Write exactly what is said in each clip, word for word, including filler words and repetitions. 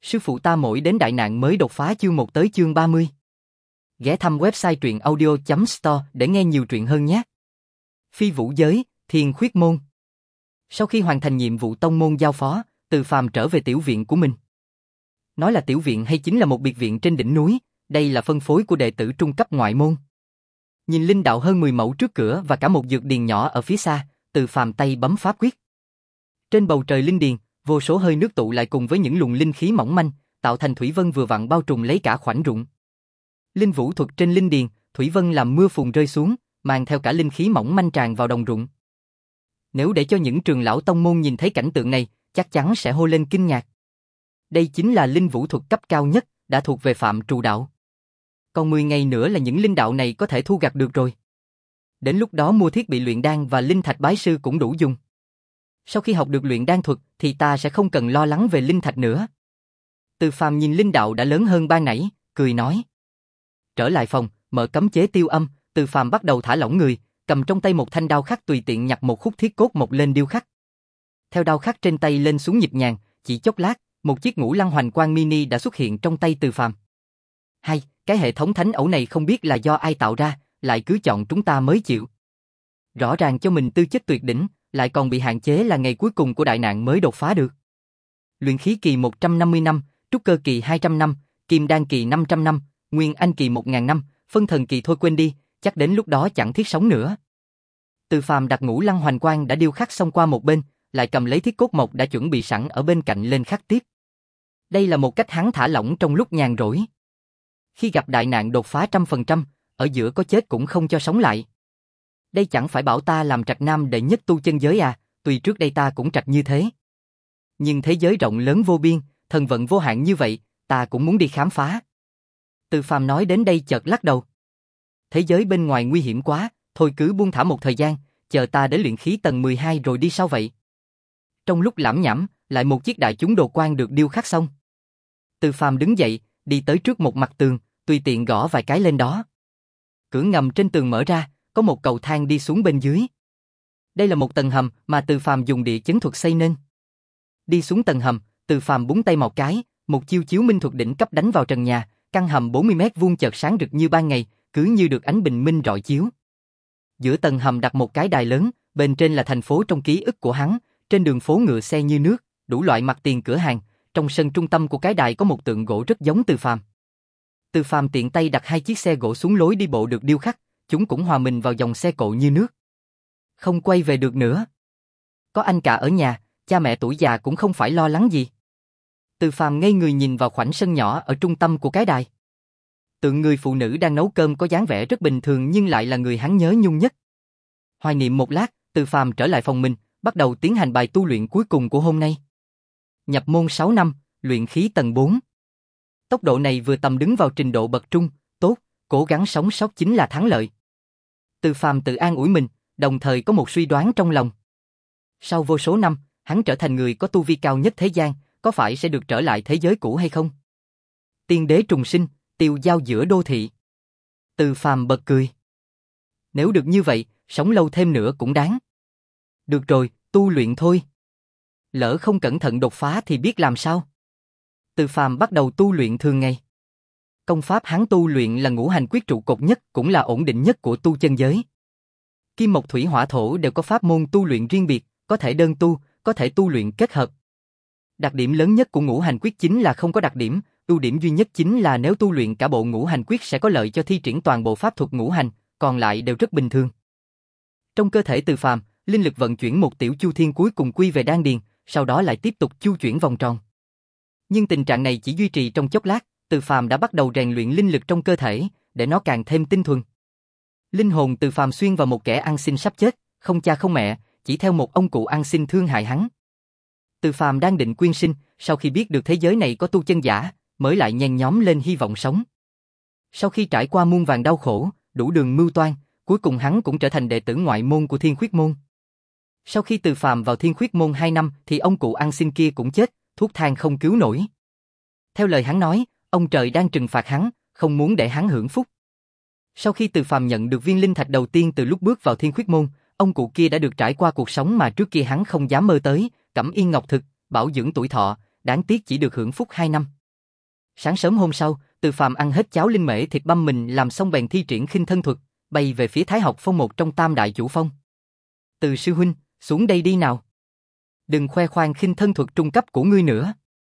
Sư phụ ta mỗi đến đại nạn mới đột phá chương một tới chương ba mươi. Ghé thăm website truyện audio chấm store để nghe nhiều truyện hơn nhé. Phi vũ giới, Thiên Khuyết Môn. Sau khi hoàn thành nhiệm vụ tông môn giao phó, Từ Phàm trở về tiểu viện của mình. Nói là tiểu viện hay chính là một biệt viện trên đỉnh núi, đây là phân phối của đệ tử trung cấp ngoại môn. Nhìn linh đạo hơn mười mẫu trước cửa và cả một dược điền nhỏ ở phía xa, Từ Phàm tay bấm pháp quyết. Trên bầu trời linh điền, vô số hơi nước tụ lại cùng với những luồng linh khí mỏng manh, tạo thành thủy vân vừa vặn bao trùm lấy cả khoảnh ruộng. Linh vũ thuật trên linh điền, thủy vân làm mưa phùn rơi xuống, mang theo cả linh khí mỏng manh tràn vào đồng ruộng. Nếu để cho những trường lão tông môn nhìn thấy cảnh tượng này, chắc chắn sẽ hô lên kinh ngạc. Đây chính là linh vũ thuật cấp cao nhất, đã thuộc về phạm trù đạo. Còn mười ngày nữa là những linh đạo này có thể thu gặt được rồi. Đến lúc đó mua thiết bị luyện đan và linh thạch bái sư cũng đủ dùng. Sau khi học được luyện đan thuật thì ta sẽ không cần lo lắng về linh thạch nữa. Từ Phàm nhìn linh đạo đã lớn hơn ban nãy, cười nói. Trở lại phòng, mở cấm chế tiêu âm, Từ Phàm bắt đầu thả lỏng người, cầm trong tay một thanh đao khắc tùy tiện nhặt một khúc thiết cốt mộc lên điêu khắc. Theo đao khắc trên tay lên xuống nhịp nhàng, chỉ chốc lát, một chiếc ngũ lăng hoành quang mini đã xuất hiện trong tay Từ Phàm. Hay, cái hệ thống thánh ẩu này không biết là do ai tạo ra, lại cứ chọn chúng ta mới chịu. Rõ ràng cho mình tư chất tuyệt đỉnh, lại còn bị hạn chế là ngày cuối cùng của đại nạn mới đột phá được. Luyện khí kỳ một trăm năm mươi năm, trúc cơ kỳ hai trăm năm, kim đan kỳ năm trăm năm, nguyên anh kỳ một nghìn năm, phân thần kỳ thôi quên đi, chắc đến lúc đó chẳng thiết sống nữa. Từ Phàm đặt ngũ lăng hoành quang đã điêu khắc xong qua một bên, lại cầm lấy thiết cốt mộc đã chuẩn bị sẵn ở bên cạnh lên khắc tiếp. Đây là một cách hắn thả lỏng trong lúc nhàn rỗi. Khi gặp đại nạn đột phá trăm phần trăm, ở giữa có chết cũng không cho sống lại. Đây chẳng phải bảo ta làm trạch nam đệ nhất tu chân giới à, tuy trước đây ta cũng trạch như thế. Nhưng thế giới rộng lớn vô biên, thần vận vô hạn như vậy, ta cũng muốn đi khám phá. Từ Phàm nói đến đây chợt lắc đầu. Thế giới bên ngoài nguy hiểm quá, thôi cứ buông thả một thời gian, chờ ta đến luyện khí tầng mười hai rồi đi sau vậy. Trong lúc lảm nhảm, lại một chiếc đại chúng đồ quan được điêu khắc xong. Từ Phàm đứng dậy, đi tới trước một mặt tường, tùy tiện gõ vài cái lên đó. Cửa ngầm trên tường mở ra, có một cầu thang đi xuống bên dưới. Đây là một tầng hầm mà Từ Phàm dùng địa chấn thuật xây nên. Đi xuống tầng hầm, Từ Phàm búng tay một cái, một chiêu chiếu minh thuật đỉnh cấp đánh vào trần nhà, căn hầm bốn mươi mét vuông chợt sáng rực như ban ngày, cứ như được ánh bình minh rọi chiếu. Giữa tầng hầm đặt một cái đài lớn, bên trên là thành phố trong ký ức của hắn, trên đường phố ngựa xe như nước, đủ loại mặt tiền cửa hàng, trong sân trung tâm của cái đài có một tượng gỗ rất giống Từ Phàm. Từ Phàm tiện tay đặt hai chiếc xe gỗ xuống lối đi bộ được điêu khắc, chúng cũng hòa mình vào dòng xe cộ như nước. Không quay về được nữa. Có anh cả ở nhà, cha mẹ tuổi già cũng không phải lo lắng gì. Từ Phàm ngây người nhìn vào khoảnh sân nhỏ ở trung tâm của cái đài. Tượng người phụ nữ đang nấu cơm có dáng vẻ rất bình thường nhưng lại là người hắn nhớ nhung nhất. Hoài niệm một lát, Từ Phàm trở lại phòng mình, bắt đầu tiến hành bài tu luyện cuối cùng của hôm nay. Nhập môn sáu năm, luyện khí tầng bốn. Tốc độ này vừa tầm đứng vào trình độ bậc trung, tốt, cố gắng sống sót chính là thắng lợi. Từ Phàm tự an ủi mình, đồng thời có một suy đoán trong lòng. Sau vô số năm, hắn trở thành người có tu vi cao nhất thế gian, có phải sẽ được trở lại thế giới cũ hay không? Tiên đế trùng sinh, tiêu giao giữa đô thị. Từ Phàm bật cười. Nếu được như vậy, sống lâu thêm nữa cũng đáng. Được rồi, tu luyện thôi. Lỡ không cẩn thận đột phá thì biết làm sao? Từ Phàm bắt đầu tu luyện thường ngày. Công pháp hắn tu luyện là ngũ hành quyết trụ cột nhất, cũng là ổn định nhất của tu chân giới. Kim mộc thủy hỏa thổ đều có pháp môn tu luyện riêng biệt, có thể đơn tu, có thể tu luyện kết hợp. Đặc điểm lớn nhất của ngũ hành quyết chính là không có đặc điểm, ưu điểm duy nhất chính là nếu tu luyện cả bộ ngũ hành quyết sẽ có lợi cho thi triển toàn bộ pháp thuật ngũ hành, còn lại đều rất bình thường. Trong cơ thể Từ Phàm, linh lực vận chuyển một tiểu chu thiên cuối cùng quy về đan điền, sau đó lại tiếp tục chu chuyển vòng tròn. Nhưng tình trạng này chỉ duy trì trong chốc lát, Từ Phàm đã bắt đầu rèn luyện linh lực trong cơ thể, để nó càng thêm tinh thuần. Linh hồn Từ Phàm xuyên vào một kẻ ăn xin sắp chết, không cha không mẹ, chỉ theo một ông cụ ăn xin thương hại hắn. Từ Phàm đang định quyên sinh, sau khi biết được thế giới này có tu chân giả, mới lại nhen nhóm lên hy vọng sống. Sau khi trải qua muôn vàn đau khổ, đủ đường mưu toan, cuối cùng hắn cũng trở thành đệ tử ngoại môn của Thiên Khuyết Môn. Sau khi Từ Phàm vào Thiên Khuyết Môn hai năm thì ông cụ ăn xin kia cũng chết, thuốc thang không cứu nổi. Theo lời hắn nói, ông trời đang trừng phạt hắn, không muốn để hắn hưởng phúc. Sau khi Từ Phàm nhận được viên linh thạch đầu tiên từ lúc bước vào Thiên Khuyết Môn, ông cụ kia đã được trải qua cuộc sống mà trước kia hắn không dám mơ tới, cẩm yên ngọc thực, bảo dưỡng tuổi thọ, đáng tiếc chỉ được hưởng phúc hai năm. Sáng sớm hôm sau, Từ Phàm ăn hết cháo linh mễ thịt băm mình làm xong bèn thi triển khinh thân thuật, bay về phía Thái Học Phong một trong tam đại chủ phong. Từ sư huynh, xuống đây đi nào. Đừng khoe khoang khinh thân thuật trung cấp của ngươi nữa.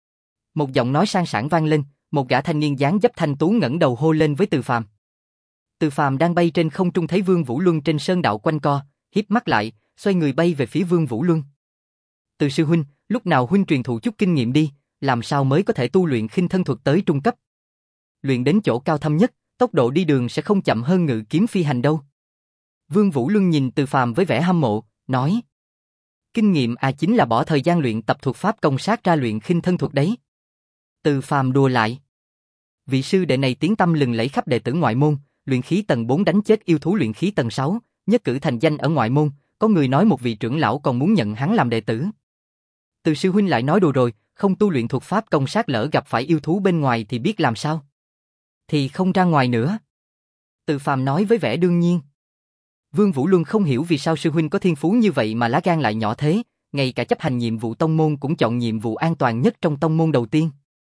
Một giọng nói sang sảng vang lên, một gã thanh niên dáng dấp thanh tú ngẩng đầu hô lên với Từ Phàm. Từ Phàm đang bay trên không trung thấy Vương Vũ Luân trên sơn đạo quanh co, híp mắt lại, xoay người bay về phía Vương Vũ Luân. Từ sư huynh, lúc nào huynh truyền thụ chút kinh nghiệm đi, làm sao mới có thể tu luyện khinh thân thuật tới trung cấp? Luyện đến chỗ cao thâm nhất, tốc độ đi đường sẽ không chậm hơn ngự kiếm phi hành đâu. Vương Vũ Luân nhìn Từ Phàm với vẻ hâm mộ, nói: Kinh nghiệm à, chính là bỏ thời gian luyện tập thuật pháp công sát ra luyện khinh thân thuật đấy. Từ Phàm đùa lại. Vị sư đệ này tiếng tăm lừng lẫy khắp đệ tử ngoại môn, luyện khí tầng bốn đánh chết yêu thú luyện khí tầng sáu, nhất cử thành danh ở ngoại môn, có người nói một vị trưởng lão còn muốn nhận hắn làm đệ tử. Từ sư huynh lại nói đùa rồi, không tu luyện thuật pháp công sát lỡ gặp phải yêu thú bên ngoài thì biết làm sao? Thì không ra ngoài nữa. Từ Phàm nói với vẻ đương nhiên. Vương Vũ Luân không hiểu vì sao sư huynh có thiên phú như vậy mà lá gan lại nhỏ thế, ngay cả chấp hành nhiệm vụ tông môn cũng chọn nhiệm vụ an toàn nhất trong tông môn đầu tiên.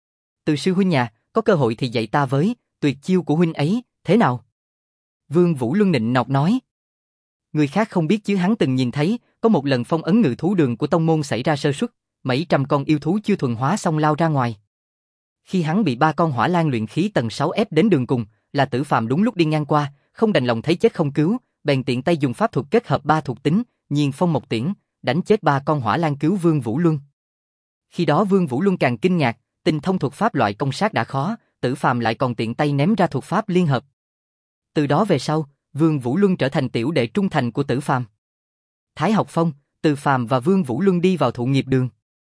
Từ sư huynh nhà, có cơ hội thì dạy ta với, tuyệt chiêu của huynh ấy, thế nào? Vương Vũ Luân nịnh nọt nói. Người khác không biết chứ hắn từng nhìn thấy, có một lần phong ấn ngự thú đường của tông môn xảy ra sơ suất, mấy trăm con yêu thú chưa thuần hóa xong lao ra ngoài. Khi hắn bị ba con hỏa lan luyện khí tầng sáu ép đến đường cùng, là Tử Phàm đúng lúc đi ngang qua, không đành lòng thấy chết không cứu, bèn tiện tay dùng pháp thuật kết hợp ba thuộc tính, nhiên phong một tiễn, đánh chết ba con hỏa lan cứu Vương Vũ Luân. Khi đó Vương Vũ Luân càng kinh ngạc, tinh thông thuật pháp loại công sát đã khó, Tử Phàm lại còn tiện tay ném ra thuật pháp liên hợp. Từ đó về sau, Vương Vũ Luân trở thành tiểu đệ trung thành của Tử Phàm. Thái Học Phong, Từ Phàm và Vương Vũ Luân đi vào thụ nghiệp đường.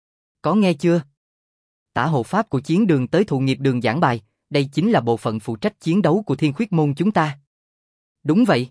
Có nghe chưa? Tả hộ pháp của chiến đường tới thụ nghiệp đường giảng bài, đây chính là bộ phận phụ trách chiến đấu của Thiên Khuyết môn chúng ta. Đúng vậy.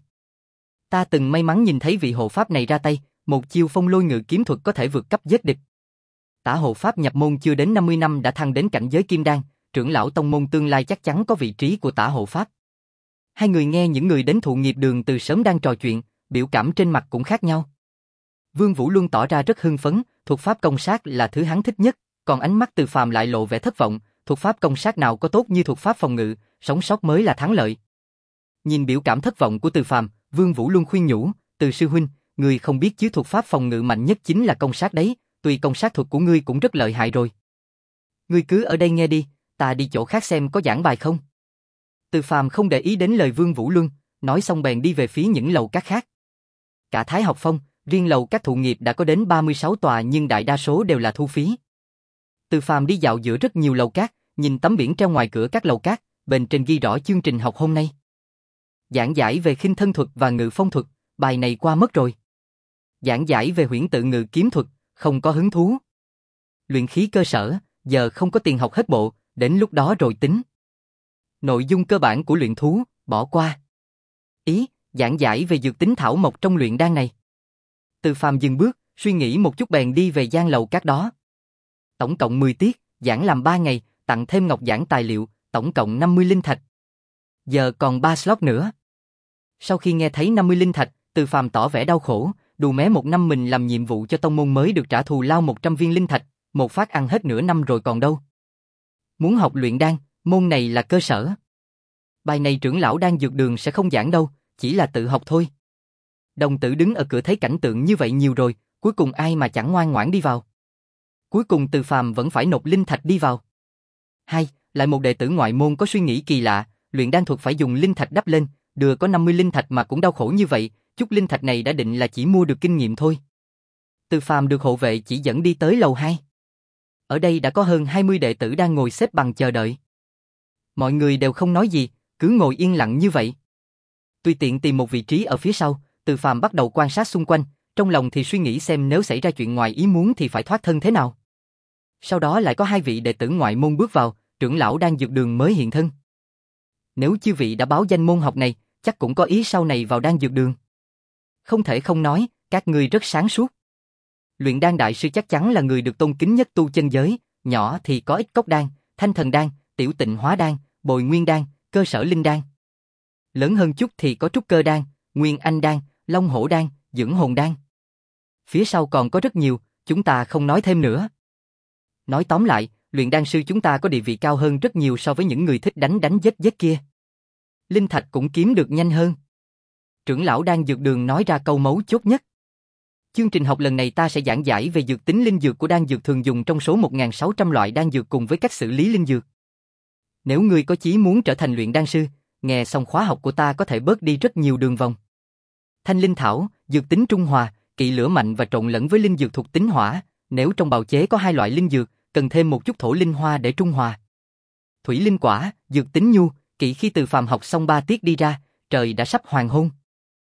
Ta từng may mắn nhìn thấy vị hộ pháp này ra tay, một chiêu phong lôi ngự kiếm thuật có thể vượt cấp giết địch. Tả hộ pháp nhập môn chưa đến năm mươi năm đã thăng đến cảnh giới kim đan, trưởng lão tông môn tương lai chắc chắn có vị trí của tả hộ pháp. Hai người nghe những người đến thụ nghiệp đường từ sớm đang trò chuyện, biểu cảm trên mặt cũng khác nhau. Vương Vũ Luân tỏ ra rất hưng phấn, thuật pháp công sát là thứ hắn thích nhất, còn ánh mắt Từ Phàm lại lộ vẻ thất vọng, thuật pháp công sát nào có tốt như thuật pháp phòng ngự, sống sót mới là thắng lợi. Nhìn biểu cảm thất vọng của Từ Phàm, Vương Vũ Luân khuyên nhủ, Từ sư huynh, ngươi không biết chứ thuật pháp phòng ngự mạnh nhất chính là công sát đấy, tuy công sát thuật của ngươi cũng rất lợi hại rồi. Ngươi cứ ở đây nghe đi, ta đi chỗ khác xem có giảng bài không. Từ Phàm không để ý đến lời Vương Vũ Luân, nói xong bèn đi về phía những lầu các khác. Cả Thái Học Phong, riêng lầu các thụ nghiệp đã có đến ba mươi sáu tòa nhưng đại đa số đều là thu phí. Từ Phàm đi dạo giữa rất nhiều lầu các, nhìn tấm biển treo ngoài cửa các lầu các, bên trên ghi rõ chương trình học hôm nay. Giảng giải về khinh thân thuật và ngự phong thuật, bài này qua mất rồi. Giảng giải về huyễn tự ngự kiếm thuật, không có hứng thú. Luyện khí cơ sở, giờ không có tiền học hết bộ, đến lúc đó rồi tính. Nội dung cơ bản của luyện thú, bỏ qua. Ý, giảng giải về dược tính thảo mộc trong luyện đan này. Từ Phàm dừng bước, suy nghĩ một chút bèn đi về gian lầu các đó. Tổng cộng mười tiết, giảng làm ba ngày, tặng thêm ngọc giảng tài liệu, tổng cộng năm mươi linh thạch. Giờ còn ba slot nữa. Sau khi nghe thấy năm mươi linh thạch, Từ Phàm tỏ vẻ đau khổ, đù mé một năm mình làm nhiệm vụ cho tông môn mới được trả thù lao một trăm viên linh thạch, một phát ăn hết nửa năm rồi còn đâu. Muốn học luyện đan, môn này là cơ sở. Bài này trưởng lão đan dược đường sẽ không giảng đâu, chỉ là tự học thôi. Đồng tử đứng ở cửa thấy cảnh tượng như vậy nhiều rồi, cuối cùng ai mà chẳng ngoan ngoãn đi vào. Cuối cùng Từ Phàm vẫn phải nộp linh thạch đi vào. Hai, lại một đệ tử ngoại môn có suy nghĩ kỳ lạ, luyện đan thuật phải dùng linh thạch đắp lên, đưa có năm mươi linh thạch mà cũng đau khổ như vậy, chút linh thạch này đã định là chỉ mua được kinh nghiệm thôi. Từ Phàm được hộ vệ chỉ dẫn đi tới lầu hai. Ở đây đã có hơn hai mươi đệ tử đang ngồi xếp bằng chờ đợi. Mọi người đều không nói gì, cứ ngồi yên lặng như vậy. Tùy tiện tìm một vị trí ở phía sau, Từ Phàm bắt đầu quan sát xung quanh, trong lòng thì suy nghĩ xem nếu xảy ra chuyện ngoài ý muốn thì phải thoát thân thế nào. Sau đó lại có hai vị đệ tử ngoại môn bước vào, trưởng lão đang dược đường mới hiện thân. Nếu chư vị đã báo danh môn học này, chắc cũng có ý sau này vào đan dược đường. Không thể không nói, các ngươi rất sáng suốt. Luyện đan đại sư chắc chắn là người được tôn kính nhất tu chân giới, nhỏ thì có ích cốc đan, thanh thần đan, tiểu tịnh hóa đan, bồi nguyên đan, cơ sở linh đan. Lớn hơn chút thì có trúc cơ đan, nguyên anh đan, long hổ đan, dưỡng hồn đan. Phía sau còn có rất nhiều, chúng ta không nói thêm nữa. Nói tóm lại, luyện đan sư chúng ta có địa vị cao hơn rất nhiều so với những người thích đánh đánh giết giết kia. Linh thạch cũng kiếm được nhanh hơn. Trưởng lão đan dược đường nói ra câu mấu chốt nhất. Chương trình học lần này ta sẽ giảng giải về dược tính linh dược của đan dược thường dùng trong số một nghìn sáu trăm loại đan dược cùng với cách xử lý linh dược. Nếu ngươi có chí muốn trở thành luyện đan sư, nghe xong khóa học của ta có thể bớt đi rất nhiều đường vòng. Thanh linh thảo, dược tính trung hòa, kỵ lửa mạnh và trộn lẫn với linh dược thuộc tính hỏa, nếu trong bào chế có hai loại linh dược, cần thêm một chút thổ linh hoa để trung hòa. Thủy linh quả, dược tính nhu, kỵ khi Từ Phàm học xong ba tiết đi ra, trời đã sắp hoàng hôn.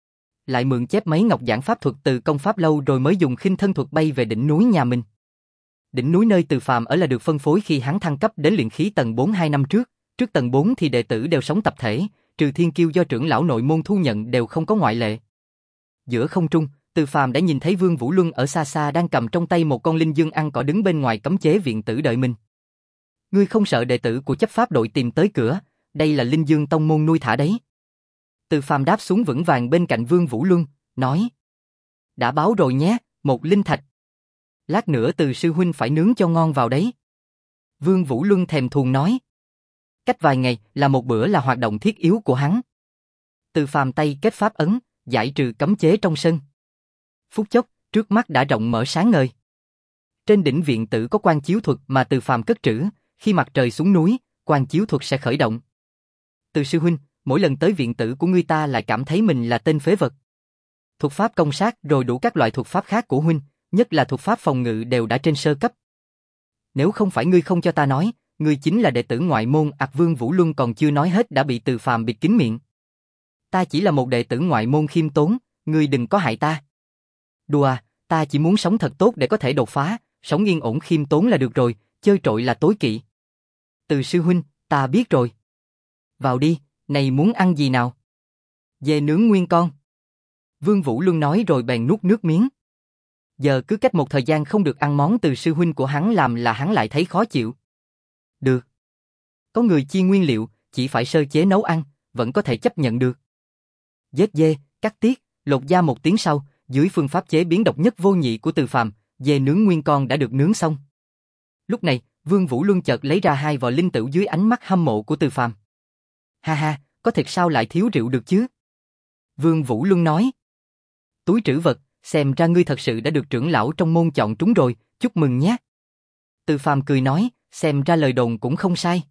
Lại mượn chép mấy ngọc giảng pháp thuật từ công pháp lâu rồi mới dùng khinh thân thuật bay về đỉnh núi nhà mình. Đỉnh núi nơi Từ Phàm ở là được phân phối khi hắn thăng cấp đến luyện khí tầng bốn hai năm trước, trước tầng bốn thì đệ tử đều sống tập thể, trừ thiên kiêu do trưởng lão nội môn thu nhận đều không có ngoại lệ. Giữa không trung, Từ Phàm đã nhìn thấy Vương Vũ Luân ở xa xa đang cầm trong tay một con linh dương ăn cỏ đứng bên ngoài cấm chế viện tử đợi mình. Ngươi không sợ đệ tử của chấp pháp đội tìm tới cửa, đây là linh dương tông môn nuôi thả đấy. Từ Phàm đáp xuống vững vàng bên cạnh Vương Vũ Luân, nói: đã báo rồi nhé, một linh thạch. Lát nữa Từ sư huynh phải nướng cho ngon vào đấy. Vương Vũ Luân thèm thuồng nói. Cách vài ngày là một bữa là hoạt động thiết yếu của hắn. Từ Phàm tay kết pháp ấn, giải trừ cấm chế trong sân. Phút chốc, trước mắt đã rộng mở sáng ngời. Trên đỉnh viện tử có quan chiếu thuật mà Từ Phàm cất trữ, khi mặt trời xuống núi, quan chiếu thuật sẽ khởi động. Từ sư huynh, mỗi lần tới viện tử của ngươi ta lại cảm thấy mình là tên phế vật. Thuật pháp công sát rồi đủ các loại thuật pháp khác của huynh, nhất là thuật pháp phòng ngự đều đã trên sơ cấp. Nếu không phải ngươi không cho ta nói, ngươi chính là đệ tử ngoại môn. Ặc Vương Vũ Luân còn chưa nói hết đã bị Từ Phàm bịt kín miệng. Ta chỉ là một đệ tử ngoại môn khiêm tốn, ngươi đừng có hại ta. Đùa, ta chỉ muốn sống thật tốt để có thể đột phá, sống yên ổn khiêm tốn là được rồi, chơi trội là tối kỵ. Từ sư huynh, ta biết rồi. Vào đi, này muốn ăn gì nào? Dê nướng nguyên con. Vương Vũ Luân nói rồi bèn nuốt nước miếng. Giờ cứ cách một thời gian không được ăn món từ sư huynh của hắn làm là hắn lại thấy khó chịu. Được. Có người chi nguyên liệu, chỉ phải sơ chế nấu ăn, vẫn có thể chấp nhận được. Giết dê, cắt tiết, lột da. Một tiếng sau, dưới phương pháp chế biến độc nhất vô nhị của Từ Phàm, dê nướng nguyên con đã được nướng xong. Lúc này, Vương Vũ Luân chợt lấy ra hai vò linh tửu dưới ánh mắt hâm mộ của Từ Phàm. Ha ha, có thiệt sao lại thiếu rượu được chứ? Vương Vũ Luân nói. Túi trữ vật, xem ra ngươi thật sự đã được trưởng lão trong môn chọn trúng rồi, chúc mừng nhé. Từ Phàm cười nói, xem ra lời đồn cũng không sai.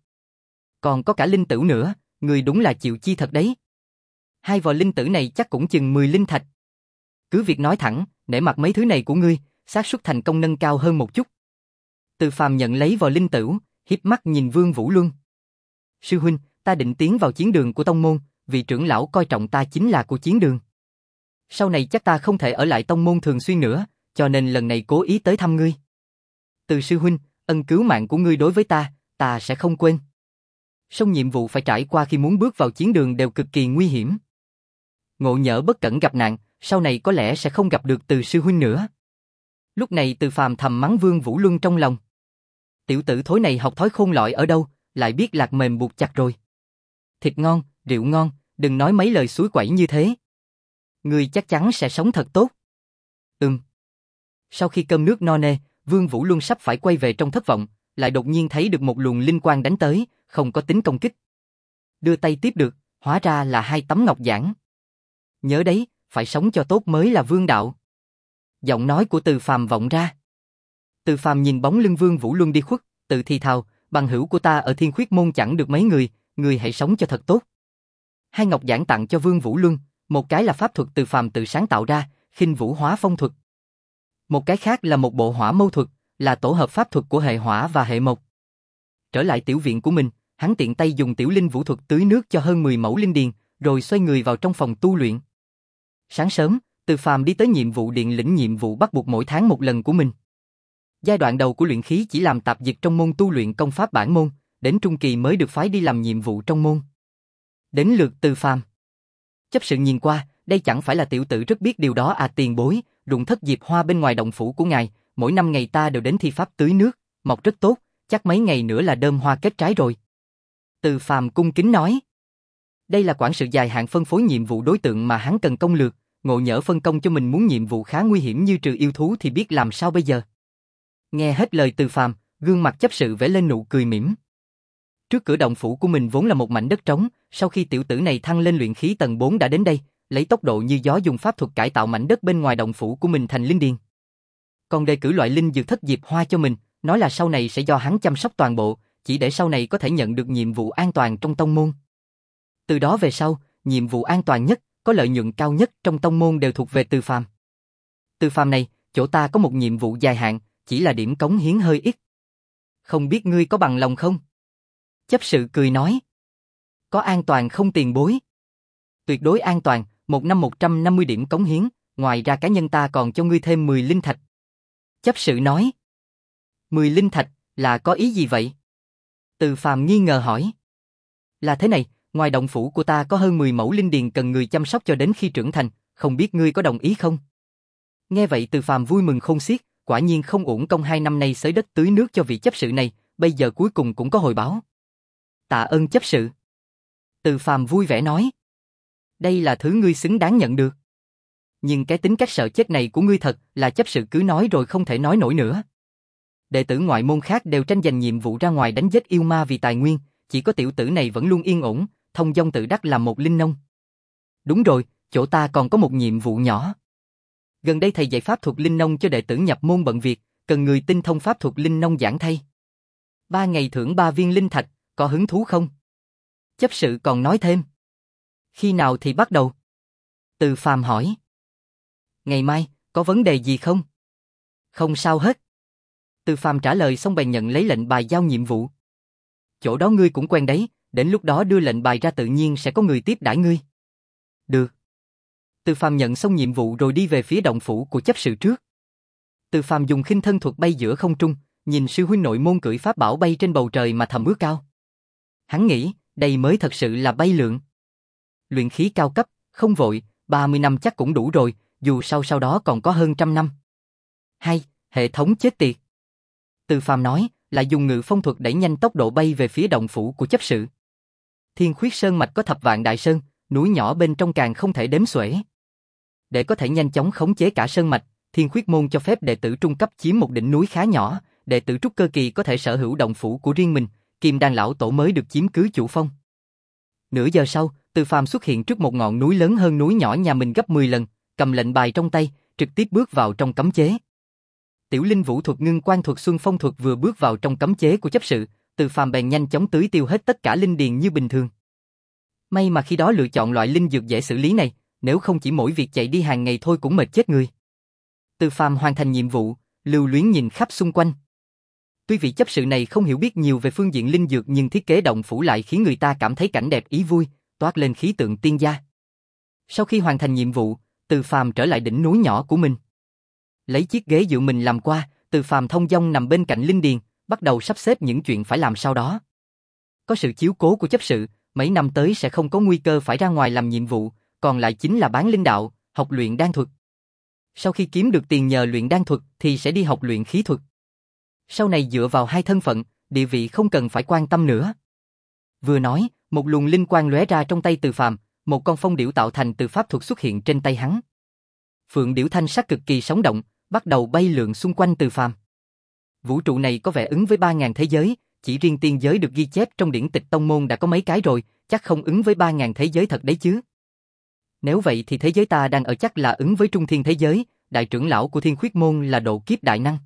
Còn có cả linh tửu nữa, ngươi đúng là chịu chi thật đấy. Hai vò linh tửu này chắc cũng chừng mười linh thạch. Cứ việc nói thẳng, nể mặt mấy thứ này của ngươi, xác suất thành công nâng cao hơn một chút. Từ Phàm nhận lấy vò linh tửu, hiếp mắt nhìn Vương Vũ Luân. Sư huynh, ta định tiến vào chiến đường của tông môn, vị trưởng lão coi trọng ta chính là của chiến đường. Sau này chắc ta không thể ở lại tông môn thường xuyên nữa, cho nên lần này cố ý tới thăm ngươi. Từ sư huynh, ân cứu mạng của ngươi đối với ta, ta sẽ không quên. Song nhiệm vụ phải trải qua khi muốn bước vào chiến đường đều cực kỳ nguy hiểm. Ngộ nhỡ bất cẩn gặp nạn, sau này có lẽ sẽ không gặp được Từ sư huynh nữa. Lúc này Từ Phàm thầm mắng Vương Vũ Luân trong lòng. Tiểu tử thối này học thói khôn lỏi ở đâu, lại biết lạc mềm buộc chặt rồi. Thịt ngon, rượu ngon, đừng nói mấy lời suối quẩy như thế. Ngươi chắc chắn sẽ sống thật tốt. Ừm. Sau khi cơm nước no nê, Vương Vũ Luân sắp phải quay về trong thất vọng, lại đột nhiên thấy được một luồng linh quang đánh tới, không có tính công kích. Đưa tay tiếp được, hóa ra là hai tấm ngọc giản. Nhớ đấy, phải sống cho tốt mới là vương đạo. Giọng nói của Từ Phàm vọng ra. Từ Phàm nhìn bóng lưng Vương Vũ Luân đi khuất, tự thì thào, bằng hữu của ta ở Thiên Khuyết môn chẳng được mấy người, người hãy sống cho thật tốt. Hai ngọc giản tặng cho Vương Vũ Luân, một cái là pháp thuật Từ Phàm tự sáng tạo ra, Khinh Vũ Hóa Phong thuật. Một cái khác là một bộ hỏa mâu thuật, là tổ hợp pháp thuật của hệ hỏa và hệ mộc. Trở lại tiểu viện của mình, hắn tiện tay dùng tiểu linh vũ thuật tưới nước cho hơn mười mẫu linh điền, rồi xoay người vào trong phòng tu luyện. Sáng sớm, Từ Phàm đi tới nhiệm vụ điện lĩnh nhiệm vụ bắt buộc mỗi tháng một lần của mình. Giai đoạn đầu của luyện khí chỉ làm tạp dịch trong môn tu luyện công pháp bản môn, đến trung kỳ mới được phái đi làm nhiệm vụ trong môn. Đến lượt Từ Phàm. Chấp sự nhìn qua, đây chẳng phải là tiểu tử rất biết điều đó à tiền bối, ruộng thất diệp hoa bên ngoài động phủ của ngài, mỗi năm ngày ta đều đến thi pháp tưới nước, mọc rất tốt, chắc mấy ngày nữa là đơm hoa kết trái rồi. Từ Phàm cung kính nói. Đây là quản sự dài hạn phân phối nhiệm vụ đối tượng mà hắn cần công lược, ngộ nhỡ phân công cho mình muốn nhiệm vụ khá nguy hiểm như trừ yêu thú thì biết làm sao bây giờ. Nghe hết lời Từ Phàm, Gương mặt chấp sự vẽ lên nụ cười mỉm. Trước cửa động phủ của mình vốn là một mảnh đất trống, sau khi tiểu tử này thăng lên luyện khí tầng bốn đã đến đây, lấy tốc độ như gió dùng pháp thuật cải tạo mảnh đất bên ngoài động phủ của mình thành linh điền. Còn đề cử loại linh dược thất diệp hoa cho mình, nói là sau này sẽ do hắn chăm sóc toàn bộ, chỉ để sau này có thể nhận được nhiệm vụ an toàn trong tông môn. Từ đó về sau, nhiệm vụ an toàn nhất, có lợi nhuận cao nhất trong tông môn đều thuộc về Từ Phàm. Từ Phàm này, chỗ ta có một nhiệm vụ dài hạn, chỉ là điểm cống hiến hơi ít. Không biết ngươi có bằng lòng không? Chấp sự cười nói. Có an toàn không tiền bối? Tuyệt đối an toàn, một năm một trăm năm mươi điểm cống hiến, ngoài ra cá nhân ta còn cho ngươi thêm mười linh thạch. Chấp sự nói. mười linh thạch, là có ý gì vậy? Từ Phàm nghi ngờ hỏi. Là thế này, ngoài động phủ của ta có hơn mười mẫu linh điền cần người chăm sóc cho đến khi trưởng thành, không biết ngươi có đồng ý không? Nghe vậy Từ Phàm vui mừng khôn xiết, quả nhiên không uổng công hai năm nay xới đất tưới nước cho vị chấp sự này, bây giờ cuối cùng cũng có hồi báo. Tạ ơn chấp sự. Từ Phàm vui vẻ nói. Đây là thứ ngươi xứng đáng nhận được. Nhưng cái tính cách sợ chết này của ngươi thật là chấp sự cứ nói rồi không thể nói nổi nữa. Đệ tử ngoại môn khác đều tranh giành nhiệm vụ ra ngoài đánh giết yêu ma vì tài nguyên, chỉ có tiểu tử này vẫn luôn yên ổn, thông dong tự đắc làm một linh nông. Đúng rồi, chỗ ta còn có một nhiệm vụ nhỏ. Gần đây thầy dạy pháp thuật linh nông cho đệ tử nhập môn bận việc, cần người tinh thông pháp thuật linh nông giảng thay. Ba ngày thưởng ba viên linh thạch, có hứng thú không? Chấp sự còn nói thêm. Khi nào thì bắt đầu? Từ Phàm hỏi. Ngày mai, có vấn đề gì không? Không sao hết. Từ Phàm trả lời xong bèn nhận lấy lệnh bài giao nhiệm vụ. Chỗ đó ngươi cũng quen đấy, đến lúc đó đưa lệnh bài ra tự nhiên sẽ có người tiếp đãi ngươi. Được. Từ Phàm nhận xong nhiệm vụ rồi đi về phía động phủ của chấp sự trước. Từ Phàm dùng khinh thân thuật bay giữa không trung, nhìn sư huynh nội môn cưỡi pháp bảo bay trên bầu trời mà thầm ước cao. Hắn nghĩ, đây mới thật sự là bay lượn. Luyện khí cao cấp, không vội, ba mươi năm chắc cũng đủ rồi, dù sau sau đó còn có hơn trăm năm. Hay, hệ thống chết tiệt. Từ Phàm nói, lại dùng ngự phong thuật đẩy nhanh tốc độ bay về phía động phủ của chấp sự. Thiên Khuyết Sơn mạch có thập vạn đại sơn, núi nhỏ bên trong càng không thể đếm xuể. Để có thể nhanh chóng khống chế cả sơn mạch, Thiên Khuyết môn cho phép đệ tử trung cấp chiếm một đỉnh núi khá nhỏ, đệ tử trúc cơ kỳ có thể sở hữu động phủ của riêng mình, Kim Đan lão tổ mới được chiếm cứ chủ phong. Nửa giờ sau, Từ Phàm xuất hiện trước một ngọn núi lớn hơn núi nhỏ nhà mình gấp mười lần, cầm lệnh bài trong tay, trực tiếp bước vào trong cấm chế. Tiểu linh vũ thuật ngưng quan thuật xuân phong thuật vừa bước vào trong cấm chế của chấp sự, Từ Phàm bèn nhanh chóng tưới tiêu hết tất cả linh điền như bình thường. May mà khi đó lựa chọn loại linh dược dễ xử lý này, nếu không chỉ mỗi việc chạy đi hàng ngày thôi cũng mệt chết người. Từ Phàm hoàn thành nhiệm vụ, lưu luyến nhìn khắp xung quanh. Tuy vị chấp sự này không hiểu biết nhiều về phương diện linh dược nhưng thiết kế động phủ lại khiến người ta cảm thấy cảnh đẹp ý vui, toát lên khí tượng tiên gia. Sau khi hoàn thành nhiệm vụ, Từ Phàm trở lại đỉnh núi nhỏ của mình. Lấy chiếc ghế dựa mình làm qua, Từ Phàm thông dong nằm bên cạnh linh điền, bắt đầu sắp xếp những chuyện phải làm sau đó. Có sự chiếu cố của chấp sự, mấy năm tới sẽ không có nguy cơ phải ra ngoài làm nhiệm vụ, còn lại chính là bán linh đạo, học luyện đan thuật. Sau khi kiếm được tiền nhờ luyện đan thuật thì sẽ đi học luyện khí thuật. Sau này dựa vào hai thân phận, địa vị không cần phải quan tâm nữa. Vừa nói, một luồng linh quang lóe ra trong tay Từ Phàm, một con phong điểu tạo thành từ pháp thuật xuất hiện trên tay hắn. Phượng điểu thanh sắc cực kỳ sống động, bắt đầu bay lượn xung quanh Từ Phàm. Vũ trụ này có vẻ ứng với ba ngàn thế giới, chỉ riêng tiên giới được ghi chép trong điển tịch tông môn đã có mấy cái rồi, chắc không ứng với ba ngàn thế giới thật đấy chứ. Nếu vậy thì thế giới ta đang ở chắc là ứng với trung thiên thế giới, đại trưởng lão của Thiên Khuyết môn là độ kiếp đại năng.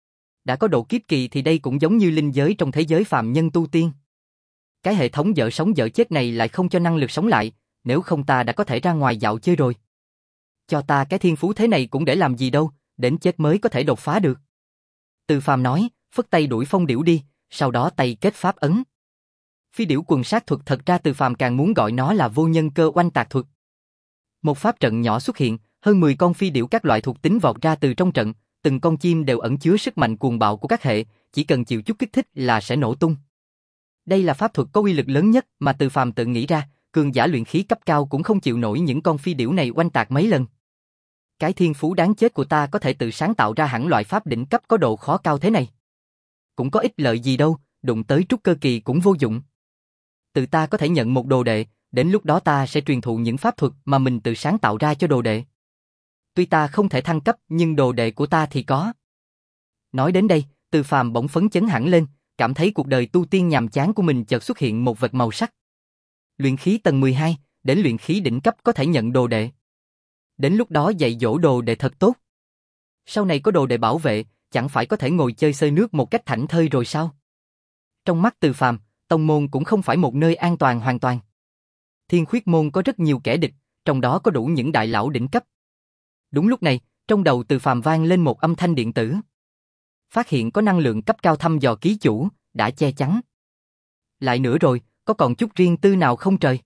Đã có độ kiếp kỳ thì đây cũng giống như linh giới trong thế giới phàm nhân tu tiên. Cái hệ thống dở sống dở chết này lại không cho năng lực sống lại, nếu không ta đã có thể ra ngoài dạo chơi rồi. Cho ta cái thiên phú thế này cũng để làm gì đâu, đến chết mới có thể đột phá được. Từ Phàm nói, phất tay đuổi phong điểu đi, sau đó tay kết pháp ấn. Phi điểu quần sát thuật thật ra Từ Phàm càng muốn gọi nó là vô nhân cơ oanh tạc thuật. Một pháp trận nhỏ xuất hiện, hơn mười con phi điểu các loại thuộc tính vọt ra từ trong trận, từng con chim đều ẩn chứa sức mạnh cuồng bạo của các hệ, chỉ cần chịu chút kích thích là sẽ nổ tung. Đây là pháp thuật có uy lực lớn nhất mà Từ Phàm tự nghĩ ra, cường giả luyện khí cấp cao cũng không chịu nổi những con phi điểu này oanh tạc mấy lần. Cái thiên phú đáng chết của ta có thể tự sáng tạo ra hẳn loại pháp đỉnh cấp có độ khó cao thế này. Cũng có ích lợi gì đâu, đụng tới trúc cơ kỳ cũng vô dụng. Tự ta có thể nhận một đồ đệ, đến lúc đó ta sẽ truyền thụ những pháp thuật mà mình tự sáng tạo ra cho đồ đệ. Tuy ta không thể thăng cấp nhưng đồ đệ của ta thì có. Nói đến đây, Từ Phàm bỗng phấn chấn hẳn lên, cảm thấy cuộc đời tu tiên nhàm chán của mình chợt xuất hiện một vật màu sắc. Luyện khí tầng mười hai, đến luyện khí đỉnh cấp có thể nhận đồ đệ. Đến lúc đó dạy dỗ đồ đệ thật tốt. Sau này có đồ đệ bảo vệ, chẳng phải có thể ngồi chơi xơi nước một cách thảnh thơi rồi sao? Trong mắt Từ Phàm, tông môn cũng không phải một nơi an toàn hoàn toàn. Thiên Khuyết môn có rất nhiều kẻ địch, trong đó có đủ những đại lão đỉnh cấp. Đúng lúc này, trong đầu Từ Phàm vang lên một âm thanh điện tử. Phát hiện có năng lượng cấp cao thăm dò ký chủ, đã che chắn. Lại nữa rồi, có còn chút riêng tư nào không trời?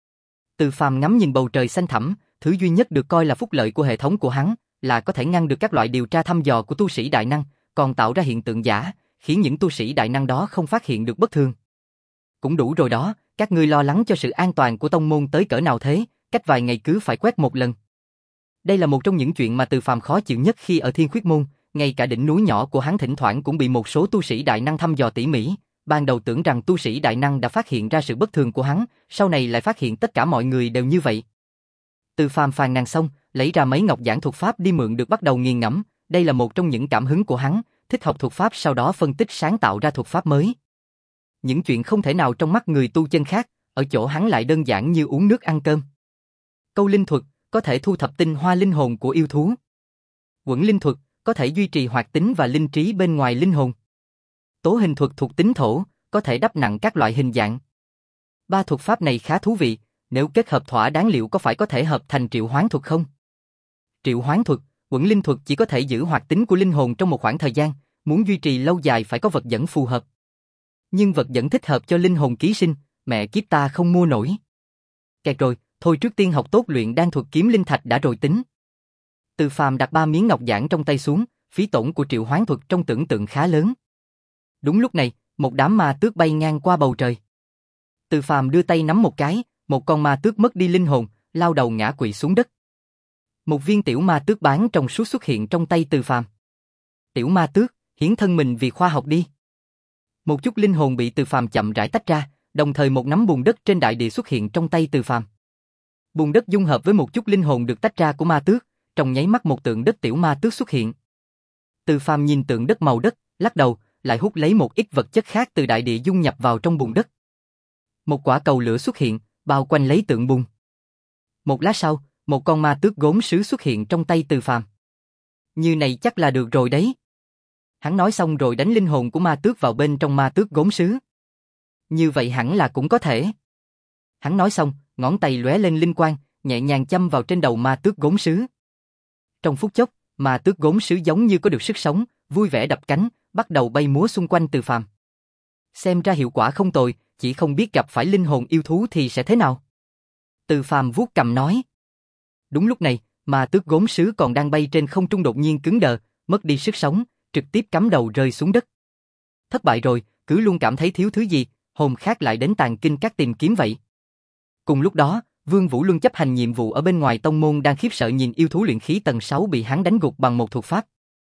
Từ Phàm ngắm nhìn bầu trời xanh thẳm, thứ duy nhất được coi là phúc lợi của hệ thống của hắn, là có thể ngăn được các loại điều tra thăm dò của tu sĩ đại năng, còn tạo ra hiện tượng giả, khiến những tu sĩ đại năng đó không phát hiện được bất thường. Cũng đủ rồi đó, các ngươi lo lắng cho sự an toàn của tông môn tới cỡ nào thế, cách vài ngày cứ phải quét một lần. Đây là một trong những chuyện mà Từ Phàm khó chịu nhất khi ở Thiên Khuyết môn, ngay cả đỉnh núi nhỏ của hắn thỉnh thoảng cũng bị một số tu sĩ đại năng thăm dò tỉ mỉ. Ban đầu tưởng rằng tu sĩ đại năng đã phát hiện ra sự bất thường của hắn, sau này lại phát hiện tất cả mọi người đều như vậy. Từ Phàm phàn nàn xong, lấy ra mấy ngọc giảng thuật pháp đi mượn được bắt đầu nghiền ngẫm, đây là một trong những cảm hứng của hắn, thích học thuật pháp sau đó phân tích sáng tạo ra thuật pháp mới. Những chuyện không thể nào trong mắt người tu chân khác, ở chỗ hắn lại đơn giản như uống nước ăn cơm. Câu linh thuật, có thể thu thập tinh hoa linh hồn của yêu thú. Quẩn linh thuật, có thể duy trì hoạt tính và linh trí bên ngoài linh hồn. Tố hình thuật thuộc tính thổ, có thể đắp nặng các loại hình dạng. Ba thuật pháp này khá thú vị, nếu kết hợp thỏa đáng liệu có phải có thể hợp thành triệu hoán thuật không? Triệu hoán thuật, quẩn linh thuật chỉ có thể giữ hoạt tính của linh hồn trong một khoảng thời gian, muốn duy trì lâu dài phải có vật dẫn phù hợp. Nhưng vật dẫn thích hợp cho linh hồn ký sinh, mẹ kiếp ta không mua nổi. Kẹt rồi, thôi trước tiên học tốt luyện đan thuật kiếm linh thạch đã rồi tính. Từ Phàm đặt ba miếng ngọc giản trong tay xuống, phí tổn của triệu hoán thuật trong tưởng tượng khá lớn. Đúng lúc này, một đám ma tước bay ngang qua bầu trời. Từ Phàm đưa tay nắm một cái, một con ma tước mất đi linh hồn, lao đầu ngã quỵ xuống đất. Một viên tiểu ma tước bán trong suốt xuất hiện trong tay Từ Phàm. Tiểu ma tước, hiến thân mình vì khoa học đi. Một chút linh hồn bị Từ Phàm chậm rãi tách ra, đồng thời một nắm bùn đất trên đại địa xuất hiện trong tay Từ Phàm. Bùn đất dung hợp với một chút linh hồn được tách ra của ma tước, trong nháy mắt một tượng đất tiểu ma tước xuất hiện. Từ Phàm nhìn tượng đất màu đất, lắc đầu, lại hút lấy một ít vật chất khác từ đại địa dung nhập vào trong bùn đất. Một quả cầu lửa xuất hiện, bao quanh lấy tượng bùn. Một lát sau, một con ma tước gốm sứ xuất hiện trong tay Từ Phàm. Như này chắc là được rồi đấy. Hắn nói xong rồi đánh linh hồn của ma tước vào bên trong ma tước gốm sứ. Như vậy hẳn là cũng có thể. Hắn nói xong, ngón tay lóe lên linh quang, nhẹ nhàng châm vào trên đầu ma tước gốm sứ. Trong phút chốc, ma tước gốm sứ giống như có được sức sống, vui vẻ đập cánh, bắt đầu bay múa xung quanh Từ Phàm. Xem ra hiệu quả không tồi, chỉ không biết gặp phải linh hồn yêu thú thì sẽ thế nào. Từ Phàm vuốt cầm nói. Đúng lúc này, ma tước gốm sứ còn đang bay trên không trung đột nhiên cứng đờ, mất đi sức sống, trực tiếp cắm đầu rơi xuống đất. Thất bại rồi, cứ luôn cảm thấy thiếu thứ gì, hồn khác lại đến Tàng Kinh Các tìm kiếm vậy. Cùng lúc đó, Vương Vũ Luân chấp hành nhiệm vụ ở bên ngoài tông môn đang khiếp sợ nhìn yêu thú luyện khí tầng sáu bị hắn đánh gục bằng một thuật pháp.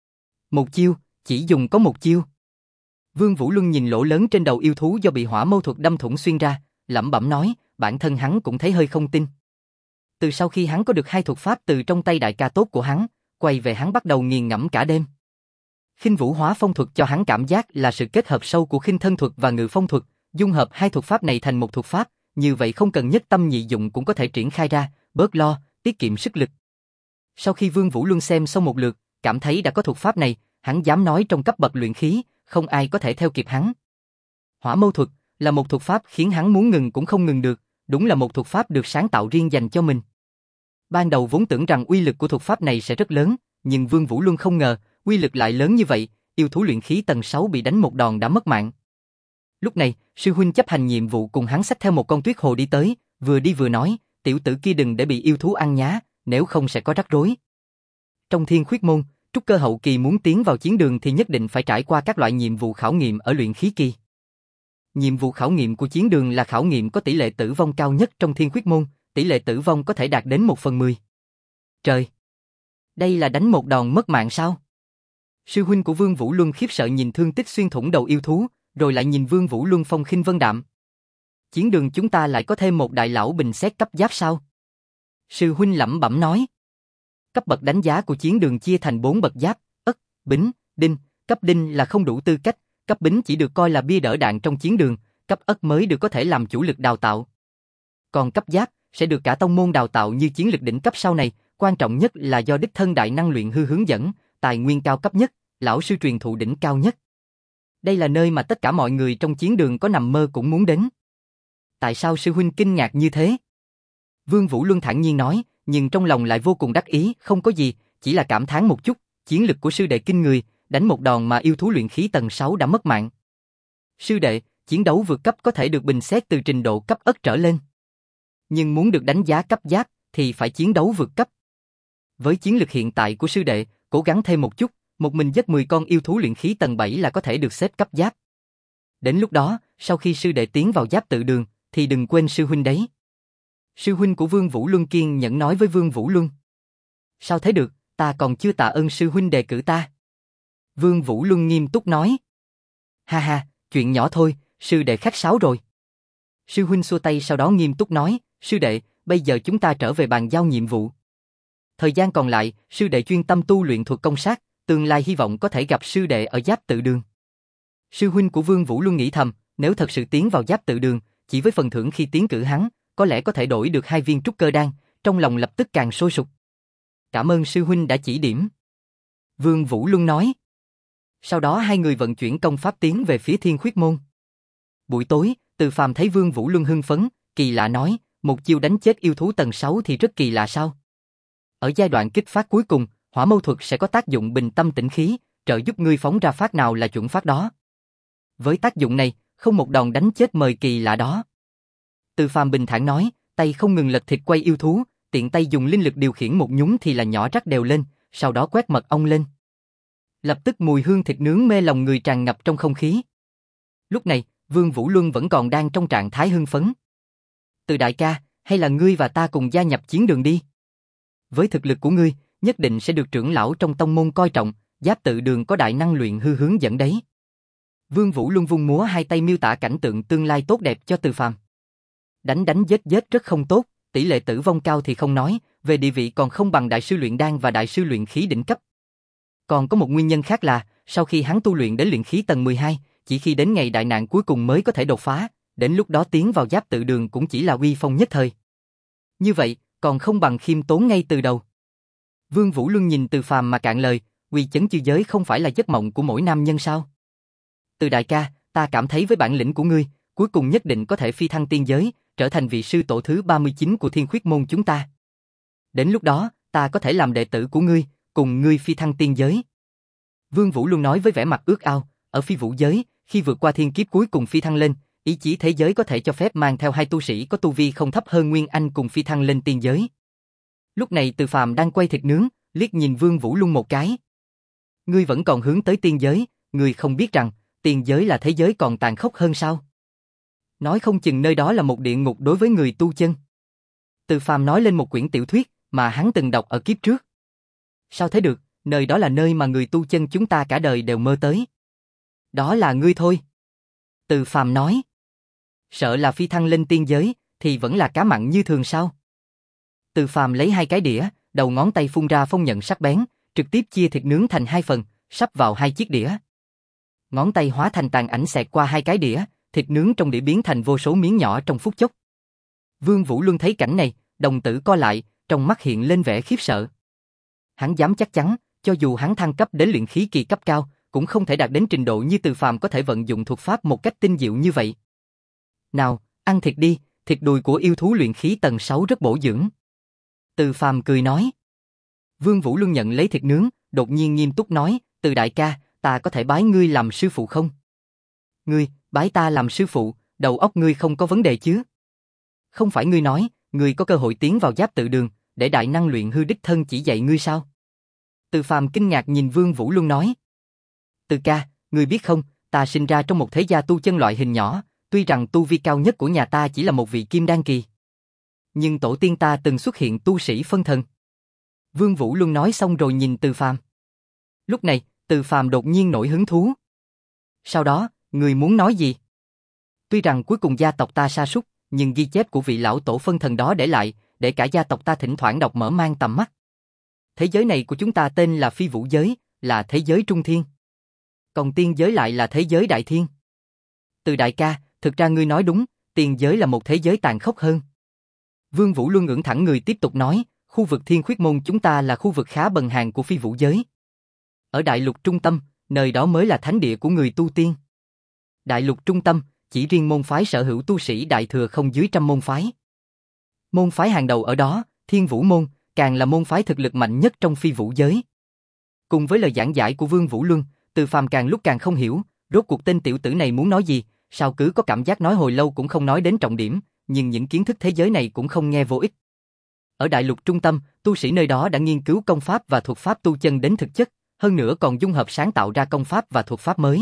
Một chiêu, chỉ dùng có một chiêu. Vương Vũ Luân nhìn lỗ lớn trên đầu yêu thú do bị hỏa mâu thuật đâm thủng xuyên ra, lẩm bẩm nói, bản thân hắn cũng thấy hơi không tin. Từ sau khi hắn có được hai thuật pháp từ trong tay đại ca tốt của hắn, quay về hắn bắt đầu nghiền ngẫm cả đêm. Khinh Vũ Hóa Phong thuật cho hắn cảm giác là sự kết hợp sâu của Khinh Thân thuật và Ngự Phong thuật, dung hợp hai thuật pháp này thành một thuật pháp, như vậy không cần nhất tâm nhị dụng cũng có thể triển khai ra, bớt lo, tiết kiệm sức lực. Sau khi Vương Vũ Luân xem xong một lượt, cảm thấy đã có thuật pháp này, hắn dám nói trong cấp bậc luyện khí, không ai có thể theo kịp hắn. Hỏa mâu thuật là một thuật pháp khiến hắn muốn ngừng cũng không ngừng được, đúng là một thuật pháp được sáng tạo riêng dành cho mình. Ban đầu vốn tưởng rằng uy lực của thuật pháp này sẽ rất lớn, nhưng Vương Vũ Luân không ngờ, uy lực lại lớn như vậy, yêu thú luyện khí tầng sáu bị đánh một đòn đã mất mạng. Lúc này, sư huynh chấp hành nhiệm vụ cùng hắn xách theo một con tuyết hồ đi tới, vừa đi vừa nói, tiểu tử kia đừng để bị yêu thú ăn nhá, nếu không sẽ có rắc rối. Trong Thiên Khuyết môn, trúc cơ hậu kỳ muốn tiến vào chiến đường thì nhất định phải trải qua các loại nhiệm vụ khảo nghiệm ở luyện khí kỳ. Nhiệm vụ khảo nghiệm của chiến đường là khảo nghiệm có tỷ lệ tử vong cao nhất trong Thiên Khuyết môn, tỷ lệ tử vong có thể đạt đến một phần mười. Trời! Đây là đánh một đòn mất mạng sao? Sư huynh của Vương Vũ Luân khiếp sợ nhìn thương tích xuyên thủng đầu yêu thú, rồi lại nhìn Vương Vũ Luân phong khinh vân đạm. Chiến đường chúng ta lại có thêm một đại lão bình xét cấp giáp sao? Sư huynh lẩm bẩm nói. Cấp bậc đánh giá của chiến đường chia thành bốn bậc giáp, ất, bính, đinh, Cấp đinh là không đủ tư cách, cấp bính chỉ được coi là bia đỡ đạn trong chiến đường, cấp ất mới được có thể làm chủ lực đào tạo. Còn cấp giáp sẽ được cả tông môn đào tạo như chiến lực đỉnh cấp sau này, quan trọng nhất là do đích thân đại năng luyện hư hướng dẫn, tài nguyên cao cấp nhất, lão sư truyền thụ đỉnh cao nhất. Đây là nơi mà tất cả mọi người trong chiến đường có nằm mơ cũng muốn đến. Tại sao sư huynh kinh ngạc như thế? Vương Vũ Luân thản nhiên nói, nhưng trong lòng lại vô cùng đắc ý, không có gì, chỉ là cảm thán một chút, chiến lực của sư đệ kinh người, đánh một đòn mà yêu thú luyện khí tầng sáu đã mất mạng. Sư đệ, chiến đấu vượt cấp có thể được bình xét từ trình độ cấp ất trở lên. Nhưng muốn được đánh giá cấp giáp thì phải chiến đấu vượt cấp. Với chiến lực hiện tại của sư đệ, cố gắng thêm một chút, một mình giết mười con yêu thú luyện khí tầng bảy là có thể được xếp cấp giáp. Đến lúc đó, sau khi sư đệ tiến vào giáp tự đường, thì đừng quên sư huynh đấy. Sư huynh của Vương Vũ Luân kiên nhẫn nói với Vương Vũ Luân. Sao thế được, ta còn chưa tạ ơn sư huynh đề cử ta. Vương Vũ Luân nghiêm túc nói. Ha ha, chuyện nhỏ thôi, sư đệ khách sáo rồi. Sư huynh xua tay sau đó nghiêm túc nói, sư đệ, bây giờ chúng ta trở về bàn giao nhiệm vụ. Thời gian còn lại, sư đệ chuyên tâm tu luyện thuật công sát, tương lai hy vọng có thể gặp sư đệ ở giáp tự đường. Sư huynh của Vương Vũ Luân nghĩ thầm, nếu thật sự tiến vào giáp tự đường, chỉ với phần thưởng khi tiến cử hắn, có lẽ có thể đổi được hai viên trúc cơ đan, trong lòng lập tức càng sôi sục. Cảm ơn sư huynh đã chỉ điểm. Vương Vũ Luân nói. Sau đó hai người vận chuyển công pháp tiến về phía Thiên Khuyết Môn. Buổi tối, Từ Phàm thấy Vương Vũ Luân hưng phấn, kỳ lạ nói, một chiêu đánh chết yêu thú tầng sáu thì rất kỳ lạ sao? Ở giai đoạn kích phát cuối cùng, hỏa mâu thuật sẽ có tác dụng bình tâm tĩnh khí, trợ giúp ngươi phóng ra phát nào là chuẩn phát đó. Với tác dụng này, không một đòn đánh chết mời kỳ lạ đó. Từ Phàm bình thản nói, tay không ngừng lật thịt quay yêu thú, tiện tay dùng linh lực điều khiển một nhúng thì là nhỏ rắc đều lên, sau đó quét mật ong lên. Lập tức mùi hương thịt nướng mê lòng người tràn ngập trong không khí. Lúc này, Vương Vũ Luân vẫn còn đang trong trạng thái hưng phấn. Từ đại ca, hay là ngươi và ta cùng gia nhập chiến đường đi? Với thực lực của ngươi, nhất định sẽ được trưởng lão trong tông môn coi trọng, giáp tự đường có đại năng luyện hư hướng dẫn đấy. Vương Vũ Luân vung múa hai tay miêu tả cảnh tượng tương lai tốt đẹp cho Từ Phàm. Đánh đánh giết giết rất không tốt, tỷ lệ tử vong cao thì không nói, về địa vị còn không bằng đại sư luyện đan và đại sư luyện khí đỉnh cấp. Còn có một nguyên nhân khác là, sau khi hắn tu luyện đến luyện khí tầng mười hai, chỉ khi đến ngày đại nạn cuối cùng mới có thể đột phá, đến lúc đó tiến vào giáp tự đường cũng chỉ là uy phong nhất thời. Như vậy, còn không bằng khiêm tốn ngay từ đầu. Vương Vũ Luân nhìn Từ Phàm mà cạn lời, uy chấn chư giới không phải là giấc mộng của mỗi nam nhân sao? Từ đại ca, ta cảm thấy với bản lĩnh của ngươi, cuối cùng nhất định có thể phi thăng tiên giới, trở thành vị sư tổ thứ ba mươi chín của Thiên Khuyết Môn chúng ta. Đến lúc đó, ta có thể làm đệ tử của ngươi, cùng ngươi phi thăng tiên giới. Vương Vũ Luân nói với vẻ mặt ước ao, ở phi vũ giới, khi vượt qua thiên kiếp cuối cùng phi thăng lên, ý chí thế giới có thể cho phép mang theo hai tu sĩ có tu vi không thấp hơn Nguyên Anh cùng phi thăng lên tiên giới. Lúc này Từ Phàm đang quay thịt nướng, liếc nhìn Vương Vũ Luân một cái. Ngươi vẫn còn hướng tới tiên giới, ngươi không biết rằng, tiên giới là thế giới còn tàn khốc hơn sao? Nói không chừng nơi đó là một địa ngục đối với người tu chân. Từ Phàm nói lên một quyển tiểu thuyết mà hắn từng đọc ở kiếp trước. Sao thế được, nơi đó là nơi mà người tu chân chúng ta cả đời đều mơ tới. Đó là ngươi thôi. Từ Phàm nói. Sợ là phi thăng lên tiên giới, thì vẫn là cá mặn như thường sao? Từ Phàm lấy hai cái đĩa, đầu ngón tay phun ra phong nhận sắc bén, trực tiếp chia thịt nướng thành hai phần, sắp vào hai chiếc đĩa. Ngón tay hóa thành tàn ảnh xẹt qua hai cái đĩa, thịt nướng trong đĩa biến thành vô số miếng nhỏ trong phút chốc. Vương Vũ Luân thấy cảnh này, đồng tử co lại, trong mắt hiện lên vẻ khiếp sợ. Hắn dám chắc chắn, cho dù hắn thăng cấp đến luyện khí kỳ cấp cao, cũng không thể đạt đến trình độ như Từ Phàm có thể vận dụng thuật pháp một cách tinh diệu như vậy. Nào, ăn thịt đi, thịt đùi của yêu thú luyện khí tầng sáu rất bổ dưỡng. Từ Phàm cười nói. Vương Vũ Luân nhận lấy thịt nướng, đột nhiên nghiêm túc nói, Từ đại ca, ta có thể bái ngươi làm sư phụ không? Ngươi, bái ta làm sư phụ, đầu óc ngươi không có vấn đề chứ? Không phải ngươi nói, ngươi có cơ hội tiến vào giáp tự đường, để đại năng luyện hư đích thân chỉ dạy ngươi sao? Từ Phàm kinh ngạc nhìn Vương Vũ Luân nói. Từ ca, ngươi biết không, ta sinh ra trong một thế gia tu chân loại hình nhỏ, tuy rằng tu vi cao nhất của nhà ta chỉ là một vị kim đan kỳ. Nhưng tổ tiên ta từng xuất hiện tu sĩ phân thần. Vương Vũ Luân nói xong rồi nhìn Từ Phàm. Lúc này, Từ Phàm đột nhiên nổi hứng thú. Sau đó, ngươi muốn nói gì? Tuy rằng cuối cùng gia tộc ta sa sút, nhưng ghi chép của vị lão tổ phân thần đó để lại, để cả gia tộc ta thỉnh thoảng đọc mở mang tầm mắt. Thế giới này của chúng ta tên là Phi Vũ Giới, là thế giới trung thiên. còn tiên giới lại là thế giới đại thiên. Từ đại ca, thực ra ngươi nói đúng, tiên giới là một thế giới tàn khốc hơn. Vương Vũ Luân ngẩng thẳng người tiếp tục nói, khu vực Thiên Khuyết Môn chúng ta là khu vực khá bần hàn của phi vũ giới. Ở đại lục trung tâm, nơi đó mới là thánh địa của người tu tiên. Đại lục trung tâm, chỉ riêng môn phái sở hữu tu sĩ đại thừa không dưới trăm môn phái. Môn phái hàng đầu ở đó, Thiên Vũ Môn, càng là môn phái thực lực mạnh nhất trong phi vũ giới. Cùng với lời giảng giải của Vương Vũ Luân, Từ Phàm càng lúc càng không hiểu, rốt cuộc tên tiểu tử này muốn nói gì, sao cứ có cảm giác nói hồi lâu cũng không nói đến trọng điểm, nhưng những kiến thức thế giới này cũng không nghe vô ích. Ở đại lục trung tâm, tu sĩ nơi đó đã nghiên cứu công pháp và thuật pháp tu chân đến thực chất, hơn nữa còn dung hợp sáng tạo ra công pháp và thuật pháp mới.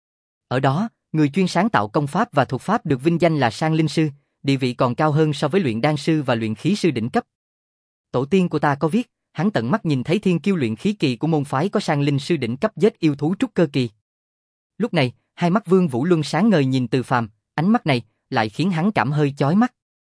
Ở đó, người chuyên sáng tạo công pháp và thuật pháp được vinh danh là Sang Linh Sư, địa vị còn cao hơn so với luyện đan sư và luyện khí sư đỉnh cấp. Tổ tiên của ta có viết, hắn tận mắt nhìn thấy thiên kiêu luyện khí kỳ của môn phái có Sang Linh Sư đỉnh cấp giết yêu thú trúc cơ kỳ. Lúc này, hai mắt Vương Vũ Luân sáng ngời nhìn Từ Phàm, ánh mắt này lại khiến hắn cảm hơi chói mắt.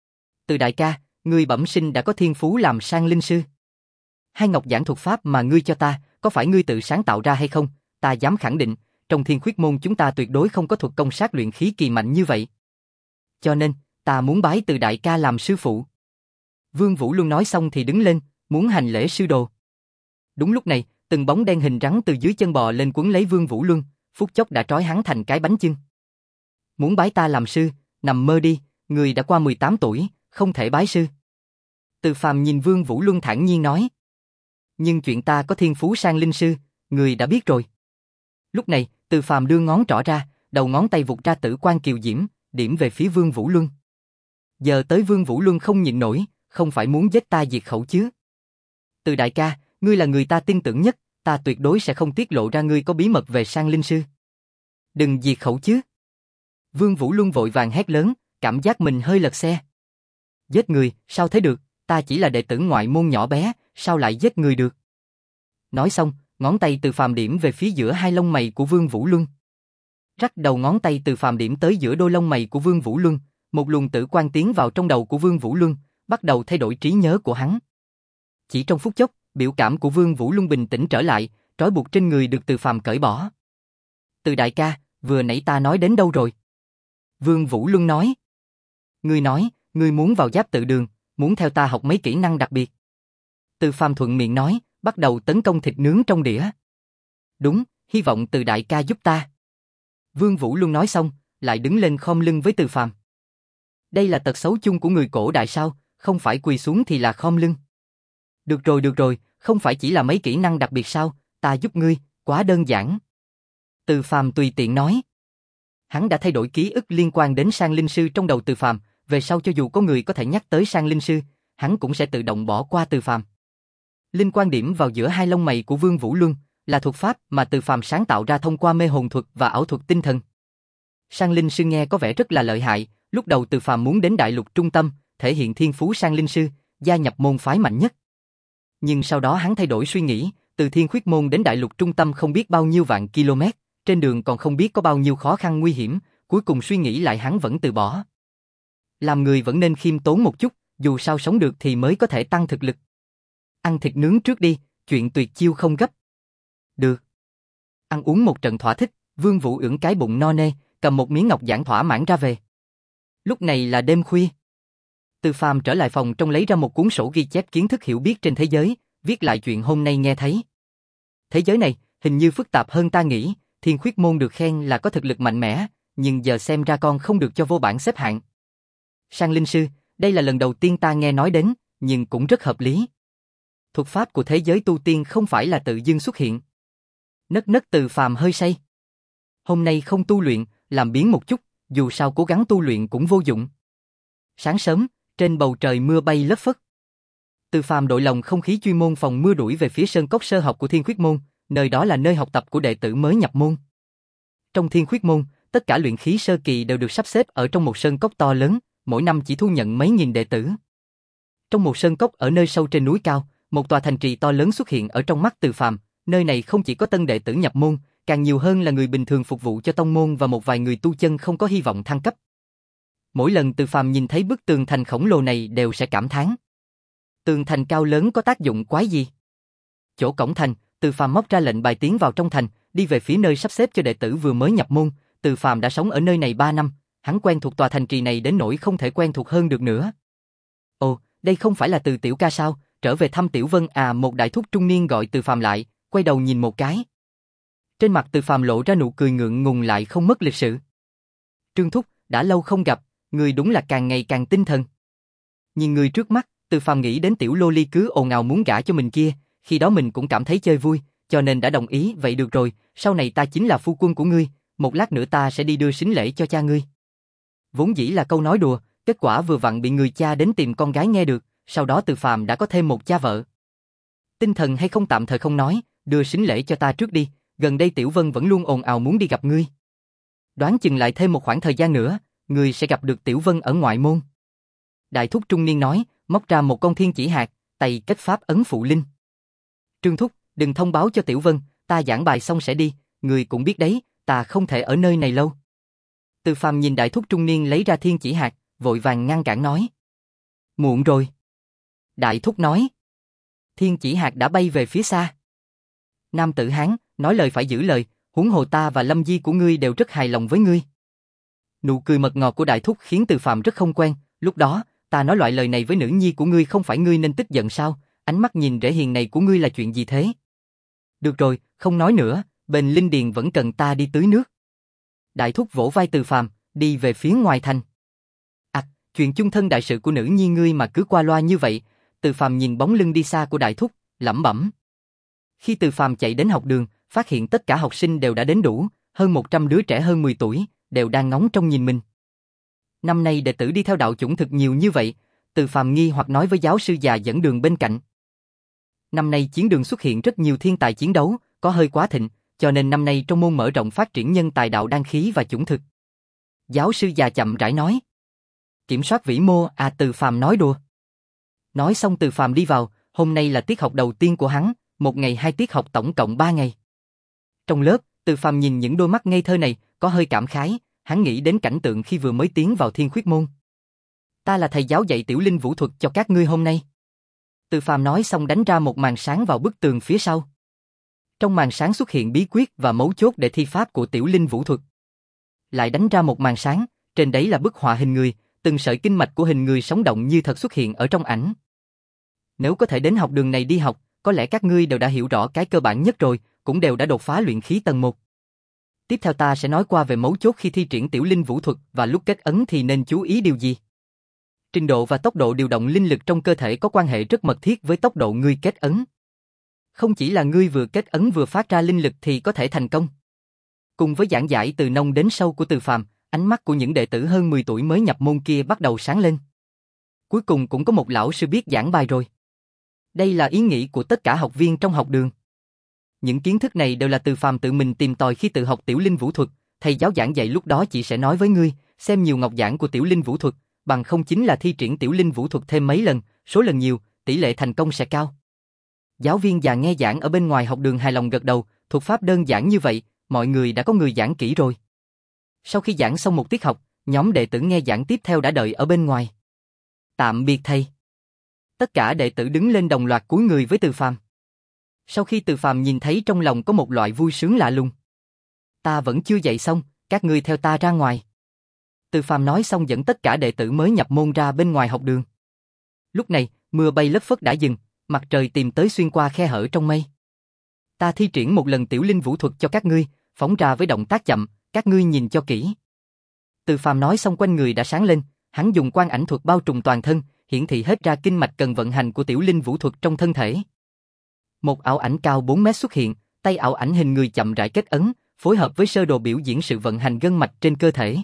Từ đại ca, ngươi bẩm sinh đã có thiên phú làm Sang Linh Sư. Hai ngọc giảng thuật pháp mà ngươi cho ta, có phải ngươi tự sáng tạo ra hay không? Ta dám khẳng định, trong Thiên Khuyết Môn chúng ta tuyệt đối không có thuật công sát luyện khí kỳ mạnh như vậy. Cho nên, ta muốn bái Từ đại ca làm sư phụ. Vương Vũ Luân nói xong thì đứng lên, muốn hành lễ sư đồ. Đúng lúc này, từng bóng đen hình rắn từ dưới chân bò lên quấn lấy Vương Vũ Luân, phút chốc đã trói hắn thành cái bánh chưng. Muốn bái ta làm sư, nằm mơ đi, người đã qua mười tám tuổi, không thể bái sư. Từ Phàm nhìn Vương Vũ Luân thản nhiên nói. Nhưng chuyện ta có thiên phú Sang Linh Sư, người đã biết rồi. Lúc này, Từ Phàm đưa ngón trỏ ra, đầu ngón tay vụt ra tử quan kiều diễm, điểm về phía Vương Vũ Luân. Giờ tới Vương Vũ Luân không nhịn nổi, không phải muốn giết ta diệt khẩu chứ. Từ đại ca, ngươi là người ta tin tưởng nhất, ta tuyệt đối sẽ không tiết lộ ra ngươi có bí mật về Sang Linh Sư. Đừng diệt khẩu chứ. Vương Vũ Luân vội vàng hét lớn, cảm giác mình hơi lật xe. Giết người, sao thế được, ta chỉ là đệ tử ngoại môn nhỏ bé, sao lại giết người được. Nói xong, ngón tay Từ Phàm điểm về phía giữa hai lông mày của Vương Vũ Luân. Rắc đầu ngón tay Từ Phàm điểm tới giữa đôi lông mày của Vương Vũ Luân, một luồng tử quang tiến vào trong đầu của Vương Vũ Luân, bắt đầu thay đổi trí nhớ của hắn. Chỉ trong phút chốc, biểu cảm của Vương Vũ Luân bình tĩnh trở lại, trói buộc trên người được Từ Phàm cởi bỏ. Từ đại ca, vừa nãy ta nói đến đâu rồi? Vương Vũ Luân nói. Ngươi nói, ngươi muốn vào Giáp Tự Đường, muốn theo ta học mấy kỹ năng đặc biệt. Từ Phàm thuận miệng nói, bắt đầu tấn công thịt nướng trong đĩa. Đúng, hy vọng Từ đại ca giúp ta. Vương Vũ Luân nói xong, lại đứng lên khom lưng với Từ Phàm. Đây là tật xấu chung của người cổ đại sao, không phải quỳ xuống thì là khom lưng. Được rồi được rồi, không phải chỉ là mấy kỹ năng đặc biệt sao, ta giúp ngươi, quá đơn giản. Từ Phàm tùy tiện nói. Hắn đã thay đổi ký ức liên quan đến Sang Linh Sư trong đầu Từ Phàm, về sau cho dù có người có thể nhắc tới Sang Linh Sư, hắn cũng sẽ tự động bỏ qua Từ Phàm. Linh quan điểm vào giữa hai lông mày của Vương Vũ Luân, là thuật pháp mà Từ Phàm sáng tạo ra thông qua mê hồn thuật và ảo thuật tinh thần. Sang Linh Sư nghe có vẻ rất là lợi hại, lúc đầu Từ Phàm muốn đến đại lục trung tâm, thể hiện thiên phú Sang Linh Sư, gia nhập môn phái mạnh nhất. Nhưng sau đó hắn thay đổi suy nghĩ, từ Thiên Khuyết Môn đến đại lục trung tâm không biết bao nhiêu vạn km, trên đường còn không biết có bao nhiêu khó khăn nguy hiểm, cuối cùng suy nghĩ lại hắn vẫn từ bỏ. Làm người vẫn nên khiêm tốn một chút, dù sao sống được thì mới có thể tăng thực lực. Ăn thịt nướng trước đi, chuyện tuyệt chiêu không gấp. Được. Ăn uống một trận thỏa thích, Vương Vũ ưỡn cái bụng no nê, cầm một miếng ngọc giản thỏa mãn ra về. Lúc này là đêm khuya. Từ Phàm trở lại phòng trong lấy ra một cuốn sổ ghi chép kiến thức hiểu biết trên thế giới, viết lại chuyện hôm nay nghe thấy. Thế giới này, hình như phức tạp hơn ta nghĩ, Thiên Khuyết Môn được khen là có thực lực mạnh mẽ, nhưng giờ xem ra con không được cho vô bảng xếp hạng. Sang Linh Sư, đây là lần đầu tiên ta nghe nói đến, nhưng cũng rất hợp lý. Thuật pháp của thế giới tu tiên không phải là tự dưng xuất hiện. Nấc nấc Từ Phàm hơi say. Hôm nay không tu luyện, làm biếng một chút, dù sao cố gắng tu luyện cũng vô dụng. Sáng sớm, trên bầu trời mưa bay lất phất. Từ Phàm đội lòng không khí chuyên môn phòng mưa đuổi về phía sơn cốc sơ học của Thiên Khuyết Môn, nơi đó là nơi học tập của đệ tử mới nhập môn. Trong Thiên Khuyết Môn, tất cả luyện khí sơ kỳ đều được sắp xếp ở trong một sơn cốc to lớn, mỗi năm chỉ thu nhận mấy nghìn đệ tử. Trong một sơn cốc ở nơi sâu trên núi cao, một tòa thành trì to lớn xuất hiện ở trong mắt Từ Phàm, nơi này không chỉ có tân đệ tử nhập môn, càng nhiều hơn là người bình thường phục vụ cho tông môn và một vài người tu chân không có hy vọng thăng cấp. Mỗi lần Từ Phàm nhìn thấy bức tường thành khổng lồ này đều sẽ cảm thán. Tường thành cao lớn có tác dụng quái gì? Chỗ cổng thành, Từ Phàm móc ra lệnh bài tiến vào trong thành, đi về phía nơi sắp xếp cho đệ tử vừa mới nhập môn. Từ Phàm đã sống ở nơi này ba năm, hắn quen thuộc tòa thành trì này đến nỗi không thể quen thuộc hơn được nữa. Ồ, đây không phải là Từ tiểu ca sao, trở về thăm Tiểu Vân à? Một đại thúc trung niên gọi Từ Phàm lại, quay đầu nhìn một cái. Trên mặt Từ Phàm lộ ra nụ cười ngượng ngùng lại không mất lịch sự. Trương thúc, đã lâu không gặp, người đúng là càng ngày càng tinh thần. Nhìn người trước mắt, Từ Phàm nghĩ đến tiểu lô ly cứ ồn ào muốn gả cho mình kia, khi đó mình cũng cảm thấy chơi vui, cho nên đã đồng ý. Vậy được rồi, sau này ta chính là phu quân của ngươi, một lát nữa ta sẽ đi đưa sính lễ cho cha ngươi. Vốn dĩ là câu nói đùa, kết quả vừa vặn bị người cha đến tìm con gái nghe được, sau đó Từ Phàm đã có thêm một cha vợ. Tinh thần hay không tạm thời không nói, đưa sính lễ cho ta trước đi, gần đây Tiểu Vân vẫn luôn ồn ào muốn đi gặp ngươi. Đoán chừng lại thêm một khoảng thời gian nữa, ngươi sẽ gặp được Tiểu Vân ở ngoại môn. Đại thúc trung niên nói, móc ra một con thiên chỉ hạt, tay kết pháp ấn phụ linh. Trương thúc, đừng thông báo cho Tiểu Vân, ta giảng bài xong sẽ đi, người cũng biết đấy, ta không thể ở nơi này lâu. Từ Phàm nhìn đại thúc trung niên lấy ra thiên chỉ hạt, vội vàng ngăn cản nói. Muộn rồi. Đại thúc nói. Thiên chỉ hạt đã bay về phía xa. Nam tử Hán, nói lời phải giữ lời, huống hồ ta và Lâm Di của ngươi đều rất hài lòng với ngươi. Nụ cười mật ngọt của đại thúc khiến Từ Phàm rất không quen, lúc đó, ta nói loại lời này với nữ nhi của ngươi không phải ngươi nên tức giận sao, ánh mắt nhìn rễ hiền này của ngươi là chuyện gì thế? Được rồi, không nói nữa, bên linh điền vẫn cần ta đi tưới nước. Đại thúc vỗ vai Từ Phàm, đi về phía ngoài thành. À, chuyện chung thân đại sự của nữ nhi ngươi mà cứ qua loa như vậy. Từ Phàm nhìn bóng lưng đi xa của đại thúc, lẩm bẩm. Khi Từ Phàm chạy đến học đường, phát hiện tất cả học sinh đều đã đến đủ, hơn một trăm đứa trẻ hơn mười tuổi, đều đang ngóng trông nhìn mình. Năm nay đệ tử đi theo đạo chủng thực nhiều như vậy, Từ Phàm nghi hoặc nói với giáo sư già dẫn đường bên cạnh. Năm nay chiến đường xuất hiện rất nhiều thiên tài chiến đấu, có hơi quá thịnh, cho nên năm nay trong môn mở rộng phát triển nhân tài đạo đan khí và chủng thực. Giáo sư già chậm rãi nói. Kiểm soát vĩ mô, à? Từ Phàm nói đùa. Nói xong Từ Phàm đi vào, hôm nay là tiết học đầu tiên của hắn, một ngày hai tiết học tổng cộng ba ngày. Trong lớp, Từ Phàm nhìn những đôi mắt ngây thơ này, có hơi cảm khái, hắn nghĩ đến cảnh tượng khi vừa mới tiến vào Thiên Khuyết môn. Ta là thầy giáo dạy tiểu linh vũ thuật cho các ngươi hôm nay. Từ Phàm nói xong đánh ra một màn sáng vào bức tường phía sau. Trong màn sáng xuất hiện bí quyết và mấu chốt để thi pháp của tiểu linh vũ thuật. Lại đánh ra một màn sáng, trên đấy là bức họa hình người, từng sợi kinh mạch của hình người sống động như thật xuất hiện ở trong ảnh. Nếu có thể đến học đường này đi học, có lẽ các ngươi đều đã hiểu rõ cái cơ bản nhất rồi, cũng đều đã đột phá luyện khí tầng một. Tiếp theo ta sẽ nói qua về mấu chốt khi thi triển tiểu linh vũ thuật và lúc kết ấn thì nên chú ý điều gì. Trình độ và tốc độ điều động linh lực trong cơ thể có quan hệ rất mật thiết với tốc độ ngươi kết ấn. Không chỉ là ngươi vừa kết ấn vừa phát ra linh lực thì có thể thành công. Cùng với giảng giải từ nông đến sâu của Từ Phàm, ánh mắt của những đệ tử hơn mười tuổi mới nhập môn kia bắt đầu sáng lên. Cuối cùng cũng có một lão sư biết giảng bài rồi. Đây là ý nghĩ của tất cả học viên trong học đường. Những kiến thức này đều là Từ Phàm tự mình tìm tòi khi tự học tiểu linh vũ thuật, thầy giáo giảng dạy lúc đó chỉ sẽ nói với ngươi, xem nhiều ngọc giảng của tiểu linh vũ thuật, bằng không chính là thi triển tiểu linh vũ thuật thêm mấy lần, số lần nhiều, tỷ lệ thành công sẽ cao. Giáo viên già nghe giảng ở bên ngoài học đường hài lòng gật đầu, thuật pháp đơn giản như vậy, mọi người đã có người giảng kỹ rồi. Sau khi giảng xong một tiết học, nhóm đệ tử nghe giảng tiếp theo đã đợi ở bên ngoài. Tạm biệt thầy. Tất cả đệ tử đứng lên đồng loạt cúi người với Từ Phàm. Sau khi Từ Phàm nhìn thấy trong lòng có một loại vui sướng lạ lùng. Ta vẫn chưa dạy xong, các ngươi theo ta ra ngoài. Từ Phàm nói xong dẫn tất cả đệ tử mới nhập môn ra bên ngoài học đường. Lúc này, mưa bay lất phất đã dừng, mặt trời tìm tới xuyên qua khe hở trong mây. Ta thi triển một lần tiểu linh vũ thuật cho các ngươi, phóng ra với động tác chậm, các ngươi nhìn cho kỹ. Từ Phàm nói xong quanh người đã sáng lên, hắn dùng quang ảnh thuật bao trùm toàn thân, hiển thị hết ra kinh mạch cần vận hành của tiểu linh vũ thuật trong thân thể. Một ảo ảnh cao bốn mét xuất hiện, tay ảo ảnh hình người chậm rãi kết ấn, phối hợp với sơ đồ biểu diễn sự vận hành gân mạch trên cơ thể.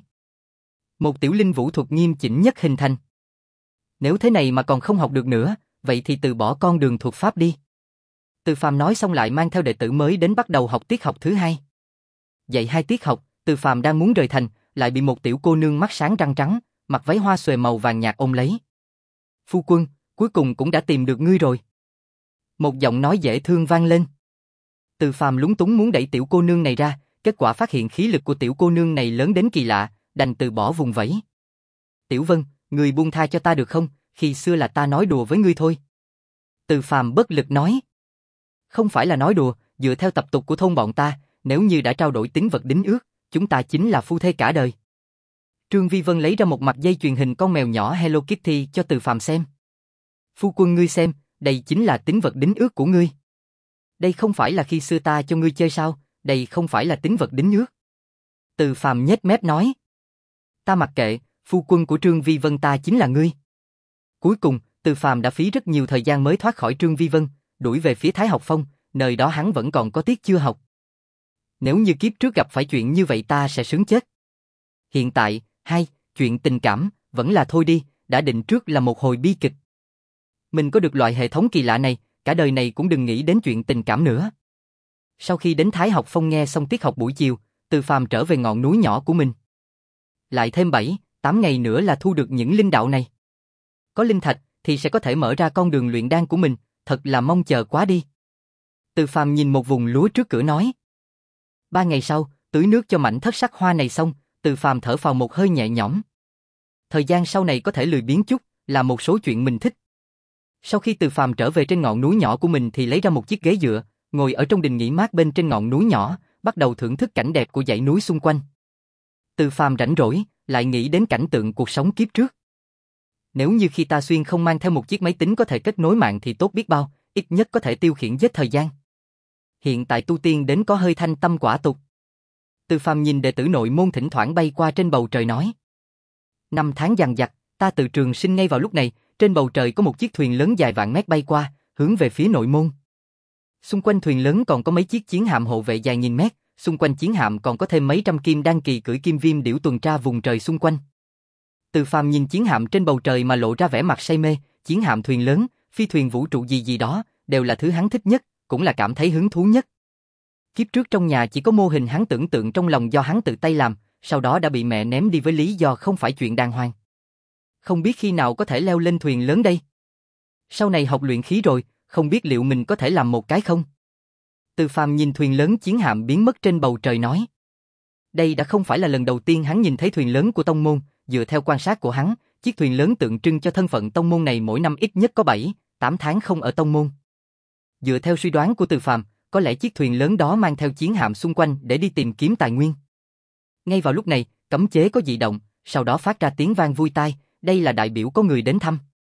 Một tiểu linh vũ thuật nghiêm chỉnh nhất hình thành. Nếu thế này mà còn không học được nữa, vậy thì từ bỏ con đường thuật pháp đi. Từ Phàm nói xong lại mang theo đệ tử mới đến bắt đầu học tiết học thứ hai. Dạy hai tiết học, Từ Phàm đang muốn rời thành, lại bị một tiểu cô nương mắt sáng răng trắng, mặc váy hoa xuề màu vàng nhạt ôm lấy. Phu quân, cuối cùng cũng đã tìm được ngươi rồi. Một giọng nói dễ thương vang lên. Từ Phàm lúng túng muốn đẩy tiểu cô nương này ra, kết quả phát hiện khí lực của tiểu cô nương này lớn đến kỳ lạ, đành từ bỏ vùng vẫy. Tiểu Vân, ngươi buông tha cho ta được không, khi xưa là ta nói đùa với ngươi thôi. Từ Phàm bất lực nói. Không phải là nói đùa, Dựa theo tập tục của thôn bọn ta, nếu như đã trao đổi tín vật đính ước, chúng ta chính là phu thê cả đời. Trương Vi Vân lấy ra một mặt dây chuyền hình con mèo nhỏ Hello Kitty cho Từ Phàm xem. Phu quân ngươi xem, đây chính là tín vật đính ước của ngươi. Đây không phải là khi xưa ta cho ngươi chơi sao, đây không phải là tín vật đính ước. Từ Phàm nhếch mép nói. Ta mặc kệ, phu quân của Trương Vi Vân ta chính là ngươi. Cuối cùng, Từ Phàm đã phí rất nhiều thời gian mới thoát khỏi Trương Vi Vân, đuổi về phía Thái Học Phong, nơi đó hắn vẫn còn có tiết chưa học. Nếu như kiếp trước gặp phải chuyện như vậy ta sẽ sướng chết. Hiện tại, hai, chuyện tình cảm, vẫn là thôi đi, đã định trước là một hồi bi kịch. Mình có được loại hệ thống kỳ lạ này, cả đời này cũng đừng nghĩ đến chuyện tình cảm nữa. Sau khi đến Thái Học Phong nghe xong tiết học buổi chiều, Từ Phàm trở về ngọn núi nhỏ của mình. Lại thêm bảy, tám ngày nữa là thu được những linh đạo này. Có linh thạch thì sẽ có thể mở ra con đường luyện đan của mình, thật là mong chờ quá đi. Từ Phàm nhìn một vùng lúa trước cửa nói. Ba ngày sau, tưới nước cho mảnh thất sắc hoa này xong, Từ Phàm thở phào một hơi nhẹ nhõm. Thời gian sau này có thể lười biếng chút, là một số chuyện mình thích. Sau khi Từ Phàm trở về trên ngọn núi nhỏ của mình thì lấy ra một chiếc ghế dựa, ngồi ở trong đình nghỉ mát bên trên ngọn núi nhỏ, bắt đầu thưởng thức cảnh đẹp của dãy núi xung quanh. Từ Phàm rảnh rỗi, lại nghĩ đến cảnh tượng cuộc sống kiếp trước. Nếu như khi ta xuyên không mang theo một chiếc máy tính có thể kết nối mạng thì tốt biết bao, ít nhất có thể tiêu khiển giết thời gian. Hiện tại tu tiên đến có hơi thanh tâm quả tục. Từ Phàm nhìn đệ tử nội môn thỉnh thoảng bay qua trên bầu trời nói. Năm tháng dằng dặc, ta từ trường sinh ngay vào lúc này, trên bầu trời có một chiếc thuyền lớn dài vạn mét bay qua, hướng về phía nội môn. Xung quanh thuyền lớn còn có mấy chiếc chiến hạm hộ vệ dài nghìn mét, xung quanh chiến hạm còn có thêm mấy trăm kim đan kỳ cưỡi kim viêm điểu tuần tra vùng trời xung quanh. Từ Phàm nhìn chiến hạm trên bầu trời mà lộ ra vẻ mặt say mê, chiến hạm thuyền lớn, phi thuyền vũ trụ gì gì đó, đều là thứ hắn thích nhất, cũng là cảm thấy hứng thú nhất. Kiếp trước trong nhà chỉ có mô hình hắn tưởng tượng trong lòng do hắn tự tay làm, sau đó đã bị mẹ ném đi với lý do không phải chuyện đàng hoàng. Không biết khi nào có thể leo lên thuyền lớn đây. Sau này học luyện khí rồi, không biết liệu mình có thể làm một cái không? Từ Phàm nhìn thuyền lớn chiến hạm biến mất trên bầu trời nói. Đây đã không phải là lần đầu tiên hắn nhìn thấy thuyền lớn của tông môn, dựa theo quan sát của hắn, chiếc thuyền lớn tượng trưng cho thân phận tông môn này mỗi năm ít nhất có bảy, tám tháng không ở tông môn. Dựa theo suy đoán của Từ Phàm, có lẽ chiếc thuyền lớn đó mang theo chiến hạm xung quanh để đi tìm kiếm tài nguyên. Ngay vào lúc này, cấm chế có dị động, sau đó phát ra tiếng vang vui tai, đây là đại biểu có người đến thăm.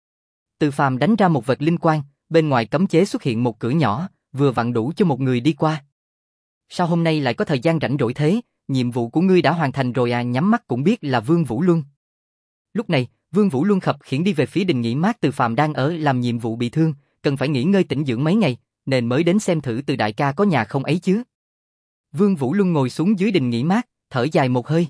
Từ Phàm đánh ra một vật linh quang, bên ngoài cấm chế xuất hiện một cửa nhỏ, vừa vặn đủ cho một người đi qua. Sao hôm nay lại có thời gian rảnh rỗi thế, nhiệm vụ của ngươi đã hoàn thành rồi à? Nhắm mắt cũng biết là Vương Vũ Luân. Lúc này, Vương Vũ Luân khập khiễng đi về phía đình nghỉ mát Từ Phàm đang ở làm nhiệm vụ bị thương, cần phải nghỉ ngơi tĩnh dưỡng mấy ngày, nên mới đến xem thử Từ đại ca có nhà không ấy chứ. Vương Vũ Luân ngồi xuống dưới đình nghỉ mát, thở dài một hơi.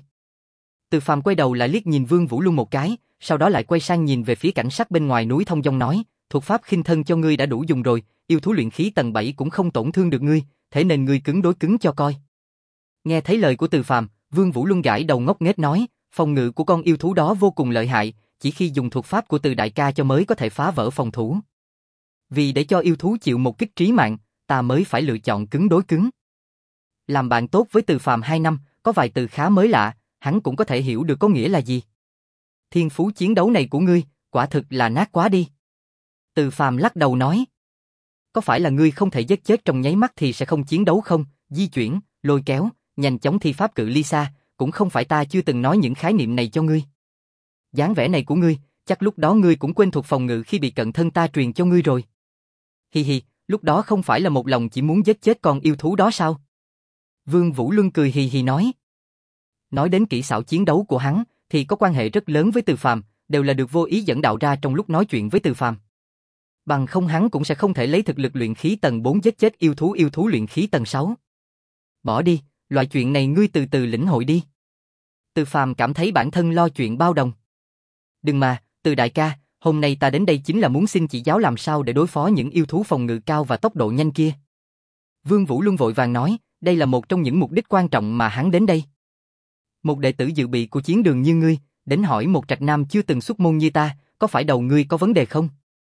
Từ Phàm quay đầu lại liếc nhìn Vương Vũ Luân một cái, sau đó lại quay sang nhìn về phía cảnh sắc bên ngoài núi thông dong nói, thuật pháp khinh thân cho ngươi đã đủ dùng rồi, yêu thú luyện khí tầng bảy cũng không tổn thương được ngươi, thế nên ngươi cứng đối cứng cho coi. Nghe thấy lời của Từ Phàm, Vương Vũ Luân gãi đầu ngốc nghếch nói, phòng ngự của con yêu thú đó vô cùng lợi hại, chỉ khi dùng thuật pháp của Từ đại ca cho mới có thể phá vỡ phòng thủ. Vì để cho yêu thú chịu một kích trí mạng, ta mới phải lựa chọn cứng đối cứng. Làm bạn tốt với Từ Phàm hai năm, có vài từ khá mới lạ, hắn cũng có thể hiểu được có nghĩa là gì. Thiên phú chiến đấu này của ngươi, quả thực là nát quá đi. Từ Phàm lắc đầu nói. Có phải là ngươi không thể giết chết trong nháy mắt thì sẽ không chiến đấu không, di chuyển, lôi kéo, nhanh chóng thi pháp cự ly xa, cũng không phải ta chưa từng nói những khái niệm này cho ngươi. Dáng vẻ này của ngươi, chắc lúc đó ngươi cũng quên thuật phòng ngự khi bị cận thân ta truyền cho ngươi rồi. Hi hi, lúc đó không phải là một lòng chỉ muốn giết chết con yêu thú đó sao? Vương Vũ Luân cười hì hì nói. Nói đến kỹ xảo chiến đấu của hắn, thì có quan hệ rất lớn với Từ Phàm, đều là được vô ý dẫn đạo ra trong lúc nói chuyện với Từ Phàm. Bằng không hắn cũng sẽ không thể lấy thực lực luyện khí tầng bốn giết chết yêu thú yêu thú luyện khí tầng sáu. Bỏ đi, loại chuyện này ngươi từ từ lĩnh hội đi. Từ Phàm cảm thấy bản thân lo chuyện bao đồng. Đừng mà, Từ đại ca, hôm nay ta đến đây chính là muốn xin chỉ giáo làm sao để đối phó những yêu thú phòng ngự cao và tốc độ nhanh kia. Vương Vũ Luân vội vàng nói, đây là một trong những mục đích quan trọng mà hắn đến đây. Một đệ tử dự bị của chiến đường như ngươi, đến hỏi một trạch nam chưa từng xuất môn như ta, có phải đầu ngươi có vấn đề không?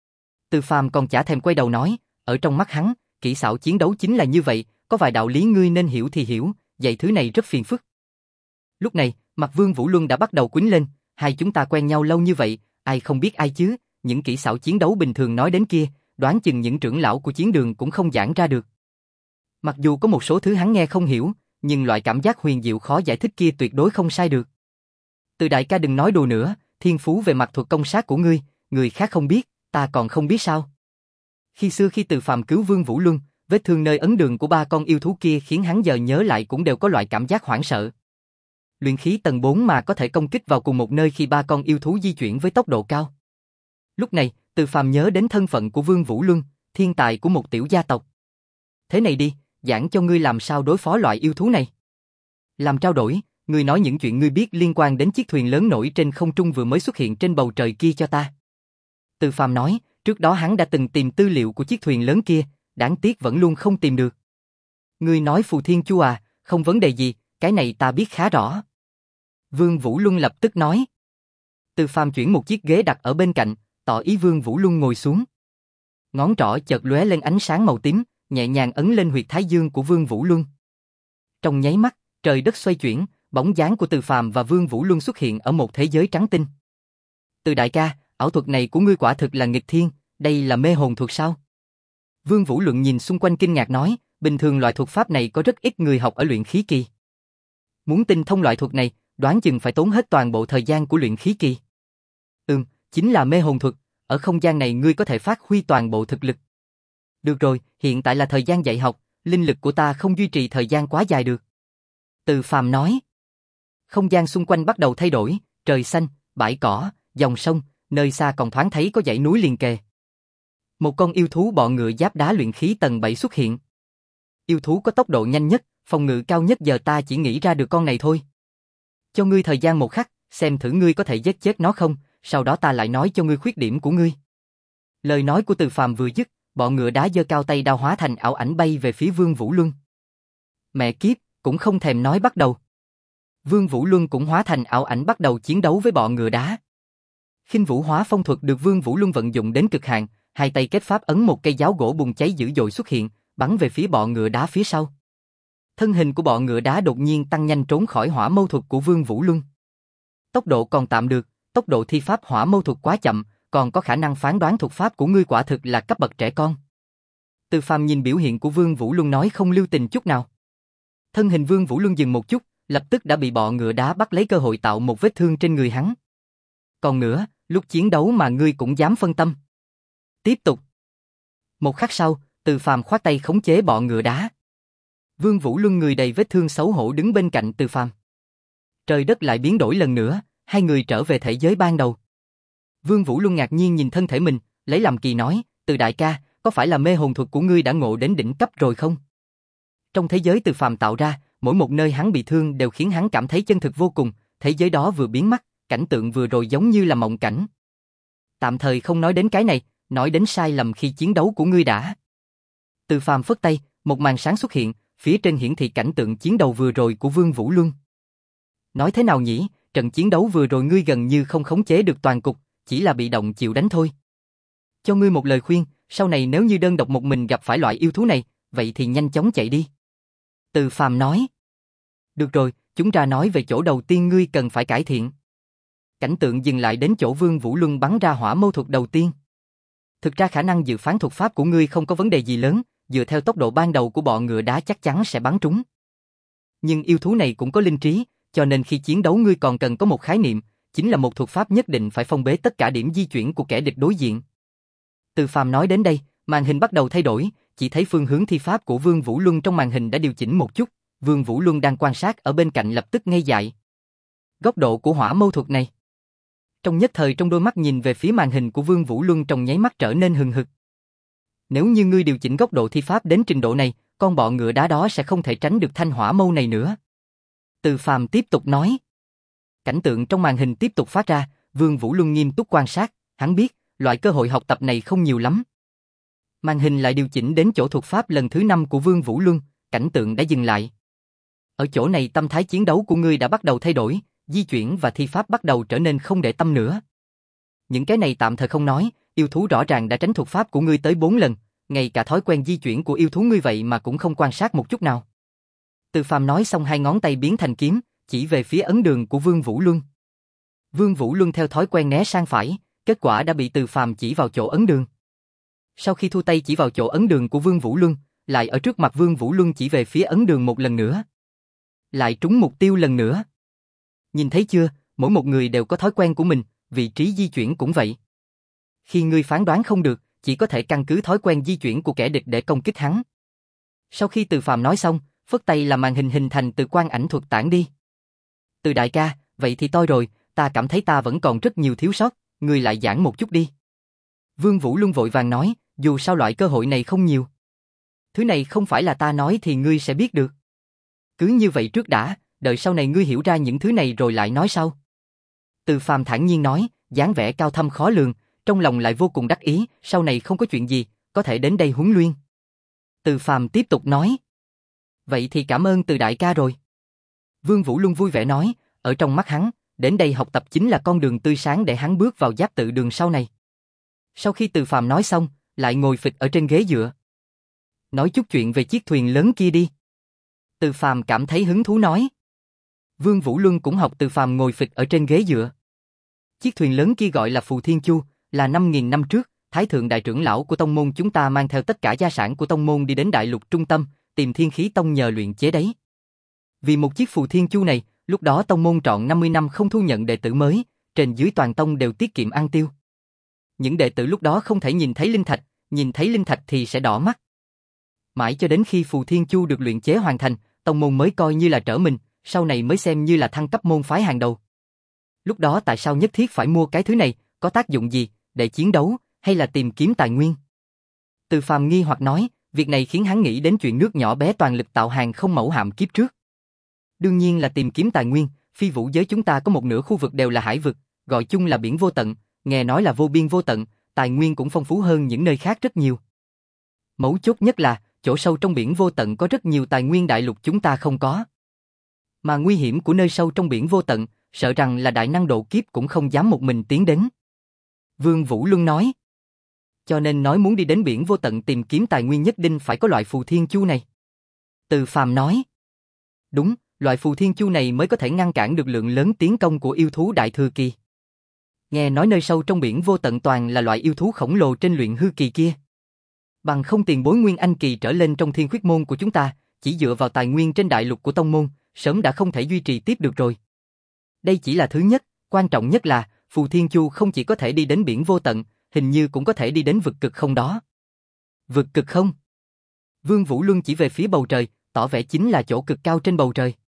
Từ Phàm còn chả thèm quay đầu nói, ở trong mắt hắn, kỹ xảo chiến đấu chính là như vậy, có vài đạo lý ngươi nên hiểu thì hiểu, dạy thứ này rất phiền phức. Lúc này, mặt Vương Vũ Luân đã bắt đầu quýnh lên, hai chúng ta quen nhau lâu như vậy, ai không biết ai chứ, những kỹ xảo chiến đấu bình thường nói đến kia, đoán chừng những trưởng lão của chiến đường cũng không giảng ra được. Mặc dù có một số thứ hắn nghe không hiểu, nhưng loại cảm giác huyền diệu khó giải thích kia tuyệt đối không sai được. Từ đại ca đừng nói đùa nữa, thiên phú về mặt thuật công sát của ngươi, người khác không biết, ta còn không biết sao. Khi xưa khi Từ Phàm cứu Vương Vũ Luân, vết thương nơi ấn đường của ba con yêu thú kia khiến hắn giờ nhớ lại cũng đều có loại cảm giác hoảng sợ. Luyện khí tầng bốn mà có thể công kích vào cùng một nơi khi ba con yêu thú di chuyển với tốc độ cao. Lúc này, Từ Phàm nhớ đến thân phận của Vương Vũ Luân, thiên tài của một tiểu gia tộc. Thế này đi, giảng cho ngươi làm sao đối phó loại yêu thú này. Làm trao đổi, ngươi nói những chuyện ngươi biết liên quan đến chiếc thuyền lớn nổi trên không trung vừa mới xuất hiện trên bầu trời kia cho ta. Từ Phàm nói, trước đó hắn đã từng tìm tư liệu của chiếc thuyền lớn kia, đáng tiếc vẫn luôn không tìm được. Ngươi nói Phù Thiên Chu à, không vấn đề gì, cái này ta biết khá rõ. Vương Vũ Luân lập tức nói. Từ Phàm chuyển một chiếc ghế đặt ở bên cạnh, tỏ ý Vương Vũ Luân ngồi xuống. Ngón trỏ chợt lóe lên ánh sáng màu tím, nhẹ nhàng ấn lên huyệt thái dương của Vương Vũ Luân. Trong nháy mắt, trời đất xoay chuyển, bóng dáng của Từ Phàm và Vương Vũ Luân xuất hiện ở một thế giới trắng tinh. Từ đại ca, ảo thuật này của ngươi quả thực là nghịch thiên, đây là mê hồn thuật sao? Vương Vũ Luân nhìn xung quanh kinh ngạc nói, bình thường loại thuật pháp này có rất ít người học ở luyện khí kỳ. Muốn tinh thông loại thuật này, đoán chừng phải tốn hết toàn bộ thời gian của luyện khí kỳ. Ừm, chính là mê hồn thuật, ở không gian này ngươi có thể phát huy toàn bộ thực lực. Được rồi, hiện tại là thời gian dạy học, linh lực của ta không duy trì thời gian quá dài được. Từ Phàm nói. Không gian xung quanh bắt đầu thay đổi, trời xanh, bãi cỏ, dòng sông, nơi xa còn thoáng thấy có dãy núi liền kề. Một con yêu thú bọ ngựa giáp đá luyện khí tầng bảy xuất hiện. Yêu thú có tốc độ nhanh nhất, phòng ngự cao nhất giờ ta chỉ nghĩ ra được con này thôi. Cho ngươi thời gian một khắc, xem thử ngươi có thể giết chết nó không, sau đó ta lại nói cho ngươi khuyết điểm của ngươi. Lời nói của Từ Phàm vừa dứt, bọ ngựa đá giơ cao tay đao hóa thành ảo ảnh bay về phía Vương Vũ Luân. Mẹ kiếp, cũng không thèm nói bắt đầu. Vương Vũ Luân cũng hóa thành ảo ảnh bắt đầu chiến đấu với bọ ngựa đá. Khinh Vũ Hóa Phong thuật được Vương Vũ Luân vận dụng đến cực hạn, hai tay kết pháp ấn một cây giáo gỗ bùng cháy dữ dội xuất hiện, bắn về phía bọ ngựa đá phía sau. Thân hình của bọ ngựa đá đột nhiên tăng nhanh trốn khỏi hỏa mâu thuật của Vương Vũ Luân. Tốc độ còn tạm được, tốc độ thi pháp hỏa mâu thuật quá chậm, còn có khả năng phán đoán thuật pháp của ngươi quả thực là cấp bậc trẻ con. Từ Phàm nhìn biểu hiện của Vương Vũ Luân nói không lưu tình chút nào. Thân hình Vương Vũ Luân dừng một chút, lập tức đã bị bọ ngựa đá bắt lấy cơ hội tạo một vết thương trên người hắn. Còn nữa, lúc chiến đấu mà ngươi cũng dám phân tâm. Tiếp tục. Một khắc sau, Từ Phàm khoát tay khống chế bọ ngựa đá. Vương Vũ Luân người đầy vết thương xấu hổ đứng bên cạnh Từ Phàm. Trời đất lại biến đổi lần nữa, hai người trở về thể giới ban đầu. Vương Vũ Luân ngạc nhiên nhìn thân thể mình, lấy làm kỳ nói, Từ đại ca, có phải là mê hồn thuật của ngươi đã ngộ đến đỉnh cấp rồi không? Trong thế giới Từ Phàm tạo ra, mỗi một nơi hắn bị thương đều khiến hắn cảm thấy chân thực vô cùng, thế giới đó vừa biến mất, cảnh tượng vừa rồi giống như là mộng cảnh. Tạm thời không nói đến cái này, nói đến sai lầm khi chiến đấu của ngươi đã. Từ Phàm phất tay, một màn sáng xuất hiện, phía trên hiển thị cảnh tượng chiến đấu vừa rồi của Vương Vũ Luân. Nói thế nào nhỉ, trận chiến đấu vừa rồi ngươi gần như không khống chế được toàn cục, chỉ là bị động chịu đánh thôi. Cho ngươi một lời khuyên, sau này nếu như đơn độc một mình gặp phải loại yêu thú này, vậy thì nhanh chóng chạy đi. Từ Phàm nói. Được rồi, chúng ta nói về chỗ đầu tiên ngươi cần phải cải thiện. Cảnh tượng dừng lại đến chỗ Vương Vũ Luân bắn ra hỏa mâu thuật đầu tiên. Thực ra khả năng dự phán thuật pháp của ngươi không có vấn đề gì lớn, dựa theo tốc độ ban đầu của bọ ngựa đá chắc chắn sẽ bắn trúng. Nhưng yêu thú này cũng có linh trí, cho nên khi chiến đấu ngươi còn cần có một khái niệm, chính là một thuật pháp nhất định phải phong bế tất cả điểm di chuyển của kẻ địch đối diện. Từ Phàm nói đến đây, màn hình bắt đầu thay đổi, chỉ thấy phương hướng thi pháp của Vương Vũ Luân trong màn hình đã điều chỉnh một chút, Vương Vũ Luân đang quan sát ở bên cạnh lập tức ngây dại. Góc độ của hỏa mâu thuật này. Trong nhất thời trong đôi mắt nhìn về phía màn hình của Vương Vũ Luân trong nháy mắt trở nên hừng hực. Nếu như ngươi điều chỉnh góc độ thi pháp đến trình độ này, con bọ ngựa đá đó sẽ không thể tránh được thanh hỏa mâu này nữa. Từ Phàm tiếp tục nói. Cảnh tượng trong màn hình tiếp tục phát ra, Vương Vũ Luân nghiêm túc quan sát, hắn biết, loại cơ hội học tập này không nhiều lắm. Màn hình lại điều chỉnh đến chỗ thuật pháp lần thứ năm của Vương Vũ Luân, cảnh tượng đã dừng lại. Ở chỗ này tâm thái chiến đấu của ngươi đã bắt đầu thay đổi, di chuyển và thi pháp bắt đầu trở nên không để tâm nữa. Những cái này tạm thời không nói, yêu thú rõ ràng đã tránh thuật pháp của ngươi tới bốn lần, ngay cả thói quen di chuyển của yêu thú ngươi vậy mà cũng không quan sát một chút nào. Từ Phàm nói xong hai ngón tay biến thành kiếm, chỉ về phía ấn đường của Vương Vũ Luân. Vương Vũ Luân theo thói quen né sang phải, kết quả đã bị Từ Phàm chỉ vào chỗ ấn đường. Sau khi thu tay chỉ vào chỗ ấn đường của Vương Vũ Luân, lại ở trước mặt Vương Vũ Luân chỉ về phía ấn đường một lần nữa. Lại trúng mục tiêu lần nữa. Nhìn thấy chưa, mỗi một người đều có thói quen của mình, vị trí di chuyển cũng vậy. Khi ngươi phán đoán không được, chỉ có thể căn cứ thói quen di chuyển của kẻ địch để công kích hắn. Sau khi Từ Phàm nói xong, phất tay là màn hình hình thành từ quan ảnh thuật tản đi. Từ đại ca, vậy thì tôi rồi, ta cảm thấy ta vẫn còn rất nhiều thiếu sót, ngươi lại giảng một chút đi. Vương Vũ Luân vội vàng nói, dù sao loại cơ hội này không nhiều. Thứ này không phải là ta nói thì ngươi sẽ biết được. Cứ như vậy trước đã, đợi sau này ngươi hiểu ra những thứ này rồi lại nói sau. Từ Phàm thản nhiên nói, dáng vẻ cao thâm khó lường, trong lòng lại vô cùng đắc ý, sau này không có chuyện gì, có thể đến đây huấn luyện. Từ Phàm tiếp tục nói. Vậy thì cảm ơn Từ đại ca rồi. Vương Vũ Luân vui vẻ nói, ở trong mắt hắn, đến đây học tập chính là con đường tươi sáng để hắn bước vào giáp tự đường sau này. Sau khi Từ Phàm nói xong, lại ngồi phịch ở trên ghế dựa. Nói chút chuyện về chiếc thuyền lớn kia đi. Từ Phàm cảm thấy hứng thú nói. Vương Vũ Luân cũng học Từ Phàm ngồi phịch ở trên ghế dựa. Chiếc thuyền lớn kia gọi là Phù Thiên Chu, là năm nghìn năm trước, Thái thượng đại trưởng lão của tông môn chúng ta mang theo tất cả gia sản của tông môn đi đến đại lục trung tâm, tìm Thiên Khí Tông nhờ luyện chế đấy. Vì một chiếc Phù Thiên Chu này, lúc đó tông môn trọn năm mươi năm không thu nhận đệ tử mới, trên dưới toàn tông đều tiết kiệm ăn tiêu. Những đệ tử lúc đó không thể nhìn thấy linh thạch, nhìn thấy linh thạch thì sẽ đỏ mắt. Mãi cho đến khi Phù Thiên Chu được luyện chế hoàn thành, tông môn mới coi như là trở mình, sau này mới xem như là thăng cấp môn phái hàng đầu. Lúc đó tại sao nhất thiết phải mua cái thứ này, có tác dụng gì, để chiến đấu, hay là tìm kiếm tài nguyên? Từ Phàm nghi hoặc nói, việc này khiến hắn nghĩ đến chuyện nước nhỏ bé toàn lực tạo hàng không mẫu hạm kiếp trước. Đương nhiên là tìm kiếm tài nguyên, phi vũ giới chúng ta có một nửa khu vực đều là hải vực, gọi chung là biển vô tận, nghe nói là vô biên vô tận, tài nguyên cũng phong phú hơn những nơi khác rất nhiều. Mấu chốt nhất là, chỗ sâu trong biển vô tận có rất nhiều tài nguyên đại lục chúng ta không có. Mà nguy hiểm của nơi sâu trong biển vô tận, sợ rằng là đại năng độ kiếp cũng không dám một mình tiến đến. Vương Vũ Luân nói. Cho nên nói muốn đi đến biển vô tận tìm kiếm tài nguyên nhất định phải có loại Phù Thiên Chu này. Từ Phàm nói. Đúng, loại Phù Thiên Chu này mới có thể ngăn cản được lượng lớn tiến công của yêu thú đại thừa kỳ. Nghe nói nơi sâu trong biển vô tận toàn là loại yêu thú khổng lồ trên luyện hư kỳ kia. Bằng không tiền bối nguyên anh kỳ trở lên trong Thiên Khuyết môn của chúng ta, chỉ dựa vào tài nguyên trên đại lục của tông môn, sớm đã không thể duy trì tiếp được rồi. Đây chỉ là thứ nhất, quan trọng nhất là, Phù Thiên Chu không chỉ có thể đi đến biển vô tận, hình như cũng có thể đi đến vực cực không đó. Vực cực không? Vương Vũ Luân chỉ về phía bầu trời, tỏ vẻ chính là chỗ cực cao trên bầu trời.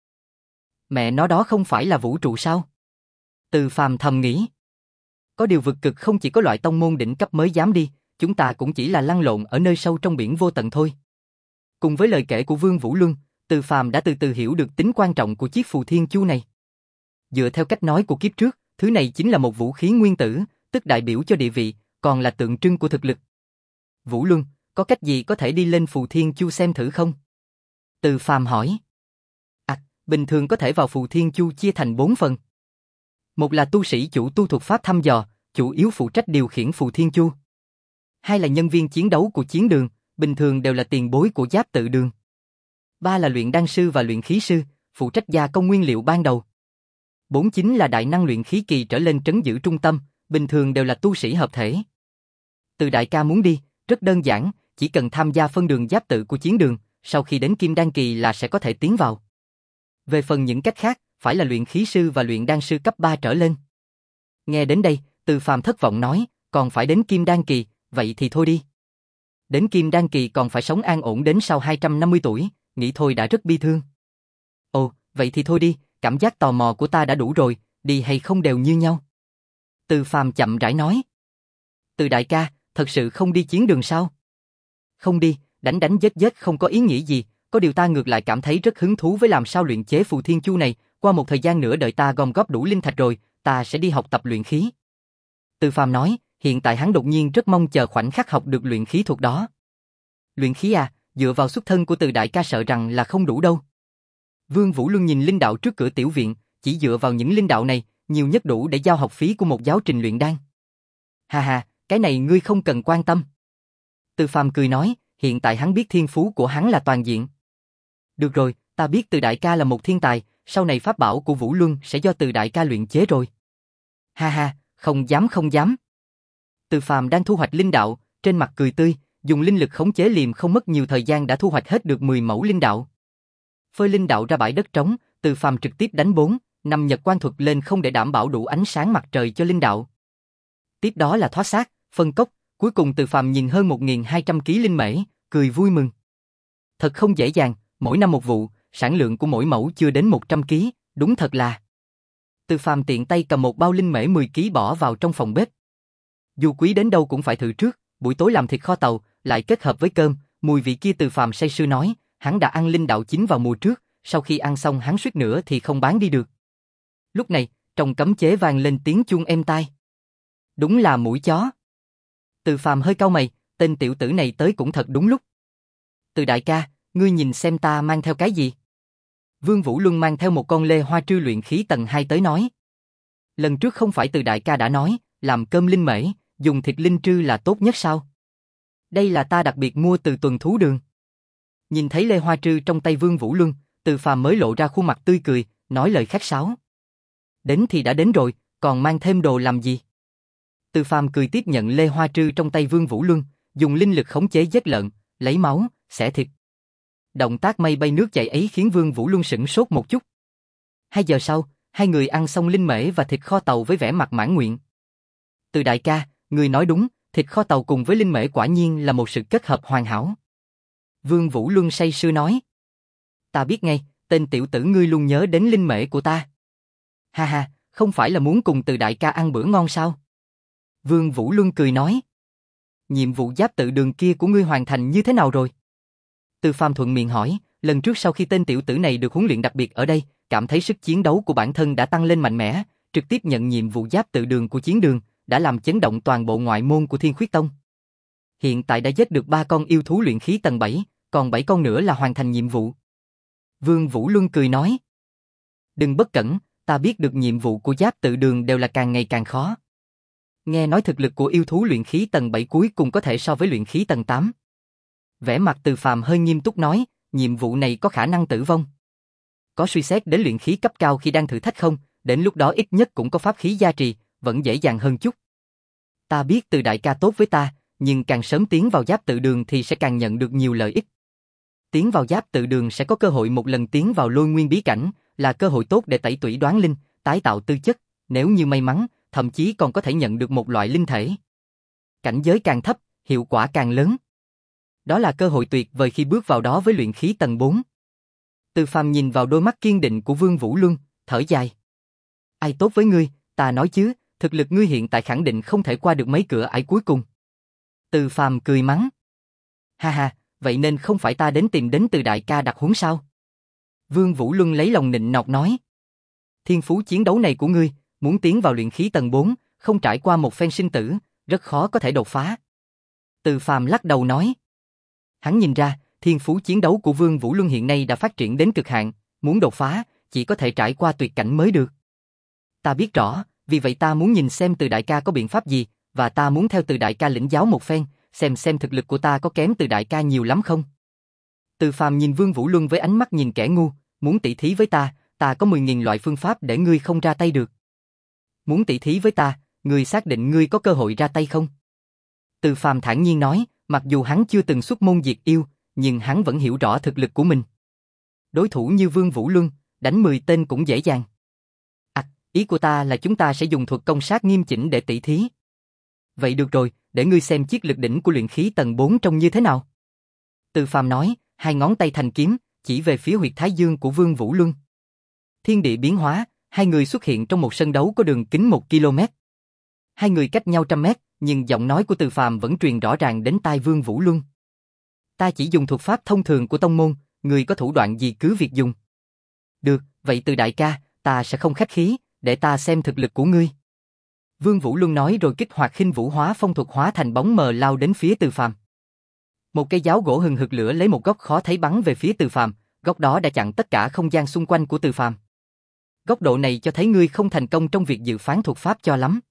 Mẹ nó đó không phải là vũ trụ sao? Từ Phàm thầm nghĩ. Có điều vực cực không chỉ có loại tông môn đỉnh cấp mới dám đi, chúng ta cũng chỉ là lăn lộn ở nơi sâu trong biển vô tận thôi. Cùng với lời kể của Vương Vũ Luân, Từ Phàm đã từ từ hiểu được tính quan trọng của chiếc Phù Thiên Chu này. Dựa theo cách nói của kiếp trước, thứ này chính là một vũ khí nguyên tử, tức đại biểu cho địa vị, còn là tượng trưng của thực lực. Vũ Luân, có cách gì có thể đi lên Phù Thiên Chu xem thử không? Từ Phàm hỏi. À, bình thường có thể vào Phù Thiên Chu chia thành bốn phần. Một là tu sĩ chủ tu thuật pháp thăm dò, chủ yếu phụ trách điều khiển Phù Thiên Chu. Hai là nhân viên chiến đấu của chiến đường, bình thường đều là tiền bối của giáp tự đường. Ba là luyện đan sư và luyện khí sư, phụ trách gia công nguyên liệu ban đầu. Bốn chính là đại năng luyện khí kỳ trở lên trấn giữ trung tâm, bình thường đều là tu sĩ hợp thể. Từ đại ca muốn đi, rất đơn giản, chỉ cần tham gia phân đường giáp tự của chiến đường, sau khi đến kim đan kỳ là sẽ có thể tiến vào. Về phần những cách khác, phải là luyện khí sư và luyện đan sư cấp ba trở lên. Nghe đến đây, Từ Phàm thất vọng nói, còn phải đến kim đan kỳ, vậy thì thôi đi. Đến kim đan kỳ còn phải sống an ổn đến sau hai trăm năm mươi tuổi, nghĩ thôi đã rất bi thương. Ồ, vậy thì thôi đi, cảm giác tò mò của ta đã đủ rồi, đi hay không đều như nhau. Từ Phàm chậm rãi nói. Từ đại ca, thật sự không đi chiến đường sao? Không đi, đánh đánh giết giết không có ý nghĩa gì, có điều ta ngược lại cảm thấy rất hứng thú với làm sao luyện chế Phù Thiên Chu này, qua một thời gian nữa đợi ta gom góp đủ linh thạch rồi, ta sẽ đi học tập luyện khí. Từ Phàm nói, hiện tại hắn đột nhiên rất mong chờ khoảnh khắc học được luyện khí thuật đó. Luyện khí à, dựa vào xuất thân của Từ đại ca sợ rằng là không đủ đâu. Vương Vũ Luân nhìn linh đạo trước cửa tiểu viện, chỉ dựa vào những linh đạo này, nhiều nhất đủ để giao học phí của một giáo trình luyện đan. Hà hà, cái này ngươi không cần quan tâm. Từ Phàm cười nói, hiện tại hắn biết thiên phú của hắn là toàn diện. Được rồi, ta biết Từ đại ca là một thiên tài, sau này pháp bảo của Vũ Luân sẽ do Từ đại ca luyện chế rồi. Ha ha, không dám không dám. Từ Phàm đang thu hoạch linh đạo, trên mặt cười tươi, dùng linh lực khống chế liềm không mất nhiều thời gian đã thu hoạch hết được mười mẫu linh đạo. Phơi linh đạo ra bãi đất trống, Từ Phàm trực tiếp đánh bốn, năm nhật quan thuật lên không để đảm bảo đủ ánh sáng mặt trời cho linh đạo. Tiếp đó là thoát xác, phân cốc, cuối cùng Từ Phàm nhìn hơn một nghìn hai trăm ki lô gam linh mễ, cười vui mừng. Thật không dễ dàng, mỗi năm một vụ, sản lượng của mỗi mẫu chưa đến một trăm ki lô gam, đúng thật là. Từ Phàm tiện tay cầm một bao linh mễ mười ki lô gam bỏ vào trong phòng bếp. Dù quý đến đâu cũng phải thử trước, buổi tối làm thịt kho tàu, lại kết hợp với cơm, mùi vị kia Từ Phàm say sưa nói, hắn đã ăn linh đạo chín vào mùa trước, sau khi ăn xong hắn suýt nữa thì không bán đi được. Lúc này, trong cấm chế vang lên tiếng chuông êm tai. Đúng là mũi chó. Từ Phàm hơi cau mày, tên tiểu tử này tới cũng thật đúng lúc. Từ đại ca, ngươi nhìn xem ta mang theo cái gì? Vương Vũ Luân mang theo một con lê hoa trư luyện khí tầng hai tới nói. Lần trước không phải Từ đại ca đã nói, làm cơm linh mễ, dùng thịt linh trư là tốt nhất sao? Đây là ta đặc biệt mua từ tuần thú đường. Nhìn thấy lê hoa trư trong tay Vương Vũ Luân, Từ Phàm mới lộ ra khuôn mặt tươi cười, nói lời khách sáo. Đến thì đã đến rồi, còn mang thêm đồ làm gì? Từ Phàm cười tiếp nhận lê hoa trư trong tay Vương Vũ Luân, dùng linh lực khống chế giết lợn, lấy máu, xẻ thịt. Động tác mây bay nước chảy ấy khiến Vương Vũ Luân sửng sốt một chút. Hai giờ sau, hai người ăn xong linh mễ và thịt kho tàu với vẻ mặt mãn nguyện. Từ đại ca, người nói đúng, thịt kho tàu cùng với linh mễ quả nhiên là một sự kết hợp hoàn hảo. Vương Vũ Luân say sưa nói. Ta biết ngay, tên tiểu tử ngươi luôn nhớ đến linh mễ của ta. Ha ha, không phải là muốn cùng Từ đại ca ăn bữa ngon sao? Vương Vũ Luân cười nói. Nhiệm vụ giáp tự đường kia của ngươi hoàn thành như thế nào rồi? Từ Phàm thuận miệng hỏi, lần trước sau khi tên tiểu tử này được huấn luyện đặc biệt ở đây, cảm thấy sức chiến đấu của bản thân đã tăng lên mạnh mẽ, trực tiếp nhận nhiệm vụ giáp tự đường của chiến đường, đã làm chấn động toàn bộ ngoại môn của Thiên Khuyết Tông. Hiện tại đã giết được ba con yêu thú luyện khí tầng bảy, còn bảy con nữa là hoàn thành nhiệm vụ. Vương Vũ Luân cười nói. Đừng bất cẩn, ta biết được nhiệm vụ của giáp tự đường đều là càng ngày càng khó. Nghe nói thực lực của yêu thú luyện khí tầng bảy cuối cùng có thể so với luyện khí tầng tám. Vẻ mặt Từ Phàm hơi nghiêm túc nói, nhiệm vụ này có khả năng tử vong. Có suy xét đến luyện khí cấp cao khi đang thử thách không, đến lúc đó ít nhất cũng có pháp khí gia trì, vẫn dễ dàng hơn chút. Ta biết Từ đại ca tốt với ta, nhưng càng sớm tiến vào giáp tự đường thì sẽ càng nhận được nhiều lợi ích. Tiến vào giáp tự đường sẽ có cơ hội một lần tiến vào lôi nguyên bí cảnh, là cơ hội tốt để tẩy tủy đoán linh, tái tạo tư chất, nếu như may mắn, thậm chí còn có thể nhận được một loại linh thể. Cảnh giới càng thấp, hiệu quả càng lớn. Đó là cơ hội tuyệt vời khi bước vào đó với luyện khí tầng bốn. Từ Phàm nhìn vào đôi mắt kiên định của Vương Vũ Luân, thở dài. Ai tốt với ngươi, ta nói chứ, thực lực ngươi hiện tại khẳng định không thể qua được mấy cửa ải cuối cùng. Từ Phàm cười mắng. Ha ha, vậy nên không phải ta đến tìm đến Từ đại ca đặc huấn sao? Vương Vũ Luân lấy lòng nịnh nọt nói. Thiên phú chiến đấu này của ngươi, muốn tiến vào luyện khí tầng bốn, không trải qua một phen sinh tử, rất khó có thể đột phá. Từ Phàm lắc đầu nói. Hắn nhìn ra, thiên phú chiến đấu của Vương Vũ Luân hiện nay đã phát triển đến cực hạn, muốn đột phá, chỉ có thể trải qua tuyệt cảnh mới được. Ta biết rõ, vì vậy ta muốn nhìn xem Từ đại ca có biện pháp gì, và ta muốn theo Từ đại ca lĩnh giáo một phen, xem xem thực lực của ta có kém Từ đại ca nhiều lắm không. Từ Phàm nhìn Vương Vũ Luân với ánh mắt nhìn kẻ ngu, muốn tỷ thí với ta, ta có mười nghìn loại phương pháp để ngươi không ra tay được. Muốn tỷ thí với ta, ngươi xác định ngươi có cơ hội ra tay không? Từ Phàm thản nhiên nói, mặc dù hắn chưa từng xuất môn diệt yêu, nhưng hắn vẫn hiểu rõ thực lực của mình. Đối thủ như Vương Vũ Luân, đánh mười tên cũng dễ dàng. À, ý của ta là chúng ta sẽ dùng thuật công sát nghiêm chỉnh để tỷ thí. Vậy được rồi, để ngươi xem chiếc lực đỉnh của luyện khí tầng bốn trông như thế nào. Từ Phàm nói, hai ngón tay thành kiếm, chỉ về phía huyệt thái dương của Vương Vũ Luân. Thiên địa biến hóa, hai người xuất hiện trong một sân đấu có đường kính một ki lô mét. Hai người cách nhau trăm mét, nhưng giọng nói của Từ Phàm vẫn truyền rõ ràng đến tai Vương Vũ Luân. Ta chỉ dùng thuật pháp thông thường của tông môn, người có thủ đoạn gì cứ việc dùng. Được, vậy Từ đại ca, ta sẽ không khách khí, để ta xem thực lực của ngươi. Vương Vũ Luân nói rồi kích hoạt khinh vũ hóa phong thuật hóa thành bóng mờ lao đến phía Từ Phàm. Một cây giáo gỗ hừng hực lửa lấy một góc khó thấy bắn về phía Từ Phàm, góc đó đã chặn tất cả không gian xung quanh của Từ Phàm. Góc độ này cho thấy ngươi không thành công trong việc dự phán thuật pháp cho lắm.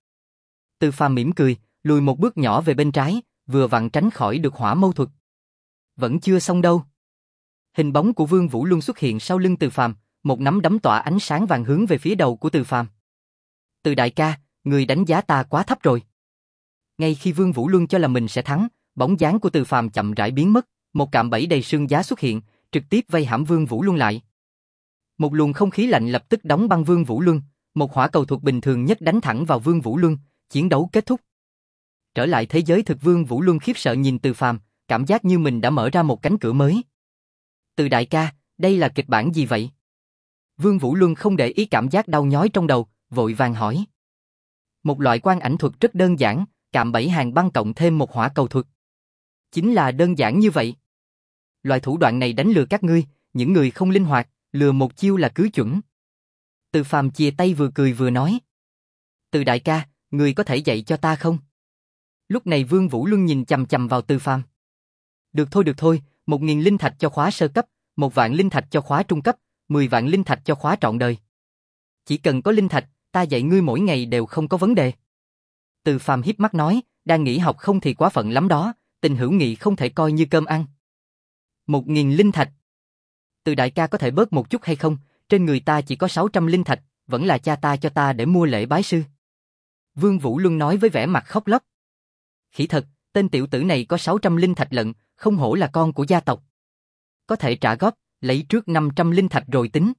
Từ Phàm mỉm cười, lùi một bước nhỏ về bên trái, vừa vặn tránh khỏi được hỏa mâu thuật. Vẫn chưa xong đâu. Hình bóng của Vương Vũ Luân xuất hiện sau lưng Từ Phàm, một nắm đấm tỏa ánh sáng vàng hướng về phía đầu của Từ Phàm. Từ đại ca, người đánh giá ta quá thấp rồi. Ngay khi Vương Vũ Luân cho là mình sẽ thắng, bóng dáng của Từ Phàm chậm rãi biến mất, một cạm bẫy đầy sương giá xuất hiện, trực tiếp vây hãm Vương Vũ Luân lại. Một luồng không khí lạnh lập tức đóng băng Vương Vũ Luân, một hỏa cầu thuật bình thường nhất đánh thẳng vào Vương Vũ Luân, chiến đấu kết thúc. Trở lại thế giới thực, Vương Vũ Luân khiếp sợ nhìn Từ Phàm, cảm giác như mình đã mở ra một cánh cửa mới. Từ đại ca, đây là kịch bản gì vậy? Vương Vũ Luân không để ý cảm giác đau nhói trong đầu, vội vàng hỏi. Một loại quan ảnh thuật rất đơn giản, cạm bẫy hàng băng cộng thêm một hỏa cầu thuật. Chính là đơn giản như vậy. Loại thủ đoạn này đánh lừa các ngươi, những người không linh hoạt, lừa một chiêu là cứ chuẩn. Từ Phàm chia tay vừa cười vừa nói. Từ đại ca, ngươi có thể dạy cho ta không? Lúc này Vương Vũ Luân nhìn chằm chằm vào Từ Phàm. Được thôi được thôi, một nghìn linh thạch cho khóa sơ cấp, một vạn linh thạch cho khóa trung cấp, mười vạn linh thạch cho khóa trọn đời. Chỉ cần có linh thạch, ta dạy ngươi mỗi ngày đều không có vấn đề. Từ Phàm híp mắt nói, đang nghỉ học không thì quá phận lắm đó, tình hữu nghị không thể coi như cơm ăn. Một nghìn linh thạch. Từ đại ca có thể bớt một chút hay không, trên người ta chỉ có sáu trăm linh thạch, vẫn là cha ta cho ta để mua lễ bái sư. Vương Vũ Luân nói với vẻ mặt khóc lóc. Khỉ thật, tên tiểu tử này có sáu trăm linh thạch lận, không hổ là con của gia tộc. Có thể trả góp, lấy trước năm trăm linh thạch rồi tính.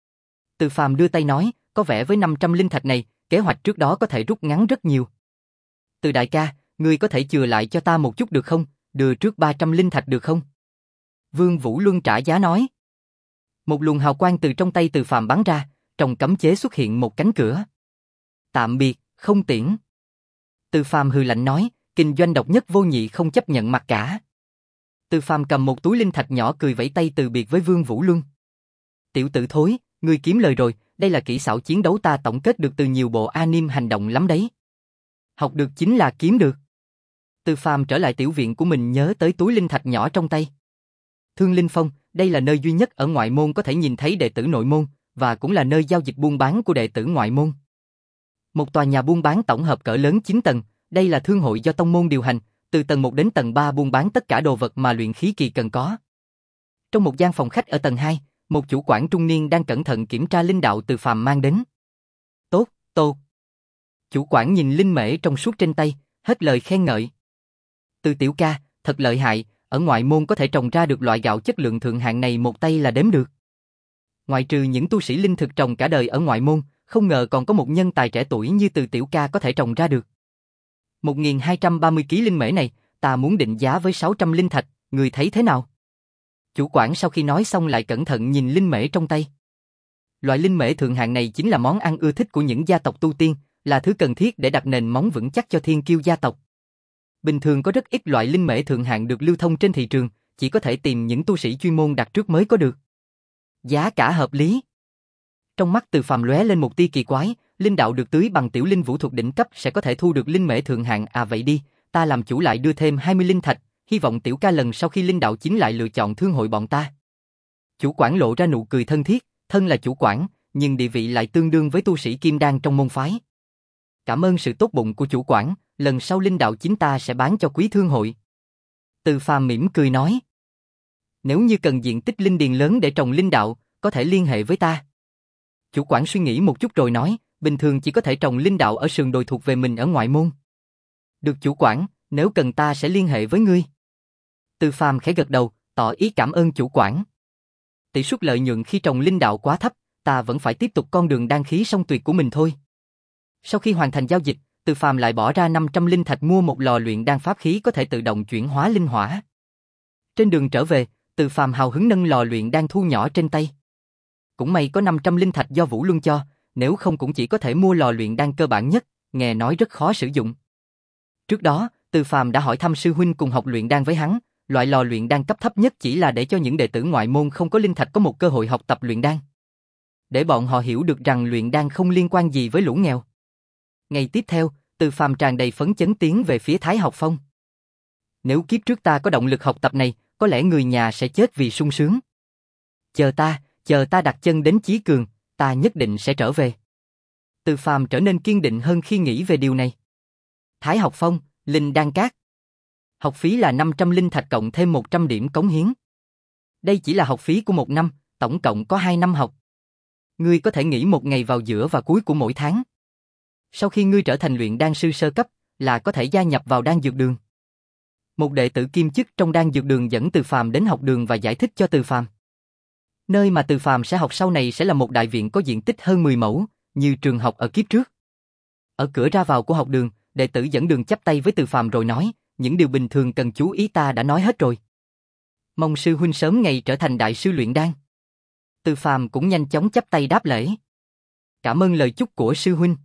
Từ Phàm đưa tay nói, có vẻ với năm trăm linh thạch này, kế hoạch trước đó có thể rút ngắn rất nhiều. Từ đại ca, ngươi có thể chừa lại cho ta một chút được không, đưa trước ba trăm linh thạch được không? Vương Vũ Luân trả giá nói. Một luồng hào quang từ trong tay Từ Phàm bắn ra, trong cấm chế xuất hiện một cánh cửa. Tạm biệt, không tiễn. Từ Phàm hừ lạnh nói, kinh doanh độc nhất vô nhị không chấp nhận mặt cả. Từ Phàm cầm một túi linh thạch nhỏ cười vẫy tay từ biệt với Vương Vũ Luân. Tiểu tử thối, ngươi kiếm lời rồi, đây là kỹ xảo chiến đấu ta tổng kết được từ nhiều bộ anime hành động lắm đấy. Học được chính là kiếm được. Từ Phàm trở lại tiểu viện của mình nhớ tới túi linh thạch nhỏ trong tay. Thương Linh Phong, đây là nơi duy nhất ở ngoại môn có thể nhìn thấy đệ tử nội môn, và cũng là nơi giao dịch buôn bán của đệ tử ngoại môn. Một tòa nhà buôn bán tổng hợp cỡ lớn chín tầng, đây là thương hội do tông môn điều hành, từ tầng một đến tầng ba buôn bán tất cả đồ vật mà luyện khí kỳ cần có. Trong một gian phòng khách ở tầng hai, một chủ quản trung niên đang cẩn thận kiểm tra linh đạo Từ Phàm mang đến. Tốt, tốt. Chủ quản nhìn linh mễ trong suốt trên tay, hết lời khen ngợi. Từ tiểu ca, thật lợi hại, ở ngoại môn có thể trồng ra được loại gạo chất lượng thượng hạng này một tay là đếm được. Ngoại trừ những tu sĩ linh thực trồng cả đời ở ngoại môn, không ngờ còn có một nhân tài trẻ tuổi như Từ tiểu ca có thể trồng ra được. một nghìn hai trăm ba mươi ki lô gam linh mễ này, ta muốn định giá với sáu trăm linh thạch, người thấy thế nào? Chủ quản sau khi nói xong lại cẩn thận nhìn linh mễ trong tay. Loại linh mễ thượng hạng này chính là món ăn ưa thích của những gia tộc tu tiên, là thứ cần thiết để đặt nền móng vững chắc cho thiên kiêu gia tộc. Bình thường có rất ít loại linh mễ thượng hạng được lưu thông trên thị trường, chỉ có thể tìm những tu sĩ chuyên môn đặt trước mới có được. Giá cả hợp lý. Trong mắt Từ Phàm lóe lên một tia kỳ quái, linh đạo được tưới bằng tiểu linh vũ thuật đỉnh cấp sẽ có thể thu được linh mễ thượng hạng, à vậy đi, ta làm chủ lại đưa thêm hai mươi linh thạch, hy vọng tiểu ca lần sau khi linh đạo chính lại lựa chọn thương hội bọn ta. Chủ quản lộ ra nụ cười thân thiết, thân là chủ quản, nhưng địa vị lại tương đương với tu sĩ kim đan trong môn phái. Cảm ơn sự tốt bụng của chủ quản, lần sau linh đạo chính ta sẽ bán cho quý thương hội. Từ Phàm mỉm cười nói. Nếu như cần diện tích linh điền lớn để trồng linh đạo, có thể liên hệ với ta. Chủ quản suy nghĩ một chút rồi nói, bình thường chỉ có thể trồng linh đạo ở sườn đồi thuộc về mình ở ngoại môn. Được chủ quản, nếu cần ta sẽ liên hệ với ngươi. Từ Phàm khẽ gật đầu, tỏ ý cảm ơn chủ quản. Tỷ suất lợi nhuận khi trồng linh đạo quá thấp, ta vẫn phải tiếp tục con đường đan khí song tuyệt của mình thôi. Sau khi hoàn thành giao dịch, Từ Phàm lại bỏ ra năm trăm linh thạch mua một lò luyện đan pháp khí có thể tự động chuyển hóa linh hỏa. Trên đường trở về, Từ Phàm hào hứng nâng lò luyện đan thu nhỏ trên tay. Cũng may có năm trăm linh thạch do Vũ Luân cho, nếu không cũng chỉ có thể mua lò luyện đan cơ bản nhất, nghe nói rất khó sử dụng. Trước đó, Từ Phàm đã hỏi thăm sư huynh cùng học luyện đan với hắn, loại lò luyện đan cấp thấp nhất chỉ là để cho những đệ tử ngoại môn không có linh thạch có một cơ hội học tập luyện đan. Để bọn họ hiểu được rằng luyện đan không liên quan gì với lũ nghèo. Ngày tiếp theo, Từ Phàm tràn đầy phấn chấn tiến về phía Thái Học Phong. Nếu kiếp trước ta có động lực học tập này, có lẽ người nhà sẽ chết vì sung sướng. Chờ ta, chờ ta đặt chân đến Chí Cường, ta nhất định sẽ trở về. Từ Phàm trở nên kiên định hơn khi nghĩ về điều này. Thái Học Phong, Linh Đan Các. Học phí là năm trăm linh thạch cộng thêm một trăm điểm cống hiến. Đây chỉ là học phí của một năm, tổng cộng có hai năm học. Ngươi có thể nghỉ một ngày vào giữa và cuối của mỗi tháng. Sau khi ngươi trở thành luyện đan sư sơ cấp, là có thể gia nhập vào đan dược đường. Một đệ tử kiêm chức trong đan dược đường dẫn Từ Phàm đến học đường và giải thích cho Từ Phàm. Nơi mà Từ Phàm sẽ học sau này sẽ là một đại viện có diện tích hơn mười mẫu, như trường học ở kiếp trước. Ở cửa ra vào của học đường, đệ tử dẫn đường chắp tay với Từ Phàm rồi nói, những điều bình thường cần chú ý ta đã nói hết rồi. Mong sư huynh sớm ngày trở thành đại sư luyện đan. Từ Phàm cũng nhanh chóng chắp tay đáp lễ. Cảm ơn lời chúc của sư huynh.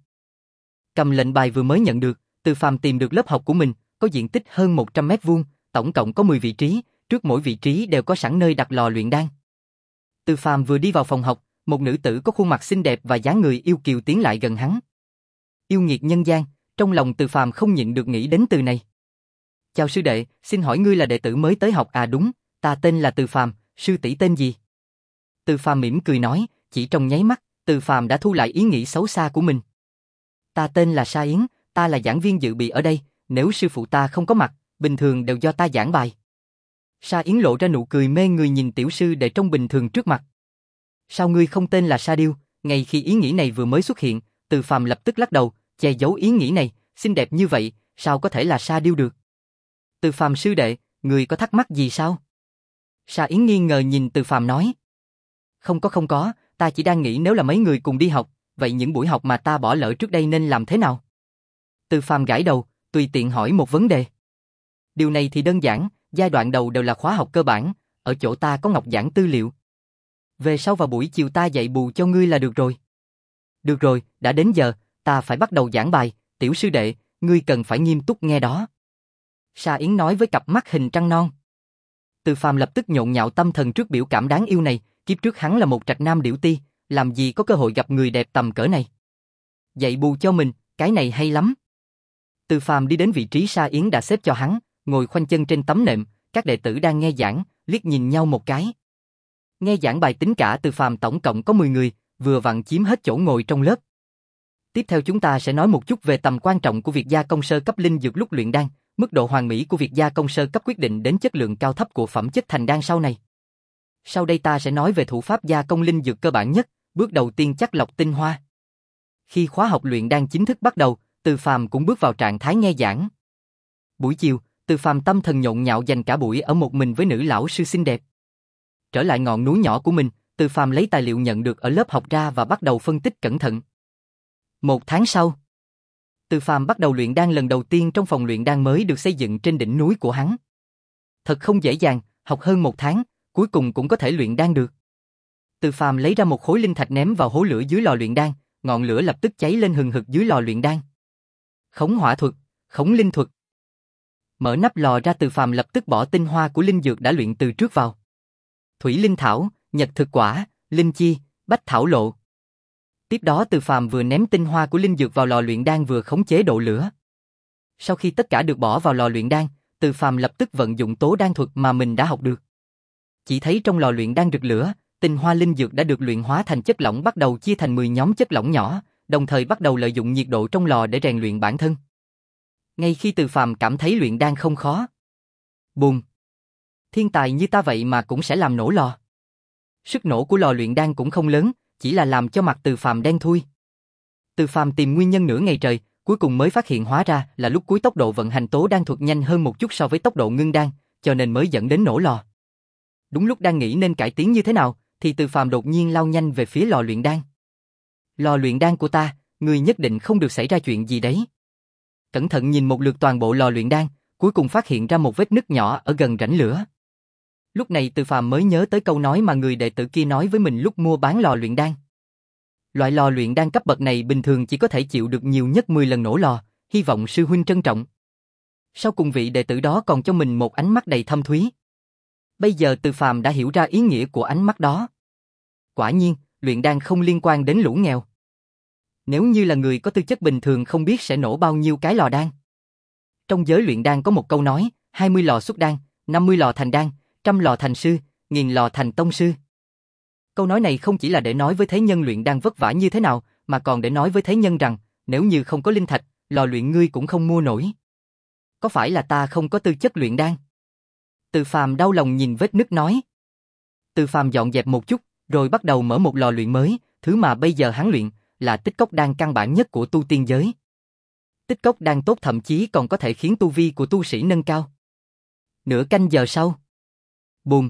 Cầm lệnh bài vừa mới nhận được, Từ Phàm tìm được lớp học của mình, có diện tích hơn một trăm mét vuông, tổng cộng có mười vị trí, trước mỗi vị trí đều có sẵn nơi đặt lò luyện đan. Từ Phàm vừa đi vào phòng học, một nữ tử có khuôn mặt xinh đẹp và dáng người yêu kiều tiến lại gần hắn. Yêu nghiệt nhân gian, trong lòng Từ Phàm không nhịn được nghĩ đến từ này. Chào sư đệ, xin hỏi ngươi là đệ tử mới tới học à? Đúng, ta tên là Từ Phàm, sư tỷ tên gì? Từ Phàm mỉm cười nói, chỉ trong nháy mắt, Từ Phàm đã thu lại ý nghĩ xấu xa của mình. Ta tên là Sa Yến, ta là giảng viên dự bị ở đây, nếu sư phụ ta không có mặt, bình thường đều do ta giảng bài. Sa Yến lộ ra nụ cười mê người nhìn tiểu sư đệ trông bình thường trước mặt. Sao ngươi không tên là Sa Điêu? Ngay khi ý nghĩ này vừa mới xuất hiện, Từ Phàm lập tức lắc đầu, che giấu ý nghĩ này, xinh đẹp như vậy, sao có thể là Sa Điêu được? Từ Phàm sư đệ, ngươi có thắc mắc gì sao? Sa Yến nghi ngờ nhìn Từ Phàm nói. Không có không có, ta chỉ đang nghĩ nếu là mấy người cùng đi học, vậy những buổi học mà ta bỏ lỡ trước đây nên làm thế nào? Từ Phàm gãi đầu, tùy tiện hỏi một vấn đề. Điều này thì đơn giản, giai đoạn đầu đều là khóa học cơ bản, ở chỗ ta có ngọc giảng tư liệu. Về sau vào buổi chiều ta dạy bù cho ngươi là được rồi. Được rồi, đã đến giờ, ta phải bắt đầu giảng bài, tiểu sư đệ, ngươi cần phải nghiêm túc nghe đó. Sa Yến nói với cặp mắt hình trăng non. Từ Phàm lập tức nhộn nhạo tâm thần trước biểu cảm đáng yêu này, kiếp trước hắn là một trạch nam điểu ti, làm gì có cơ hội gặp người đẹp tầm cỡ này. Dạy bù cho mình, cái này hay lắm. Từ Phàm đi đến vị trí Sa Yến đã xếp cho hắn, ngồi khoanh chân trên tấm nệm, các đệ tử đang nghe giảng, liếc nhìn nhau một cái. Nghe giảng bài tính cả Từ Phàm tổng cộng có mười người, vừa vặn chiếm hết chỗ ngồi trong lớp. Tiếp theo chúng ta sẽ nói một chút về tầm quan trọng của việc gia công sơ cấp linh dược lúc luyện đan, mức độ hoàn mỹ của việc gia công sơ cấp quyết định đến chất lượng cao thấp của phẩm chất thành đan sau này. Sau đây ta sẽ nói về thủ pháp gia công linh dược cơ bản nhất, bước đầu tiên chắc lọc tinh hoa. Khi khóa học luyện đan chính thức bắt đầu, Từ Phàm cũng bước vào trạng thái nghe giảng. Buổi chiều, Từ Phàm tâm thần nhộn nhạo dành cả buổi ở một mình với nữ lão sư xinh đẹp. Trở lại ngọn núi nhỏ của mình, Từ Phàm lấy tài liệu nhận được ở lớp học ra và bắt đầu phân tích cẩn thận. Một tháng sau, Từ Phàm bắt đầu luyện đan lần đầu tiên trong phòng luyện đan mới được xây dựng trên đỉnh núi của hắn. Thật không dễ dàng, học hơn một tháng, cuối cùng cũng có thể luyện đan được. Từ Phàm lấy ra một khối linh thạch ném vào hố lửa dưới lò luyện đan, ngọn lửa lập tức cháy lên hừng hực dưới lò luyện đan. Khống hỏa thuật, khống linh thuật. Mở nắp lò ra, Từ Phàm lập tức bỏ tinh hoa của linh dược đã luyện từ trước vào. Thủy linh thảo, nhật thực quả, linh chi, bách thảo lộ. Tiếp đó Từ Phàm vừa ném tinh hoa của linh dược vào lò luyện đan vừa khống chế độ lửa. Sau khi tất cả được bỏ vào lò luyện đan, Từ Phàm lập tức vận dụng tố đan thuật mà mình đã học được. Chỉ thấy trong lò luyện đan rực lửa, tinh hoa linh dược đã được luyện hóa thành chất lỏng bắt đầu chia thành mười nhóm chất lỏng nhỏ, đồng thời bắt đầu lợi dụng nhiệt độ trong lò để rèn luyện bản thân. Ngay khi Từ Phàm cảm thấy luyện đan không khó. Bùm! Thiên tài như ta vậy mà cũng sẽ làm nổ lò. Sức nổ của lò luyện đan cũng không lớn, chỉ là làm cho mặt Từ Phàm đen thui. Từ Phàm tìm nguyên nhân nửa ngày trời, cuối cùng mới phát hiện hóa ra là lúc cuối tốc độ vận hành tố đan thuật nhanh hơn một chút so với tốc độ ngưng đan, cho nên mới dẫn đến nổ lò. Đúng lúc đang nghĩ nên cải tiến như thế nào, thì Từ Phàm đột nhiên lao nhanh về phía lò luyện đan. Lò luyện đan của ta, ngươi nhất định không được xảy ra chuyện gì đấy. Cẩn thận nhìn một lượt toàn bộ lò luyện đan, cuối cùng phát hiện ra một vết nứt nhỏ ở gần rãnh lửa. Lúc này Từ Phàm mới nhớ tới câu nói mà người đệ tử kia nói với mình lúc mua bán lò luyện đan. Loại lò luyện đan cấp bậc này bình thường chỉ có thể chịu được nhiều nhất mười lần nổ lò, hy vọng sư huynh trân trọng. Sau cùng vị đệ tử đó còn cho mình một ánh mắt đầy thâm thúy. Bây giờ Từ Phàm đã hiểu ra ý nghĩa của ánh mắt đó. Quả nhiên, luyện đan không liên quan đến lũ nghèo. Nếu như là người có tư chất bình thường không biết sẽ nổ bao nhiêu cái lò đan. Trong giới luyện đan có một câu nói, hai mươi lò xuất đan, năm mươi lò thành đan, trăm lò thành sư, nghìn lò thành tông sư. Câu nói này không chỉ là để nói với thế nhân luyện đan vất vả như thế nào, mà còn để nói với thế nhân rằng, nếu như không có linh thạch, lò luyện ngươi cũng không mua nổi. Có phải là ta không có tư chất luyện đan? Từ Phàm đau lòng nhìn vết nứt nói. Từ Phàm dọn dẹp một chút, rồi bắt đầu mở một lò luyện mới, thứ mà bây giờ hắn luyện là tích cốc đan căn bản nhất của tu tiên giới. Tích cốc đan tốt thậm chí còn có thể khiến tu vi của tu sĩ nâng cao. Nửa canh giờ sau. Bùm.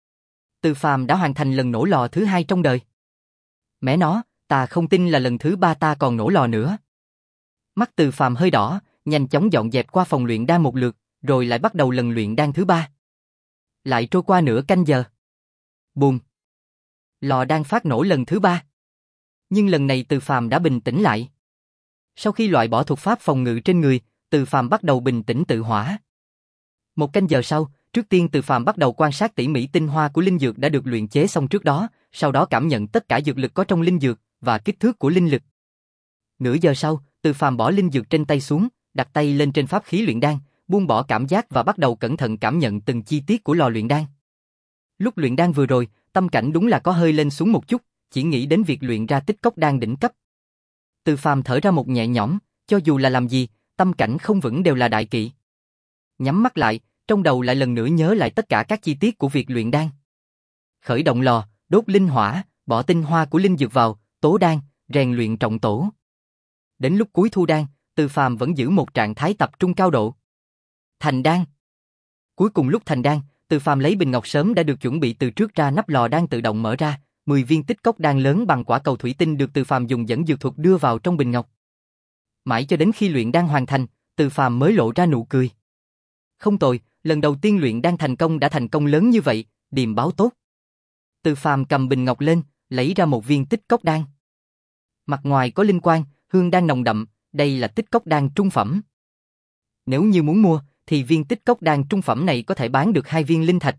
Từ Phàm đã hoàn thành lần nổ lò thứ hai trong đời. Mẹ nó, ta không tin là lần thứ ba ta còn nổ lò nữa. Mắt Từ Phàm hơi đỏ, nhanh chóng dọn dẹp qua phòng luyện đan một lượt, rồi lại bắt đầu lần luyện đan thứ ba. Lại trôi qua nửa canh giờ. Bùm. Lò đan phát nổ lần thứ ba. Nhưng lần này Từ Phàm đã bình tĩnh lại. Sau khi loại bỏ thuật pháp phòng ngự trên người, Từ Phàm bắt đầu bình tĩnh tự hỏa. Một canh giờ sau, trước tiên Từ Phàm bắt đầu quan sát tỉ mỉ tinh hoa của linh dược đã được luyện chế xong trước đó, sau đó cảm nhận tất cả dược lực có trong linh dược và kích thước của linh lực. Nửa giờ sau, Từ Phàm bỏ linh dược trên tay xuống, đặt tay lên trên pháp khí luyện đan, buông bỏ cảm giác và bắt đầu cẩn thận cảm nhận từng chi tiết của lò luyện đan. Lúc luyện đan vừa rồi, tâm cảnh đúng là có hơi lên xuống một chút, chỉ nghĩ đến việc luyện ra tích cốc đan đỉnh cấp. Từ Phàm thở ra một nhẹ nhõm, cho dù là làm gì, tâm cảnh không vững đều là đại kỵ. Nhắm mắt lại, trong đầu lại lần nữa nhớ lại tất cả các chi tiết của việc luyện đan. Khởi động lò, đốt linh hỏa, bỏ tinh hoa của linh dược vào, tố đan, rèn luyện trọng tổ. Đến lúc cuối thu đan, Từ Phàm vẫn giữ một trạng thái tập trung cao độ. Thành đan. Cuối cùng lúc thành đan, Từ Phàm lấy bình ngọc sớm đã được chuẩn bị từ trước ra, nắp lò đan tự động mở ra, mười viên tích cốc đan lớn bằng quả cầu thủy tinh được Từ Phàm dùng dẫn dược thuật đưa vào trong bình ngọc. Mãi cho đến khi luyện đan hoàn thành, Từ Phàm mới lộ ra nụ cười. Không tồi, lần đầu tiên luyện đan thành công đã thành công lớn như vậy, điềm báo tốt. Từ Phàm cầm bình ngọc lên, lấy ra một viên tích cốc đan. Mặt ngoài có linh quang, hương đan nồng đậm, đây là tích cốc đan trung phẩm. Nếu như muốn mua, thì viên tích cốc đan trung phẩm này có thể bán được hai viên linh thạch.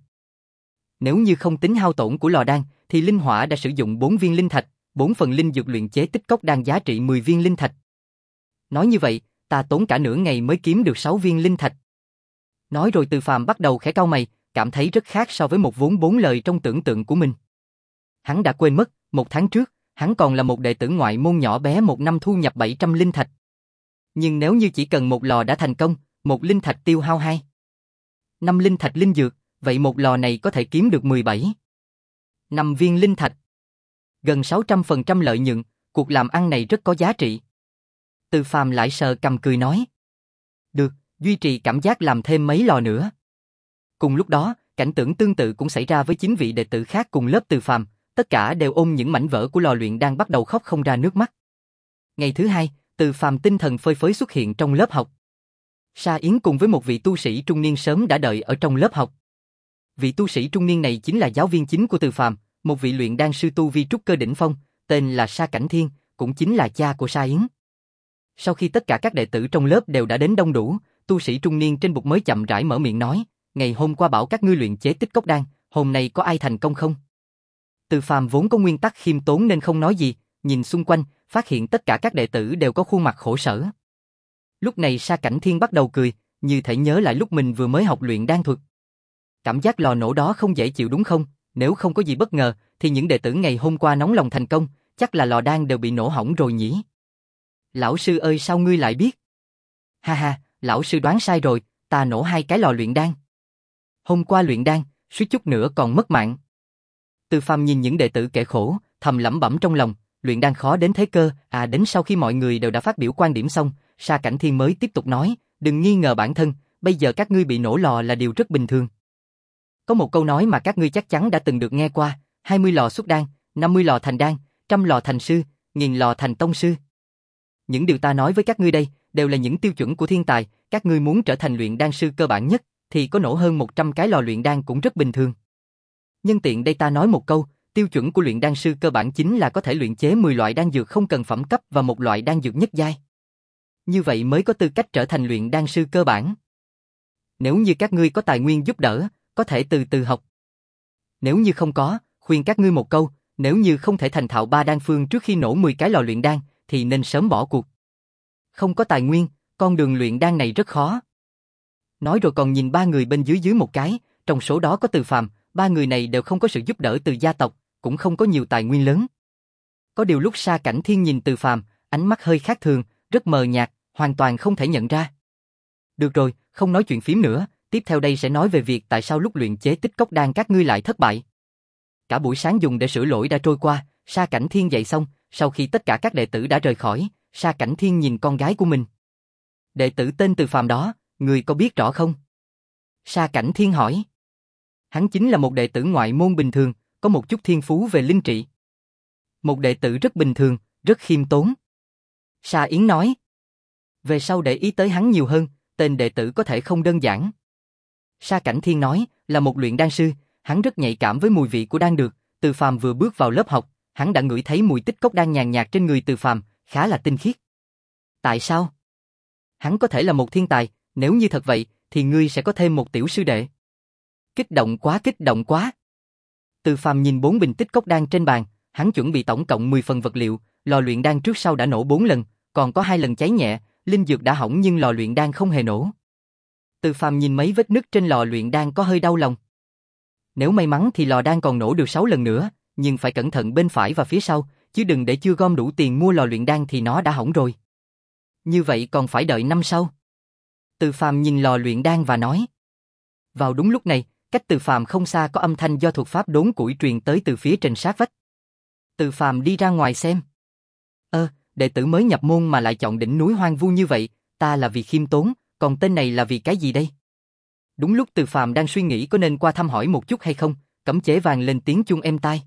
Nếu như không tính hao tổn của lò đan, thì linh hỏa đã sử dụng bốn viên linh thạch, bốn phần linh dược luyện chế tích cốc đan giá trị mười viên linh thạch. Nói như vậy, ta tốn cả nửa ngày mới kiếm được sáu viên linh thạch. Nói rồi Từ Phàm bắt đầu khẽ cau mày, cảm thấy rất khác so với một vốn bốn lời trong tưởng tượng của mình. Hắn đã quên mất, một tháng trước, hắn còn là một đệ tử ngoại môn nhỏ bé một năm thu nhập bảy trăm linh thạch. Nhưng nếu như chỉ cần một lò đã thành công, một linh thạch tiêu hao hai. năm linh thạch linh dược, vậy một lò này có thể kiếm được mười bảy. năm viên linh thạch. Gần sáu trăm phần trăm lợi nhuận, cuộc làm ăn này rất có giá trị. Từ Phàm lại sờ cầm cười nói. Được, duy trì cảm giác làm thêm mấy lò nữa. Cùng lúc đó, cảnh tượng tương tự cũng xảy ra với chín vị đệ tử khác cùng lớp Từ Phàm, tất cả đều ôm những mảnh vỡ của lò luyện đang bắt đầu khóc không ra nước mắt. Ngày thứ hai, Từ Phàm tinh thần phơi phới xuất hiện trong lớp học. Sa Yến cùng với một vị tu sĩ trung niên sớm đã đợi ở trong lớp học. Vị tu sĩ trung niên này chính là giáo viên chính của Từ Phàm, một vị luyện đan sư tu vi trúc cơ đỉnh phong, tên là Sa Cảnh Thiên, cũng chính là cha của Sa Yến. Sau khi tất cả các đệ tử trong lớp đều đã đến đông đủ, tu sĩ trung niên trên bục mới chậm rãi mở miệng nói, ngày hôm qua bảo các ngươi luyện chế tích cốc đan, hôm nay có ai thành công không? Từ Phàm vốn có nguyên tắc khiêm tốn nên không nói gì, nhìn xung quanh, phát hiện tất cả các đệ tử đều có khuôn mặt khổ sở. Lúc này Sa Cảnh Thiên bắt đầu cười, như thể nhớ lại lúc mình vừa mới học luyện đan thuật. Cảm giác lò nổ đó không dễ chịu đúng không? Nếu không có gì bất ngờ, thì những đệ tử ngày hôm qua nóng lòng thành công, chắc là lò đan đều bị nổ hỏng rồi nhỉ? Lão sư ơi, sao ngươi lại biết? Ha ha, lão sư đoán sai rồi, ta nổ hai cái lò luyện đan. Hôm qua luyện đan, suýt chút nữa còn mất mạng. Từ Phàm nhìn những đệ tử kẻ khổ, thầm lẩm bẩm trong lòng, luyện đan khó đến thế cơ. À, đến sau khi mọi người đều đã phát biểu quan điểm xong, Sa Cảnh Thiên mới tiếp tục nói, đừng nghi ngờ bản thân, bây giờ các ngươi bị nổ lò là điều rất bình thường. Có một câu nói mà các ngươi chắc chắn đã từng được nghe qua, hai mươi lò xuất đan, năm mươi lò thành đan, trăm lò thành sư, nghìn lò thành tông sư. Những điều ta nói với các ngươi đây, đều là những tiêu chuẩn của thiên tài, các ngươi muốn trở thành luyện đan sư cơ bản nhất, thì có nổ hơn một trăm cái lò luyện đan cũng rất bình thường. Nhân tiện đây ta nói một câu, tiêu chuẩn của luyện đan sư cơ bản chính là có thể luyện chế mười loại đan dược không cần phẩm cấp và một loại đan dược nhất giai. Như vậy mới có tư cách trở thành luyện đan sư cơ bản. Nếu như các ngươi có tài nguyên giúp đỡ, có thể từ từ học. Nếu như không có, khuyên các ngươi một câu, nếu như không thể thành thạo ba đan phương trước khi nổ mười cái lò luyện đan, thì nên sớm bỏ cuộc. Không có tài nguyên, con đường luyện đan này rất khó. Nói rồi còn nhìn ba người bên dưới dưới một cái, trong số đó có Từ Phàm, ba người này đều không có sự giúp đỡ từ gia tộc, cũng không có nhiều tài nguyên lớn. Có điều lúc Sa Cảnh Thiên nhìn Từ Phàm, ánh mắt hơi khác thường, rất mờ nhạt, hoàn toàn không thể nhận ra. Được rồi, không nói chuyện phím nữa, tiếp theo đây sẽ nói về việc tại sao lúc luyện chế tích cốc đan các ngươi lại thất bại. Cả buổi sáng dùng để sửa lỗi đã trôi qua, Sa Cảnh Thiên dậy xong, sau khi tất cả các đệ tử đã rời khỏi, Sa Cảnh Thiên nhìn con gái của mình. Đệ tử tên Từ Phàm đó, người có biết rõ không? Sa Cảnh Thiên hỏi. Hắn chính là một đệ tử ngoại môn bình thường, có một chút thiên phú về linh trị. Một đệ tử rất bình thường, rất khiêm tốn. Sa Yến nói. Về sau để ý tới hắn nhiều hơn, tên đệ tử có thể không đơn giản. Sa Cảnh Thiên nói, là một luyện đan sư, hắn rất nhạy cảm với mùi vị của đan dược. Từ Phàm vừa bước vào lớp học, hắn đã ngửi thấy mùi tích cốc đan nhàn nhạt trên người Từ Phàm, khá là tinh khiết. Tại sao? Hắn có thể là một thiên tài, nếu như thật vậy, thì ngươi sẽ có thêm một tiểu sư đệ. Kích động quá, kích động quá. Từ Phàm nhìn bốn bình tích cốc đan trên bàn, hắn chuẩn bị tổng cộng mười phần vật liệu, lò luyện đan trước sau đã nổ bốn lần, còn có hai lần cháy nhẹ, linh dược đã hỏng nhưng lò luyện đan không hề nổ. Từ Phàm nhìn mấy vết nứt trên lò luyện đan có hơi đau lòng. Nếu may mắn thì lò đan còn nổ được sáu lần nữa, nhưng phải cẩn thận bên phải và phía sau, chứ đừng để chưa gom đủ tiền mua lò luyện đan thì nó đã hỏng rồi. Như vậy còn phải đợi năm sau. Từ Phàm nhìn lò luyện đan và nói. Vào đúng lúc này, cách Từ Phàm không xa có âm thanh do thuật pháp đốn củi truyền tới từ phía trên sát vách. Từ Phàm đi ra ngoài xem. Ơ, đệ tử mới nhập môn mà lại chọn đỉnh núi hoang vu như vậy, ta là vì khiêm tốn, còn tên này là vì cái gì đây? Đúng lúc Từ Phàm đang suy nghĩ có nên qua thăm hỏi một chút hay không, cấm chế vàng lên tiếng chuông êm tai.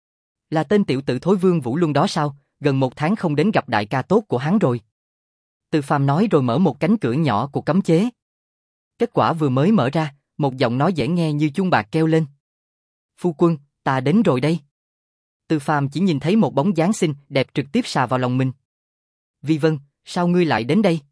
Là tên tiểu tử thối Vương Vũ Luân đó sao, gần một tháng không đến gặp đại ca tốt của hắn rồi. Từ Phàm nói rồi mở một cánh cửa nhỏ của cấm chế. Kết quả vừa mới mở ra, một giọng nói dễ nghe như chuông bạc kêu lên. Phu quân, ta đến rồi đây. Từ Phàm chỉ nhìn thấy một bóng dáng xinh đẹp trực tiếp xà vào lòng mình. Vi Vân, sao ngươi lại đến đây?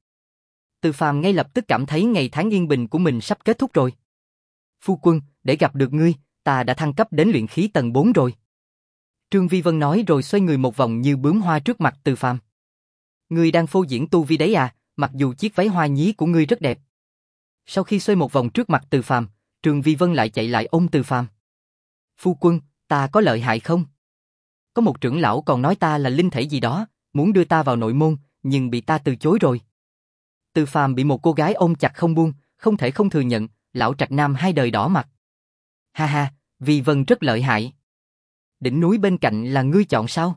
Từ Phàm ngay lập tức cảm thấy ngày tháng yên bình của mình sắp kết thúc rồi. Phu quân, để gặp được ngươi, ta đã thăng cấp đến luyện khí tầng bốn rồi. Trương Vi Vân nói rồi xoay người một vòng như bướm hoa trước mặt Từ Phàm. Ngươi đang phô diễn tu vi đấy à, mặc dù chiếc váy hoa nhí của ngươi rất đẹp. Sau khi xoay một vòng trước mặt Từ Phàm, Trương Vi Vân lại chạy lại ôm Từ Phàm. Phu quân, ta có lợi hại không? Có một trưởng lão còn nói ta là linh thể gì đó, muốn đưa ta vào nội môn, nhưng bị ta từ chối rồi. Từ Phàm bị một cô gái ôm chặt không buông, không thể không thừa nhận, lão trạch nam hai đời đỏ mặt. Ha ha, Vi Vân rất lợi hại. Đỉnh núi bên cạnh là ngươi chọn sao?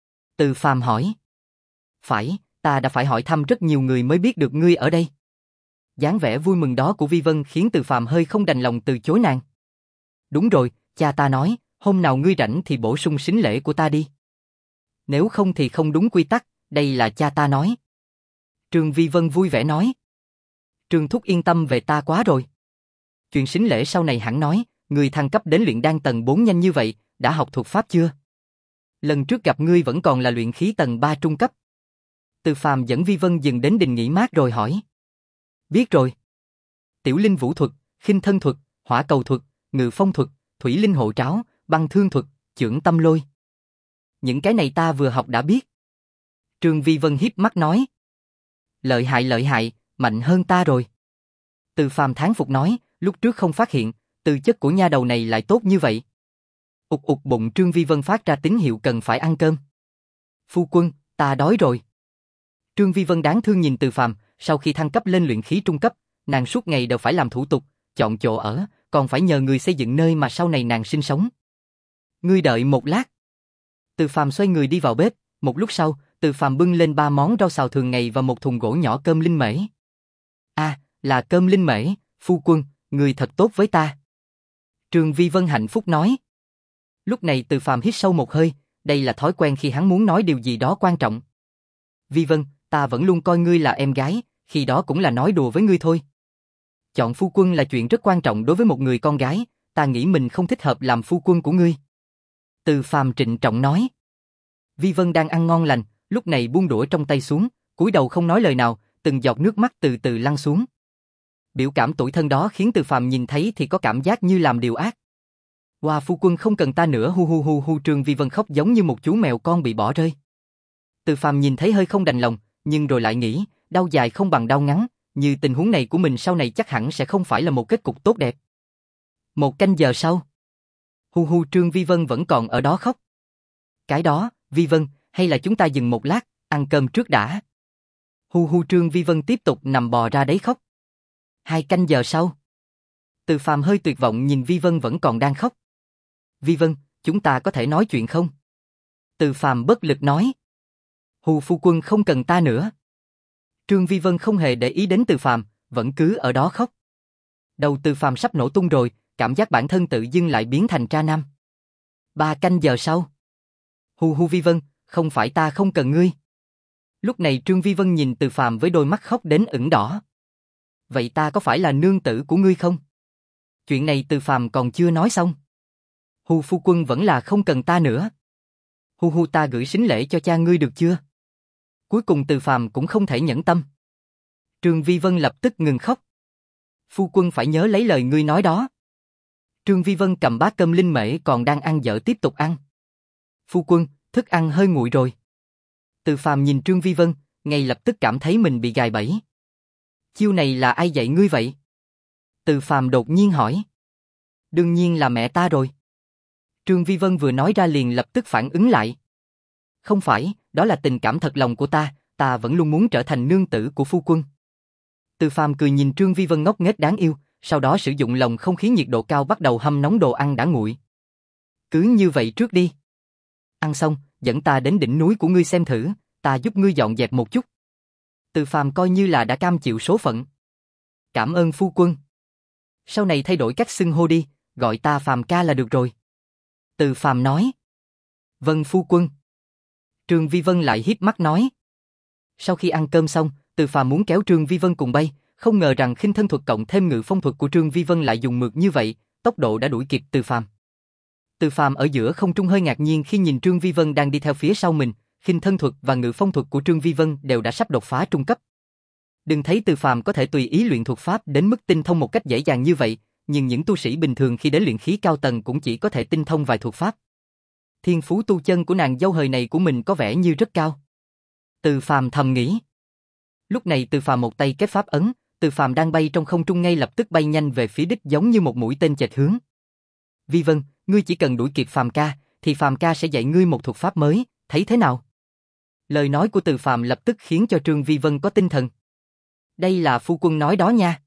Từ Phàm hỏi. Phải, ta đã phải hỏi thăm rất nhiều người mới biết được ngươi ở đây. Dáng vẻ vui mừng đó của Vi Vân khiến Từ Phàm hơi không đành lòng từ chối nàng. Đúng rồi, cha ta nói, hôm nào ngươi rảnh thì bổ sung sính lễ của ta đi. Nếu không thì không đúng quy tắc, đây là cha ta nói. Trương Vi Vân vui vẻ nói. Trương Thúc yên tâm về ta quá rồi. Chuyện sính lễ sau này hẳn nói, ngươi thăng cấp đến luyện đan tầng bốn nhanh như vậy, đã học thuật pháp chưa? Lần trước gặp ngươi vẫn còn là luyện khí tầng ba trung cấp. Từ Phàm dẫn Vi Vân dừng đến đình nghỉ mát rồi hỏi. Biết rồi. Tiểu linh vũ thuật, khinh thân thuật, hỏa cầu thuật, ngự phong thuật, thủy linh hộ tráo, băng thương thuật, chưởng tâm lôi. Những cái này ta vừa học đã biết. Trương Vi Vân hiếp mắt nói. Lợi hại lợi hại, mạnh hơn ta rồi. Từ Phàm thán phục nói, lúc trước không phát hiện, tư chất của nha đầu này lại tốt như vậy. Ụt ụt bụng Trương Vi Vân phát ra tín hiệu cần phải ăn cơm. Phu quân, ta đói rồi. Trương Vi Vân đáng thương nhìn Từ Phàm, sau khi thăng cấp lên luyện khí trung cấp, nàng suốt ngày đều phải làm thủ tục, chọn chỗ ở, còn phải nhờ người xây dựng nơi mà sau này nàng sinh sống. Ngươi đợi một lát. Từ Phàm xoay người đi vào bếp, một lúc sau, Từ Phàm bưng lên ba món rau xào thường ngày và một thùng gỗ nhỏ cơm linh mễ. À, là cơm linh mễ, phu quân, người thật tốt với ta. Trương Vi Vân hạnh phúc nói. Lúc này Từ Phàm hít sâu một hơi, đây là thói quen khi hắn muốn nói điều gì đó quan trọng. Vi Vân, ta vẫn luôn coi ngươi là em gái, khi đó cũng là nói đùa với ngươi thôi. Chọn phu quân là chuyện rất quan trọng đối với một người con gái, ta nghĩ mình không thích hợp làm phu quân của ngươi. Từ Phàm trịnh trọng nói. Vi Vân đang ăn ngon lành, lúc này buông đũa trong tay xuống, cúi đầu không nói lời nào, từng giọt nước mắt từ từ lăn xuống. Biểu cảm tủi thân đó khiến Từ Phàm nhìn thấy thì có cảm giác như làm điều ác. Hoa phu quân không cần ta nữa, hu hu hu hu. Trương Vi Vân khóc giống như một chú mèo con bị bỏ rơi. Từ Phàm nhìn thấy hơi không đành lòng, nhưng rồi lại nghĩ, đau dài không bằng đau ngắn, như tình huống này của mình sau này chắc hẳn sẽ không phải là một kết cục tốt đẹp. Một canh giờ sau, hu hu Trương Vi Vân vẫn còn ở đó khóc. Cái đó, Vi Vân, hay là chúng ta dừng một lát, ăn cơm trước đã. Hu hu Trương Vi Vân tiếp tục nằm bò ra đấy khóc. Hai canh giờ sau, Từ Phàm hơi tuyệt vọng nhìn Vi Vân vẫn còn đang khóc. Vi Vân, chúng ta có thể nói chuyện không? Từ Phàm bất lực nói. Hù phu quân không cần ta nữa. Trương Vi Vân không hề để ý đến Từ Phàm, vẫn cứ ở đó khóc. Đầu Từ Phàm sắp nổ tung rồi, cảm giác bản thân tự dưng lại biến thành tra nam. Ba canh giờ sau. Hu hu Vi Vân, không phải ta không cần ngươi. Lúc này Trương Vi Vân nhìn Từ Phàm với đôi mắt khóc đến ửng đỏ. Vậy ta có phải là nương tử của ngươi không? Chuyện này Từ Phàm còn chưa nói xong. Hu phu quân vẫn là không cần ta nữa. Hu hu ta gửi sính lễ cho cha ngươi được chưa? Cuối cùng Từ Phàm cũng không thể nhẫn tâm. Trương Vi Vân lập tức ngừng khóc. Phu quân phải nhớ lấy lời ngươi nói đó. Trương Vi Vân cầm bát cơm linh mễ còn đang ăn dở tiếp tục ăn. Phu quân, thức ăn hơi nguội rồi. Từ Phàm nhìn Trương Vi Vân, ngay lập tức cảm thấy mình bị gài bẫy. Chiêu này là ai dạy ngươi vậy? Từ Phàm đột nhiên hỏi. Đương nhiên là mẹ ta rồi. Trương Vi Vân vừa nói ra liền lập tức phản ứng lại. Không phải, đó là tình cảm thật lòng của ta, ta vẫn luôn muốn trở thành nương tử của phu quân. Từ Phàm cười nhìn Trương Vi Vân ngốc nghếch đáng yêu, sau đó sử dụng lồng không khí nhiệt độ cao bắt đầu hâm nóng đồ ăn đã nguội. Cứ như vậy trước đi. Ăn xong, dẫn ta đến đỉnh núi của ngươi xem thử, ta giúp ngươi dọn dẹp một chút. Từ Phàm coi như là đã cam chịu số phận. Cảm ơn phu quân. Sau này thay đổi cách xưng hô đi, gọi ta Phàm ca là được rồi. Từ Phàm nói. Vâng phu quân. Trương Vi Vân lại híp mắt nói. Sau khi ăn cơm xong, Từ Phàm muốn kéo Trương Vi Vân cùng bay, không ngờ rằng khinh thân thuật cộng thêm ngự phong thuật của Trương Vi Vân lại dùng mượt như vậy, tốc độ đã đuổi kịp Từ Phàm. Từ Phàm ở giữa không trung hơi ngạc nhiên khi nhìn Trương Vi Vân đang đi theo phía sau mình, khinh thân thuật và ngự phong thuật của Trương Vi Vân đều đã sắp đột phá trung cấp. Đừng thấy Từ Phàm có thể tùy ý luyện thuật pháp đến mức tinh thông một cách dễ dàng như vậy, nhưng những tu sĩ bình thường khi đến luyện khí cao tầng cũng chỉ có thể tinh thông vài thuật pháp. Thiên phú tu chân của nàng dâu hời này của mình có vẻ như rất cao. Từ Phàm thầm nghĩ. Lúc này Từ Phàm một tay kết pháp ấn, Từ Phàm đang bay trong không trung ngay lập tức bay nhanh về phía đích giống như một mũi tên chệch hướng. Vi Vân, ngươi chỉ cần đuổi kịp Phàm ca, thì Phàm ca sẽ dạy ngươi một thuật pháp mới, thấy thế nào? Lời nói của Từ Phàm lập tức khiến cho Trương Vi Vân có tinh thần. Đây là phu quân nói đó nha.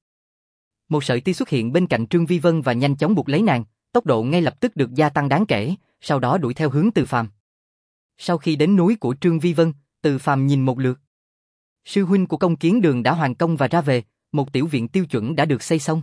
Một sợi tia xuất hiện bên cạnh Trương Vi Vân và nhanh chóng buộc lấy nàng, tốc độ ngay lập tức được gia tăng đáng kể, sau đó đuổi theo hướng Từ Phàm. Sau khi đến núi của Trương Vi Vân, Từ Phàm nhìn một lượt. Sư huynh của Công Kiến Đường đã hoàn công và ra về, một tiểu viện tiêu chuẩn đã được xây xong.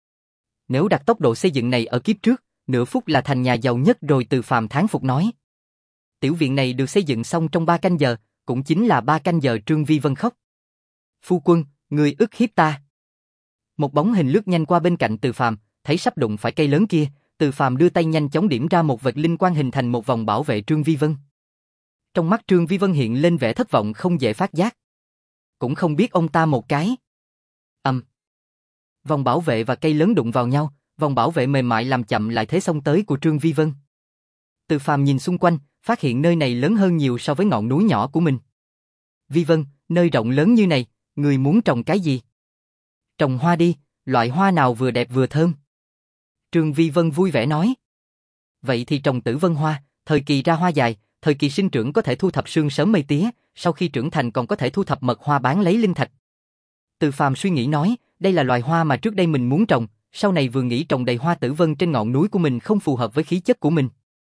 Nếu đặt tốc độ xây dựng này ở kiếp trước, nửa phút là thành nhà giàu nhất rồi. Từ Phàm thán phục nói. Tiểu viện này được xây dựng xong trong ba canh giờ, cũng chính là ba canh giờ. Trương Vi Vân khóc. Phu quân, người ức hiếp ta. Một bóng hình lướt nhanh qua bên cạnh Từ Phàm, thấy sắp đụng phải cây lớn kia, Từ Phàm đưa tay nhanh chóng điểm ra một vệt linh quang hình thành một vòng bảo vệ Trương Vi Vân. Trong mắt Trương Vi Vân hiện lên vẻ thất vọng không dễ phát giác. Cũng không biết ông ta một cái. Ầm. Um. Vòng bảo vệ và cây lớn đụng vào nhau, vòng bảo vệ mềm mại làm chậm lại thế xông tới của Trương Vi Vân. Từ Phàm nhìn xung quanh, phát hiện nơi này lớn hơn nhiều so với ngọn núi nhỏ của mình. Vi Vân, nơi rộng lớn như này, người muốn trồng cái gì? Trồng hoa đi, loại hoa nào vừa đẹp vừa thơm. Trương Vi Vân vui vẻ nói. Vậy thì trồng Tử Vân hoa, thời kỳ ra hoa dài, thời kỳ sinh trưởng có thể thu thập sương sớm mây tía, sau khi trưởng thành còn có thể thu thập mật hoa bán lấy linh thạch. Từ Phàm suy nghĩ nói, đây là loài hoa mà trước đây mình muốn trồng, sau này vừa nghĩ trồng đầy hoa tử vân trên ngọn núi của mình không phù hợp với khí chất của mình.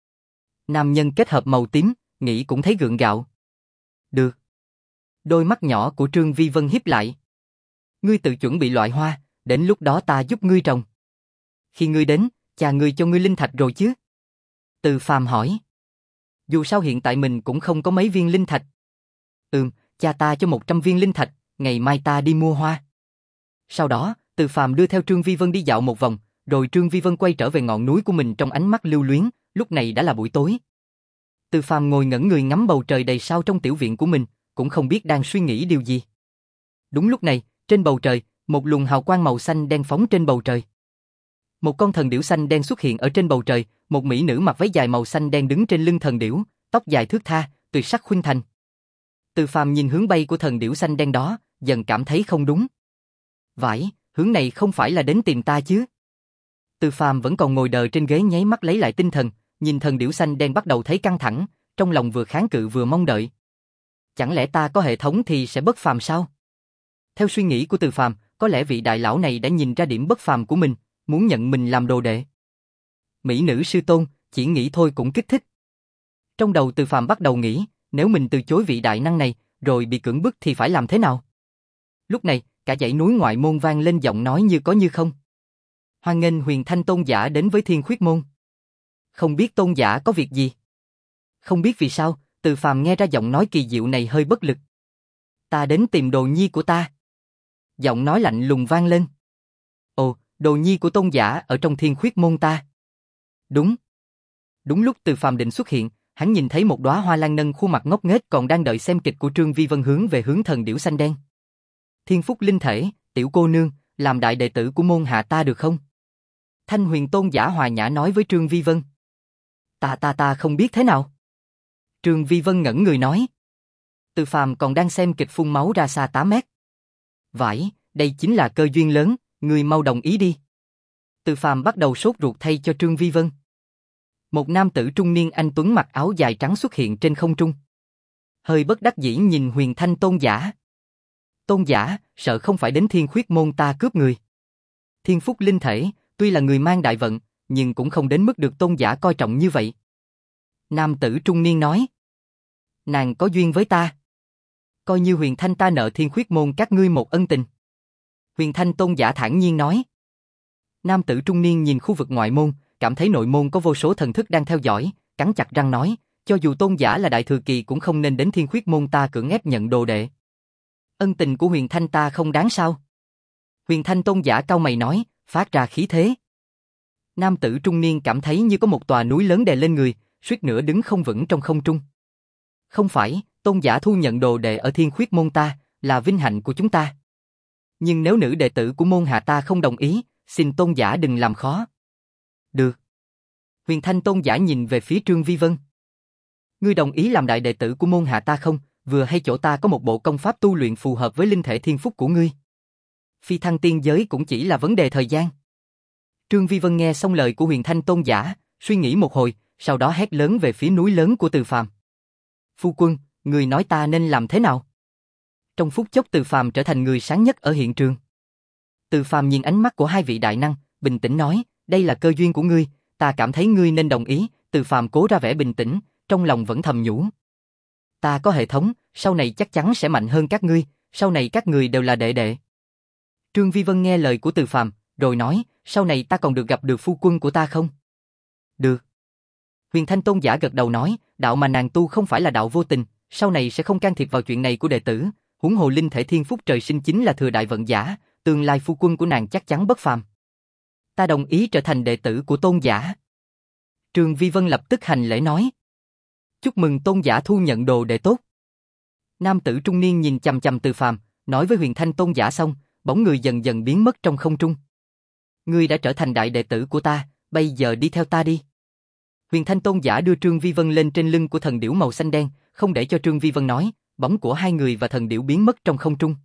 Nam nhân kết hợp màu tím, nghĩ cũng thấy gượng gạo. Được. Đôi mắt nhỏ của Trương Vi Vân híp lại. Ngươi tự chuẩn bị loại hoa, đến lúc đó ta giúp ngươi trồng. Khi ngươi đến, cha ngươi cho ngươi linh thạch rồi chứ? Từ Phàm hỏi. Dù sao hiện tại mình cũng không có mấy viên linh thạch. Ừm, cha ta cho một trăm viên linh thạch, ngày mai ta đi mua hoa. Sau đó, Từ Phàm đưa theo Trương Vi Vân đi dạo một vòng, rồi Trương Vi Vân quay trở về ngọn núi của mình trong ánh mắt lưu luyến, lúc này đã là buổi tối. Từ Phàm ngồi ngẩn người ngắm bầu trời đầy sao trong tiểu viện của mình, cũng không biết đang suy nghĩ điều gì. Đúng lúc này, trên bầu trời, một luồng hào quang màu xanh đen phóng trên bầu trời. Một con thần điểu xanh đen xuất hiện ở trên bầu trời, một mỹ nữ mặc váy dài màu xanh đen đứng trên lưng thần điểu, tóc dài thướt tha, tuyệt sắc khuynh thành. Từ Phàm nhìn hướng bay của thần điểu xanh đen đó, dần cảm thấy không đúng. Vãi, hướng này không phải là đến tìm ta chứ? Từ Phàm vẫn còn ngồi đờ trên ghế nháy mắt lấy lại tinh thần, nhìn thần điểu xanh đen bắt đầu thấy căng thẳng, trong lòng vừa kháng cự vừa mong đợi. Chẳng lẽ ta có hệ thống thì sẽ bất phàm sao? Theo suy nghĩ của Từ Phàm, có lẽ vị đại lão này đã nhìn ra điểm bất phàm của mình, muốn nhận mình làm đồ đệ. Mỹ nữ sư tôn, chỉ nghĩ thôi cũng kích thích. Trong đầu Từ Phàm bắt đầu nghĩ, nếu mình từ chối vị đại năng này, rồi bị cưỡng bức thì phải làm thế nào? Lúc này, cả dãy núi ngoại môn vang lên giọng nói như có như không. Hoan nghênh Huyền Thanh tôn giả đến với Thiên Khuyết Môn. Không biết tôn giả có việc gì? Không biết vì sao, Từ Phàm nghe ra giọng nói kỳ diệu này hơi bất lực. Ta đến tìm đồ nhi của ta. Giọng nói lạnh lùng vang lên. Ồ, đồ nhi của tôn giả ở trong Thiên Khuyết Môn ta. Đúng. Đúng lúc Từ Phàm định xuất hiện, hắn nhìn thấy một đóa hoa lan nâng khuôn mặt ngốc nghếch còn đang đợi xem kịch của Trương Vi Vân hướng về hướng thần điểu xanh đen. Thiên phúc linh thể, tiểu cô nương, làm đại đệ tử của môn hạ ta được không? Thanh Huyền tôn giả hòa nhã nói với Trương Vi Vân. Ta ta ta không biết thế nào. Trương Vi Vân ngẩn người nói. Từ Phàm còn đang xem kịch phun máu ra xa tám mét. Vãi, đây chính là cơ duyên lớn, người mau đồng ý đi. Từ Phàm bắt đầu sốt ruột thay cho Trương Vi Vân. Một nam tử trung niên anh tuấn mặc áo dài trắng xuất hiện trên không trung. Hơi bất đắc dĩ nhìn Huyền Thanh tôn giả. Tôn giả, sợ không phải đến Thiên Khuyết Môn ta cướp người. Thiên phúc linh thể, tuy là người mang đại vận, nhưng cũng không đến mức được tôn giả coi trọng như vậy. Nam tử trung niên nói. Nàng có duyên với ta. Coi như Huyền Thanh ta nợ Thiên Khuyết Môn các ngươi một ân tình. Huyền Thanh tôn giả thản nhiên nói. Nam tử trung niên nhìn khu vực ngoại môn, cảm thấy nội môn có vô số thần thức đang theo dõi, cắn chặt răng nói, cho dù tôn giả là đại thừa kỳ cũng không nên đến Thiên Khuyết Môn ta cưỡng ép nhận đồ đệ. Ân tình của Huyền Thanh ta không đáng sao? Huyền Thanh tôn giả cau mày nói, phát ra khí thế. Nam tử trung niên cảm thấy như có một tòa núi lớn đè lên người, suýt nữa đứng không vững trong không trung. Không phải, tôn giả thu nhận đồ đệ ở Thiên Khuyết Môn ta, là vinh hạnh của chúng ta. Nhưng nếu nữ đệ tử của môn hạ ta không đồng ý, xin tôn giả đừng làm khó. Được. Huyền Thanh tôn giả nhìn về phía Trương Vi Vân. Ngươi đồng ý làm đại đệ tử của môn hạ ta không? Vừa hay chỗ ta có một bộ công pháp tu luyện phù hợp với linh thể thiên phúc của ngươi. Phi thăng tiên giới cũng chỉ là vấn đề thời gian. Trương Vi Vân nghe xong lời của Huyền Thanh tôn giả, suy nghĩ một hồi, sau đó hét lớn về phía núi lớn của Từ Phàm. Phu quân, người nói ta nên làm thế nào? Trong phút chốc Từ Phàm trở thành người sáng nhất ở hiện trường. Từ Phàm nhìn ánh mắt của hai vị đại năng, bình tĩnh nói, đây là cơ duyên của ngươi, ta cảm thấy ngươi nên đồng ý. Từ Phàm cố ra vẻ bình tĩnh, trong lòng vẫn thầm nhủ. Ta có hệ thống, sau này chắc chắn sẽ mạnh hơn các ngươi, sau này các người đều là đệ đệ. Trương Vi Vân nghe lời của Từ Phàm, rồi nói, sau này ta còn được gặp được phu quân của ta không? Được. Huyền Thanh tôn giả gật đầu nói, đạo mà nàng tu không phải là đạo vô tình, sau này sẽ không can thiệp vào chuyện này của đệ tử, huống hồ linh thể thiên phúc trời sinh chính là thừa đại vận giả, tương lai phu quân của nàng chắc chắn bất phàm. Ta đồng ý trở thành đệ tử của tôn giả. Trương Vi Vân lập tức hành lễ nói. Chúc mừng tôn giả thu nhận đồ đệ tốt. Nam tử trung niên nhìn chằm chằm Từ Phàm, nói với Huyền Thanh tôn giả xong, bóng người dần dần biến mất trong không trung. Ngươi đã trở thành đại đệ tử của ta, bây giờ đi theo ta đi. Huyền Thanh tôn giả đưa Trương Vi Vân lên trên lưng của thần điểu màu xanh đen, không để cho Trương Vi Vân nói, bóng của hai người và thần điểu biến mất trong không trung.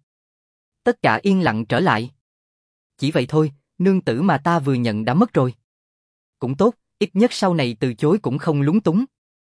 Tất cả yên lặng trở lại. Chỉ vậy thôi, nương tử mà ta vừa nhận đã mất rồi. Cũng tốt, ít nhất sau này từ chối cũng không lúng túng.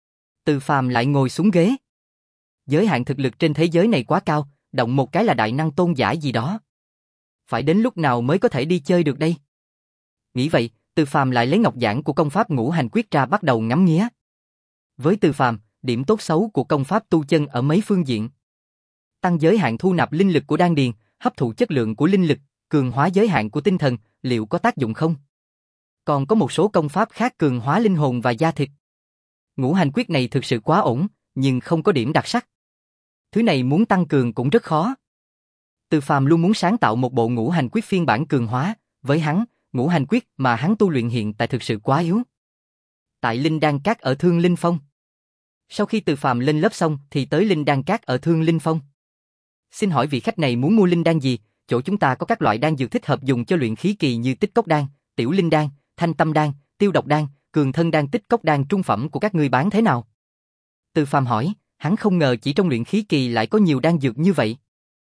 Từ Phàm lại ngồi xuống ghế. Giới hạn thực lực trên thế giới này quá cao, động một cái là đại năng tôn giả gì đó. Phải đến lúc nào mới có thể đi chơi được đây? Nghĩ vậy, Từ Phàm lại lấy ngọc giản của công pháp ngũ hành quyết ra bắt đầu ngắm nghía. Với Từ Phàm, điểm tốt xấu của công pháp tu chân ở mấy phương diện. Tăng giới hạn thu nạp linh lực của đan điền, hấp thụ chất lượng của linh lực, cường hóa giới hạn của tinh thần, liệu có tác dụng không? Còn có một số công pháp khác cường hóa linh hồn và da thịt. Ngũ hành quyết này thực sự quá ổn, nhưng không có điểm đặc sắc. Thứ này muốn tăng cường cũng rất khó. Từ Phàm luôn muốn sáng tạo một bộ ngũ hành quyết phiên bản cường hóa, với hắn, ngũ hành quyết mà hắn tu luyện hiện tại thực sự quá yếu. Tại Linh Đan Các ở Thương Linh Phong. Sau khi Từ Phàm lên lớp xong thì tới Linh Đan Các ở Thương Linh Phong. Xin hỏi vị khách này muốn mua linh đan gì? Chỗ chúng ta có các loại đan dược thích hợp dùng cho luyện khí kỳ như tích cốc đan, tiểu linh đan, thanh tâm đan, tiêu độc đan, cường thân đan, tích cốc đan trung phẩm của các ngươi bán thế nào? Từ Phàm hỏi, hắn không ngờ chỉ trong luyện khí kỳ lại có nhiều đan dược như vậy.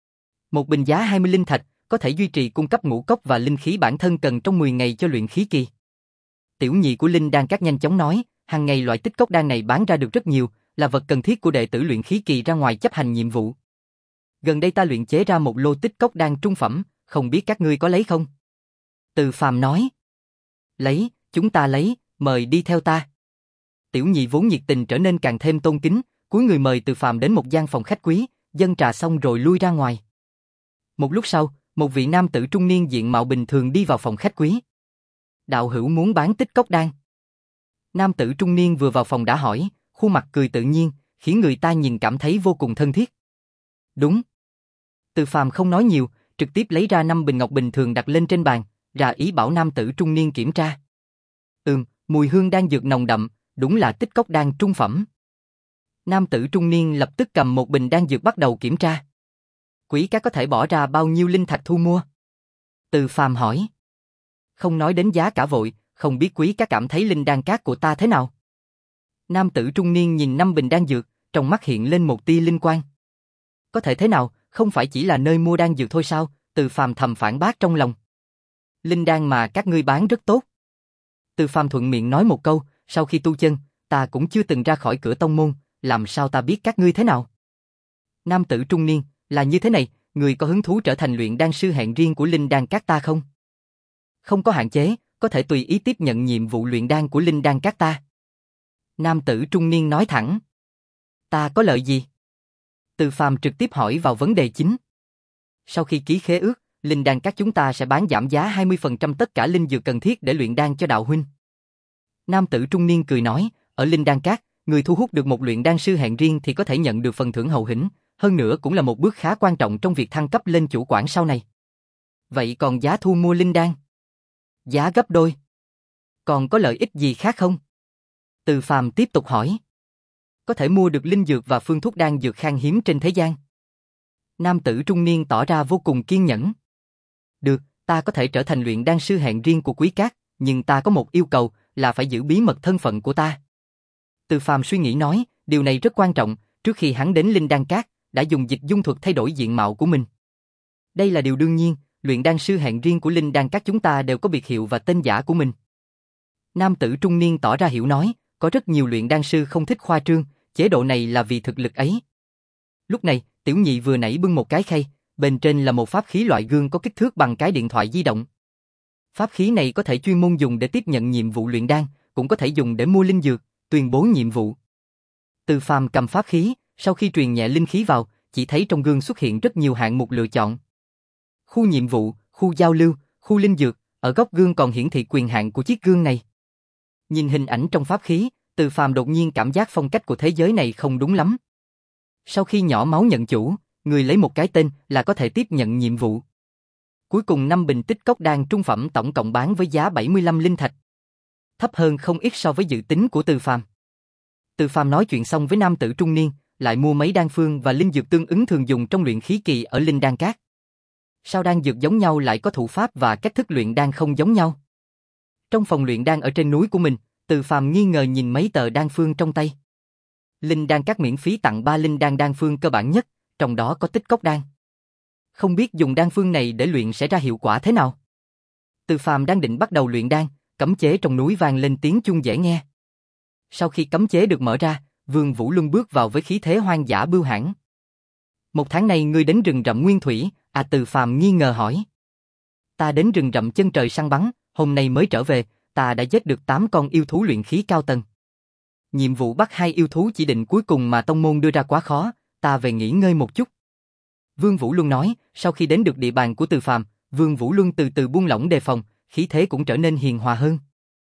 Một bình giá hai mươi linh thạch, có thể duy trì cung cấp ngũ cốc và linh khí bản thân cần trong mười ngày cho luyện khí kỳ. Tiểu nhị của Linh Đan Các nhanh chóng nói, hàng ngày loại tích cốc đan này bán ra được rất nhiều, là vật cần thiết của đệ tử luyện khí kỳ ra ngoài chấp hành nhiệm vụ. Gần đây ta luyện chế ra một lô tích cốc đan trung phẩm, không biết các ngươi có lấy không? Từ Phàm nói. Lấy, chúng ta lấy, mời đi theo ta. Tiểu nhị vốn nhiệt tình trở nên càng thêm tôn kính, cúi người mời Từ Phàm đến một gian phòng khách quý, dâng trà xong rồi lui ra ngoài. Một lúc sau, một vị nam tử trung niên diện mạo bình thường đi vào phòng khách quý. Đạo hữu muốn bán tích cốc đan. Nam tử trung niên vừa vào phòng đã hỏi, khuôn mặt cười tự nhiên, khiến người ta nhìn cảm thấy vô cùng thân thiết. Đúng. Từ Phàm không nói nhiều, trực tiếp lấy ra năm bình ngọc bình thường đặt lên trên bàn, ra ý bảo nam tử trung niên kiểm tra. Ừm, mùi hương đan dược nồng đậm, đúng là tích cốc đan trung phẩm. Nam tử trung niên lập tức cầm một bình đan dược bắt đầu kiểm tra. Quý các có thể bỏ ra bao nhiêu linh thạch thu mua? Từ Phàm hỏi. Không nói đến giá cả vội, không biết quý các cảm thấy linh đan cát của ta thế nào? Nam tử trung niên nhìn năm bình đan dược, trong mắt hiện lên một tia linh quang. Có thể thế nào, không phải chỉ là nơi mua đan dược thôi sao? Từ Phàm thầm phản bác trong lòng. Linh đan mà các ngươi bán rất tốt. Từ Phàm thuận miệng nói một câu, sau khi tu chân, ta cũng chưa từng ra khỏi cửa tông môn, làm sao ta biết các ngươi thế nào? Nam tử trung niên, là như thế này, người có hứng thú trở thành luyện đan sư hạng riêng của linh đan các ta không? Không có hạn chế, có thể tùy ý tiếp nhận nhiệm vụ luyện đan của linh đan các ta. Nam tử trung niên nói thẳng. Ta có lợi gì? Từ Phàm trực tiếp hỏi vào vấn đề chính. Sau khi ký khế ước, linh đan các chúng ta sẽ bán giảm giá hai mươi phần trăm tất cả linh dược cần thiết để luyện đan cho đạo huynh. Nam tử trung niên cười nói, ở linh đan các, người thu hút được một luyện đan sư hạng riêng thì có thể nhận được phần thưởng hậu hĩnh, hơn nữa cũng là một bước khá quan trọng trong việc thăng cấp lên chủ quản sau này. Vậy còn giá thu mua linh đan? Giá gấp đôi. Còn có lợi ích gì khác không? Từ Phàm tiếp tục hỏi. Có thể mua được linh dược và phương thuốc đan dược khan hiếm trên thế gian. Nam tử trung niên tỏ ra vô cùng kiên nhẫn. Được, ta có thể trở thành luyện đan sư hạng riêng của quý các, nhưng ta có một yêu cầu là phải giữ bí mật thân phận của ta. Từ Phàm suy nghĩ nói, điều này rất quan trọng, trước khi hắn đến linh đan các, đã dùng dịch dung thuật thay đổi diện mạo của mình. Đây là điều đương nhiên, luyện đan sư hạng riêng của linh đan các chúng ta đều có biệt hiệu và tên giả của mình. Nam tử trung niên tỏ ra hiểu nói, có rất nhiều luyện đan sư không thích khoa trương, chế độ này là vì thực lực ấy. Lúc này, tiểu nhị vừa nãy bưng một cái khay, bên trên là một pháp khí loại gương có kích thước bằng cái điện thoại di động. Pháp khí này có thể chuyên môn dùng để tiếp nhận nhiệm vụ luyện đan, cũng có thể dùng để mua linh dược, tuyên bố nhiệm vụ. Từ Phàm cầm pháp khí, sau khi truyền nhẹ linh khí vào, chỉ thấy trong gương xuất hiện rất nhiều hạng mục lựa chọn. Khu nhiệm vụ, khu giao lưu, khu linh dược, ở góc gương còn hiển thị quyền hạn của chiếc gương này. Nhìn hình ảnh trong pháp khí, Từ Phàm đột nhiên cảm giác phong cách của thế giới này không đúng lắm. Sau khi nhỏ máu nhận chủ, người lấy một cái tên là có thể tiếp nhận nhiệm vụ. Cuối cùng năm bình tích cốc đan trung phẩm tổng cộng bán với giá bảy mươi lăm linh thạch. Thấp hơn không ít so với dự tính của Từ Phàm. Từ Phàm nói chuyện xong với nam tử trung niên, lại mua mấy đan phương và linh dược tương ứng thường dùng trong luyện khí kỳ ở linh đan các. Sao đan dược giống nhau lại có thủ pháp và cách thức luyện đan không giống nhau? Trong phòng luyện đan ở trên núi của mình, Từ Phàm nghi ngờ nhìn mấy tờ đan phương trong tay. Linh đan các miễn phí tặng ba linh đan đan phương cơ bản nhất, trong đó có tích cốc đan. Không biết dùng đan phương này để luyện sẽ ra hiệu quả thế nào? Từ Phàm đang định bắt đầu luyện đan, cấm chế trong núi vang lên tiếng chuông dễ nghe. Sau khi cấm chế được mở ra, Vương Vũ Luân bước vào với khí thế hoang dã bưu hãn. Một tháng nay ngươi đến rừng rậm Nguyên Thủy, à? Từ Phàm nghi ngờ hỏi. Ta đến rừng rậm Chân Trời săn bắn, hôm nay mới trở về, ta đã giết được tám con yêu thú luyện khí cao tầng. Nhiệm vụ bắt hai yêu thú chỉ định cuối cùng mà tông môn đưa ra quá khó, ta về nghỉ ngơi một chút. Vương Vũ Luân nói, sau khi đến được địa bàn của Từ Phàm, Vương Vũ Luân từ từ buông lỏng đề phòng, khí thế cũng trở nên hiền hòa hơn.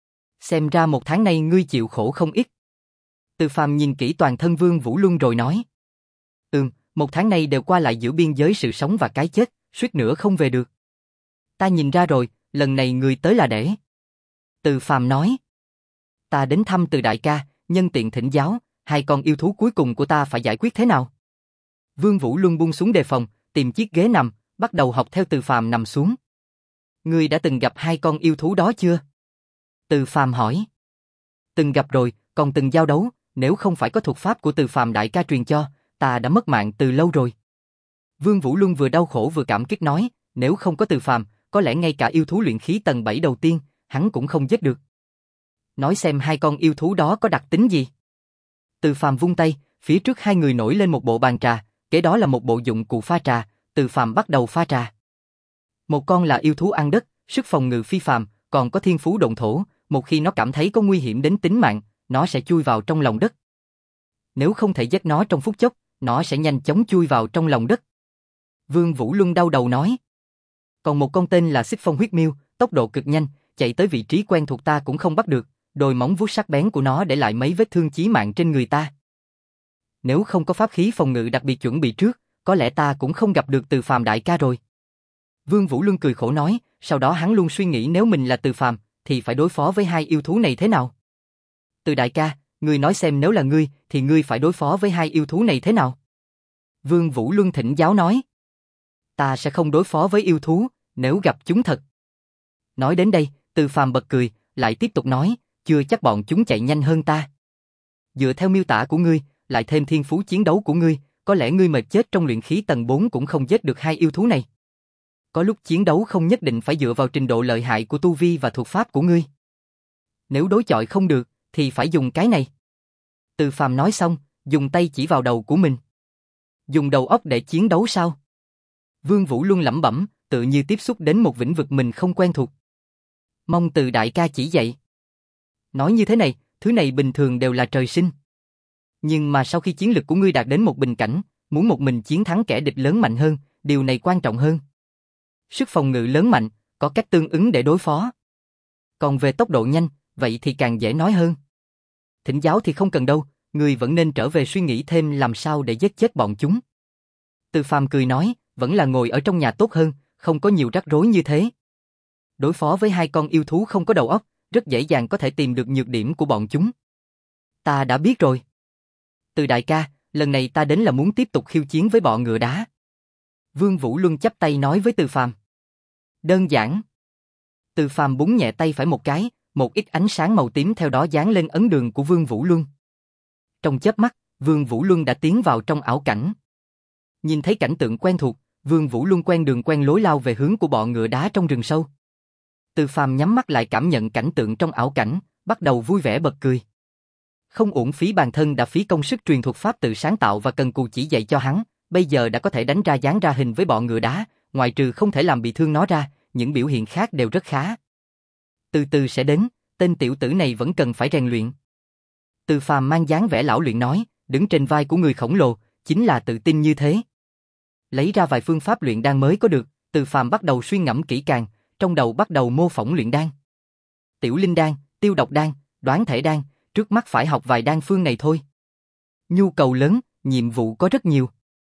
Xem ra một tháng nay ngươi chịu khổ không ít. Từ Phàm nhìn kỹ toàn thân Vương Vũ Luân rồi nói. Ừm, một tháng nay đều qua lại giữa biên giới sự sống và cái chết, suýt nữa không về được. Ta nhìn ra rồi, lần này ngươi tới là để. Từ Phàm nói. Ta đến thăm Từ đại ca, nhân tiện thỉnh giáo, hai con yêu thú cuối cùng của ta phải giải quyết thế nào? Vương Vũ Luân buông xuống đề phòng, tìm chiếc ghế nằm, bắt đầu học theo Từ Phàm nằm xuống. Ngươi đã từng gặp hai con yêu thú đó chưa? Từ Phàm hỏi. Từng gặp rồi, còn từng giao đấu, nếu không phải có thuật pháp của Từ Phàm đại ca truyền cho, ta đã mất mạng từ lâu rồi. Vương Vũ Luân vừa đau khổ vừa cảm kích nói, nếu không có Từ Phàm, có lẽ ngay cả yêu thú luyện khí tầng bảy đầu tiên, hắn cũng không giết được. Nói xem hai con yêu thú đó có đặc tính gì? Từ Phàm vung tay, phía trước hai người nổi lên một bộ bàn trà, kế đó là một bộ dụng cụ pha trà, Từ Phàm bắt đầu pha trà. Một con là yêu thú ăn đất, sức phòng ngự phi phàm, còn có thiên phú độn thổ, một khi nó cảm thấy có nguy hiểm đến tính mạng, nó sẽ chui vào trong lòng đất. Nếu không thể giết nó trong phút chốc, nó sẽ nhanh chóng chui vào trong lòng đất. Vương Vũ Luân đau đầu nói. Còn một con tên là Xích Phong huyết miêu, tốc độ cực nhanh, chạy tới vị trí quen thuộc ta cũng không bắt được, đôi móng vuốt sắc bén của nó để lại mấy vết thương chí mạng trên người ta. Nếu không có pháp khí phòng ngự đặc biệt chuẩn bị trước, có lẽ ta cũng không gặp được Từ Phàm đại ca rồi. Vương Vũ Luân cười khổ nói, sau đó hắn luôn suy nghĩ nếu mình là Từ Phàm, thì phải đối phó với hai yêu thú này thế nào? Từ đại ca, ngươi nói xem nếu là ngươi, thì ngươi phải đối phó với hai yêu thú này thế nào? Vương Vũ Luân thỉnh giáo nói. Ta sẽ không đối phó với yêu thú, nếu gặp chúng thật. Nói đến đây, Từ Phàm bật cười, lại tiếp tục nói, chưa chắc bọn chúng chạy nhanh hơn ta. Dựa theo miêu tả của ngươi, lại thêm thiên phú chiến đấu của ngươi, có lẽ ngươi mệt chết trong luyện khí tầng bốn cũng không giết được hai yêu thú này. Có lúc chiến đấu không nhất định phải dựa vào trình độ lợi hại của tu vi và thuật pháp của ngươi. Nếu đối chọi không được, thì phải dùng cái này. Từ Phàm nói xong, dùng tay chỉ vào đầu của mình. Dùng đầu óc để chiến đấu sao? Vương Vũ Luân lẩm bẩm, tự như tiếp xúc đến một vĩnh vực mình không quen thuộc. Mong Từ đại ca chỉ dạy. Nói như thế này, thứ này bình thường đều là trời sinh. Nhưng mà sau khi chiến lực của ngươi đạt đến một bình cảnh, muốn một mình chiến thắng kẻ địch lớn mạnh hơn, điều này quan trọng hơn. Sức phòng ngự lớn mạnh, có cách tương ứng để đối phó. Còn về tốc độ nhanh, vậy thì càng dễ nói hơn. Thỉnh giáo thì không cần đâu, ngươi vẫn nên trở về suy nghĩ thêm làm sao để giết chết bọn chúng. Từ Phàm cười nói, vẫn là ngồi ở trong nhà tốt hơn, không có nhiều rắc rối như thế. Đối phó với hai con yêu thú không có đầu óc, rất dễ dàng có thể tìm được nhược điểm của bọn chúng. Ta đã biết rồi. Từ đại ca, lần này ta đến là muốn tiếp tục khiêu chiến với bọ ngựa đá. Vương Vũ Luân chắp tay nói với Từ Phàm. Đơn giản. Từ Phàm búng nhẹ tay phải một cái, một ít ánh sáng màu tím theo đó dán lên ấn đường của Vương Vũ Luân. Trong chớp mắt, Vương Vũ Luân đã tiến vào trong ảo cảnh. Nhìn thấy cảnh tượng quen thuộc, Vương Vũ Luân quen đường quen lối lao về hướng của bọ ngựa đá trong rừng sâu. Từ Phàm nhắm mắt lại cảm nhận cảnh tượng trong ảo cảnh, bắt đầu vui vẻ bật cười. Không uổng phí bản thân đã phí công sức truyền thuật pháp tự sáng tạo và cần cù chỉ dạy cho hắn, bây giờ đã có thể đánh ra dáng ra hình với bọ ngựa đá, ngoại trừ không thể làm bị thương nó ra, những biểu hiện khác đều rất khá. Từ từ sẽ đến, tên tiểu tử này vẫn cần phải rèn luyện. Từ Phàm mang dáng vẻ lão luyện nói, đứng trên vai của người khổng lồ, chính là tự tin như thế. Lấy ra vài phương pháp luyện đan mới có được, Từ Phàm bắt đầu suy ngẫm kỹ càng, trong đầu bắt đầu mô phỏng luyện đan. Tiểu linh đan, tiêu độc đan, đoán thể đan, trước mắt phải học vài đan phương này thôi. Nhu cầu lớn, nhiệm vụ có rất nhiều.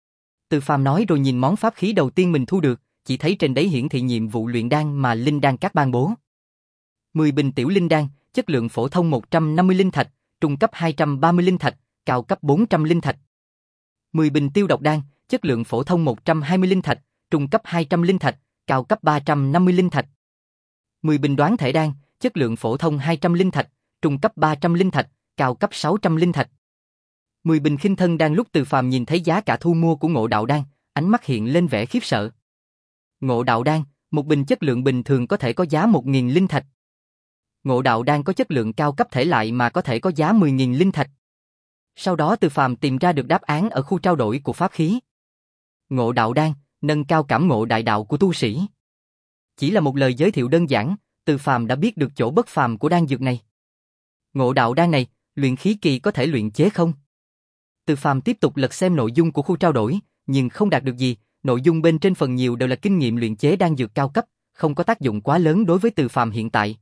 Từ Phàm nói rồi nhìn món pháp khí đầu tiên mình thu được, chỉ thấy trên đấy hiển thị nhiệm vụ luyện đan mà linh đan các ban bố. mười bình tiểu linh đan, chất lượng phổ thông một trăm năm mươi linh thạch, trung cấp hai trăm ba mươi linh thạch, cao cấp bốn trăm linh thạch. mười bình tiêu độc đan, chất lượng phổ thông một trăm hai mươi linh thạch, trung cấp hai trăm linh thạch, cao cấp ba trăm năm mươi linh thạch. mười bình đoán thể đan, chất lượng phổ thông hai trăm linh thạch, trung cấp ba trăm linh thạch, cao cấp sáu trăm linh thạch. mười bình khinh thân đan. Lúc Từ Phàm nhìn thấy giá cả thu mua của Ngộ Đạo đan, ánh mắt hiện lên vẻ khiếp sợ. Ngộ Đạo đan, một bình chất lượng bình thường có thể có giá một nghìn linh thạch. Ngộ Đạo đan có chất lượng cao cấp thể lại mà có thể có giá mười nghìn linh thạch. Sau đó Từ Phàm tìm ra được đáp án ở khu trao đổi của pháp khí. Ngộ Đạo đan, nâng cao cảm ngộ đại đạo của tu sĩ. Chỉ là một lời giới thiệu đơn giản, Từ Phàm đã biết được chỗ bất phàm của đan dược này. Ngộ Đạo đan này, luyện khí kỳ có thể luyện chế không? Từ Phàm tiếp tục lật xem nội dung của khu trao đổi, nhưng không đạt được gì, nội dung bên trên phần nhiều đều là kinh nghiệm luyện chế đan dược cao cấp, không có tác dụng quá lớn đối với Từ Phàm hiện tại.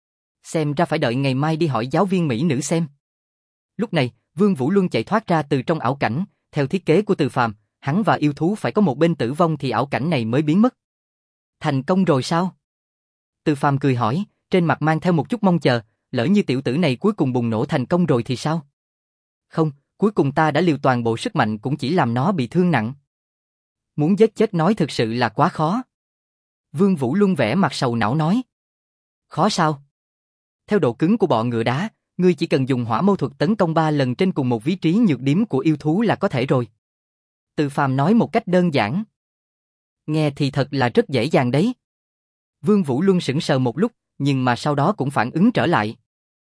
Xem ra phải đợi ngày mai đi hỏi giáo viên mỹ nữ xem. Lúc này, Vương Vũ Luân chạy thoát ra từ trong ảo cảnh, theo thiết kế của Từ Phàm, hắn và yêu thú phải có một bên tử vong thì ảo cảnh này mới biến mất. Thành công rồi sao? Từ Phàm cười hỏi, trên mặt mang theo một chút mong chờ, lỡ như tiểu tử này cuối cùng bùng nổ thành công rồi thì sao? Không, cuối cùng ta đã liều toàn bộ sức mạnh cũng chỉ làm nó bị thương nặng. Muốn giết chết nói thực sự là quá khó. Vương Vũ Luân vẻ mặt sầu não nói. Khó sao? Theo độ cứng của bọ ngựa đá, ngươi chỉ cần dùng hỏa mâu thuật tấn công ba lần trên cùng một vị trí nhược điểm của yêu thú là có thể rồi. Từ Phàm nói một cách đơn giản. Nghe thì thật là rất dễ dàng đấy. Vương Vũ Luân sững sờ một lúc, nhưng mà sau đó cũng phản ứng trở lại.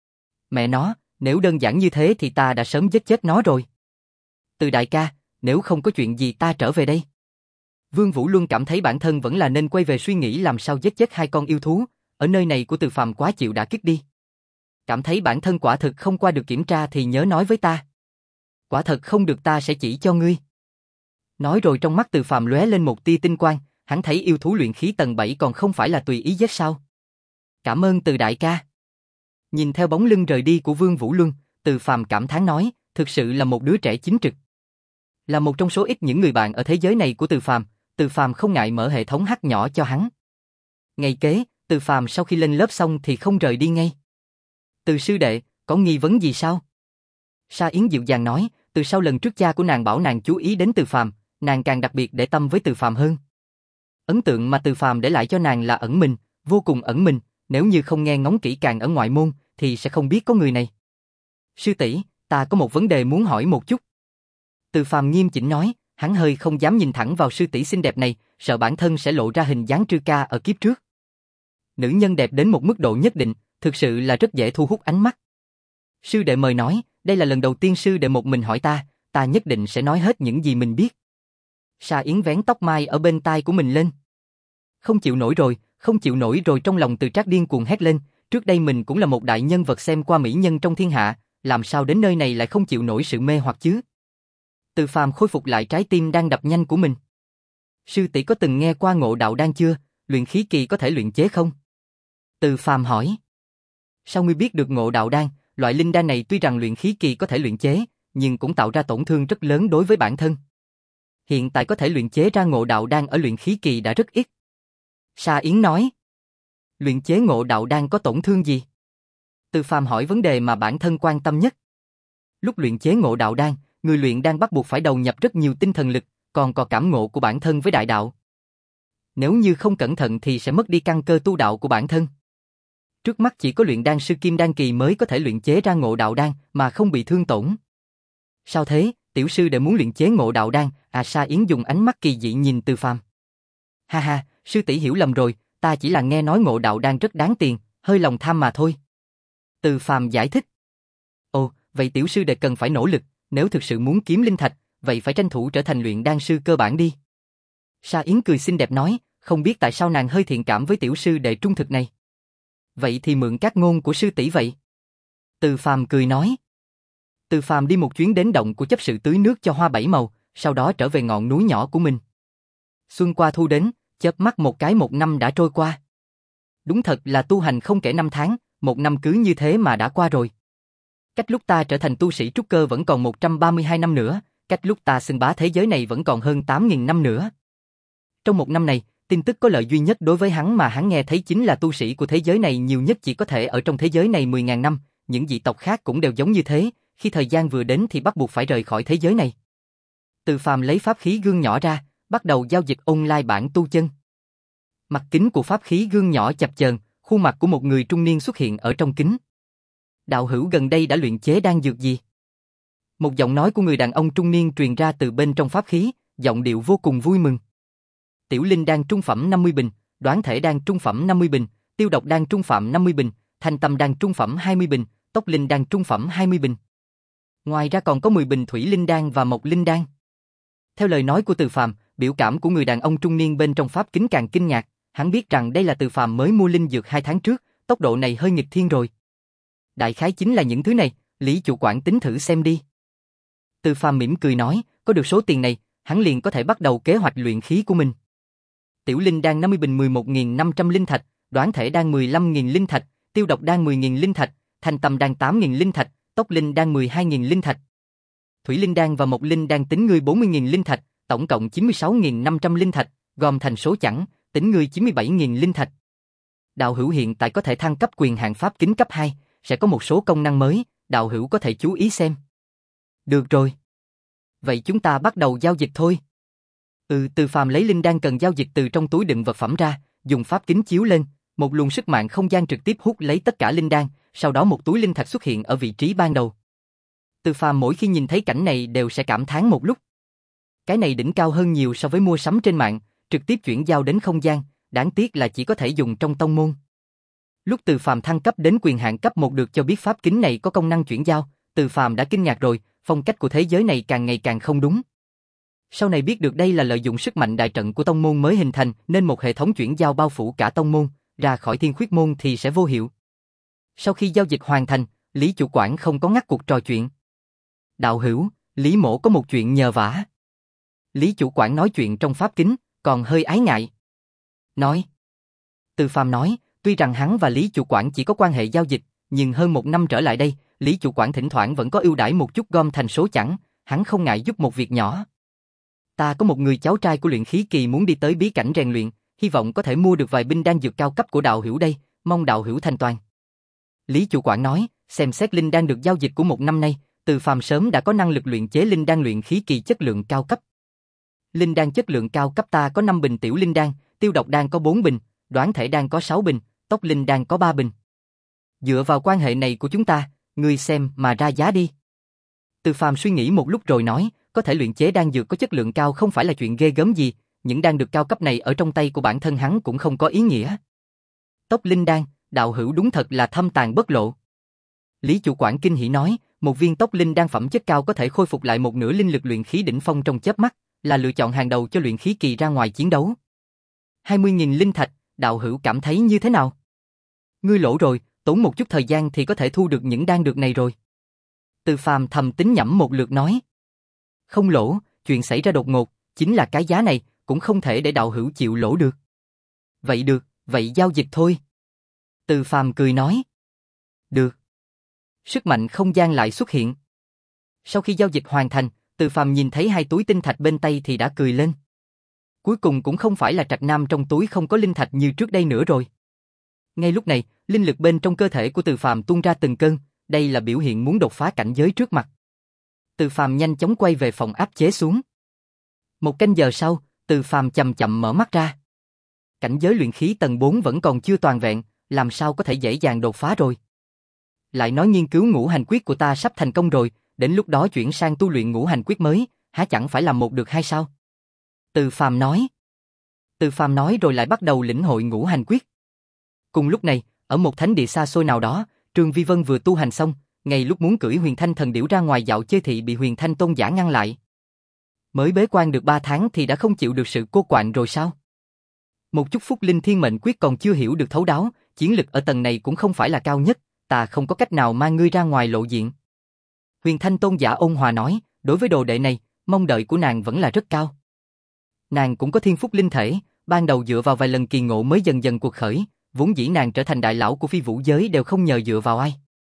Mẹ nó, nếu đơn giản như thế thì ta đã sớm giết chết nó rồi. Từ đại ca, nếu không có chuyện gì ta trở về đây. Vương Vũ Luân cảm thấy bản thân vẫn là nên quay về suy nghĩ làm sao giết chết hai con yêu thú, ở nơi này của Từ Phàm quá chịu đả kích đi. Cảm thấy bản thân quả thực không qua được kiểm tra thì nhớ nói với ta. Quả thật không được ta sẽ chỉ cho ngươi. Nói rồi trong mắt Từ Phàm lóe lên một tia tinh quang, hắn thấy yêu thú luyện khí tầng bảy còn không phải là tùy ý giết sao? Cảm ơn Từ đại ca. Nhìn theo bóng lưng rời đi của Vương Vũ Luân, Từ Phàm cảm thán nói, thực sự là một đứa trẻ chính trực. Là một trong số ít những người bạn ở thế giới này của Từ Phàm, Từ Phàm không ngại mở hệ thống hack nhỏ cho hắn. Ngày kế, Từ Phàm sau khi lên lớp xong thì không rời đi ngay. Từ sư đệ, có nghi vấn gì sao? Sa Yến dịu dàng nói, từ sau lần trước cha của nàng bảo nàng chú ý đến Từ Phàm, nàng càng đặc biệt để tâm với Từ Phàm hơn. Ấn tượng mà Từ Phàm để lại cho nàng là ẩn mình, vô cùng ẩn mình, nếu như không nghe ngóng kỹ càng ở ngoại môn thì sẽ không biết có người này. Sư tỷ, ta có một vấn đề muốn hỏi một chút. Từ Phàm nghiêm chỉnh nói, hắn hơi không dám nhìn thẳng vào sư tỷ xinh đẹp này, sợ bản thân sẽ lộ ra hình dáng Trư Ca ở kiếp trước. Nữ nhân đẹp đến một mức độ nhất định, thực sự là rất dễ thu hút ánh mắt. Sư đệ mời nói, đây là lần đầu tiên sư đệ một mình hỏi ta, ta nhất định sẽ nói hết những gì mình biết. Sa Yến vén tóc mai ở bên tai của mình lên. Không chịu nổi rồi, không chịu nổi rồi, trong lòng Từ Trác điên cuồng hét lên, trước đây mình cũng là một đại nhân vật xem qua mỹ nhân trong thiên hạ, làm sao đến nơi này lại không chịu nổi sự mê hoặc chứ? Từ Phàm khôi phục lại trái tim đang đập nhanh của mình. Sư tỷ có từng nghe qua Ngộ Đạo Đan chưa? Luyện khí kỳ có thể luyện chế không? Từ Phàm hỏi. Sao ngươi biết được Ngộ Đạo Đan? Loại linh đan này tuy rằng luyện khí kỳ có thể luyện chế, nhưng cũng tạo ra tổn thương rất lớn đối với bản thân. Hiện tại có thể luyện chế ra Ngộ Đạo Đan ở luyện khí kỳ đã rất ít. Sa Yến nói. Luyện chế Ngộ Đạo Đan có tổn thương gì? Từ Phàm hỏi vấn đề mà bản thân quan tâm nhất. Lúc luyện chế Ngộ Đạo Đan, người luyện đan bắt buộc phải đầu nhập rất nhiều tinh thần lực, còn có cảm ngộ của bản thân với đại đạo. Nếu như không cẩn thận thì sẽ mất đi căn cơ tu đạo của bản thân. Trước mắt chỉ có luyện đan sư Kim Đan kỳ mới có thể luyện chế ra Ngộ Đạo Đan mà không bị thương tổn. Sao thế, tiểu sư để muốn luyện chế Ngộ Đạo Đan? À, Sa Yến dùng ánh mắt kỳ dị nhìn Từ Phàm. Ha ha, sư tỷ hiểu lầm rồi, ta chỉ là nghe nói Ngộ Đạo Đan rất đáng tiền, hơi lòng tham mà thôi. Từ Phàm giải thích. Ồ, vậy tiểu sư đệ cần phải nỗ lực, nếu thực sự muốn kiếm linh thạch, vậy phải tranh thủ trở thành luyện đan sư cơ bản đi. Sa Yến cười xinh đẹp nói, không biết tại sao nàng hơi thiện cảm với tiểu sư đệ trung thực này. Vậy thì mượn các ngôn của sư tỷ vậy. Từ Phàm cười nói. Từ Phàm đi một chuyến đến động của chấp sự tưới nước cho hoa bảy màu, sau đó trở về ngọn núi nhỏ của mình. Xuân qua thu đến, chớp mắt một cái một năm đã trôi qua. Đúng thật là tu hành không kể năm tháng, một năm cứ như thế mà đã qua rồi. Cách lúc ta trở thành tu sĩ trúc cơ vẫn còn một trăm ba mươi hai năm nữa, cách lúc ta xưng bá thế giới này vẫn còn hơn tám nghìn năm nữa. Trong một năm này, tin tức có lợi duy nhất đối với hắn mà hắn nghe thấy chính là tu sĩ của thế giới này nhiều nhất chỉ có thể ở trong thế giới này mười nghìn năm, những dị tộc khác cũng đều giống như thế, khi thời gian vừa đến thì bắt buộc phải rời khỏi thế giới này. Từ Phàm lấy pháp khí gương nhỏ ra, bắt đầu giao dịch online bản tu chân. Mặt kính của pháp khí gương nhỏ chập chờn, khuôn mặt của một người trung niên xuất hiện ở trong kính. Đạo hữu gần đây đã luyện chế đan dược gì? Một giọng nói của người đàn ông trung niên truyền ra từ bên trong pháp khí, giọng điệu vô cùng vui mừng. Tiểu linh đan trung phẩm năm mươi bình, đoán thể đan trung phẩm năm mươi bình, tiêu độc đan trung phẩm năm mươi bình, thanh tâm đan trung phẩm hai mươi bình, tốc linh đan trung phẩm hai mươi bình. Ngoài ra còn có mười bình thủy linh đan và mộc linh đan. Theo lời nói của Từ Phàm, biểu cảm của người đàn ông trung niên bên trong pháp kính càng kinh ngạc, hắn biết rằng đây là Từ Phàm mới mua linh dược hai tháng trước, tốc độ này hơi nghịch thiên rồi. Đại khái chính là những thứ này, Lý chủ quản tính thử xem đi. Từ Phàm mỉm cười nói, có được số tiền này, hắn liền có thể bắt đầu kế hoạch luyện khí của mình. Tiểu linh đan năm mươi bình mười một nghìn năm trăm linh thạch, đoán thể đan mười lăm nghìn linh thạch, tiêu độc đan mười nghìn linh thạch, thanh tâm đan tám nghìn linh thạch, tốc linh đan mười hai nghìn linh thạch. Thủy linh đan và mộc linh đan tính ngươi bốn mươi nghìn linh thạch, tổng cộng chín mươi sáu nghìn năm trăm linh thạch, gom thành số chẵn, tính ngươi chín mươi bảy nghìn linh thạch. Đạo hữu hiện tại có thể thăng cấp quyền hạn pháp kính cấp hai, sẽ có một số công năng mới, đạo hữu có thể chú ý xem. Được rồi. Vậy chúng ta bắt đầu giao dịch thôi. Ừ, Từ Phàm lấy linh đan cần giao dịch từ trong túi đựng vật phẩm ra, dùng pháp kính chiếu lên, một luồng sức mạnh không gian trực tiếp hút lấy tất cả linh đan, sau đó một túi linh thạch xuất hiện ở vị trí ban đầu. Từ Phàm mỗi khi nhìn thấy cảnh này đều sẽ cảm thán một lúc. Cái này đỉnh cao hơn nhiều so với mua sắm trên mạng, trực tiếp chuyển giao đến không gian, đáng tiếc là chỉ có thể dùng trong tông môn. Lúc Từ Phàm thăng cấp đến quyền hạn cấp một được cho biết pháp kính này có công năng chuyển giao, Từ Phàm đã kinh ngạc rồi, phong cách của thế giới này càng ngày càng không đúng. Sau này biết được đây là lợi dụng sức mạnh đại trận của tông môn mới hình thành nên một hệ thống chuyển giao bao phủ cả tông môn, ra khỏi Thiên Khuyết môn thì sẽ vô hiệu. Sau khi giao dịch hoàn thành, Lý chủ quản không có ngắt cuộc trò chuyện. Đạo hữu, Lý mỗ có một chuyện nhờ vả. Lý chủ quản nói chuyện trong pháp kính, còn hơi ái ngại. Nói. Từ Phàm nói, Tuy rằng hắn và Lý chủ quản chỉ có quan hệ giao dịch, nhưng hơn một năm trở lại đây, Lý chủ quản thỉnh thoảng vẫn có ưu đãi một chút gom thành số chẵn, hắn không ngại giúp một việc nhỏ. Ta có một người cháu trai của luyện khí kỳ muốn đi tới bí cảnh rèn luyện, hy vọng có thể mua được vài binh đan dược cao cấp của đạo hữu đây, mong đạo hữu thanh toán. Lý chủ quản nói, xem xét linh đan được giao dịch của một năm nay, Từ Phàm sớm đã có năng lực luyện chế linh đan luyện khí kỳ chất lượng cao cấp. Linh đan chất lượng cao cấp ta có năm bình tiểu linh đan, tiêu độc đan có bốn bình, đoán thể đan có sáu bình, tốc linh đan có ba bình. Dựa vào quan hệ này của chúng ta, ngươi xem mà ra giá đi. Từ Phàm suy nghĩ một lúc rồi nói, có thể luyện chế đan dược có chất lượng cao không phải là chuyện ghê gớm gì, những đan dược cao cấp này ở trong tay của bản thân hắn cũng không có ý nghĩa. Tốc linh đan, đạo hữu đúng thật là thâm tàng bất lộ. Lý chủ quản kinh hỉ nói, một viên tốc linh đan phẩm chất cao có thể khôi phục lại một nửa linh lực luyện khí đỉnh phong trong chớp mắt, là lựa chọn hàng đầu cho luyện khí kỳ ra ngoài chiến đấu. hai mươi nghìn linh thạch, đạo hữu cảm thấy như thế nào? Ngươi lỗ rồi, tốn một chút thời gian thì có thể thu được những đan dược này rồi. Từ Phàm thầm tính nhẩm một lượt nói. Không lỗ, chuyện xảy ra đột ngột, chính là cái giá này, cũng không thể để đạo hữu chịu lỗ được. Vậy được, vậy giao dịch thôi. Từ Phàm cười nói. Được. Sức mạnh không gian lại xuất hiện. Sau khi giao dịch hoàn thành, Từ Phàm nhìn thấy hai túi tinh thạch bên tay thì đã cười lên. Cuối cùng cũng không phải là Trạch Nam trong túi không có linh thạch như trước đây nữa rồi. Ngay lúc này, linh lực bên trong cơ thể của Từ Phàm tuôn ra từng cơn, đây là biểu hiện muốn đột phá cảnh giới trước mặt. Từ Phàm nhanh chóng quay về phòng áp chế xuống. Một canh giờ sau, Từ Phàm chậm chậm mở mắt ra. Cảnh giới luyện khí tầng bốn vẫn còn chưa toàn vẹn, làm sao có thể dễ dàng đột phá rồi. Lại nói nghiên cứu ngũ hành quyết của ta sắp thành công rồi, đến lúc đó chuyển sang tu luyện ngũ hành quyết mới, há chẳng phải làm một được hai sao? Từ Phàm nói. Từ Phàm nói rồi lại bắt đầu lĩnh hội ngũ hành quyết. Cùng lúc này, ở một thánh địa xa xôi nào đó, Trương Vi Vân vừa tu hành xong, ngay lúc muốn cưỡi Huyền Thanh thần điểu ra ngoài dạo chơi thị bị Huyền Thanh tôn giả ngăn lại. Mới bế quan được ba tháng thì đã không chịu được sự cô quạnh rồi sao? Một chút phúc linh thiên mệnh quyết còn chưa hiểu được thấu đáo, chiến lực ở tầng này cũng không phải là cao nhất, ta không có cách nào mang ngươi ra ngoài lộ diện. Huyền Thanh tôn giả ôn hòa nói, đối với đồ đệ này, mong đợi của nàng vẫn là rất cao. Nàng cũng có thiên phúc linh thể, ban đầu dựa vào vài lần kỳ ngộ mới dần dần cuộc khởi, vốn dĩ nàng trở thành đại lão của phi vũ giới đều không nhờ dựa vào ai.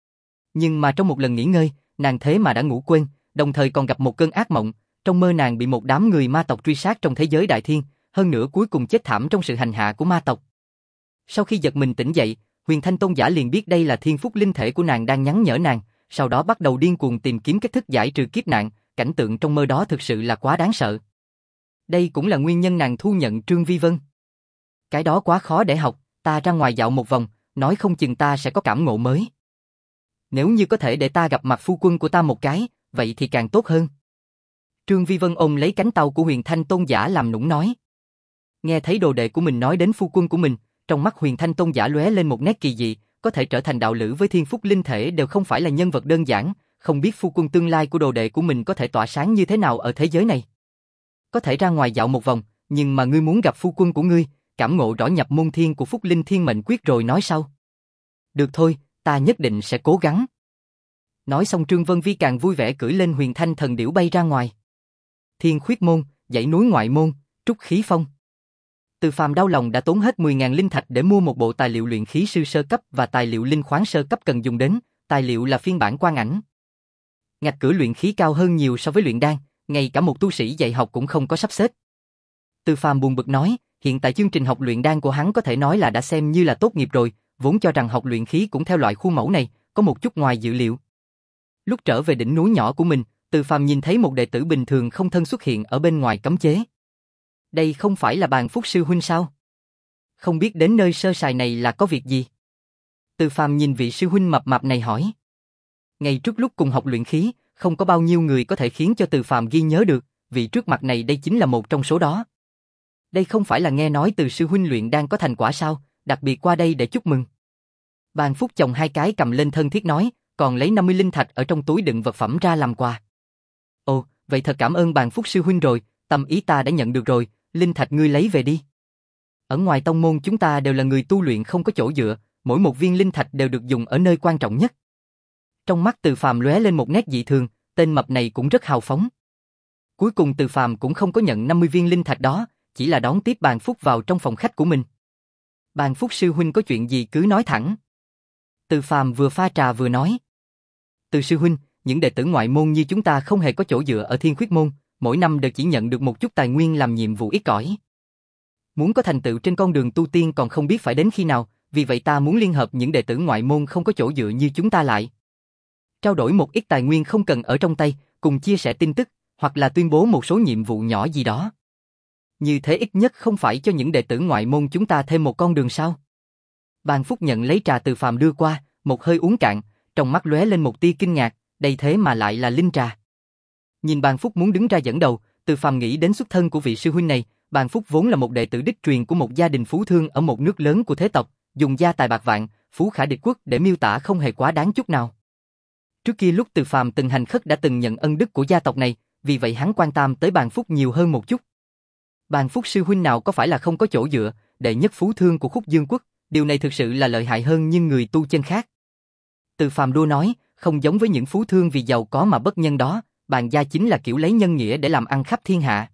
Nhưng mà trong một lần nghỉ ngơi, nàng thế mà đã ngủ quên, đồng thời còn gặp một cơn ác mộng, trong mơ nàng bị một đám người ma tộc truy sát trong thế giới đại thiên, hơn nữa cuối cùng chết thảm trong sự hành hạ của ma tộc. Sau khi giật mình tỉnh dậy, Huyền Thanh tôn giả liền biết đây là thiên phúc linh thể của nàng đang nhắn nhở nàng, sau đó bắt đầu điên cuồng tìm kiếm cách thức giải trừ kiếp nạn, cảnh tượng trong mơ đó thực sự là quá đáng sợ. Đây cũng là nguyên nhân nàng thu nhận Trương Vi Vân. Cái đó quá khó để học, ta ra ngoài dạo một vòng, nói không chừng ta sẽ có cảm ngộ mới. Nếu như có thể để ta gặp mặt phu quân của ta một cái, vậy thì càng tốt hơn. Trương Vi Vân ôm lấy cánh tay của Huyền Thanh tôn giả làm nũng nói. Nghe thấy đồ đệ của mình nói đến phu quân của mình, trong mắt Huyền Thanh tôn giả lóe lên một nét kỳ dị, có thể trở thành đạo lữ với thiên phúc linh thể đều không phải là nhân vật đơn giản, không biết phu quân tương lai của đồ đệ của mình có thể tỏa sáng như thế nào ở thế giới này. Có thể ra ngoài dạo một vòng, nhưng mà ngươi muốn gặp phu quân của ngươi, cảm ngộ rõ nhập môn thiên của phúc linh thiên mệnh quyết rồi nói sau. Được thôi, ta nhất định sẽ cố gắng. Nói xong Trương Vân Vi càng vui vẻ cưỡi lên Huyền Thanh thần điểu bay ra ngoài. Thiên khuyết môn, dãy núi ngoại môn, trúc khí phong. Từ Phàm đau lòng đã tốn hết mười nghìn linh thạch để mua một bộ tài liệu luyện khí sư sơ cấp và tài liệu linh khoáng sơ cấp cần dùng đến, tài liệu là phiên bản quang ảnh. Ngạch cửa luyện khí cao hơn nhiều so với luyện đan, ngay cả một tu sĩ dạy học cũng không có sắp xếp. Từ Phàm buồn bực nói, hiện tại chương trình học luyện đan của hắn có thể nói là đã xem như là tốt nghiệp rồi, vốn cho rằng học luyện khí cũng theo loại khuôn mẫu này, có một chút ngoài dự liệu. Lúc trở về đỉnh núi nhỏ của mình, Từ Phàm nhìn thấy một đệ tử bình thường không thân xuất hiện ở bên ngoài cấm chế. Đây không phải là Bàn Phúc sư huynh sao? Không biết đến nơi sơ sài này là có việc gì? Từ Phàm nhìn vị sư huynh mập mạp này hỏi. Ngày trước lúc cùng học luyện khí, không có bao nhiêu người có thể khiến cho Từ Phàm ghi nhớ được, vị trước mặt này đây chính là một trong số đó. Đây không phải là nghe nói từ sư huynh luyện đang có thành quả sao, đặc biệt qua đây để chúc mừng. Bàn Phúc chồng hai cái cầm lên thân thiết nói, còn lấy năm mươi linh thạch ở trong túi đựng vật phẩm ra làm quà. Ồ, vậy thật cảm ơn Bàn Phúc sư huynh rồi, tâm ý ta đã nhận được rồi, linh thạch ngươi lấy về đi. Ở ngoài tông môn chúng ta đều là người tu luyện không có chỗ dựa, mỗi một viên linh thạch đều được dùng ở nơi quan trọng nhất. Trong mắt Từ Phàm lóe lên một nét dị thường, tên mập này cũng rất hào phóng. Cuối cùng Từ Phàm cũng không có nhận năm mươi viên linh thạch đó, chỉ là đón tiếp Bàn Phúc vào trong phòng khách của mình. Bàn Phúc sư huynh có chuyện gì cứ nói thẳng. Từ Phàm vừa pha trà vừa nói. Từ sư huynh, những đệ tử ngoại môn như chúng ta không hề có chỗ dựa ở Thiên Khuyết môn, mỗi năm đều chỉ nhận được một chút tài nguyên làm nhiệm vụ ít ỏi. Muốn có thành tựu trên con đường tu tiên còn không biết phải đến khi nào, vì vậy ta muốn liên hợp những đệ tử ngoại môn không có chỗ dựa như chúng ta lại. Trao đổi một ít tài nguyên không cần ở trong tay, cùng chia sẻ tin tức, hoặc là tuyên bố một số nhiệm vụ nhỏ gì đó. Như thế ít nhất không phải cho những đệ tử ngoại môn chúng ta thêm một con đường sao? Bàn Phúc nhận lấy trà Từ Phàm đưa qua, một hơi uống cạn, trong mắt lóe lên một tia kinh ngạc, đây thế mà lại là linh trà. Nhìn Bàn Phúc muốn đứng ra dẫn đầu, Từ Phàm nghĩ đến xuất thân của vị sư huynh này. Bàn Phúc vốn là một đệ tử đích truyền của một gia đình phú thương ở một nước lớn của thế tộc, dùng gia tài bạc vạn, phú khả địch quốc để miêu tả không hề quá đáng chút nào. Trước kia lúc Từ Phàm từng hành khất đã từng nhận ân đức của gia tộc này, vì vậy hắn quan tâm tới Bàn Phúc nhiều hơn một chút. Bàn Phúc sư huynh nào có phải là không có chỗ dựa, đệ nhất phú thương của Khúc Dương quốc, điều này thực sự là lợi hại hơn nhưng người tu chân khác. Từ Phàm đua nói, không giống với những phú thương vì giàu có mà bất nhân đó, Bàn gia chính là kiểu lấy nhân nghĩa để làm ăn khắp thiên hạ.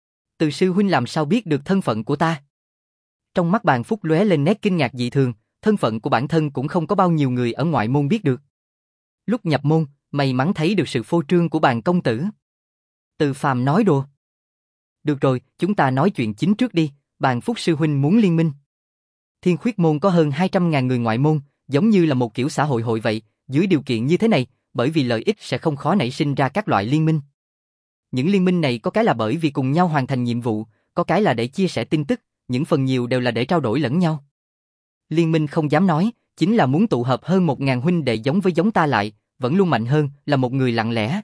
Từ sư huynh làm sao biết được thân phận của ta? Trong mắt Bàn Phúc lóe lên nét kinh ngạc dị thường, thân phận của bản thân cũng không có bao nhiêu người ở ngoại môn biết được. Lúc nhập môn, may mắn thấy được sự phô trương của Bàn công tử. Từ Phàm nói đùa. Được rồi, chúng ta nói chuyện chính trước đi, Bàn Phúc sư huynh muốn liên minh. Thiên Khuyết môn có hơn hai trăm ngàn người ngoại môn, giống như là một kiểu xã hội hội vậy, dưới điều kiện như thế này, bởi vì lợi ích sẽ không khó nảy sinh ra các loại liên minh. Những liên minh này có cái là bởi vì cùng nhau hoàn thành nhiệm vụ, có cái là để chia sẻ tin tức, những phần nhiều đều là để trao đổi lẫn nhau. Liên minh không dám nói, chính là muốn tụ hợp hơn một ngàn huynh đệ giống với giống ta lại, vẫn luôn mạnh hơn là một người lặng lẽ.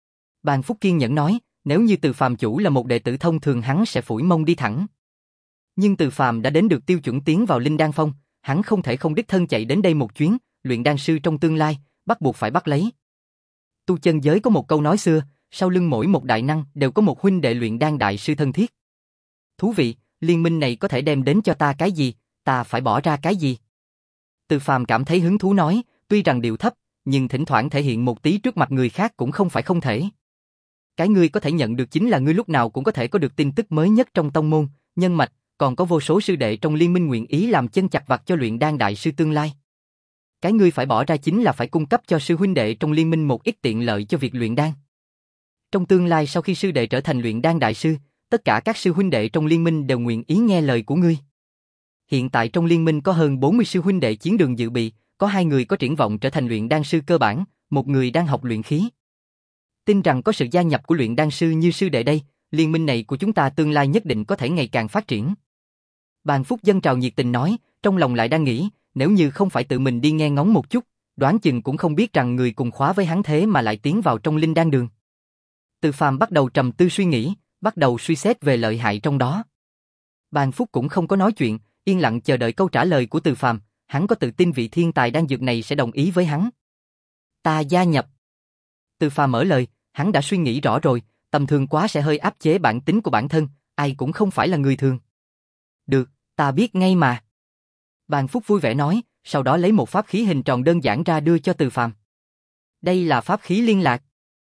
Bàn Phúc kiên nhẫn nói, nếu như Từ Phàm chủ là một đệ tử thông thường hắn sẽ phủi mông đi thẳng. Nhưng Từ Phàm đã đến được tiêu chuẩn tiến vào Linh Đan Phong, hắn không thể không đích thân chạy đến đây một chuyến, luyện đan sư trong tương lai, bắt buộc phải bắt lấy. Tu chân giới có một câu nói xưa, sau lưng mỗi một đại năng đều có một huynh đệ luyện đan đại sư thân thiết. Thú vị, liên minh này có thể đem đến cho ta cái gì, ta phải bỏ ra cái gì? Từ Phàm cảm thấy hứng thú nói, tuy rằng điệu thấp, nhưng thỉnh thoảng thể hiện một tí trước mặt người khác cũng không phải không thể. Cái ngươi có thể nhận được chính là ngươi lúc nào cũng có thể có được tin tức mới nhất trong tông môn, nhân mạch, còn có vô số sư đệ trong liên minh nguyện ý làm chân chặt vặt cho luyện đan đại sư tương lai. Cái ngươi phải bỏ ra chính là phải cung cấp cho sư huynh đệ trong liên minh một ít tiện lợi cho việc luyện đan. Trong tương lai sau khi sư đệ trở thành luyện đan đại sư, tất cả các sư huynh đệ trong liên minh đều nguyện ý nghe lời của ngươi. Hiện tại trong liên minh có hơn bốn mươi sư huynh đệ chiến đường dự bị, có hai người có triển vọng trở thành luyện đan sư cơ bản, một người đang học luyện khí. Tin rằng có sự gia nhập của luyện đan sư như sư đệ đây, liên minh này của chúng ta tương lai nhất định có thể ngày càng phát triển. Bàn Phúc dâng trào nhiệt tình nói, trong lòng lại đang nghĩ, nếu như không phải tự mình đi nghe ngóng một chút, đoán chừng cũng không biết rằng người cùng khóa với hắn thế mà lại tiến vào trong linh đan đường. Từ Phàm bắt đầu trầm tư suy nghĩ, bắt đầu suy xét về lợi hại trong đó. Bàn Phúc cũng không có nói chuyện, yên lặng chờ đợi câu trả lời của Từ Phàm, hắn có tự tin vị thiên tài đan dược này sẽ đồng ý với hắn. Ta gia nhập. Từ Phàm mở lời, hắn đã suy nghĩ rõ rồi, tầm thường quá sẽ hơi áp chế bản tính của bản thân, ai cũng không phải là người thường. Được, ta biết ngay mà. Bàn Phúc vui vẻ nói, sau đó lấy một pháp khí hình tròn đơn giản ra đưa cho Từ Phàm. Đây là pháp khí liên lạc.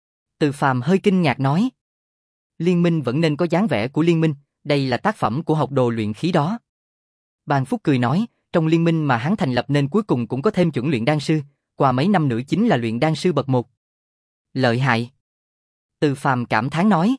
Từ Phàm hơi kinh ngạc nói. Liên minh vẫn nên có dáng vẻ của liên minh, đây là tác phẩm của học đồ luyện khí đó. Bàn Phúc cười nói, trong liên minh mà hắn thành lập nên cuối cùng cũng có thêm chuẩn luyện đan sư, qua mấy năm nữa chính là luyện đan sư bậc một. Lợi hại. Từ Phàm cảm thán nói.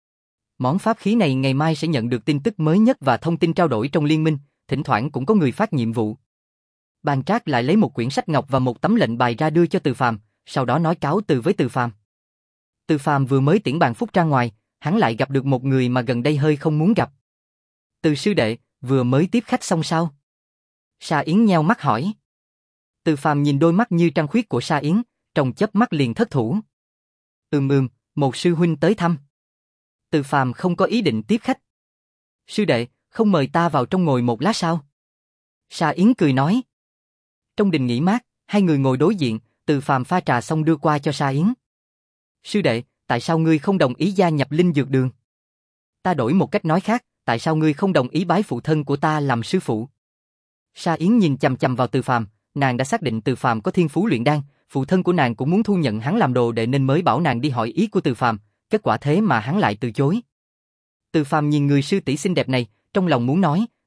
Món pháp khí này ngày mai sẽ nhận được tin tức mới nhất và thông tin trao đổi trong liên minh, thỉnh thoảng cũng có người phát nhiệm vụ. Bàn Trác lại lấy một quyển sách ngọc và một tấm lệnh bài ra đưa cho Từ Phàm, sau đó nói cáo từ với Từ Phàm. Từ Phàm vừa mới tiễn Bàn Phúc ra ngoài, hắn lại gặp được một người mà gần đây hơi không muốn gặp. Từ sư đệ, vừa mới tiếp khách xong sao? Sa Yến nheo mắt hỏi. Từ Phàm nhìn đôi mắt như trăng khuyết của Sa Yến, trong chớp mắt liền thất thủ. Ừm ừm, một sư huynh tới thăm. Từ Phàm không có ý định tiếp khách. Sư đệ, không mời ta vào trong ngồi một lát sao? Sa Yến cười nói. Trong đình nghỉ mát, hai người ngồi đối diện, Từ Phàm pha trà xong đưa qua cho Sa Yến. Sư đệ, tại sao ngươi không đồng ý gia nhập Linh Dược Đường? Ta đổi một cách nói khác, tại sao ngươi không đồng ý bái phụ thân của ta làm sư phụ? Sa Yến nhìn chằm chằm vào Từ Phàm, nàng đã xác định Từ Phàm có thiên phú luyện đan, phụ thân của nàng cũng muốn thu nhận hắn làm đồ đệ nên mới bảo nàng đi hỏi ý của Từ Phàm, kết quả thế mà hắn lại từ chối. Từ Phàm nhìn người sư tỷ xinh đẹp này, trong lòng muốn nói,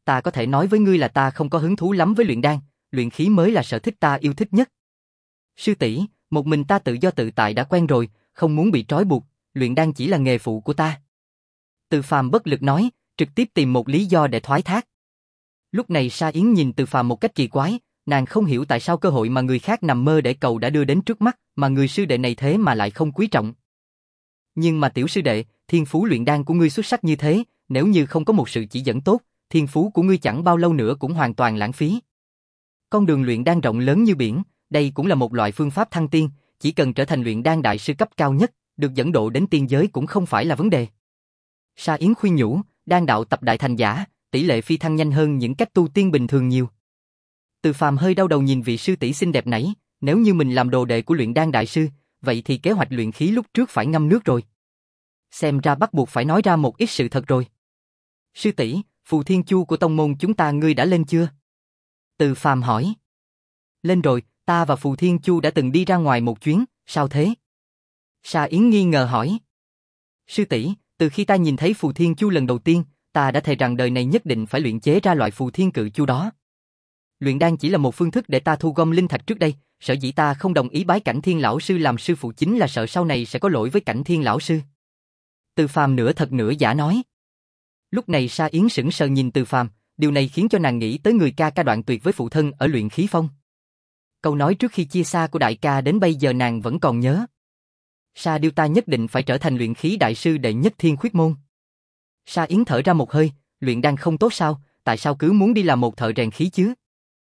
ta có thể nói với ngươi là ta không có hứng thú lắm với luyện đan, luyện khí mới là sở thích ta yêu thích nhất. Sư tỷ, một mình ta tự do tự tại đã quen rồi, không muốn bị trói buộc, luyện đan chỉ là nghề phụ của ta. Từ Phàm bất lực nói, trực tiếp tìm một lý do để thoái thác. Lúc này Sa Yến nhìn Từ Phàm một cách kỳ quái, nàng không hiểu tại sao cơ hội mà người khác nằm mơ để cầu đã đưa đến trước mắt, mà người sư đệ này thế mà lại không quý trọng. Nhưng mà tiểu sư đệ, thiên phú luyện đan của ngươi xuất sắc như thế, nếu như không có một sự chỉ dẫn tốt, thiên phú của ngươi chẳng bao lâu nữa cũng hoàn toàn lãng phí. Con đường luyện đan rộng lớn như biển, đây cũng là một loại phương pháp thăng tiên, chỉ cần trở thành luyện đan đại sư cấp cao nhất, được dẫn độ đến tiên giới cũng không phải là vấn đề. Sa Yến khuyên nhủ, đan đạo tập đại thành giả, tỷ lệ phi thăng nhanh hơn những cách tu tiên bình thường nhiều. Từ Phàm hơi đau đầu nhìn vị sư tỷ xinh đẹp nãy, nếu như mình làm đồ đệ của luyện đan đại sư, vậy thì kế hoạch luyện khí lúc trước phải ngâm nước rồi. Xem ra bắt buộc phải nói ra một ít sự thật rồi. Sư tỷ, phù thiên chu của tông môn chúng ta ngươi đã lên chưa? Từ Phàm hỏi. Lên rồi, ta và phù thiên chu đã từng đi ra ngoài một chuyến, sao thế? Sa Yến nghi ngờ hỏi. Sư tỷ, từ khi ta nhìn thấy phù thiên chu lần đầu tiên, ta đã thề rằng đời này nhất định phải luyện chế ra loại phù thiên cự chu đó. Luyện đan chỉ là một phương thức để ta thu gom linh thạch trước đây, sở dĩ ta không đồng ý bái Cảnh Thiên lão sư làm sư phụ chính là sợ sau này sẽ có lỗi với Cảnh Thiên lão sư. Từ Phàm nửa thật nửa giả nói. Lúc này Sa Yến sững sờ nhìn Từ Phàm, điều này khiến cho nàng nghĩ tới người ca ca đoạn tuyệt với phụ thân ở luyện khí phong. Câu nói trước khi chia xa của đại ca đến bây giờ nàng vẫn còn nhớ. Sa điêu ta nhất định phải trở thành luyện khí đại sư đệ nhất Thiên Khuyết môn. Sa Yến thở ra một hơi, luyện đan không tốt sao, tại sao cứ muốn đi làm một thợ rèn khí chứ?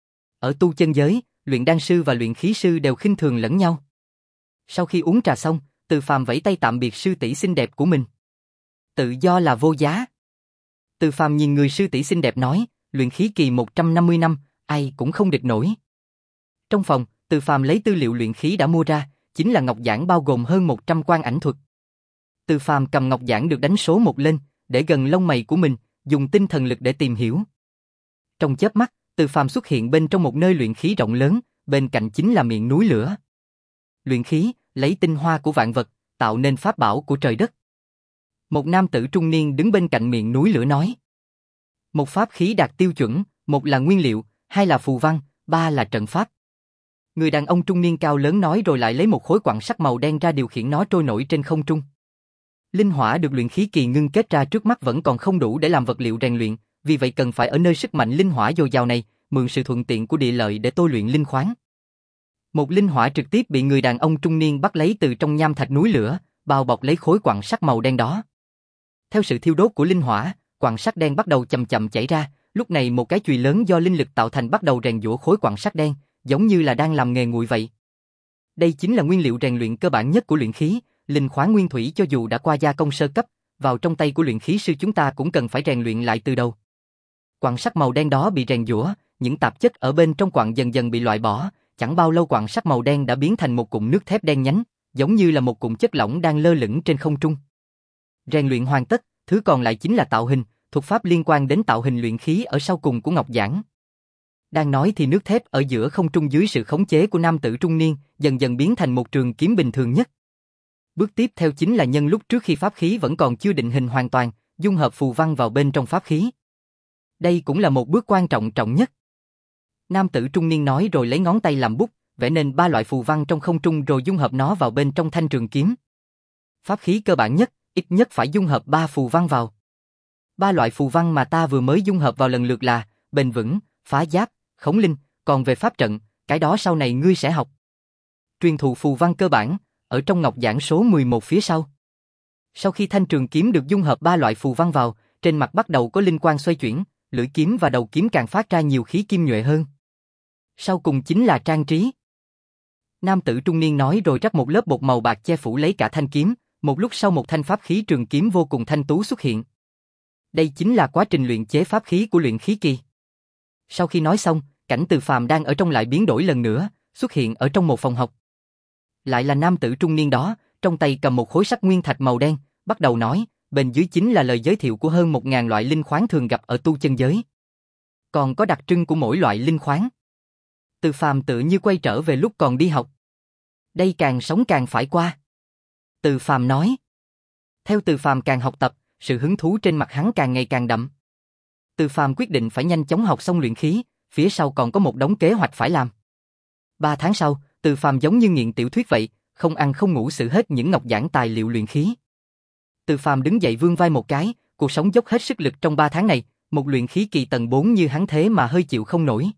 Ở tu chân giới, luyện đan sư và luyện khí sư đều khinh thường lẫn nhau. Sau khi uống trà xong, Từ Phàm vẫy tay tạm biệt sư tỷ xinh đẹp của mình. Tự do là vô giá. Từ Phàm nhìn người sư tỷ xinh đẹp nói, luyện khí kỳ một trăm năm mươi năm, ai cũng không địch nổi. Trong phòng, Từ Phàm lấy tư liệu luyện khí đã mua ra, chính là ngọc giản bao gồm hơn một trăm quan ảnh thuật. Từ Phàm cầm ngọc giản được đánh số một lên, để gần lông mày của mình, dùng tinh thần lực để tìm hiểu. Trong chớp mắt, Từ Phàm xuất hiện bên trong một nơi luyện khí rộng lớn, bên cạnh chính là miệng núi lửa. Luyện khí, lấy tinh hoa của vạn vật, tạo nên pháp bảo của trời đất. Một nam tử trung niên đứng bên cạnh miệng núi lửa nói. Một pháp khí đạt tiêu chuẩn, một là nguyên liệu, hai là phù văn, ba là trận pháp. Người đàn ông trung niên cao lớn nói rồi lại lấy một khối quặng sắt màu đen ra điều khiển nó trôi nổi trên không trung. Linh hỏa được luyện khí kỳ ngưng kết ra trước mắt vẫn còn không đủ để làm vật liệu rèn luyện, vì vậy cần phải ở nơi sức mạnh linh hỏa dồi dào này, mượn sự thuận tiện của địa lợi để tôi luyện linh khoáng. Một linh hỏa trực tiếp bị người đàn ông trung niên bắt lấy từ trong nham thạch núi lửa, bao bọc lấy khối quặng sắt màu đen đó. Theo sự thiêu đốt của linh hỏa, quặng sắt đen bắt đầu chậm chậm chảy ra, lúc này một cái chùy lớn do linh lực tạo thành bắt đầu rèn giũa khối quặng sắt đen, giống như là đang làm nghề nguội vậy. Đây chính là nguyên liệu rèn luyện cơ bản nhất của luyện khí, linh khoáng nguyên thủy cho dù đã qua gia công sơ cấp, vào trong tay của luyện khí sư chúng ta cũng cần phải rèn luyện lại từ đầu. Quặng sắt màu đen đó bị rèn giũa, những tạp chất ở bên trong quặng dần dần bị loại bỏ, chẳng bao lâu quặng sắt màu đen đã biến thành một cụm nước thép đen nhánh, giống như là một cụm chất lỏng đang lơ lửng trên không trung. Rèn luyện hoàn tất, thứ còn lại chính là tạo hình, thuật pháp liên quan đến tạo hình luyện khí ở sau cùng của ngọc giản. Đang nói thì nước thép ở giữa không trung dưới sự khống chế của nam tử trung niên, dần dần biến thành một trường kiếm bình thường nhất. Bước tiếp theo chính là nhân lúc trước khi pháp khí vẫn còn chưa định hình hoàn toàn, dung hợp phù văn vào bên trong pháp khí. Đây cũng là một bước quan trọng trọng nhất. Nam tử trung niên nói rồi lấy ngón tay làm bút, vẽ nên ba loại phù văn trong không trung rồi dung hợp nó vào bên trong thanh trường kiếm. Pháp khí cơ bản nhất, ít nhất phải dung hợp ba phù văn vào. Ba loại phù văn mà ta vừa mới dung hợp vào lần lượt là bền vững, phá giáp, khống linh, còn về pháp trận, cái đó sau này ngươi sẽ học. Truyền thụ phù văn cơ bản, ở trong ngọc giản số mười một phía sau. Sau khi thanh trường kiếm được dung hợp ba loại phù văn vào, trên mặt bắt đầu có linh quang xoay chuyển, lưỡi kiếm và đầu kiếm càng phát ra nhiều khí kim nhuệ hơn. Sau cùng chính là trang trí. Nam tử trung niên nói rồi rắc một lớp bột màu bạc che phủ lấy cả thanh kiếm, một lúc sau một thanh pháp khí trường kiếm vô cùng thanh tú xuất hiện. Đây chính là quá trình luyện chế pháp khí của luyện khí kỳ. Sau khi nói xong, cảnh Từ Phàm đang ở trong lại biến đổi lần nữa, xuất hiện ở trong một phòng học. Lại là nam tử trung niên đó, trong tay cầm một khối sắt nguyên thạch màu đen, bắt đầu nói, bên dưới chính là lời giới thiệu của hơn một ngàn loại linh khoáng thường gặp ở tu chân giới. Còn có đặc trưng của mỗi loại linh khoáng. Từ Phàm tự như quay trở về lúc còn đi học. Đây càng sống càng phải qua. Từ Phàm nói. Theo Từ Phàm càng học tập, sự hứng thú trên mặt hắn càng ngày càng đậm. Từ Phàm quyết định phải nhanh chóng học xong luyện khí, phía sau còn có một đống kế hoạch phải làm. Ba tháng sau, Từ Phàm giống như nghiện tiểu thuyết vậy, không ăn không ngủ xử hết những ngọc giản tài liệu luyện khí. Từ Phàm đứng dậy vươn vai một cái, cuộc sống dốc hết sức lực trong ba tháng này, một luyện khí kỳ tầng bốn như hắn thế mà hơi chịu không nổi.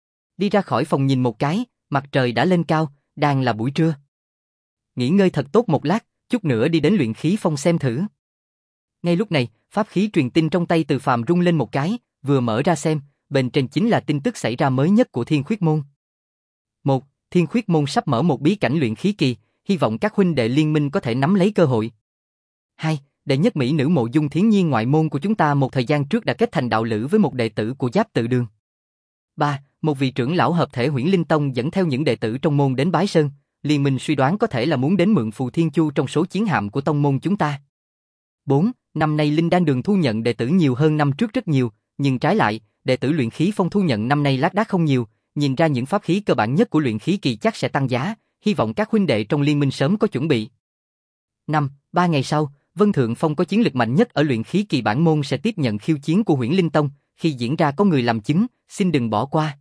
Đi ra khỏi phòng nhìn một cái, mặt trời đã lên cao, đang là buổi trưa. Nghỉ ngơi thật tốt một lát, chút nữa đi đến luyện khí phong xem thử. Ngay lúc này, pháp khí truyền tin trong tay Từ Phàm rung lên một cái, vừa mở ra xem, bên trên chính là tin tức xảy ra mới nhất của Thiên Khuyết Môn. Một, Thiên Khuyết Môn sắp mở một bí cảnh luyện khí kỳ, hy vọng các huynh đệ liên minh có thể nắm lấy cơ hội. Hai, đệ nhất mỹ nữ Mộ Dung Thiến Nhi ngoại môn của chúng ta một thời gian trước đã kết thành đạo lữ với một đệ tử của Giáp Tự Đường. Ba, một vị trưởng lão hợp thể Huyễn Linh Tông dẫn theo những đệ tử trong môn đến Bái Sơn, liên minh suy đoán có thể là muốn đến mượn Phù Thiên Chu trong số chiến hạm của tông môn chúng ta. Bốn, năm nay Linh Đan Đường thu nhận đệ tử nhiều hơn năm trước rất nhiều, nhưng trái lại, đệ tử luyện khí phong thu nhận năm nay lác đác không nhiều, nhìn ra những pháp khí cơ bản nhất của luyện khí kỳ chắc sẽ tăng giá, hy vọng các huynh đệ trong liên minh sớm có chuẩn bị. Năm, ba ngày sau, Vân Thượng Phong có chiến lực mạnh nhất ở luyện khí kỳ bản môn sẽ tiếp nhận khiêu chiến của Huyễn Linh Tông, khi diễn ra có người làm chứng, xin đừng bỏ qua.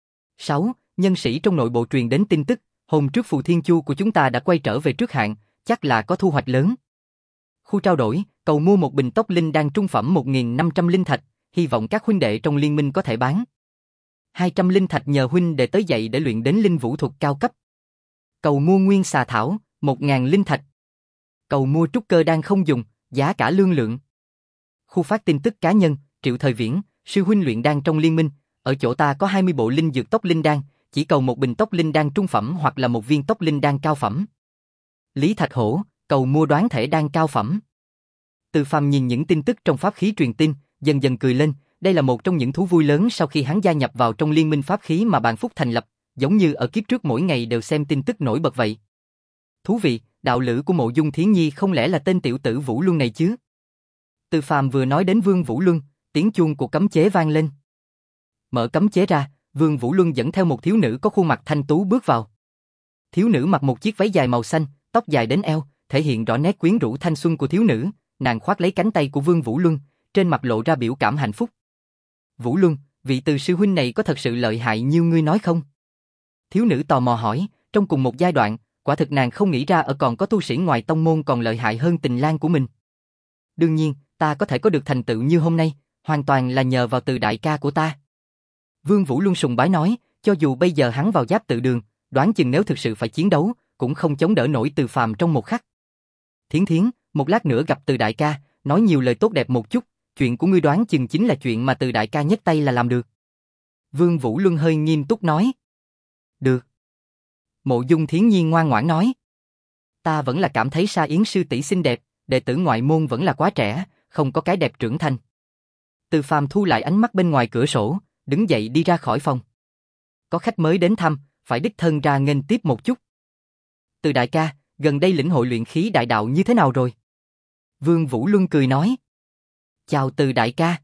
Sáu, nhân sĩ trong nội bộ truyền đến tin tức, hôm trước Phù Thiên Chu của chúng ta đã quay trở về trước hạn, chắc là có thu hoạch lớn. Khu trao đổi, cầu mua một bình tốc linh đan trung phẩm một nghìn năm trăm linh thạch, hy vọng các huynh đệ trong liên minh có thể bán. hai trăm linh thạch nhờ huynh đệ tới dậy để luyện đến linh vũ thuật cao cấp. Cầu mua nguyên xà thảo, một nghìn linh thạch. Cầu mua trúc cơ đan không dùng, giá cả lương lượng. Khu phát tin tức cá nhân, Triệu Thời Viễn, sư huynh luyện đan trong liên minh, ở chỗ ta có hai mươi bộ linh dược tốc linh đan, chỉ cầu một bình tốc linh đan trung phẩm hoặc là một viên tốc linh đan cao phẩm. Lý Thạch Hổ, cầu mua đoán thể đan cao phẩm. Từ Phàm nhìn những tin tức trong pháp khí truyền tin, dần dần cười lên, đây là một trong những thú vui lớn sau khi hắn gia nhập vào trong liên minh pháp khí mà Bàn Phúc thành lập, giống như ở kiếp trước mỗi ngày đều xem tin tức nổi bật vậy. Thú vị, đạo lữ của Mộ Dung Thiến Nhi không lẽ là tên tiểu tử Vũ Luân này chứ? Từ Phàm vừa nói đến Vương Vũ Luân, tiếng chuông của cấm chế vang lên. Mở cấm chế ra, Vương Vũ Luân dẫn theo một thiếu nữ có khuôn mặt thanh tú bước vào. Thiếu nữ mặc một chiếc váy dài màu xanh, tóc dài đến eo, thể hiện rõ nét quyến rũ thanh xuân của thiếu nữ, nàng khoác lấy cánh tay của Vương Vũ Luân, trên mặt lộ ra biểu cảm hạnh phúc. Vũ Luân, vị Từ sư huynh này có thật sự lợi hại như ngươi nói không? Thiếu nữ tò mò hỏi, trong cùng một giai đoạn, quả thực nàng không nghĩ ra ở còn có tu sĩ ngoài tông môn còn lợi hại hơn Tình Lang của mình. Đương nhiên, ta có thể có được thành tựu như hôm nay, hoàn toàn là nhờ vào Từ đại ca của ta. Vương Vũ Luân sùng bái nói, cho dù bây giờ hắn vào Giáp Tự Đường, đoán chừng nếu thực sự phải chiến đấu, cũng không chống đỡ nổi Từ Phàm trong một khắc. Thiến Thiến, một lát nữa gặp Từ đại ca, nói nhiều lời tốt đẹp một chút, chuyện của ngươi đoán chừng chính là chuyện mà Từ đại ca nhấc tay là làm được. Vương Vũ Luân hơi nghiêm túc nói. Được. Mộ Dung Thiến Nhi ngoan ngoãn nói. Ta vẫn là cảm thấy Sa Yến sư tỷ xinh đẹp, đệ tử ngoại môn vẫn là quá trẻ, không có cái đẹp trưởng thành. Từ Phàm thu lại ánh mắt bên ngoài cửa sổ, đứng dậy đi ra khỏi phòng. Có khách mới đến thăm, phải đích thân ra nghênh tiếp một chút. Từ đại ca, gần đây lĩnh hội luyện khí đại đạo như thế nào rồi? Vương Vũ Luân cười nói. Chào Từ đại ca.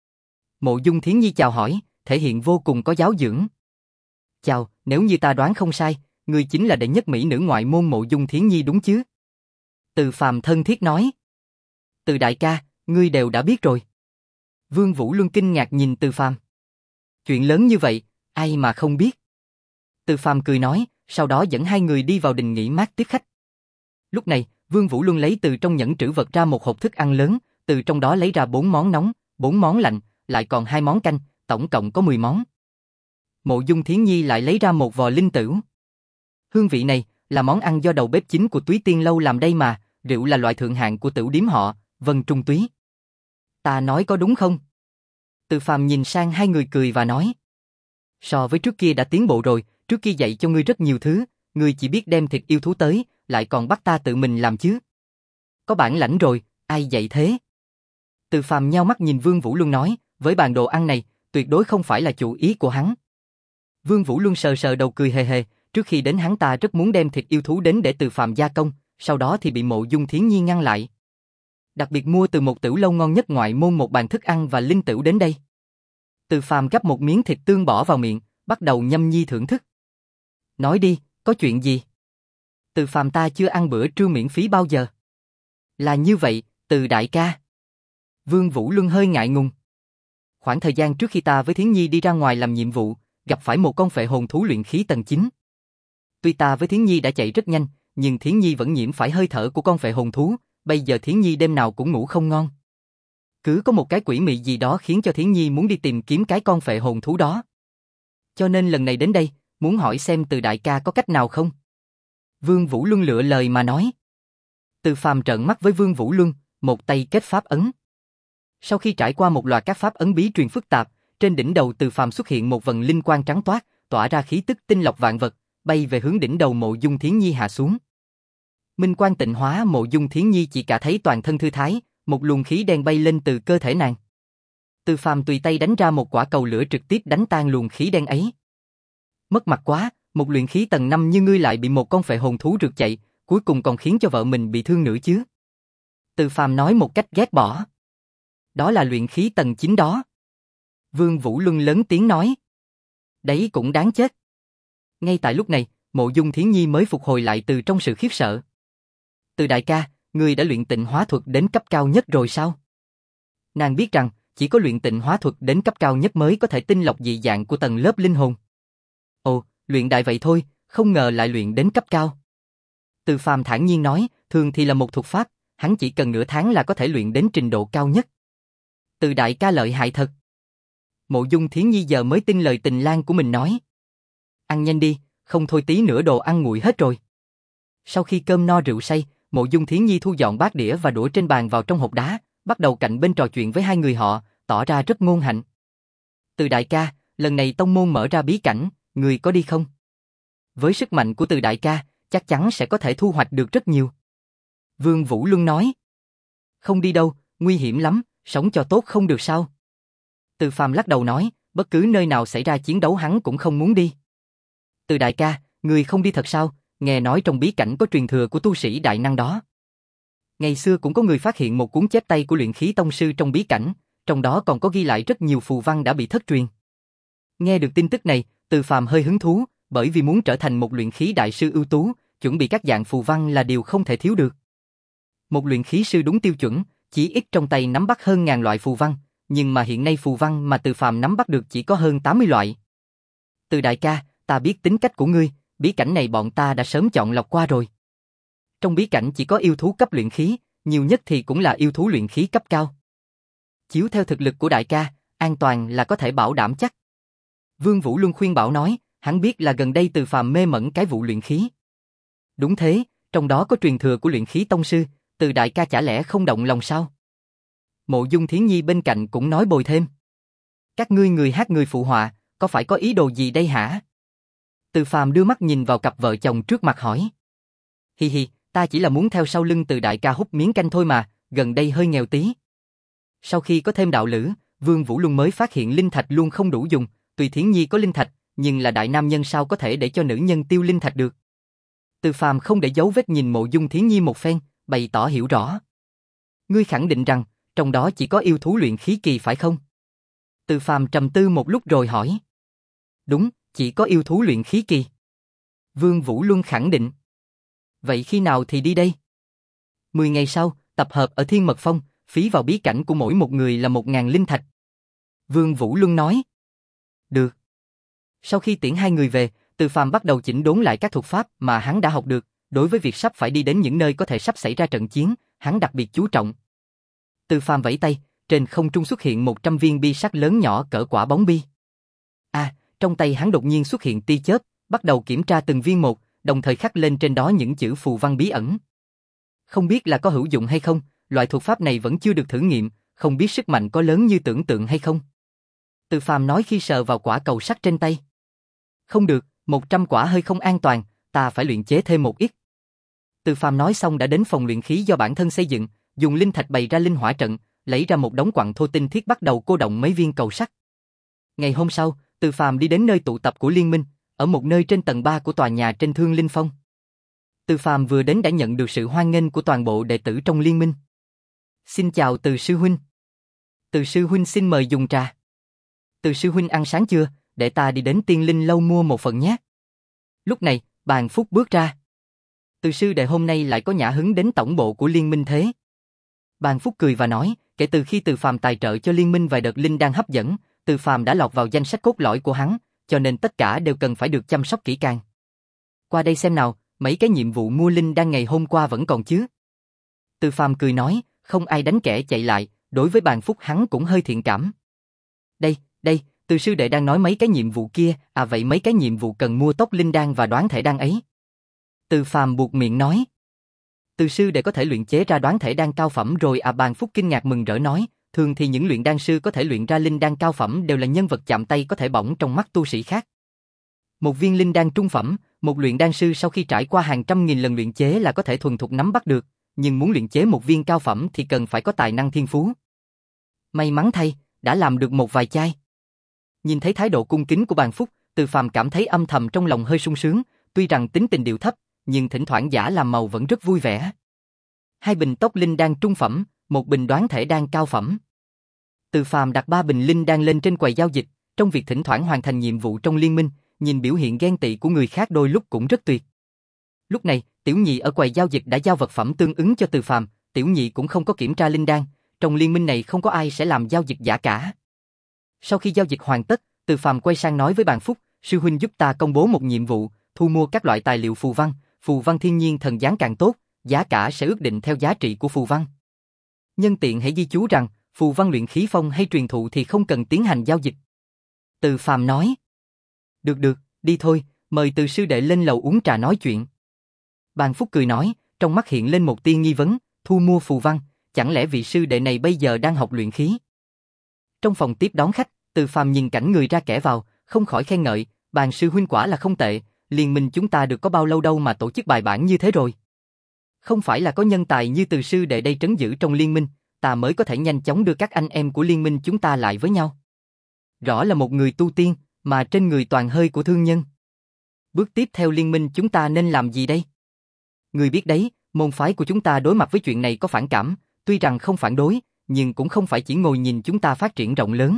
Mộ Dung Thiến Nhi chào hỏi, thể hiện vô cùng có giáo dưỡng. Chào, nếu như ta đoán không sai, ngươi chính là đệ nhất mỹ nữ ngoại môn Mộ Dung Thiến Nhi đúng chứ? Từ Phàm thân thiết nói. Từ đại ca, ngươi đều đã biết rồi. Vương Vũ Luân kinh ngạc nhìn Từ Phàm. Chuyện lớn như vậy, ai mà không biết? Từ Phàm cười nói, sau đó dẫn hai người đi vào đình nghỉ mát tiếp khách. Lúc này, Vương Vũ Luân lấy từ trong nhẫn trữ vật ra một hộp thức ăn lớn, từ trong đó lấy ra bốn món nóng, bốn món lạnh, lại còn hai món canh, tổng cộng có mười món. Mộ Dung Thiến Nhi lại lấy ra một vò linh tửu. Hương vị này là món ăn do đầu bếp chính của Túy Tiên lâu làm đây mà, rượu là loại thượng hạng của tửu điếm họ, Vân Trung Túy. Ta nói có đúng không? Từ Phàm nhìn sang hai người cười và nói. So với trước kia đã tiến bộ rồi, trước kia dạy cho ngươi rất nhiều thứ, ngươi chỉ biết đem thịt yêu thú tới, lại còn bắt ta tự mình làm chứ. Có bản lãnh rồi, ai dạy thế? Từ Phàm nhao mắt nhìn Vương Vũ Luân nói, với bàn đồ ăn này, tuyệt đối không phải là chủ ý của hắn. Vương Vũ Luân sờ sờ đầu cười hề hề, trước khi đến hắn ta rất muốn đem thịt yêu thú đến để Từ Phàm gia công, sau đó thì bị Mộ Dung Thiến Nhi ngăn lại. Đặc biệt mua từ một tửu lâu ngon nhất ngoại môn một bàn thức ăn và linh tửu đến đây. Từ Phàm gắp một miếng thịt tương bỏ vào miệng, bắt đầu nhâm nhi thưởng thức. Nói đi, có chuyện gì? Từ Phàm ta chưa ăn bữa trưa miễn phí bao giờ. Là như vậy, Từ đại ca. Vương Vũ Luân hơi ngại ngùng. khoảng thời gian trước khi ta với Thiến Nhi đi ra ngoài làm nhiệm vụ, gặp phải một con phệ hồn thú luyện khí tầng chín. Tuy ta với Thiến Nhi đã chạy rất nhanh, nhưng Thiến Nhi vẫn nhiễm phải hơi thở của con phệ hồn thú, bây giờ Thiến Nhi đêm nào cũng ngủ không ngon. Cứ có một cái quỷ mị gì đó khiến cho Thiến Nhi muốn đi tìm kiếm cái con phệ hồn thú đó. Cho nên lần này đến đây, muốn hỏi xem Từ đại ca có cách nào không? Vương Vũ Luân lựa lời mà nói. Từ Phàm trợn mắt với Vương Vũ Luân, một tay kết pháp ấn. Sau khi trải qua một loạt các pháp ấn bí truyền phức tạp, trên đỉnh đầu Từ Phàm xuất hiện một vần linh quang trắng toát, tỏa ra khí tức tinh lọc vạn vật, bay về hướng đỉnh đầu Mộ Dung Thiến Nhi hạ xuống. Minh quang tịnh hóa Mộ Dung Thiến Nhi chỉ cả thấy toàn thân thư thái, một luồng khí đen bay lên từ cơ thể nàng. Từ Phàm tùy tay đánh ra một quả cầu lửa trực tiếp đánh tan luồng khí đen ấy. Mất mặt quá, một luyện khí tầng năm như ngươi lại bị một con phệ hồn thú rượt chạy, cuối cùng còn khiến cho vợ mình bị thương nữa chứ. Từ Phàm nói một cách ghét bỏ. Đó là luyện khí tầng chín đó. Vương Vũ Luân lớn tiếng nói. Đấy cũng đáng chết. Ngay tại lúc này, Mộ Dung Thiến Nhi mới phục hồi lại từ trong sự khiếp sợ. Từ đại ca, ngươi đã luyện tịnh hóa thuật đến cấp cao nhất rồi sao? Nàng biết rằng, chỉ có luyện tịnh hóa thuật đến cấp cao nhất mới có thể tinh lọc dị dạng của tầng lớp linh hồn. Ồ, luyện đại vậy thôi, không ngờ lại luyện đến cấp cao. Từ Phàm thản nhiên nói, thường thì là một thuật pháp, hắn chỉ cần nửa tháng là có thể luyện đến trình độ cao nhất. Từ đại ca lợi hại thật. Mộ Dung Thiến Nhi giờ mới tin lời tình lang của mình nói. Ăn nhanh đi, không thôi tí nữa đồ ăn nguội hết rồi. Sau khi cơm no rượu say, Mộ Dung Thiến Nhi thu dọn bát đĩa và đũa trên bàn vào trong hộp đá, bắt đầu cạnh bên trò chuyện với hai người họ, tỏ ra rất ngôn hạnh. Từ đại ca, lần này tông môn mở ra bí cảnh, người có đi không? Với sức mạnh của Từ đại ca, chắc chắn sẽ có thể thu hoạch được rất nhiều. Vương Vũ Luân nói. Không đi đâu, nguy hiểm lắm, sống cho tốt không được sao? Từ Phàm lắc đầu nói, bất cứ nơi nào xảy ra chiến đấu hắn cũng không muốn đi. Từ đại ca, người không đi thật sao? Nghe nói trong bí cảnh có truyền thừa của tu sĩ đại năng đó. Ngày xưa cũng có người phát hiện một cuốn chép tay của luyện khí tông sư trong bí cảnh, trong đó còn có ghi lại rất nhiều phù văn đã bị thất truyền. Nghe được tin tức này, Từ Phàm hơi hứng thú, bởi vì muốn trở thành một luyện khí đại sư ưu tú, chuẩn bị các dạng phù văn là điều không thể thiếu được. Một luyện khí sư đúng tiêu chuẩn, chỉ ít trong tay nắm bắt hơn ngàn loại phù văn, nhưng mà hiện nay phù văn mà Từ Phàm nắm bắt được chỉ có hơn tám mươi loại. Từ đại ca, ta biết tính cách của ngươi, bí cảnh này bọn ta đã sớm chọn lọc qua rồi. Trong bí cảnh chỉ có yêu thú cấp luyện khí, nhiều nhất thì cũng là yêu thú luyện khí cấp cao. Chiếu theo thực lực của đại ca, an toàn là có thể bảo đảm chắc. Vương Vũ Luân khuyên bảo nói, hắn biết là gần đây Từ Phàm mê mẩn cái vụ luyện khí. Đúng thế, trong đó có truyền thừa của luyện khí tông sư, Từ đại ca chả lẽ không động lòng sao? Mộ Dung Thiến Nhi bên cạnh cũng nói bồi thêm. Các ngươi người hát người phụ họa, có phải có ý đồ gì đây hả? Từ Phàm đưa mắt nhìn vào cặp vợ chồng trước mặt hỏi. Hi hi, ta chỉ là muốn theo sau lưng Từ đại ca hút miếng canh thôi mà, gần đây hơi nghèo tí. Sau khi có thêm đạo lữ, Vương Vũ Luân mới phát hiện linh thạch luôn không đủ dùng, tuy Thiến Nhi có linh thạch, nhưng là đại nam nhân sao có thể để cho nữ nhân tiêu linh thạch được. Từ Phàm không để dấu vết nhìn Mộ Dung Thiến Nhi một phen, bày tỏ hiểu rõ. Ngươi khẳng định rằng, trong đó chỉ có yêu thú luyện khí kỳ phải không? Từ Phàm trầm tư một lúc rồi hỏi. Đúng, chỉ có yêu thú luyện khí kỳ. Vương Vũ Luân khẳng định. Vậy khi nào thì đi đây? Mười ngày sau, tập hợp ở Thiên Mật Phong, phí vào bí cảnh của mỗi một người là một ngàn linh thạch. Vương Vũ Luân nói. Được. Sau khi tiễn hai người về, Từ Phàm bắt đầu chỉnh đốn lại các thuật pháp mà hắn đã học được, đối với việc sắp phải đi đến những nơi có thể sắp xảy ra trận chiến, hắn đặc biệt chú trọng. Từ Phàm vẫy tay, trên không trung xuất hiện một trăm viên bi sắt lớn nhỏ cỡ quả bóng bi. À, trong tay hắn đột nhiên xuất hiện tia chớp, bắt đầu kiểm tra từng viên một, đồng thời khắc lên trên đó những chữ phù văn bí ẩn. Không biết là có hữu dụng hay không, loại thuật pháp này vẫn chưa được thử nghiệm, không biết sức mạnh có lớn như tưởng tượng hay không. Từ Phàm nói khi sờ vào quả cầu sắt trên tay. Không được, một trăm quả hơi không an toàn, ta phải luyện chế thêm một ít. Từ Phàm nói xong đã đến phòng luyện khí do bản thân xây dựng, dùng linh thạch bày ra linh hỏa trận, lấy ra một đống quặng thô tinh thiết bắt đầu cô động mấy viên cầu sắt. Ngày hôm sau, Từ Phàm đi đến nơi tụ tập của liên minh, ở một nơi trên tầng ba của tòa nhà trên Thương Linh Phong. Từ Phàm vừa đến đã nhận được sự hoan nghênh của toàn bộ đệ tử trong liên minh. Xin chào Từ sư huynh. Từ sư huynh xin mời dùng trà. Từ sư huynh ăn sáng chưa, để ta đi đến Tiên Linh lâu mua một phần nhé. Lúc này, Bàn Phúc bước ra. Từ sư đệ hôm nay lại có nhã hứng đến tổng bộ của liên minh thế. Bàn Phúc cười và nói, kể từ khi Từ Phàm tài trợ cho liên minh vài đợt linh đan hấp dẫn, Từ Phàm đã lọt vào danh sách cốt lõi của hắn, cho nên tất cả đều cần phải được chăm sóc kỹ càng. Qua đây xem nào, mấy cái nhiệm vụ mua linh đan ngày hôm qua vẫn còn chứ? Từ Phàm cười nói, không ai đánh kẻ chạy lại, đối với Bàn Phúc hắn cũng hơi thiện cảm. Đây, đây, Từ sư đệ đang nói mấy cái nhiệm vụ kia, à vậy mấy cái nhiệm vụ cần mua tốc linh đan và đoán thể đan ấy. Từ Phàm buột miệng nói. Từ sư đệ có thể luyện chế ra đoán thể đan cao phẩm rồi à? Bàn Phúc kinh ngạc mừng rỡ nói, thường thì những luyện đan sư có thể luyện ra linh đan cao phẩm đều là nhân vật chạm tay có thể bỏng trong mắt tu sĩ khác. Một viên linh đan trung phẩm, một luyện đan sư sau khi trải qua hàng trăm nghìn lần luyện chế là có thể thuần thục nắm bắt được, nhưng muốn luyện chế một viên cao phẩm thì cần phải có tài năng thiên phú. May mắn thay, đã làm được một vài chai. Nhìn thấy thái độ cung kính của Bàn Phúc, Từ Phàm cảm thấy âm thầm trong lòng hơi sung sướng, tuy rằng tính tình điệu thấp, nhưng thỉnh thoảng giả làm màu vẫn rất vui vẻ. Hai bình tốc linh đan trung phẩm, một bình đoán thể đan cao phẩm. Từ Phàm đặt ba bình linh đan lên trên quầy giao dịch, trong việc thỉnh thoảng hoàn thành nhiệm vụ trong liên minh, nhìn biểu hiện ghen tị của người khác đôi lúc cũng rất tuyệt. Lúc này, Tiểu Nhị ở quầy giao dịch đã giao vật phẩm tương ứng cho Từ Phàm, Tiểu Nhị cũng không có kiểm tra linh đan, trong liên minh này không có ai sẽ làm giao dịch giả cả. Sau khi giao dịch hoàn tất, Từ Phàm quay sang nói với Bàn Phúc, sư huynh giúp ta công bố một nhiệm vụ, thu mua các loại tài liệu phù văn, phù văn thiên nhiên thần giáng càng tốt, giá cả sẽ ước định theo giá trị của phù văn. Nhân tiện hãy ghi chú rằng, phù văn luyện khí phong hay truyền thụ thì không cần tiến hành giao dịch. Từ Phàm nói. Được được, đi thôi, mời Từ sư đệ lên lầu uống trà nói chuyện. Bàn Phúc cười nói, trong mắt hiện lên một tia nghi vấn, thu mua phù văn, chẳng lẽ vị sư đệ này bây giờ đang học luyện khí? Trong phòng tiếp đón khách, Từ Phàm nhìn cảnh người ra kẻ vào, không khỏi khen ngợi, Bàn sư huynh quả là không tệ, liên minh chúng ta được có bao lâu đâu mà tổ chức bài bản như thế rồi. Không phải là có nhân tài như Từ sư đệ đây trấn giữ trong liên minh, ta mới có thể nhanh chóng đưa các anh em của liên minh chúng ta lại với nhau. Rõ là một người tu tiên, mà trên người toàn hơi của thương nhân. Bước tiếp theo liên minh chúng ta nên làm gì đây? Người biết đấy, môn phái của chúng ta đối mặt với chuyện này có phản cảm, tuy rằng không phản đối, nhưng cũng không phải chỉ ngồi nhìn chúng ta phát triển rộng lớn.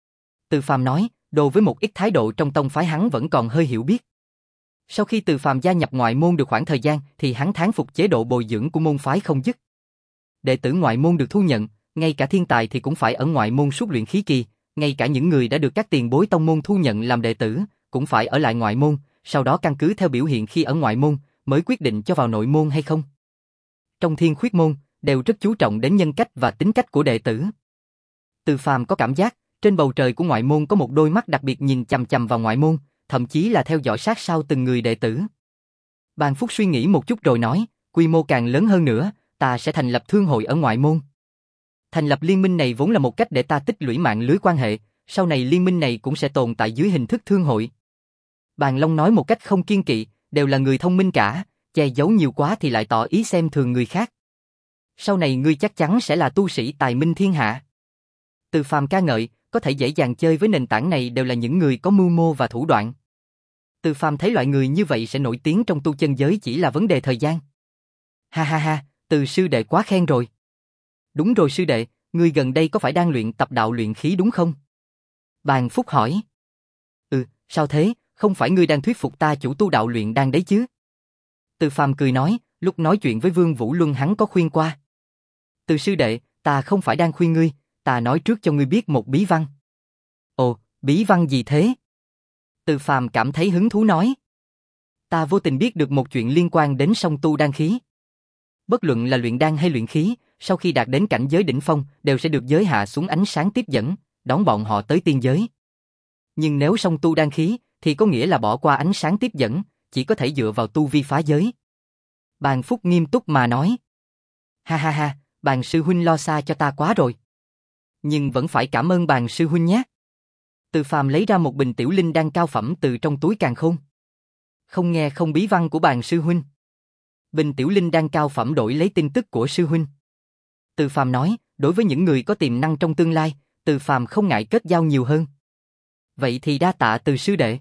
Từ Phàm nói, đồ với một ít thái độ trong tông phái hắn vẫn còn hơi hiểu biết. Sau khi Từ Phàm gia nhập ngoại môn được khoảng thời gian thì hắn thán phục chế độ bồi dưỡng của môn phái không dứt. Đệ tử ngoại môn được thu nhận, ngay cả thiên tài thì cũng phải ở ngoại môn suốt luyện khí kỳ, ngay cả những người đã được các tiền bối tông môn thu nhận làm đệ tử, cũng phải ở lại ngoại môn, sau đó căn cứ theo biểu hiện khi ở ngoại môn, mới quyết định cho vào nội môn hay không. Trong Thiên Khuyết môn, đều rất chú trọng đến nhân cách và tính cách của đệ tử. Từ Phàm có cảm giác, trên bầu trời của ngoại môn có một đôi mắt đặc biệt nhìn chằm chằm vào ngoại môn, thậm chí là theo dõi sát sao từng người đệ tử. Bàn Phúc suy nghĩ một chút rồi nói, quy mô càng lớn hơn nữa, ta sẽ thành lập thương hội ở ngoại môn. Thành lập liên minh này vốn là một cách để ta tích lũy mạng lưới quan hệ, sau này liên minh này cũng sẽ tồn tại dưới hình thức thương hội. Bàn Long nói một cách không kiêng kỵ, đều là người thông minh cả, che giấu nhiều quá thì lại tỏ ý xem thường người khác. Sau này ngươi chắc chắn sẽ là tu sĩ tài minh thiên hạ. Từ Phàm ca ngợi, có thể dễ dàng chơi với nền tảng này đều là những người có mưu mô và thủ đoạn. Từ Phàm thấy loại người như vậy sẽ nổi tiếng trong tu chân giới chỉ là vấn đề thời gian. Ha ha ha, Từ sư đệ quá khen rồi. Đúng rồi sư đệ, ngươi gần đây có phải đang luyện tập đạo luyện khí đúng không? Bàn Phúc hỏi. Ừ, sao thế, không phải ngươi đang thuyết phục ta chủ tu đạo luyện đan đấy chứ? Từ Phàm cười nói, lúc nói chuyện với Vương Vũ Luân hắn có khuyên qua. Từ sư đệ, ta không phải đang khuyên ngươi, ta nói trước cho ngươi biết một bí văn. Ồ, bí văn gì thế? Từ Phàm cảm thấy hứng thú nói. Ta vô tình biết được một chuyện liên quan đến song tu đan khí. Bất luận là luyện đan hay luyện khí, sau khi đạt đến cảnh giới đỉnh phong, đều sẽ được giới hạ xuống ánh sáng tiếp dẫn, đón bọn họ tới tiên giới. Nhưng nếu song tu đan khí, thì có nghĩa là bỏ qua ánh sáng tiếp dẫn, chỉ có thể dựa vào tu vi phá giới. Bàn Phúc nghiêm túc mà nói. Ha ha ha, Bàn sư huynh lo xa cho ta quá rồi. Nhưng vẫn phải cảm ơn Bàn sư huynh nhé. Từ Phàm lấy ra một bình tiểu linh đan cao phẩm từ trong túi càn khôn. Không nghe không bí văn của Bàn sư huynh. Bình tiểu linh đan cao phẩm đổi lấy tin tức của sư huynh. Từ Phàm nói, đối với những người có tiềm năng trong tương lai, Từ Phàm không ngại kết giao nhiều hơn. Vậy thì đa tạ Từ sư đệ.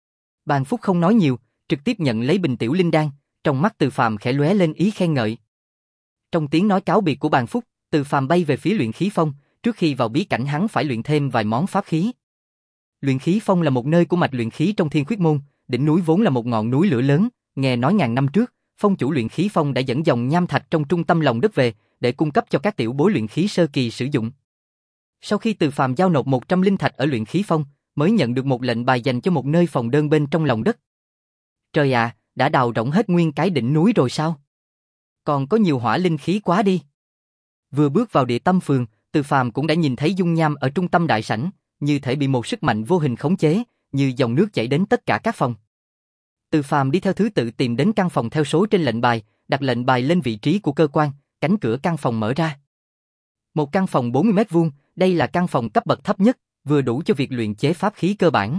Bàn Phúc không nói nhiều, trực tiếp nhận lấy bình tiểu linh đan, trong mắt Từ Phàm khẽ lóe lên ý khen ngợi. Trong tiếng nói cáo biệt của Bàn Phúc, Từ Phàm bay về phía luyện khí phong, trước khi vào bí cảnh hắn phải luyện thêm vài món pháp khí. Luyện khí phong là một nơi của mạch luyện khí trong Thiên Khuyết môn, đỉnh núi vốn là một ngọn núi lửa lớn, nghe nói ngàn năm trước, phong chủ luyện khí phong đã dẫn dòng nham thạch trong trung tâm lòng đất về, để cung cấp cho các tiểu bối luyện khí sơ kỳ sử dụng. Sau khi Từ Phàm giao nộp một trăm linh thạch ở luyện khí phong, mới nhận được một lệnh bài dành cho một nơi phòng đơn bên trong lòng đất. Trời ạ, à, đã đào rỗng hết nguyên cái đỉnh núi rồi sao? Còn có nhiều hỏa linh khí quá đi. Vừa bước vào địa tâm phường, Từ Phàm cũng đã nhìn thấy dung nham ở trung tâm đại sảnh, như thể bị một sức mạnh vô hình khống chế, như dòng nước chảy đến tất cả các phòng. Từ Phàm đi theo thứ tự tìm đến căn phòng theo số trên lệnh bài, đặt lệnh bài lên vị trí của cơ quan, cánh cửa căn phòng mở ra. Một căn phòng bốn mươi mét vuông, đây là căn phòng cấp bậc thấp nhất, vừa đủ cho việc luyện chế pháp khí cơ bản.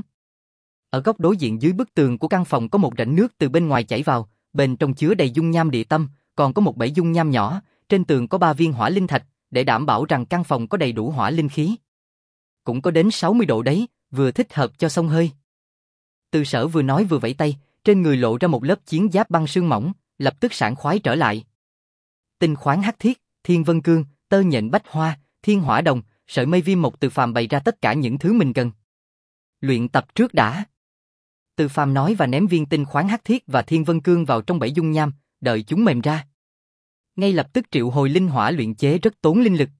Ở góc đối diện dưới bức tường của căn phòng có một rãnh nước từ bên ngoài chảy vào, bên trong chứa đầy dung nham địa tâm, còn có một bể dung nham nhỏ, trên tường có ba viên hỏa linh thạch, để đảm bảo rằng căn phòng có đầy đủ hỏa linh khí. Cũng có đến sáu mươi độ đấy, vừa thích hợp cho xông hơi. Từ Sở vừa nói vừa vẫy tay, trên người lộ ra một lớp chiến giáp băng sương mỏng, lập tức sảng khoái trở lại. Tinh khoáng hắc thiết, thiên vân cương, tơ nhện bách hoa, thiên hỏa đồng, sợi mây viêm mộc. Từ Phàm bày ra tất cả những thứ mình cần. Luyện tập trước đã. Từ Phàm nói và ném viên tinh khoáng hắc thiết và thiên vân cương vào trong bể dung nham, đợi chúng mềm ra. Ngay lập tức triệu hồi linh hỏa luyện chế rất tốn linh lực.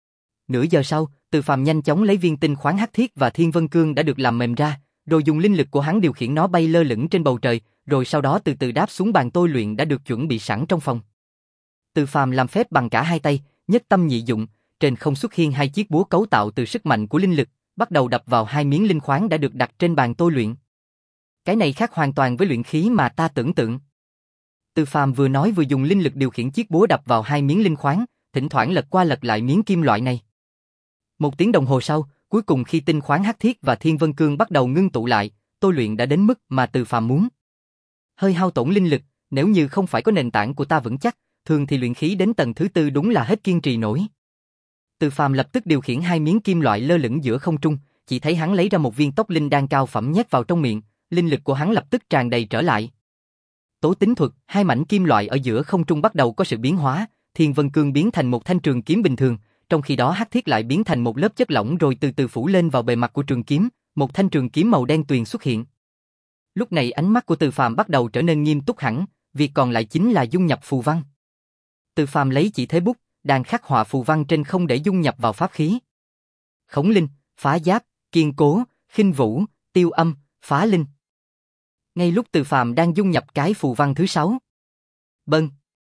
Nửa giờ sau, Từ Phàm nhanh chóng lấy viên tinh khoáng hắc thiết và thiên vân cương đã được làm mềm ra, rồi dùng linh lực của hắn điều khiển nó bay lơ lửng trên bầu trời, rồi sau đó từ từ đáp xuống bàn tôi luyện đã được chuẩn bị sẵn trong phòng. Từ Phàm làm phép bằng cả hai tay, nhất tâm nhị dụng, trên không xuất hiện hai chiếc búa cấu tạo từ sức mạnh của linh lực, bắt đầu đập vào hai miếng linh khoáng đã được đặt trên bàn tôi luyện. Cái này khác hoàn toàn với luyện khí mà ta tưởng tượng. Từ Phàm vừa nói vừa dùng linh lực điều khiển chiếc búa đập vào hai miếng linh khoáng, thỉnh thoảng lật qua lật lại miếng kim loại này. Một tiếng đồng hồ sau, cuối cùng khi tinh khoáng hắc thiết và thiên vân cương bắt đầu ngưng tụ lại, tôi luyện đã đến mức mà Từ Phàm muốn. Hơi hao tổn linh lực, nếu như không phải có nền tảng của ta vững chắc, thường thì luyện khí đến tầng thứ tư đúng là hết kiên trì nổi. Từ Phàm lập tức điều khiển hai miếng kim loại lơ lửng giữa không trung, chỉ thấy hắn lấy ra một viên tốc linh đan cao phẩm nhét vào trong miệng, linh lực của hắn lập tức tràn đầy trở lại. Tố tính thuật, hai mảnh kim loại ở giữa không trung bắt đầu có sự biến hóa, thiên vân cương biến thành một thanh trường kiếm bình thường, trong khi đó hắc thiết lại biến thành một lớp chất lỏng rồi từ từ phủ lên vào bề mặt của trường kiếm, một thanh trường kiếm màu đen tuyền xuất hiện. Lúc này ánh mắt của Từ Phàm bắt đầu trở nên nghiêm túc hẳn, việc còn lại chính là dung nhập phù văn. Từ Phàm lấy chỉ thế bút, đang khắc họa phù văn trên không để dung nhập vào pháp khí. Khống linh, phá giáp, kiên cố, khinh vũ, tiêu âm, phá linh. Ngay lúc Từ Phàm đang dung nhập cái phù văn thứ sáu, bâng,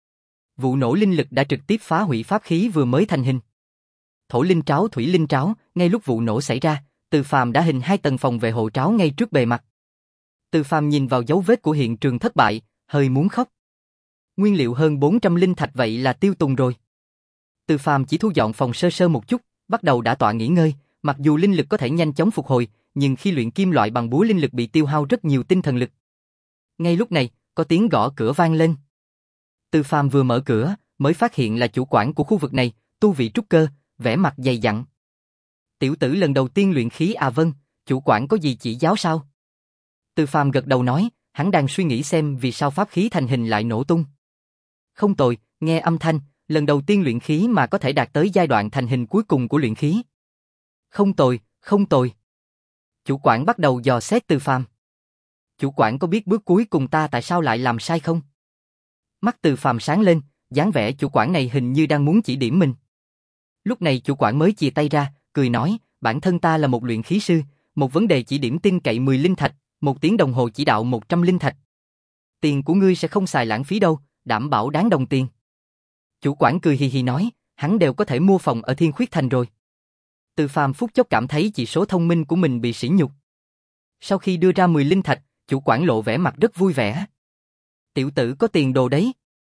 vụ nổ linh lực đã trực tiếp phá hủy pháp khí vừa mới thành hình. Thổ linh tráo, thủy linh tráo, ngay lúc vụ nổ xảy ra, Từ Phàm đã hình hai tầng phòng vệ hộ tráo ngay trước bề mặt. Từ Phàm nhìn vào dấu vết của hiện trường thất bại, hơi muốn khóc. Nguyên liệu hơn bốn trăm linh thạch vậy là tiêu tùng rồi. Từ Phàm chỉ thu dọn phòng sơ sơ một chút, bắt đầu đả tọa nghỉ ngơi, mặc dù linh lực có thể nhanh chóng phục hồi, nhưng khi luyện kim loại bằng búa linh lực bị tiêu hao rất nhiều tinh thần lực. Ngay lúc này, có tiếng gõ cửa vang lên. Từ Phàm vừa mở cửa, mới phát hiện là chủ quản của khu vực này, tu vị trúc cơ, vẻ mặt dày dặn. Tiểu tử lần đầu tiên luyện khí à? Vâng, chủ quản có gì chỉ giáo sao? Từ Phàm gật đầu nói, hắn đang suy nghĩ xem vì sao pháp khí thành hình lại nổ tung. Không tồi, nghe âm thanh, lần đầu tiên luyện khí mà có thể đạt tới giai đoạn thành hình cuối cùng của luyện khí. Không tồi, không tồi. Chủ quản bắt đầu dò xét Từ Phàm. Chủ quản có biết bước cuối cùng ta tại sao lại làm sai không? Mắt Từ Phàm sáng lên, dáng vẻ chủ quản này hình như đang muốn chỉ điểm mình. Lúc này chủ quản mới chìa tay ra, cười nói, bản thân ta là một luyện khí sư, một vấn đề chỉ điểm tin cậy mười linh thạch, một tiếng đồng hồ chỉ đạo một trăm linh thạch. Tiền của ngươi sẽ không xài lãng phí đâu, đảm bảo đáng đồng tiền. Chủ quản cười hì hì nói, hắn đều có thể mua phòng ở Thiên Khuyết Thành rồi. Từ Phàm phút chốc cảm thấy chỉ số thông minh của mình bị sỉ nhục. Sau khi đưa ra mười linh thạch, chủ quản lộ vẻ mặt rất vui vẻ. Tiểu tử có tiền đồ đấy.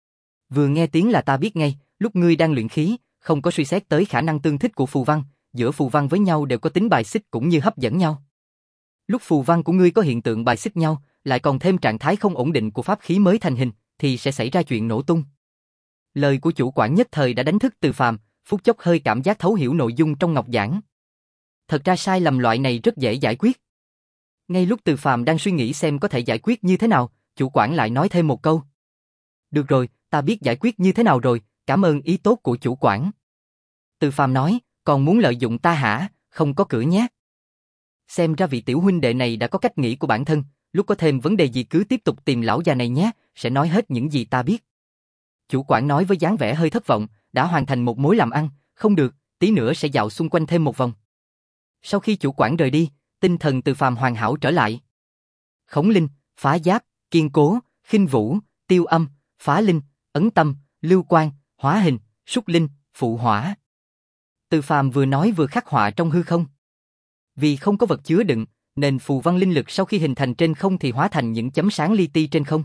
Vừa nghe tiếng là ta biết ngay, lúc ngươi đang luyện khí, không có suy xét tới khả năng tương thích của phù văn, giữa phù văn với nhau đều có tính bài xích cũng như hấp dẫn nhau. Lúc phù văn của ngươi có hiện tượng bài xích nhau, lại còn thêm trạng thái không ổn định của pháp khí mới thành hình, thì sẽ xảy ra chuyện nổ tung. Lời của chủ quản nhất thời đã đánh thức Từ Phàm, phút chốc hơi cảm giác thấu hiểu nội dung trong ngọc giảng. Thật ra sai lầm loại này rất dễ giải quyết. Ngay lúc Từ Phàm đang suy nghĩ xem có thể giải quyết như thế nào, chủ quản lại nói thêm một câu. Được rồi, ta biết giải quyết như thế nào rồi, cảm ơn ý tốt của chủ quản. Từ Phàm nói, còn muốn lợi dụng ta hả, không có cửa nhé. Xem ra vị tiểu huynh đệ này đã có cách nghĩ của bản thân, lúc có thêm vấn đề gì cứ tiếp tục tìm lão già này nhé, sẽ nói hết những gì ta biết. Chủ quản nói với dáng vẻ hơi thất vọng, đã hoàn thành một mối làm ăn, không được, tí nữa sẽ dạo xung quanh thêm một vòng. Sau khi chủ quản rời đi, tinh thần Từ Phàm hoàn hảo trở lại. Khống linh, phá giáp, kiên cố, khinh vũ, tiêu âm, phá linh, ấn tâm, lưu quang, hóa hình, súc linh, phụ hỏa. Từ Phàm vừa nói vừa khắc họa trong hư không. Vì không có vật chứa đựng, nên phù văn linh lực sau khi hình thành trên không thì hóa thành những chấm sáng li ti trên không.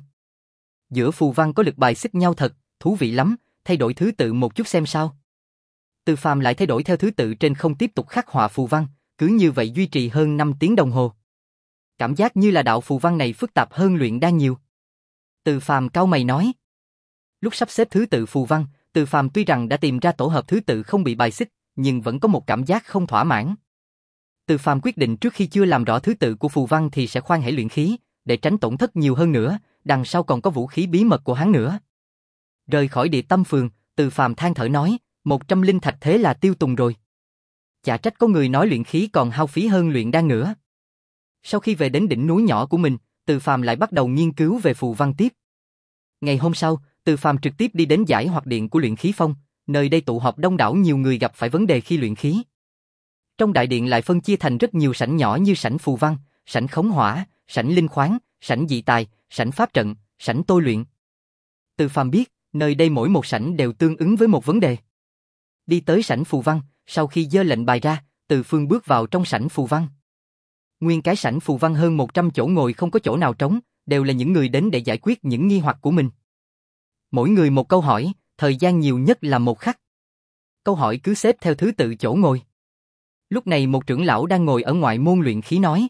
Giữa phù văn có lực bài xích nhau thật, thú vị lắm, thay đổi thứ tự một chút xem sao. Từ Phàm lại thay đổi theo thứ tự trên không tiếp tục khắc họa phù văn, cứ như vậy duy trì hơn năm tiếng đồng hồ. Cảm giác như là đạo phù văn này phức tạp hơn luyện đan nhiều. Từ Phàm cau mày nói. Lúc sắp xếp thứ tự phù văn, Từ Phàm tuy rằng đã tìm ra tổ hợp thứ tự không bị bài xích, nhưng vẫn có một cảm giác không thỏa mãn. Từ Phàm quyết định trước khi chưa làm rõ thứ tự của phù văn thì sẽ khoan hãy luyện khí, để tránh tổn thất nhiều hơn nữa, đằng sau còn có vũ khí bí mật của hắn nữa. Rời khỏi Địa Tâm Phường, Từ Phàm than thở nói, một trăm linh thạch thế là tiêu tùng rồi. Chả trách có người nói luyện khí còn hao phí hơn luyện đan nữa. Sau khi về đến đỉnh núi nhỏ của mình, Từ Phàm lại bắt đầu nghiên cứu về phù văn tiếp. Ngày hôm sau, Từ Phàm trực tiếp đi đến giải hoặc điện của Luyện Khí Phong, nơi đây tụ họp đông đảo nhiều người gặp phải vấn đề khi luyện khí. Trong đại điện lại phân chia thành rất nhiều sảnh nhỏ như sảnh phù văn, sảnh khống hỏa, sảnh linh khoáng, sảnh dị tài, sảnh pháp trận, sảnh tôi luyện. Từ Phàm biết, nơi đây mỗi một sảnh đều tương ứng với một vấn đề. Đi tới sảnh phù văn, sau khi giơ lệnh bài ra, Từ Phương bước vào trong sảnh phù văn. Nguyên cái sảnh phù văn hơn một trăm chỗ ngồi không có chỗ nào trống, đều là những người đến để giải quyết những nghi hoặc của mình. Mỗi người một câu hỏi, thời gian nhiều nhất là một khắc. Câu hỏi cứ xếp theo thứ tự chỗ ngồi. Lúc này một trưởng lão đang ngồi ở ngoại môn luyện khí nói.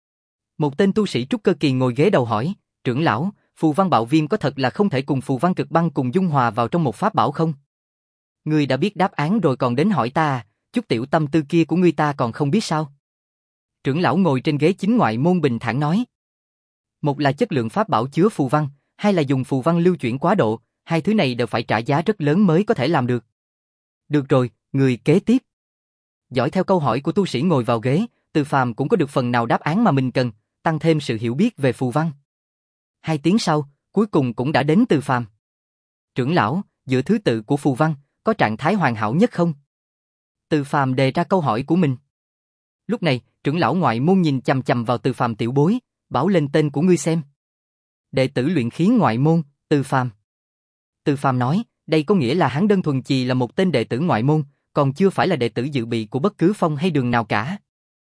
Một tên tu sĩ trúc cơ kỳ ngồi ghế đầu hỏi, trưởng lão, phù văn bạo viêm có thật là không thể cùng phù văn cực băng cùng dung hòa vào trong một pháp bảo không? Ngươi đã biết đáp án rồi còn đến hỏi ta à, chút tiểu tâm tư kia của ngươi ta còn không biết sao? Trưởng lão ngồi trên ghế chính ngoại môn bình thản nói. Một là chất lượng pháp bảo chứa phù văn, hai là dùng phù văn lưu chuyển quá độ, hai thứ này đều phải trả giá rất lớn mới có thể làm được. Được rồi, người kế tiếp. Dõi theo câu hỏi của tu sĩ ngồi vào ghế, Từ Phàm cũng có được phần nào đáp án mà mình cần, tăng thêm sự hiểu biết về phù văn. Hai tiếng sau, cuối cùng cũng đã đến Từ Phàm. Trưởng lão, dựa thứ tự của phù văn, có trạng thái hoàn hảo nhất không? Từ Phàm đề ra câu hỏi của mình. Lúc này, trưởng lão ngoại môn nhìn chằm chằm vào Từ Phàm tiểu bối, bảo lên tên của ngươi xem. Đệ tử luyện khí ngoại môn, Từ Phàm. Từ Phàm nói, đây có nghĩa là hắn đơn thuần chỉ là một tên đệ tử ngoại môn, còn chưa phải là đệ tử dự bị của bất cứ phong hay đường nào cả.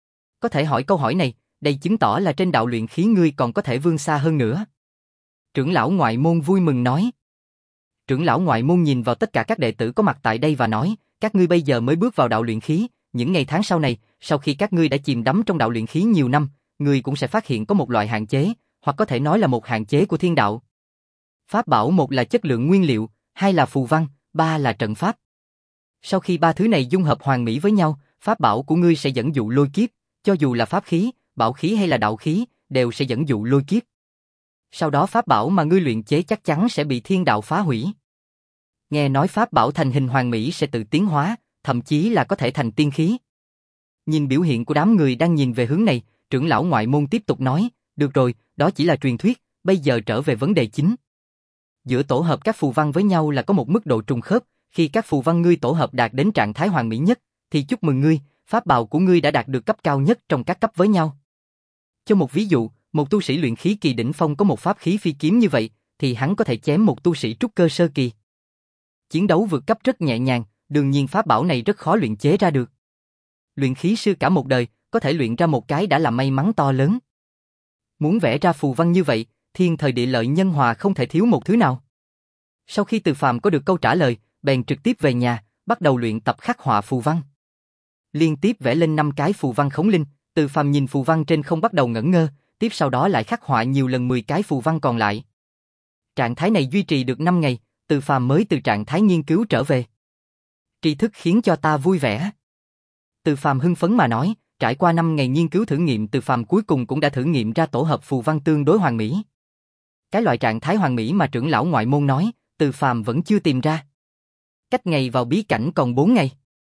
Có thể hỏi câu hỏi này, đây chứng tỏ là trên đạo luyện khí ngươi còn có thể vươn xa hơn nữa. Trưởng lão ngoại môn vui mừng nói. Trưởng lão ngoại môn nhìn vào tất cả các đệ tử có mặt tại đây và nói, các ngươi bây giờ mới bước vào đạo luyện khí, những ngày tháng sau này, sau khi các ngươi đã chìm đắm trong đạo luyện khí nhiều năm, ngươi cũng sẽ phát hiện có một loại hạn chế, hoặc có thể nói là một hạn chế của thiên đạo. Pháp bảo một là chất lượng nguyên liệu, hai là phù văn, ba là trận pháp. Sau khi ba thứ này dung hợp hoàn mỹ với nhau, pháp bảo của ngươi sẽ dẫn dụ lôi kiếp, cho dù là pháp khí, bảo khí hay là đạo khí, đều sẽ dẫn dụ lôi kiếp. Sau đó pháp bảo mà ngươi luyện chế chắc chắn sẽ bị thiên đạo phá hủy. Nghe nói pháp bảo thành hình hoàn mỹ sẽ tự tiến hóa, thậm chí là có thể thành tiên khí. Nhìn biểu hiện của đám người đang nhìn về hướng này, trưởng lão ngoại môn tiếp tục nói, được rồi, đó chỉ là truyền thuyết, bây giờ trở về vấn đề chính. Giữa tổ hợp các phù văn với nhau là có một mức độ trùng khớp, khi các phù văn ngươi tổ hợp đạt đến trạng thái hoàn mỹ nhất, thì chúc mừng ngươi, pháp bảo của ngươi đã đạt được cấp cao nhất trong các cấp với nhau. Cho một ví dụ, một tu sĩ luyện khí kỳ đỉnh phong có một pháp khí phi kiếm như vậy, thì hắn có thể chém một tu sĩ trúc cơ sơ kỳ. Chiến đấu vượt cấp rất nhẹ nhàng, đương nhiên pháp bảo này rất khó luyện chế ra được. Luyện khí sư cả một đời, có thể luyện ra một cái đã là may mắn to lớn. Muốn vẽ ra phù văn như vậy, thiên thời địa lợi nhân hòa không thể thiếu một thứ nào. Sau khi Từ Phàm có được câu trả lời, bèn trực tiếp về nhà, bắt đầu luyện tập khắc họa phù văn. Liên tiếp vẽ lên năm cái phù văn khống linh, Từ Phàm nhìn phù văn trên không bắt đầu ngẩn ngơ, tiếp sau đó lại khắc họa nhiều lần mười cái phù văn còn lại. Trạng thái này duy trì được năm ngày, Từ Phàm mới từ trạng thái nghiên cứu trở về. Tri thức khiến cho ta vui vẻ. Từ Phàm hưng phấn mà nói, trải qua năm ngày nghiên cứu thử nghiệm, Từ Phàm cuối cùng cũng đã thử nghiệm ra tổ hợp phù văn tương đối hoàn mỹ. Cái loại trạng thái hoàn mỹ mà trưởng lão ngoại môn nói, Từ Phàm vẫn chưa tìm ra. Cách ngày vào bí cảnh còn bốn ngày.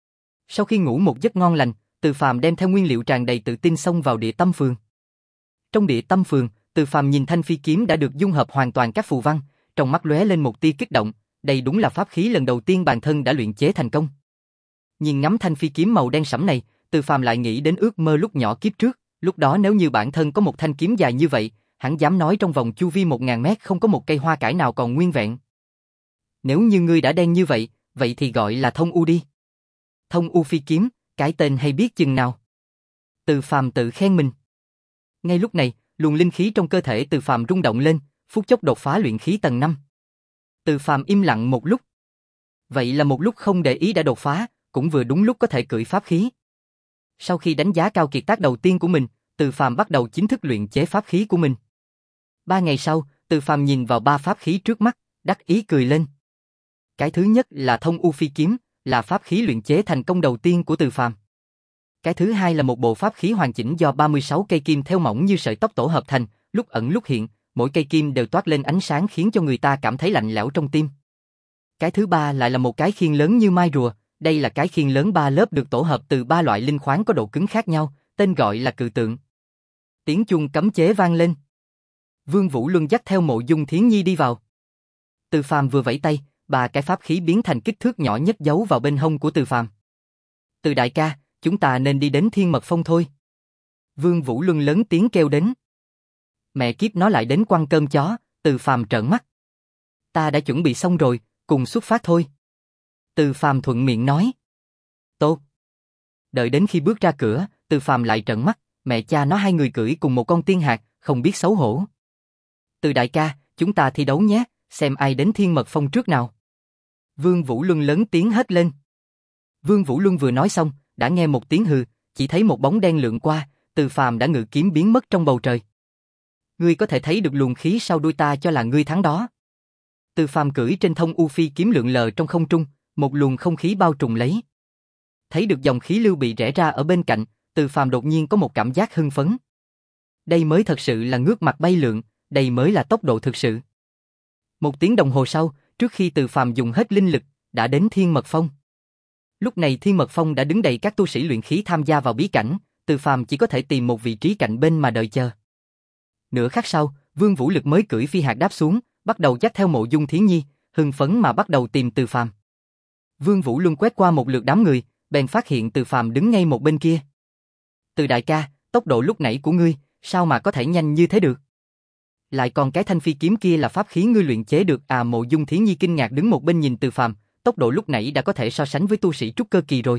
Sau khi ngủ một giấc ngon lành, Từ Phàm đem theo nguyên liệu tràn đầy tự tin xông vào Địa Tâm Phường. Trong Địa Tâm Phường, Từ Phàm nhìn thanh phi kiếm đã được dung hợp hoàn toàn các phù văn, trong mắt lóe lên một tia kích động, đây đúng là pháp khí lần đầu tiên bản thân đã luyện chế thành công. Nhìn ngắm thanh phi kiếm màu đen sẫm này, Từ Phàm lại nghĩ đến ước mơ lúc nhỏ kiếp trước, lúc đó nếu như bản thân có một thanh kiếm dài như vậy, hắn dám nói trong vòng chu vi một ngàn mét không có một cây hoa cải nào còn nguyên vẹn. Nếu như ngươi đã đen như vậy, vậy thì gọi là thông u đi. Thông u phi kiếm, cái tên hay biết chừng nào. Từ Phàm tự khen mình. Ngay lúc này, luồng linh khí trong cơ thể Từ Phàm rung động lên, phút chốc đột phá luyện khí tầng năm. Từ Phàm im lặng một lúc. Vậy là một lúc không để ý đã đột phá, cũng vừa đúng lúc có thể cưỡi pháp khí. Sau khi đánh giá cao kiệt tác đầu tiên của mình, Từ Phàm bắt đầu chính thức luyện chế pháp khí của mình. Ba ngày sau, Từ Phàm nhìn vào ba pháp khí trước mắt, đắc ý cười lên. Cái thứ nhất là thông u phi kiếm, là pháp khí luyện chế thành công đầu tiên của Từ Phàm. Cái thứ hai là một bộ pháp khí hoàn chỉnh do ba mươi sáu cây kim thêu mỏng như sợi tóc tổ hợp thành, lúc ẩn lúc hiện, mỗi cây kim đều toát lên ánh sáng khiến cho người ta cảm thấy lạnh lẽo trong tim. Cái thứ ba lại là một cái khiên lớn như mai rùa, đây là cái khiên lớn ba lớp được tổ hợp từ ba loại linh khoáng có độ cứng khác nhau, tên gọi là cự tượng. Tiếng chuông cấm chế vang lên. Vương Vũ Luân dắt theo Mộ Dung Thiến Nhi đi vào. Từ Phàm vừa vẫy tay, ba cái pháp khí biến thành kích thước nhỏ nhất giấu vào bên hông của Từ Phàm. Từ đại ca, chúng ta nên đi đến Thiên Mật Phong thôi. Vương Vũ Luân lớn tiếng kêu đến. Mẹ kiếp nó lại đến quăng cơm chó, Từ Phàm trợn mắt. Ta đã chuẩn bị xong rồi, cùng xuất phát thôi. Từ Phàm thuận miệng nói. Tốt. Đợi đến khi bước ra cửa, Từ Phàm lại trợn mắt, mẹ cha nó hai người cưỡi cùng một con tiên hạc, không biết xấu hổ. Từ đại ca, chúng ta thi đấu nhé, xem ai đến Thiên Mật Phong trước nào. Vương Vũ Luân lớn tiếng hét lên. Vương Vũ Luân vừa nói xong, đã nghe một tiếng hừ, chỉ thấy một bóng đen lượn qua, Từ Phàm đã ngự kiếm biến mất trong bầu trời. Ngươi có thể thấy được luồng khí sau đuôi ta cho là ngươi thắng đó. Từ Phàm cưỡi trên thông u phi kiếm lượn lờ trong không trung, một luồng không khí bao trùm lấy. Thấy được dòng khí lưu bị rẽ ra ở bên cạnh, Từ Phàm đột nhiên có một cảm giác hưng phấn. Đây mới thật sự là ngước mặt bay lượn, đây mới là tốc độ thực sự. Một tiếng đồng hồ sau, trước khi Từ Phàm dùng hết linh lực, đã đến Thiên Mật Phong. Lúc này Thiên Mật Phong đã đứng đầy các tu sĩ luyện khí tham gia vào bí cảnh, Từ Phàm chỉ có thể tìm một vị trí cạnh bên mà đợi chờ. Nửa khắc sau, Vương Vũ Lực mới cưỡi phi hạc đáp xuống, bắt đầu dắt theo Mộ Dung Thiến Nhi, hưng phấn mà bắt đầu tìm Từ Phàm. Vương Vũ Luân quét qua một lượt đám người, bèn phát hiện Từ Phàm đứng ngay một bên kia. Từ đại ca, tốc độ lúc nãy của ngươi, sao mà có thể nhanh như thế được? Lại còn cái thanh phi kiếm kia là pháp khí ngươi luyện chế được à? Mộ Dung Thiến Nhi kinh ngạc đứng một bên nhìn Từ Phàm, tốc độ lúc nãy đã có thể so sánh với tu sĩ trúc cơ kỳ rồi.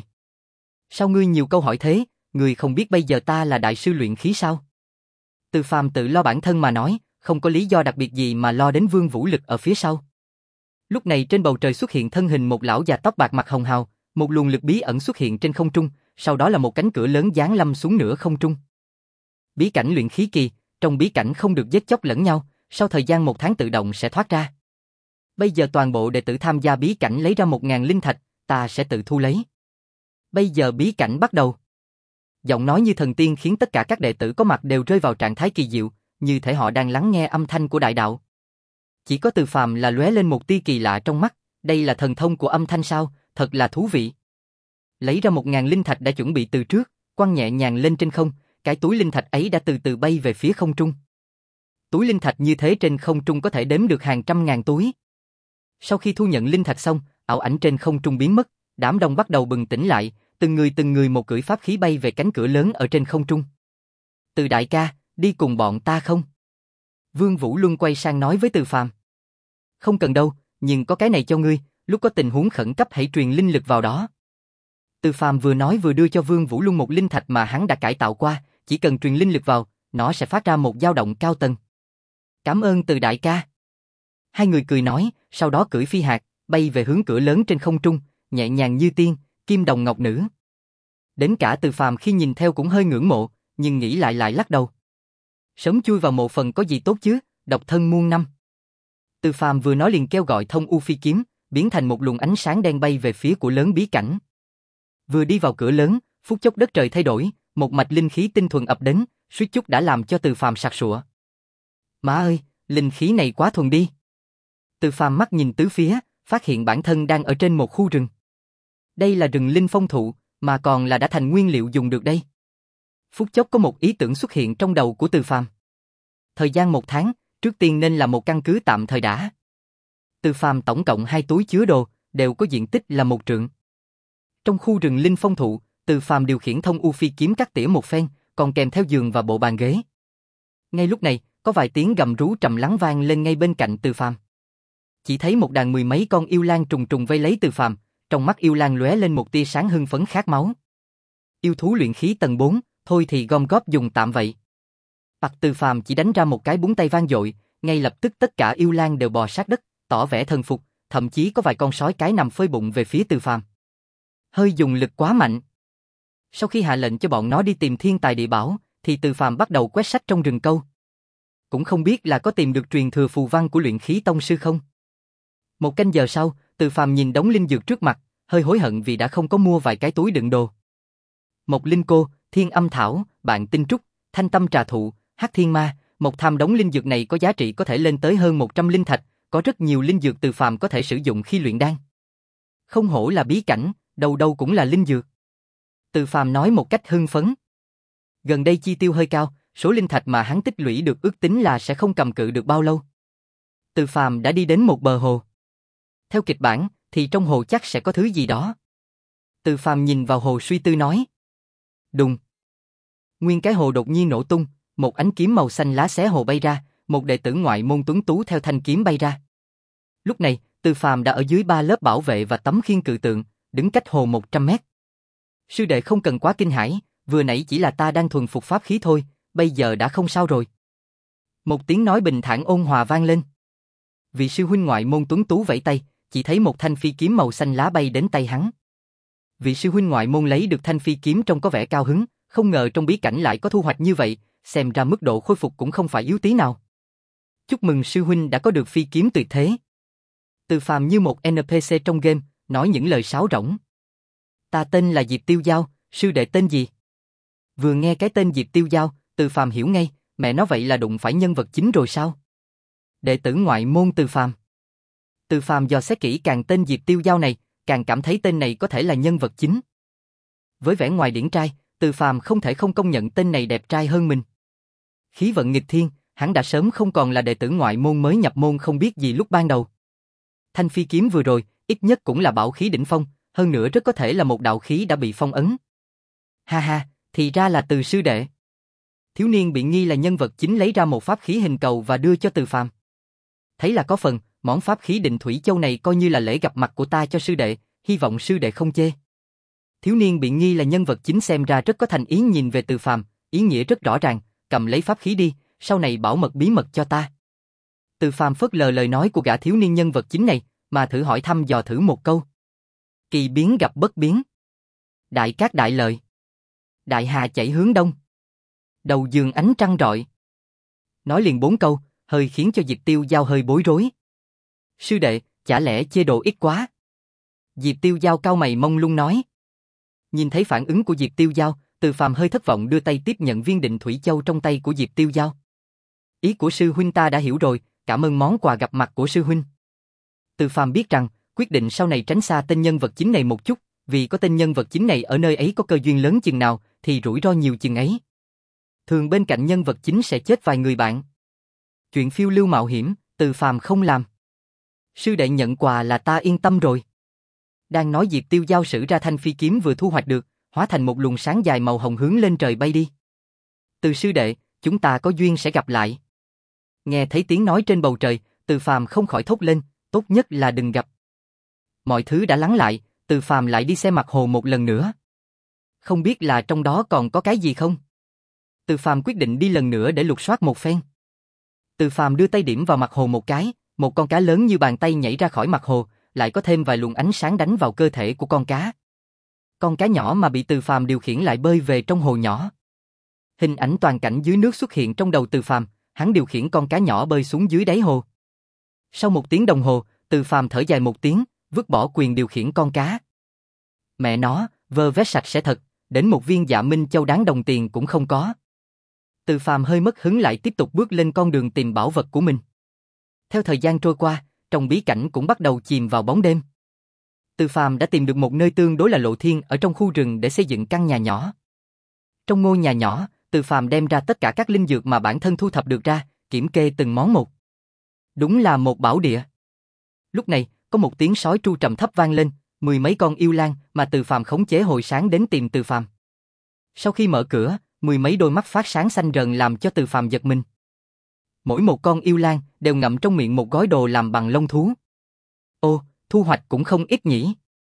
Sao ngươi nhiều câu hỏi thế, ngươi không biết bây giờ ta là đại sư luyện khí sao? Từ Phàm tự lo bản thân mà nói, không có lý do đặc biệt gì mà lo đến Vương Vũ Lực ở phía sau. Lúc này trên bầu trời xuất hiện thân hình một lão già tóc bạc mặt hồng hào, một luồng lực bí ẩn xuất hiện trên không trung, sau đó là một cánh cửa lớn giáng lâm xuống nửa không trung. Bí cảnh luyện khí kỳ, trong bí cảnh không được giết chóc lẫn nhau, sau thời gian một tháng tự động sẽ thoát ra. Bây giờ toàn bộ đệ tử tham gia bí cảnh lấy ra một ngàn linh thạch, ta sẽ tự thu lấy. Bây giờ bí cảnh bắt đầu. Giọng nói như thần tiên khiến tất cả các đệ tử có mặt đều rơi vào trạng thái kỳ diệu, như thể họ đang lắng nghe âm thanh của đại đạo. Chỉ có Từ Phàm là lóe lên một tia kỳ lạ trong mắt, đây là thần thông của âm thanh sao, thật là thú vị. Lấy ra một ngàn linh thạch đã chuẩn bị từ trước, quăng nhẹ nhàng lên trên không, cái túi linh thạch ấy đã từ từ bay về phía không trung. Túi linh thạch như thế trên không trung có thể đếm được hàng trăm ngàn túi. Sau khi thu nhận linh thạch xong, ảo ảnh trên không trung biến mất, đám đông bắt đầu bừng tỉnh lại, từng người từng người một cưỡi pháp khí bay về cánh cửa lớn ở trên không trung. Từ đại ca, đi cùng bọn ta không? Vương Vũ Luân quay sang nói với Từ Phàm. Không cần đâu, nhưng có cái này cho ngươi, lúc có tình huống khẩn cấp hãy truyền linh lực vào đó. Từ Phàm vừa nói vừa đưa cho Vương Vũ Luân một linh thạch mà hắn đã cải tạo qua, chỉ cần truyền linh lực vào, nó sẽ phát ra một dao động cao tầng. Cảm ơn Từ đại ca. Hai người cười nói, sau đó cưỡi phi hạc, bay về hướng cửa lớn trên không trung, nhẹ nhàng như tiên, kim đồng ngọc nữ. Đến cả Từ Phàm khi nhìn theo cũng hơi ngưỡng mộ, nhưng nghĩ lại lại lắc đầu. Sớm chui vào mộ phần có gì tốt chứ, độc thân muôn năm. Từ Phàm vừa nói liền kêu gọi thông u phi kiếm, biến thành một luồng ánh sáng đen bay về phía của lớn bí cảnh. Vừa đi vào cửa lớn, phút chốc đất trời thay đổi, một mạch linh khí tinh thuần ập đến, suýt chút đã làm cho Từ Phàm sặc sụa. Má ơi, linh khí này quá thuần đi. Từ Phàm mắt nhìn tứ phía, phát hiện bản thân đang ở trên một khu rừng. Đây là rừng linh phong thụ, mà còn là đã thành nguyên liệu dùng được đây. Phút chốc có một ý tưởng xuất hiện trong đầu của Từ Phàm. Thời gian một tháng, trước tiên nên là một căn cứ tạm thời đã. Từ Phàm tổng cộng hai túi chứa đồ, đều có diện tích là một trượng. Trong khu rừng linh phong thụ, Từ Phàm điều khiển thông u phi kiếm cắt tỉa một phen, còn kèm theo giường và bộ bàn ghế. Ngay lúc này, có vài tiếng gầm rú trầm lắng vang lên ngay bên cạnh Từ Phàm. Chỉ thấy một đàn mười mấy con yêu lang trùng trùng vây lấy Từ Phàm, trong mắt yêu lang lóe lên một tia sáng hưng phấn khát máu. Yêu thú luyện khí tầng bốn, thôi thì gom góp dùng tạm vậy. Bạch Từ Phàm chỉ đánh ra một cái búng tay vang dội, ngay lập tức tất cả yêu lang đều bò sát đất, tỏ vẻ thần phục, thậm chí có vài con sói cái nằm phơi bụng về phía Từ Phàm. Hơi dùng lực quá mạnh. Sau khi hạ lệnh cho bọn nó đi tìm thiên tài địa bảo, thì Từ Phàm bắt đầu quét sách trong rừng câu. Cũng không biết là có tìm được truyền thừa phù văn của luyện khí tông sư không. Một canh giờ sau, Từ Phàm nhìn đống linh dược trước mặt, hơi hối hận vì đã không có mua vài cái túi đựng đồ. Một linh cô, thiên âm thảo, bạn tinh trúc, thanh tâm trà thụ, hắc thiên ma, một tham đống linh dược này có giá trị có thể lên tới hơn một trăm linh thạch, có rất nhiều linh dược Từ Phàm có thể sử dụng khi luyện đan. Không hổ là bí cảnh, đâu đâu cũng là linh dược. Từ Phàm nói một cách hưng phấn. Gần đây chi tiêu hơi cao, số linh thạch mà hắn tích lũy được ước tính là sẽ không cầm cự được bao lâu. Từ Phàm đã đi đến một bờ hồ. Theo kịch bản, thì trong hồ chắc sẽ có thứ gì đó. Từ Phàm nhìn vào hồ suy tư nói. Đùng. Nguyên cái hồ đột nhiên nổ tung, một ánh kiếm màu xanh lá xé hồ bay ra, một đệ tử ngoại môn tuấn tú theo thanh kiếm bay ra. Lúc này, Từ Phàm đã ở dưới ba lớp bảo vệ và tấm khiên cự tượng, đứng cách hồ một trăm mét. Sư đệ không cần quá kinh hãi, vừa nãy chỉ là ta đang thuần phục pháp khí thôi, bây giờ đã không sao rồi. Một tiếng nói bình thản ôn hòa vang lên. Vị sư huynh ngoại môn tuấn tú vẫy tay, chỉ thấy một thanh phi kiếm màu xanh lá bay đến tay hắn. Vị sư huynh ngoại môn lấy được thanh phi kiếm trông có vẻ cao hứng, không ngờ trong bí cảnh lại có thu hoạch như vậy, xem ra mức độ khôi phục cũng không phải yếu tí nào. Chúc mừng sư huynh đã có được phi kiếm tuyệt thế. Từ Phàm như một en pê xê trong game, nói những lời sáo rỗng. Ta tên là Diệp Tiêu Giao, sư đệ tên gì? Vừa nghe cái tên Diệp Tiêu Giao, Từ Phàm hiểu ngay, mẹ nó vậy là đụng phải nhân vật chính rồi sao? Đệ tử ngoại môn Từ Phàm. Từ Phàm dò xét kỹ càng tên Diệp Tiêu Giao này, càng cảm thấy tên này có thể là nhân vật chính. Với vẻ ngoài điển trai, Từ Phàm không thể không công nhận tên này đẹp trai hơn mình. Khí vận nghịch thiên, hắn đã sớm không còn là đệ tử ngoại môn mới nhập môn không biết gì lúc ban đầu. Thanh phi kiếm vừa rồi, ít nhất cũng là bảo khí đỉnh phong, hơn nữa rất có thể là một đạo khí đã bị phong ấn. Ha ha, thì ra là Từ sư đệ. Thiếu niên bị nghi là nhân vật chính lấy ra một pháp khí hình cầu và đưa cho Từ Phàm. Thấy là có phần, món pháp khí Định Thủy Châu này coi như là lễ gặp mặt của ta cho sư đệ, hy vọng sư đệ không chê. Thiếu niên bị nghi là nhân vật chính xem ra rất có thành ý nhìn về Từ Phàm, ý nghĩa rất rõ ràng, cầm lấy pháp khí đi, sau này bảo mật bí mật cho ta. Từ Phàm phớt lờ lời nói của gã thiếu niên nhân vật chính này, mà thử hỏi thăm dò thử một câu. Kỳ biến gặp bất biến. Đại cát đại lợi. Đại hà chảy hướng đông. Đầu giường ánh trăng rọi. Nói liền bốn câu, hơi khiến cho Diệp Tiêu Giao hơi bối rối. Sư đệ, chả lẽ chê đồ ít quá? Diệp Tiêu Giao cau mày mông lung nói. Nhìn thấy phản ứng của Diệp Tiêu Giao, Từ Phàm hơi thất vọng đưa tay tiếp nhận viên Định Thủy Châu trong tay của Diệp Tiêu Giao. Ý của sư huynh ta đã hiểu rồi, cảm ơn món quà gặp mặt của sư huynh. Từ Phàm biết rằng, quyết định sau này tránh xa tên nhân vật chính này một chút, vì có tên nhân vật chính này ở nơi ấy có cơ duyên lớn chừng nào, thì rủi ro nhiều chừng ấy. Thường bên cạnh nhân vật chính sẽ chết vài người bạn. Chuyện phiêu lưu mạo hiểm, Từ Phàm không làm. Sư đệ nhận quà là ta yên tâm rồi. Đang nói Diệp Tiêu Giao sử ra thanh phi kiếm vừa thu hoạch được, hóa thành một luồng sáng dài màu hồng hướng lên trời bay đi. Từ sư đệ, chúng ta có duyên sẽ gặp lại. Nghe thấy tiếng nói trên bầu trời, Từ Phàm không khỏi thốt lên, tốt nhất là đừng gặp. Mọi thứ đã lắng lại, Từ Phàm lại đi xem mặt hồ một lần nữa. Không biết là trong đó còn có cái gì không? Từ Phàm quyết định đi lần nữa để lục soát một phen. Từ Phàm đưa tay điểm vào mặt hồ một cái, một con cá lớn như bàn tay nhảy ra khỏi mặt hồ, lại có thêm vài luồng ánh sáng đánh vào cơ thể của con cá. Con cá nhỏ mà bị Từ Phàm điều khiển lại bơi về trong hồ nhỏ. Hình ảnh toàn cảnh dưới nước xuất hiện trong đầu Từ Phàm, hắn điều khiển con cá nhỏ bơi xuống dưới đáy hồ. Sau một tiếng đồng hồ, Từ Phàm thở dài một tiếng, vứt bỏ quyền điều khiển con cá. Mẹ nó, vơ vét sạch sẽ thật, đến một viên Dạ Minh Châu đáng đồng tiền cũng không có. Từ Phàm hơi mất hứng lại tiếp tục bước lên con đường tìm bảo vật của mình. Theo thời gian trôi qua, trong bí cảnh cũng bắt đầu chìm vào bóng đêm. Từ Phàm đã tìm được một nơi tương đối là lộ thiên ở trong khu rừng để xây dựng căn nhà nhỏ. Trong ngôi nhà nhỏ, Từ Phàm đem ra tất cả các linh dược mà bản thân thu thập được ra, kiểm kê từng món một. Đúng là một bảo địa. Lúc này, có một tiếng sói tru trầm thấp vang lên, mười mấy con yêu lang mà Từ Phàm khống chế hồi sáng đến tìm Từ Phàm. Sau khi mở cửa, mười mấy đôi mắt phát sáng xanh rờn làm cho Từ Phàm giật mình. Mỗi một con yêu lang đều ngậm trong miệng một gói đồ làm bằng lông thú. Ô, thu hoạch cũng không ít nhỉ.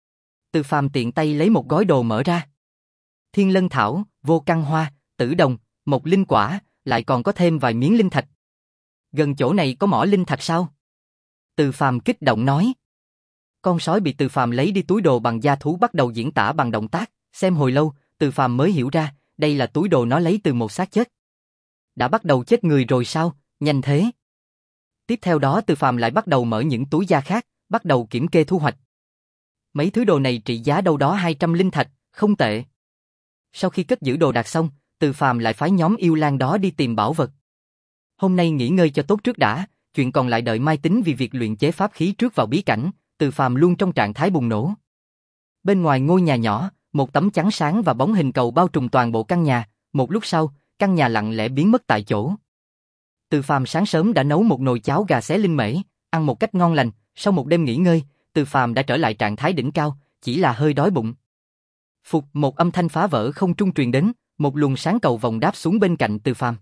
Từ Phàm tiện tay lấy một gói đồ mở ra. Thiên lân thảo, vô căn hoa, tử đồng, một linh quả, lại còn có thêm vài miếng linh thạch. Gần chỗ này có mỏ linh thạch sao? Từ Phàm kích động nói. Con sói bị Từ Phàm lấy đi túi đồ bằng da thú bắt đầu diễn tả bằng động tác, xem hồi lâu, Từ Phàm mới hiểu ra, đây là túi đồ nó lấy từ một xác chết. Đã bắt đầu chết người rồi sao, nhanh thế. Tiếp theo đó Từ Phàm lại bắt đầu mở những túi da khác, bắt đầu kiểm kê thu hoạch. Mấy thứ đồ này trị giá đâu đó hai trăm linh thạch, không tệ. Sau khi cất giữ đồ đạc xong, Từ Phàm lại phái nhóm yêu lang đó đi tìm bảo vật. Hôm nay nghỉ ngơi cho tốt trước đã, chuyện còn lại đợi mai tính vì việc luyện chế pháp khí trước vào bí cảnh, Từ Phàm luôn trong trạng thái bùng nổ. Bên ngoài ngôi nhà nhỏ, một tấm chắn sáng và bóng hình cầu bao trùm toàn bộ căn nhà, một lúc sau, căn nhà lặng lẽ biến mất tại chỗ. Từ Phàm sáng sớm đã nấu một nồi cháo gà xé linh mễ, ăn một cách ngon lành, sau một đêm nghỉ ngơi, Từ Phàm đã trở lại trạng thái đỉnh cao, chỉ là hơi đói bụng. Phục, một âm thanh phá vỡ không trung truyền đến, một luồng sáng cầu vòng đáp xuống bên cạnh Từ Phàm.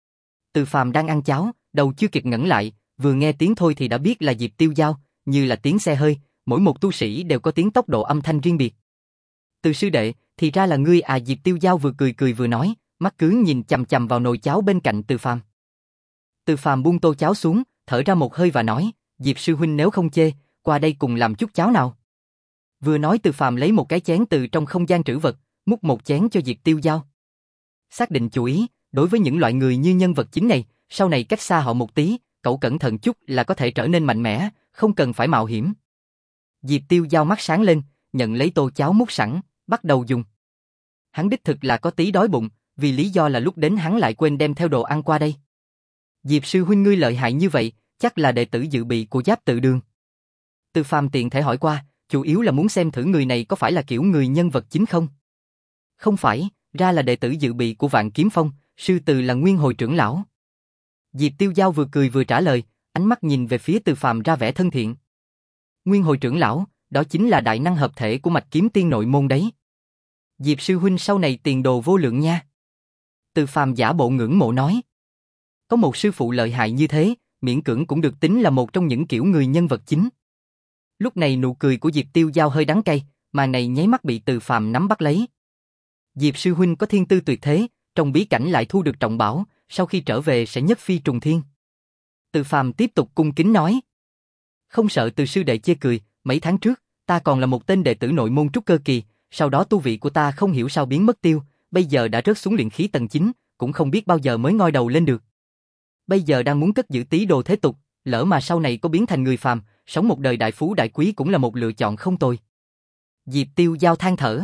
Từ Phàm đang ăn cháo, đầu chưa kịp ngẩng lại, vừa nghe tiếng thôi thì đã biết là Diệp Tiêu Giao, như là tiếng xe hơi, mỗi một tu sĩ đều có tiếng tốc độ âm thanh riêng biệt. Từ sư đệ, thì ra là ngươi à, Diệp Tiêu Giao vừa cười cười vừa nói, mắt cứ nhìn chằm chằm vào nồi cháo bên cạnh Từ Phàm. Từ Phàm buông tô cháo xuống, thở ra một hơi và nói, Diệp sư huynh nếu không chê, qua đây cùng làm chút cháo nào. Vừa nói Từ Phàm lấy một cái chén từ trong không gian trữ vật, múc một chén cho Diệp Tiêu Giao. Xác định chủ ý, đối với những loại người như nhân vật chính này, sau này cách xa họ một tí, cậu cẩn thận chút là có thể trở nên mạnh mẽ, không cần phải mạo hiểm. Diệp Tiêu Giao mắt sáng lên, nhận lấy tô cháo múc sẵn, bắt đầu dùng. Hắn đích thực là có tí đói bụng, vì lý do là lúc đến hắn lại quên đem theo đồ ăn qua đây. Diệp sư huynh ngươi lợi hại như vậy, chắc là đệ tử dự bị của Giáp Tự Đường. Từ Phàm tiện thể hỏi qua, chủ yếu là muốn xem thử người này có phải là kiểu người nhân vật chính không. Không phải, ra là đệ tử dự bị của Vạn Kiếm Phong, sư từ là Nguyên Hồi trưởng lão. Diệp Tiêu Giao vừa cười vừa trả lời, ánh mắt nhìn về phía Từ Phàm ra vẻ thân thiện. Nguyên Hồi trưởng lão, đó chính là đại năng hợp thể của Mạch Kiếm Tiên nội môn đấy. Diệp sư huynh sau này tiền đồ vô lượng nha. Từ Phàm giả bộ ngưỡng mộ nói. Có một sư phụ lợi hại như thế, miễn cưỡng cũng được tính là một trong những kiểu người nhân vật chính. Lúc này nụ cười của Diệp Tiêu Giao hơi đắng cay, mà này nháy mắt bị Từ Phàm nắm bắt lấy. Diệp sư huynh có thiên tư tuyệt thế, trong bí cảnh lại thu được trọng bảo, sau khi trở về sẽ nhất phi trùng thiên. Từ Phàm tiếp tục cung kính nói. Không sợ Từ sư đệ chê cười, mấy tháng trước, ta còn là một tên đệ tử nội môn trúc cơ kỳ, sau đó tu vị của ta không hiểu sao biến mất tiêu, bây giờ đã rớt xuống luyện khí tầng chín, cũng không biết bao giờ mới ngoi đầu lên được. Bây giờ đang muốn cất giữ tí đồ thế tục, lỡ mà sau này có biến thành người phàm, sống một đời đại phú đại quý cũng là một lựa chọn không tồi. Diệp Tiêu Giao than thở.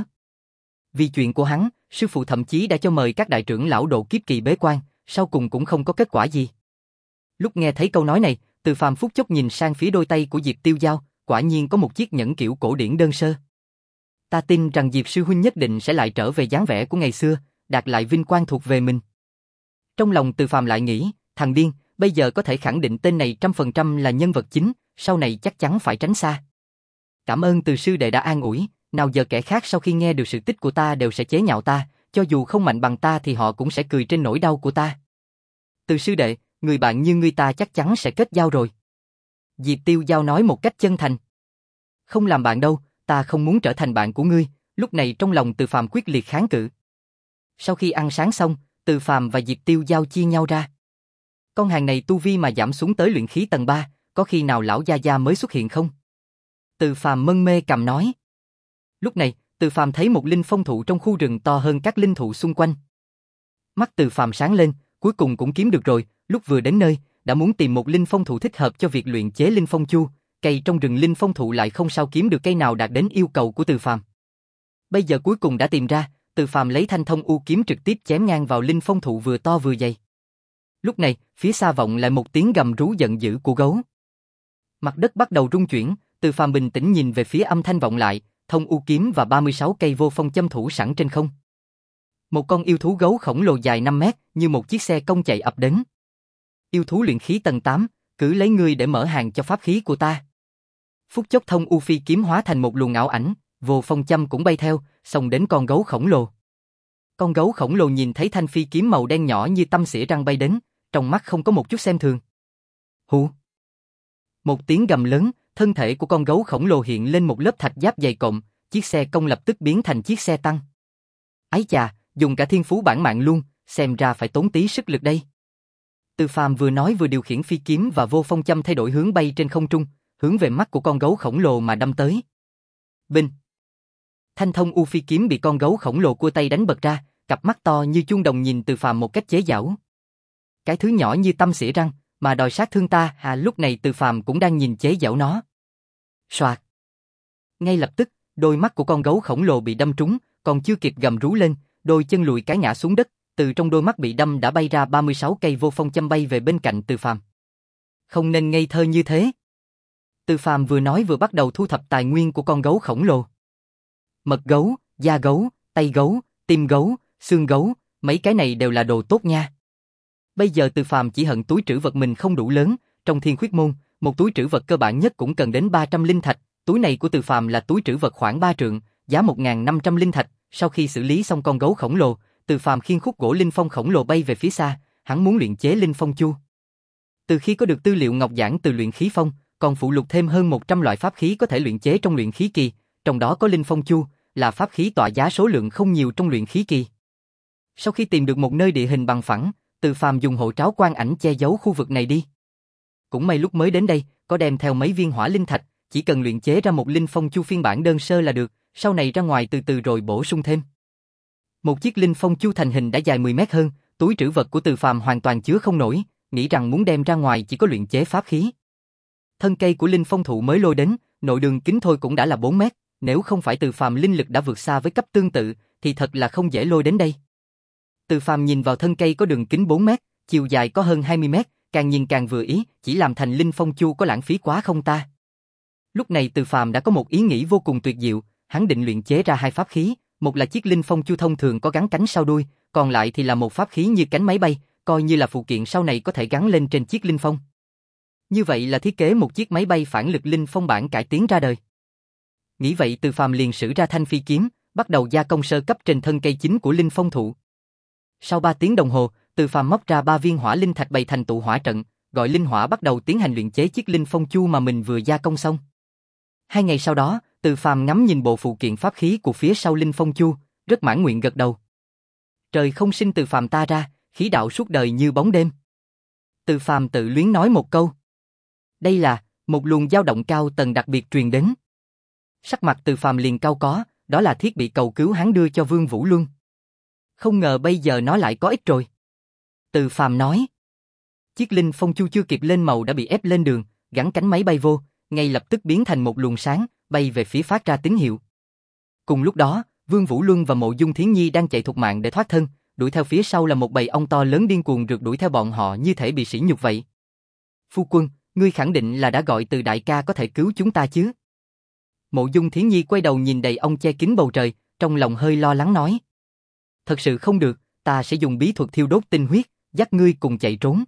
Vì chuyện của hắn, sư phụ thậm chí đã cho mời các đại trưởng lão độ kiếp kỳ bế quan, sau cùng cũng không có kết quả gì. Lúc nghe thấy câu nói này, Từ Phàm phút chốc nhìn sang phía đôi tay của Diệp Tiêu Giao, quả nhiên có một chiếc nhẫn kiểu cổ điển đơn sơ. Ta tin rằng Diệp sư huynh nhất định sẽ lại trở về dáng vẻ của ngày xưa, đạt lại vinh quang thuộc về mình. Trong lòng Từ Phàm lại nghĩ, thằng điên, bây giờ có thể khẳng định tên này trăm phần trăm là nhân vật chính, sau này chắc chắn phải tránh xa. Cảm ơn Từ sư đệ đã an ủi, nào giờ kẻ khác sau khi nghe được sự tích của ta đều sẽ chế nhạo ta, cho dù không mạnh bằng ta thì họ cũng sẽ cười trên nỗi đau của ta. Từ sư đệ, người bạn như ngươi ta chắc chắn sẽ kết giao rồi. Diệp Tiêu Giao nói một cách chân thành. Không làm bạn đâu, ta không muốn trở thành bạn của ngươi. Lúc này trong lòng Từ Phàm quyết liệt kháng cự. Sau khi ăn sáng xong, Từ Phàm và Diệp Tiêu Giao chia nhau ra. Con hàng này tu vi mà giảm xuống tới luyện khí tầng ba, có khi nào lão gia gia mới xuất hiện không? Từ Phàm mân mê cầm nói. Lúc này, Từ Phàm thấy một linh phong thụ trong khu rừng to hơn các linh thụ xung quanh. Mắt Từ Phàm sáng lên, cuối cùng cũng kiếm được rồi. Lúc vừa đến nơi, đã muốn tìm một linh phong thụ thích hợp cho việc luyện chế linh phong chu, cây trong rừng linh phong thụ lại không sao kiếm được cây nào đạt đến yêu cầu của Từ Phàm. Bây giờ cuối cùng đã tìm ra, Từ Phàm lấy thanh thông u kiếm trực tiếp chém ngang vào linh phong thụ vừa to vừa dày. Lúc này, phía xa vọng lại một tiếng gầm rú giận dữ của gấu. Mặt đất bắt đầu rung chuyển, Từ Phàm bình tĩnh nhìn về phía âm thanh vọng lại, thông u kiếm và ba mươi sáu cây vô phong châm thủ sẵn trên không. Một con yêu thú gấu khổng lồ dài năm mét, như một chiếc xe công chạy ập đến. Yêu thú luyện khí tầng tám, cứ lấy ngươi để mở hàng cho pháp khí của ta. Phút chốc Thông U phi kiếm hóa thành một luồng ảo ảnh, Vô Phong châm cũng bay theo, xông đến con gấu khổng lồ. Con gấu khổng lồ nhìn thấy thanh phi kiếm màu đen nhỏ như tăm xỉa răng bay đến, trong mắt không có một chút xem thường. Hú! Một tiếng gầm lớn, thân thể của con gấu khổng lồ hiện lên một lớp thạch giáp dày cộm, chiếc xe công lập tức biến thành chiếc xe tăng. Ái chà, dùng cả thiên phú bản mạng luôn, xem ra phải tốn tí sức lực đây. Từ Phàm vừa nói vừa điều khiển phi kiếm và Vô Phong châm thay đổi hướng bay trên không trung, hướng về mắt của con gấu khổng lồ mà đâm tới. Binh! Thanh Thông U phi kiếm bị con gấu khổng lồ cua tay đánh bật ra, cặp mắt to như chuông đồng nhìn Từ Phàm một cách chế giễu. Cái thứ nhỏ như tăm xỉa răng, mà đòi sát thương ta, à lúc này Từ Phàm cũng đang nhìn chế giễu nó. Soạt! Ngay lập tức, đôi mắt của con gấu khổng lồ bị đâm trúng, còn chưa kịp gầm rú lên, đôi chân lùi cái ngã xuống đất, từ trong đôi mắt bị đâm đã bay ra ba mươi sáu cây Vô Phong châm bay về bên cạnh Từ Phàm. Không nên ngây thơ như thế. Từ Phàm vừa nói vừa bắt đầu thu thập tài nguyên của con gấu khổng lồ. Mật gấu, da gấu, tay gấu, tim gấu, xương gấu, mấy cái này đều là đồ tốt nha. Bây giờ Từ Phàm chỉ hận túi trữ vật mình không đủ lớn, trong Thiên Khuyết môn, một túi trữ vật cơ bản nhất cũng cần đến ba trăm linh thạch, túi này của Từ Phàm là túi trữ vật khoảng ba trượng, giá một nghìn năm trăm linh thạch. Sau khi xử lý xong con gấu khổng lồ, Từ Phàm khiêng khúc gỗ linh phong khổng lồ bay về phía xa, hắn muốn luyện chế linh phong chu. Từ khi có được tư liệu ngọc giản từ luyện khí phong, còn phụ lục thêm hơn một trăm loại pháp khí có thể luyện chế trong luyện khí kỳ, trong đó có linh phong chu, là pháp khí tọa giá số lượng không nhiều trong luyện khí kỳ. Sau khi tìm được một nơi địa hình bằng phẳng, Từ Phàm dùng hộ tráo quang ảnh che giấu khu vực này đi. Cũng may lúc mới đến đây, có đem theo mấy viên hỏa linh thạch, chỉ cần luyện chế ra một linh phong chu phiên bản đơn sơ là được, sau này ra ngoài từ từ rồi bổ sung thêm. Một chiếc linh phong chu thành hình đã dài mười mét hơn, túi trữ vật của Từ Phàm hoàn toàn chứa không nổi, nghĩ rằng muốn đem ra ngoài chỉ có luyện chế pháp khí. Thân cây của linh phong thụ mới lôi đến, nội đường kính thôi cũng đã là bốn mét, nếu không phải Từ Phàm linh lực đã vượt xa với cấp tương tự, thì thật là không dễ lôi đến đây. Từ Phàm nhìn vào thân cây có đường kính bốn mét, chiều dài có hơn hai mươi mét, càng nhìn càng vừa ý, chỉ làm thành linh phong chu có lãng phí quá không ta? Lúc này Từ Phàm đã có một ý nghĩ vô cùng tuyệt diệu, hắn định luyện chế ra hai pháp khí, một là chiếc linh phong chu thông thường có gắn cánh sau đuôi, còn lại thì là một pháp khí như cánh máy bay, coi như là phụ kiện sau này có thể gắn lên trên chiếc linh phong. Như vậy là thiết kế một chiếc máy bay phản lực linh phong bản cải tiến ra đời. Nghĩ vậy Từ Phàm liền sử ra thanh phi kiếm, bắt đầu gia công sơ cấp trên thân cây chính của linh phong thụ. Sau ba tiếng đồng hồ, Từ Phàm móc ra ba viên hỏa linh thạch bày thành tụ hỏa trận, gọi linh hỏa bắt đầu tiến hành luyện chế chiếc linh phong chu mà mình vừa gia công xong. Hai ngày sau đó, Từ Phàm ngắm nhìn bộ phụ kiện pháp khí của phía sau linh phong chu, rất mãn nguyện gật đầu. Trời không sinh Từ Phàm ta ra, khí đạo suốt đời như bóng đêm. Từ Phàm tự luyến nói một câu. Đây là một luồng dao động cao tầng đặc biệt truyền đến. Sắc mặt Từ Phàm liền cau có, đó là thiết bị cầu cứu hắn đưa cho Vương Vũ Luân. Không ngờ bây giờ nó lại có ích rồi. Từ Phàm nói. Chiếc linh phong chu chưa kịp lên màu đã bị ép lên đường, gắn cánh máy bay vô, ngay lập tức biến thành một luồng sáng, bay về phía phát ra tín hiệu. Cùng lúc đó, Vương Vũ Luân và Mộ Dung Thiến Nhi đang chạy thục mạng để thoát thân, đuổi theo phía sau là một bầy ong to lớn điên cuồng rượt đuổi theo bọn họ như thể bị sỉ nhục vậy. Phu quân, ngươi khẳng định là đã gọi Từ đại ca có thể cứu chúng ta chứ? Mộ Dung Thiến Nhi quay đầu nhìn đầy ong che kín bầu trời, trong lòng hơi lo lắng nói. Thật sự không được, ta sẽ dùng bí thuật thiêu đốt tinh huyết, dắt ngươi cùng chạy trốn.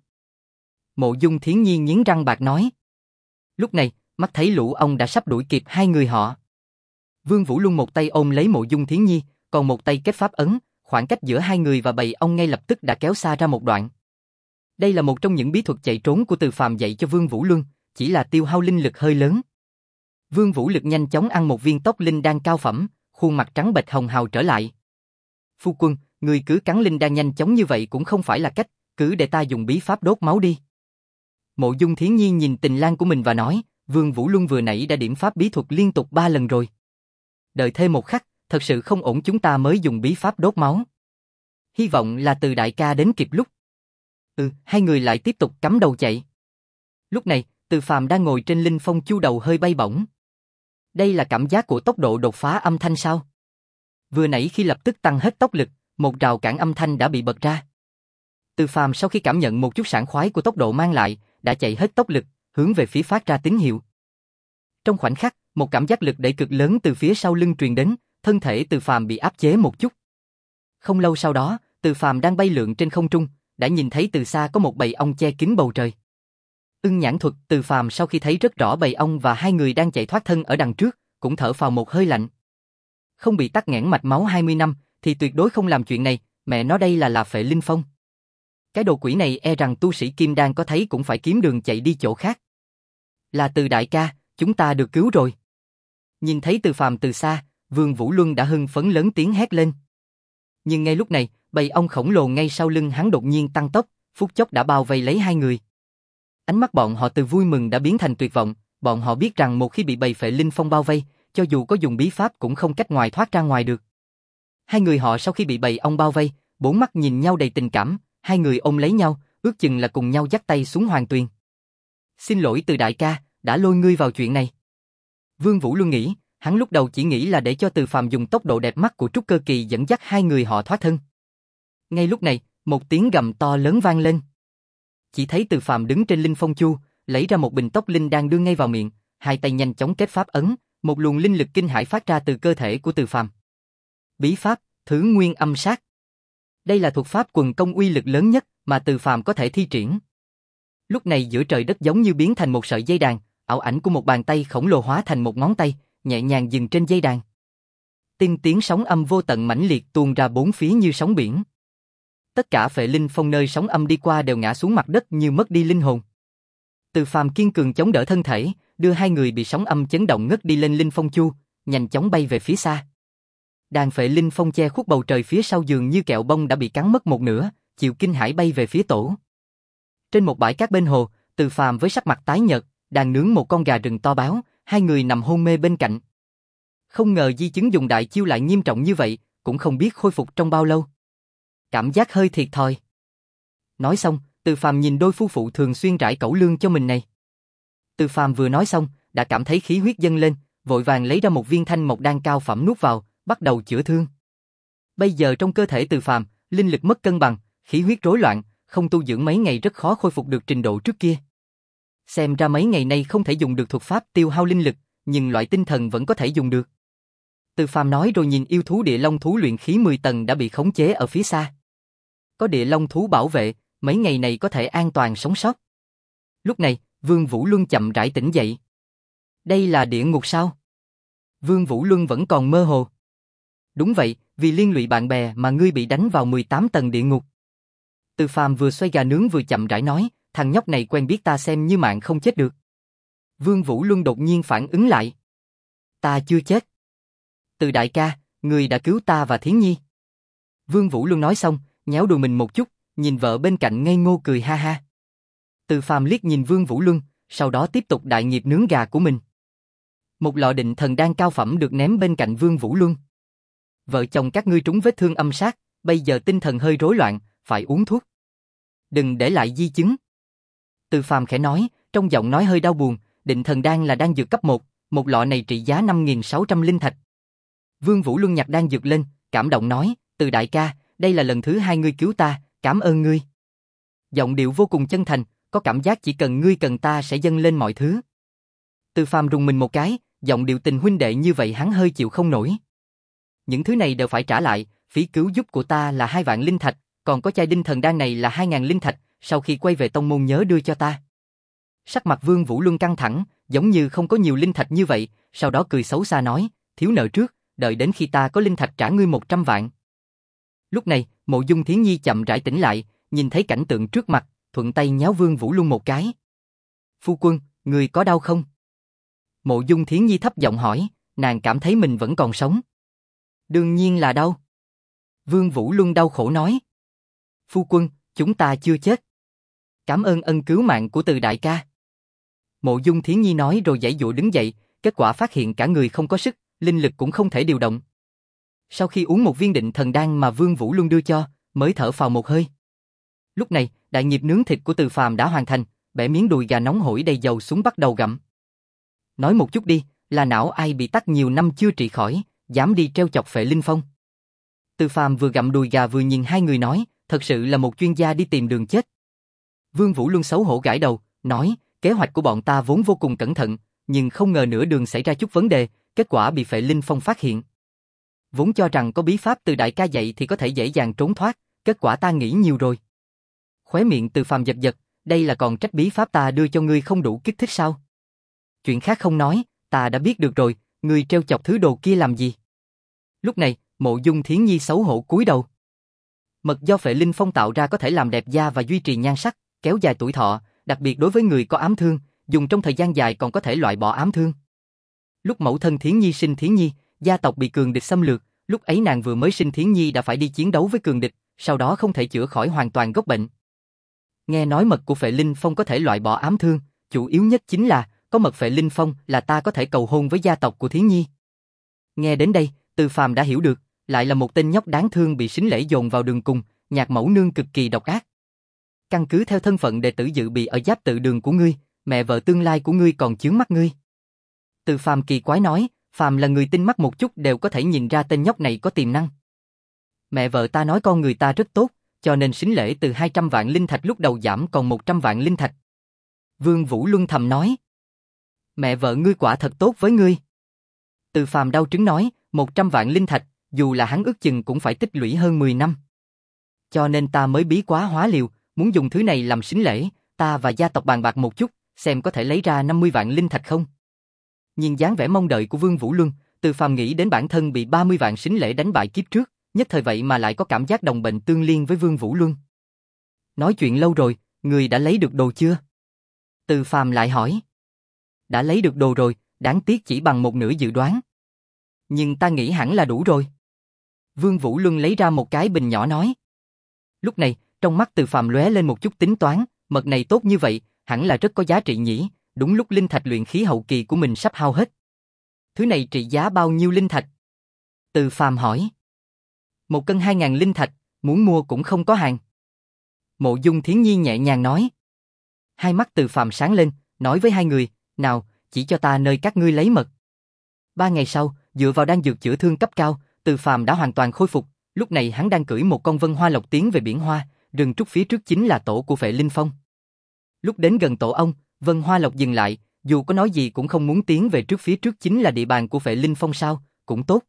Mộ Dung Thiến Nhi nghiến răng bạc nói. Lúc này, mắt thấy lũ ong đã sắp đuổi kịp hai người họ. Vương Vũ Luân một tay ôm lấy Mộ Dung Thiến Nhi, còn một tay kết pháp ấn, khoảng cách giữa hai người và bầy ong ngay lập tức đã kéo xa ra một đoạn. Đây là một trong những bí thuật chạy trốn của Từ Phàm dạy cho Vương Vũ Luân, chỉ là tiêu hao linh lực hơi lớn. Vương Vũ Lực nhanh chóng ăn một viên tốc linh đan cao phẩm, khuôn mặt trắng bệch hồng hào trở lại. Phu quân, người cứ cắn linh đan nhanh chóng như vậy cũng không phải là cách, cứ để ta dùng bí pháp đốt máu đi. Mộ Dung Thiến Nhi nhìn tình lang của mình và nói, Vương Vũ Luân vừa nãy đã điểm pháp bí thuật liên tục ba lần rồi. Đợi thêm một khắc, thật sự không ổn chúng ta mới dùng bí pháp đốt máu. Hy vọng là Từ đại ca đến kịp lúc. Ừ, hai người lại tiếp tục cắm đầu chạy. Lúc này, Từ Phàm đang ngồi trên linh phong chu đầu hơi bay bổng. Đây là cảm giác của tốc độ đột phá âm thanh sao? Vừa nãy khi lập tức tăng hết tốc lực, một rào cản âm thanh đã bị bật ra. Từ Phàm sau khi cảm nhận một chút sảng khoái của tốc độ mang lại, đã chạy hết tốc lực, hướng về phía phát ra tín hiệu. Trong khoảnh khắc, một cảm giác lực đẩy cực lớn từ phía sau lưng truyền đến, thân thể Từ Phàm bị áp chế một chút. Không lâu sau đó, Từ Phàm đang bay lượn trên không trung, đã nhìn thấy từ xa có một bầy ong che kín bầu trời. Ưng nhãn thuật. Từ Phàm sau khi thấy rất rõ bầy ong và hai người đang chạy thoát thân ở đằng trước, cũng thở phào một hơi lạnh. Không bị tắc nghẽn mạch máu hai mươi năm, thì tuyệt đối không làm chuyện này, mẹ nó đây là là phệ linh phong. Cái đồ quỷ này e rằng tu sĩ Kim Đan có thấy cũng phải kiếm đường chạy đi chỗ khác. Là Từ đại ca, chúng ta được cứu rồi. Nhìn thấy Từ Phàm từ xa, Vương Vũ Luân đã hưng phấn lớn tiếng hét lên. Nhưng ngay lúc này, bầy ong khổng lồ ngay sau lưng hắn đột nhiên tăng tốc, phút chốc đã bao vây lấy hai người. Ánh mắt bọn họ từ vui mừng đã biến thành tuyệt vọng, bọn họ biết rằng một khi bị bầy phệ linh phong bao vây, cho dù có dùng bí pháp cũng không cách ngoài thoát ra ngoài được. Hai người họ sau khi bị bầy ong bao vây, bốn mắt nhìn nhau đầy tình cảm, hai người ôm lấy nhau, ước chừng là cùng nhau dắt tay xuống hoàng tuyền. Xin lỗi Từ đại ca, đã lôi ngươi vào chuyện này. Vương Vũ Luân nghĩ, hắn lúc đầu chỉ nghĩ là để cho Từ Phàm dùng tốc độ đẹp mắt của trúc cơ kỳ dẫn dắt hai người họ thoát thân. Ngay lúc này, một tiếng gầm to lớn vang lên. Chỉ thấy Từ Phàm đứng trên linh phong chu, lấy ra một bình tốc linh đang đưa ngay vào miệng, hai tay nhanh chóng kết pháp ấn, một luồng linh lực kinh hãi phát ra từ cơ thể của Từ Phàm. Bí pháp, Thứ Nguyên Âm Sát. Đây là thuật pháp quần công uy lực lớn nhất mà Từ Phàm có thể thi triển. Lúc này giữa trời đất giống như biến thành một sợi dây đàn, ảo ảnh của một bàn tay khổng lồ hóa thành một ngón tay, nhẹ nhàng dừng trên dây đàn. Tinh tiếng sóng âm vô tận mãnh liệt tuôn ra bốn phía như sóng biển. Tất cả phệ linh phong nơi sóng âm đi qua đều ngã xuống mặt đất như mất đi linh hồn. Từ Phàm kiên cường chống đỡ thân thể, đưa hai người bị sóng âm chấn động ngất đi lên linh phong chu, nhanh chóng bay về phía xa. Đàn phệ linh phong che khuất bầu trời phía sau dường như kẹo bông đã bị cắn mất một nửa, chịu kinh hãi bay về phía tổ. Trên một bãi cát bên hồ, Từ Phàm với sắc mặt tái nhợt, đang nướng một con gà rừng to báo, hai người nằm hôn mê bên cạnh. Không ngờ di chứng dùng đại chiêu lại nghiêm trọng như vậy, cũng không biết khôi phục trong bao lâu. Cảm giác hơi thiệt thòi. Nói xong, Từ Phàm nhìn đôi phu phụ thường xuyên rải cẩu lương cho mình này. Từ Phàm vừa nói xong, đã cảm thấy khí huyết dâng lên, vội vàng lấy ra một viên thanh mộc đan cao phẩm nuốt vào, bắt đầu chữa thương. Bây giờ trong cơ thể Từ Phàm, linh lực mất cân bằng, khí huyết rối loạn, không tu dưỡng mấy ngày rất khó khôi phục được trình độ trước kia. Xem ra mấy ngày nay không thể dùng được thuật pháp tiêu hao linh lực, nhưng loại tinh thần vẫn có thể dùng được. Từ Phàm nói rồi nhìn yêu thú địa long thú luyện khí mười tầng đã bị khống chế ở phía xa. Có địa long thú bảo vệ, mấy ngày này có thể an toàn sống sót. Lúc này, Vương Vũ Luân chậm rãi tỉnh dậy. Đây là địa ngục sao? Vương Vũ Luân vẫn còn mơ hồ. Đúng vậy, vì liên lụy bạn bè mà ngươi bị đánh vào mười tám tầng địa ngục. Từ Phàm vừa xoay gà nướng vừa chậm rãi nói, thằng nhóc này quen biết ta xem như mạng không chết được. Vương Vũ Luân đột nhiên phản ứng lại. Ta chưa chết. Từ đại ca, người đã cứu ta và Thiến Nhi. Vương Vũ Luân nói xong, nhéo đùi mình một chút, nhìn vợ bên cạnh ngây ngô cười ha ha. Từ Phàm liếc nhìn Vương Vũ Luân, sau đó tiếp tục đại nghiệp nướng gà của mình. Một lọ định thần đan cao phẩm được ném bên cạnh Vương Vũ Luân. Vợ chồng các ngươi trúng vết thương âm sát, bây giờ tinh thần hơi rối loạn, phải uống thuốc. Đừng để lại di chứng. Từ Phàm khẽ nói, trong giọng nói hơi đau buồn, định thần đan là đan dược cấp một, một lọ này trị giá năm nghìn sáu trăm linh thạch. Vương Vũ Luân nhặt đan dược lên, cảm động nói, Từ đại ca, đây là lần thứ hai ngươi cứu ta, cảm ơn ngươi. Giọng điệu vô cùng chân thành, có cảm giác chỉ cần ngươi cần ta sẽ dâng lên mọi thứ. Từ Phàm rùng mình một cái, giọng điệu tình huynh đệ như vậy hắn hơi chịu không nổi. Những thứ này đều phải trả lại, phí cứu giúp của ta là hai vạn linh thạch, còn có chai đinh thần đan này là hai ngàn linh thạch, sau khi quay về tông môn nhớ đưa cho ta. Sắc mặt Vương Vũ Luân căng thẳng, giống như không có nhiều linh thạch như vậy, sau đó cười xấu xa nói, thiếu nợ trước, đợi đến khi ta có linh thạch trả ngươi một trăm vạn. Lúc này, Mộ Dung Thiến Nhi chậm rãi tỉnh lại, nhìn thấy cảnh tượng trước mặt, thuận tay nhéo Vương Vũ Luân một cái. Phu quân, người có đau không? Mộ Dung Thiến Nhi thấp giọng hỏi, nàng cảm thấy mình vẫn còn sống. Đương nhiên là đau. Vương Vũ Luân đau khổ nói. Phu quân, chúng ta chưa chết. Cảm ơn ân cứu mạng của Từ đại ca. Mộ Dung Thiến Nhi nói rồi giãy giụa đứng dậy, kết quả phát hiện cả người không có sức, linh lực cũng không thể điều động. Sau khi uống một viên định thần đan mà Vương Vũ Luân đưa cho, mới thở phào một hơi. Lúc này, đại nghiệp nướng thịt của Từ Phàm đã hoàn thành, bẻ miếng đùi gà nóng hổi đầy dầu xuống bắt đầu gặm. Nói một chút đi, là não ai bị tắc nhiều năm chưa trị khỏi, dám đi treo chọc phệ linh phong. Từ Phàm vừa gặm đùi gà vừa nhìn hai người nói, thật sự là một chuyên gia đi tìm đường chết. Vương Vũ Luân xấu hổ gãi đầu, nói, kế hoạch của bọn ta vốn vô cùng cẩn thận, nhưng không ngờ nửa đường xảy ra chút vấn đề, kết quả bị phệ linh phong phát hiện. Vốn cho rằng có bí pháp từ đại ca dạy thì có thể dễ dàng trốn thoát, kết quả ta nghĩ nhiều rồi. Khóe miệng Từ Phàm giật giật, đây là còn trách bí pháp ta đưa cho ngươi không đủ kích thích sao? Chuyện khác không nói, ta đã biết được rồi, ngươi trêu chọc thứ đồ kia làm gì? Lúc này, Mộ Dung Thiến Nhi xấu hổ cúi đầu. Mật do Phệ Linh Phong tạo ra có thể làm đẹp da và duy trì nhan sắc, kéo dài tuổi thọ, đặc biệt đối với người có ám thương, dùng trong thời gian dài còn có thể loại bỏ ám thương. Lúc mẫu thân Thiến Nhi sinh Thiến Nhi, gia tộc bị cường địch xâm lược, lúc ấy nàng vừa mới sinh Thiến Nhi đã phải đi chiến đấu với cường địch, sau đó không thể chữa khỏi hoàn toàn gốc bệnh. Nghe nói mật của Phệ Linh Phong có thể loại bỏ ám thương, chủ yếu nhất chính là có mật Phệ Linh Phong là ta có thể cầu hôn với gia tộc của Thiến Nhi. Nghe đến đây, Từ Phàm đã hiểu được, lại là một tên nhóc đáng thương bị sính lễ dồn vào đường cùng, Nhạc mẫu nương cực kỳ độc ác. Căn cứ theo thân phận đệ tử dự bị ở giáp tự đường của ngươi, mẹ vợ tương lai của ngươi còn chướng mắt ngươi. Từ Phàm kỳ quái nói, phàm là người tinh mắt một chút đều có thể nhìn ra tên nhóc này có tiềm năng. Mẹ vợ ta nói con người ta rất tốt, cho nên sính lễ từ hai trăm vạn linh thạch lúc đầu giảm còn một trăm vạn linh thạch. Vương Vũ Luân thầm nói. Mẹ vợ ngươi quả thật tốt với ngươi. Từ Phàm đau trứng nói, một trăm vạn linh thạch, dù là hắn ước chừng cũng phải tích lũy hơn mười năm. Cho nên ta mới bí quá hóa liều, muốn dùng thứ này làm sính lễ, ta và gia tộc bàn bạc một chút, xem có thể lấy ra năm mươi vạn linh thạch không. Nhìn dáng vẻ mong đợi của Vương Vũ Luân, Từ Phàm nghĩ đến bản thân bị ba mươi vạn sính lễ đánh bại kiếp trước, nhất thời vậy mà lại có cảm giác đồng bệnh tương liên với Vương Vũ Luân. Nói chuyện lâu rồi, người đã lấy được đồ chưa? Từ Phàm lại hỏi. Đã lấy được đồ rồi, đáng tiếc chỉ bằng một nửa dự đoán. Nhưng ta nghĩ hẳn là đủ rồi. Vương Vũ Luân lấy ra một cái bình nhỏ nói. Lúc này, trong mắt Từ Phàm lóe lên một chút tính toán, mật này tốt như vậy, hẳn là rất có giá trị nhỉ, đúng lúc linh thạch luyện khí hậu kỳ của mình sắp hao hết. Thứ này trị giá bao nhiêu linh thạch? Từ Phàm hỏi. Một cân hai ngàn linh thạch, muốn mua cũng không có hàng. Mộ Dung Thiến Nhi nhẹ nhàng nói. Hai mắt Từ Phàm sáng lên, nói với hai người, nào, chỉ cho ta nơi các ngươi lấy mật. Ba ngày sau, dựa vào đan dược chữa thương cấp cao, Từ Phàm đã hoàn toàn khôi phục. Lúc này hắn đang cưỡi một con Vân Hoa Lộc tiến về biển hoa, rừng trúc phía trước chính là tổ của Phệ Linh Phong. Lúc đến gần tổ ông, Vân Hoa Lộc dừng lại, dù có nói gì cũng không muốn tiến về trước, phía trước chính là địa bàn của Phệ Linh Phong sao, cũng tốt.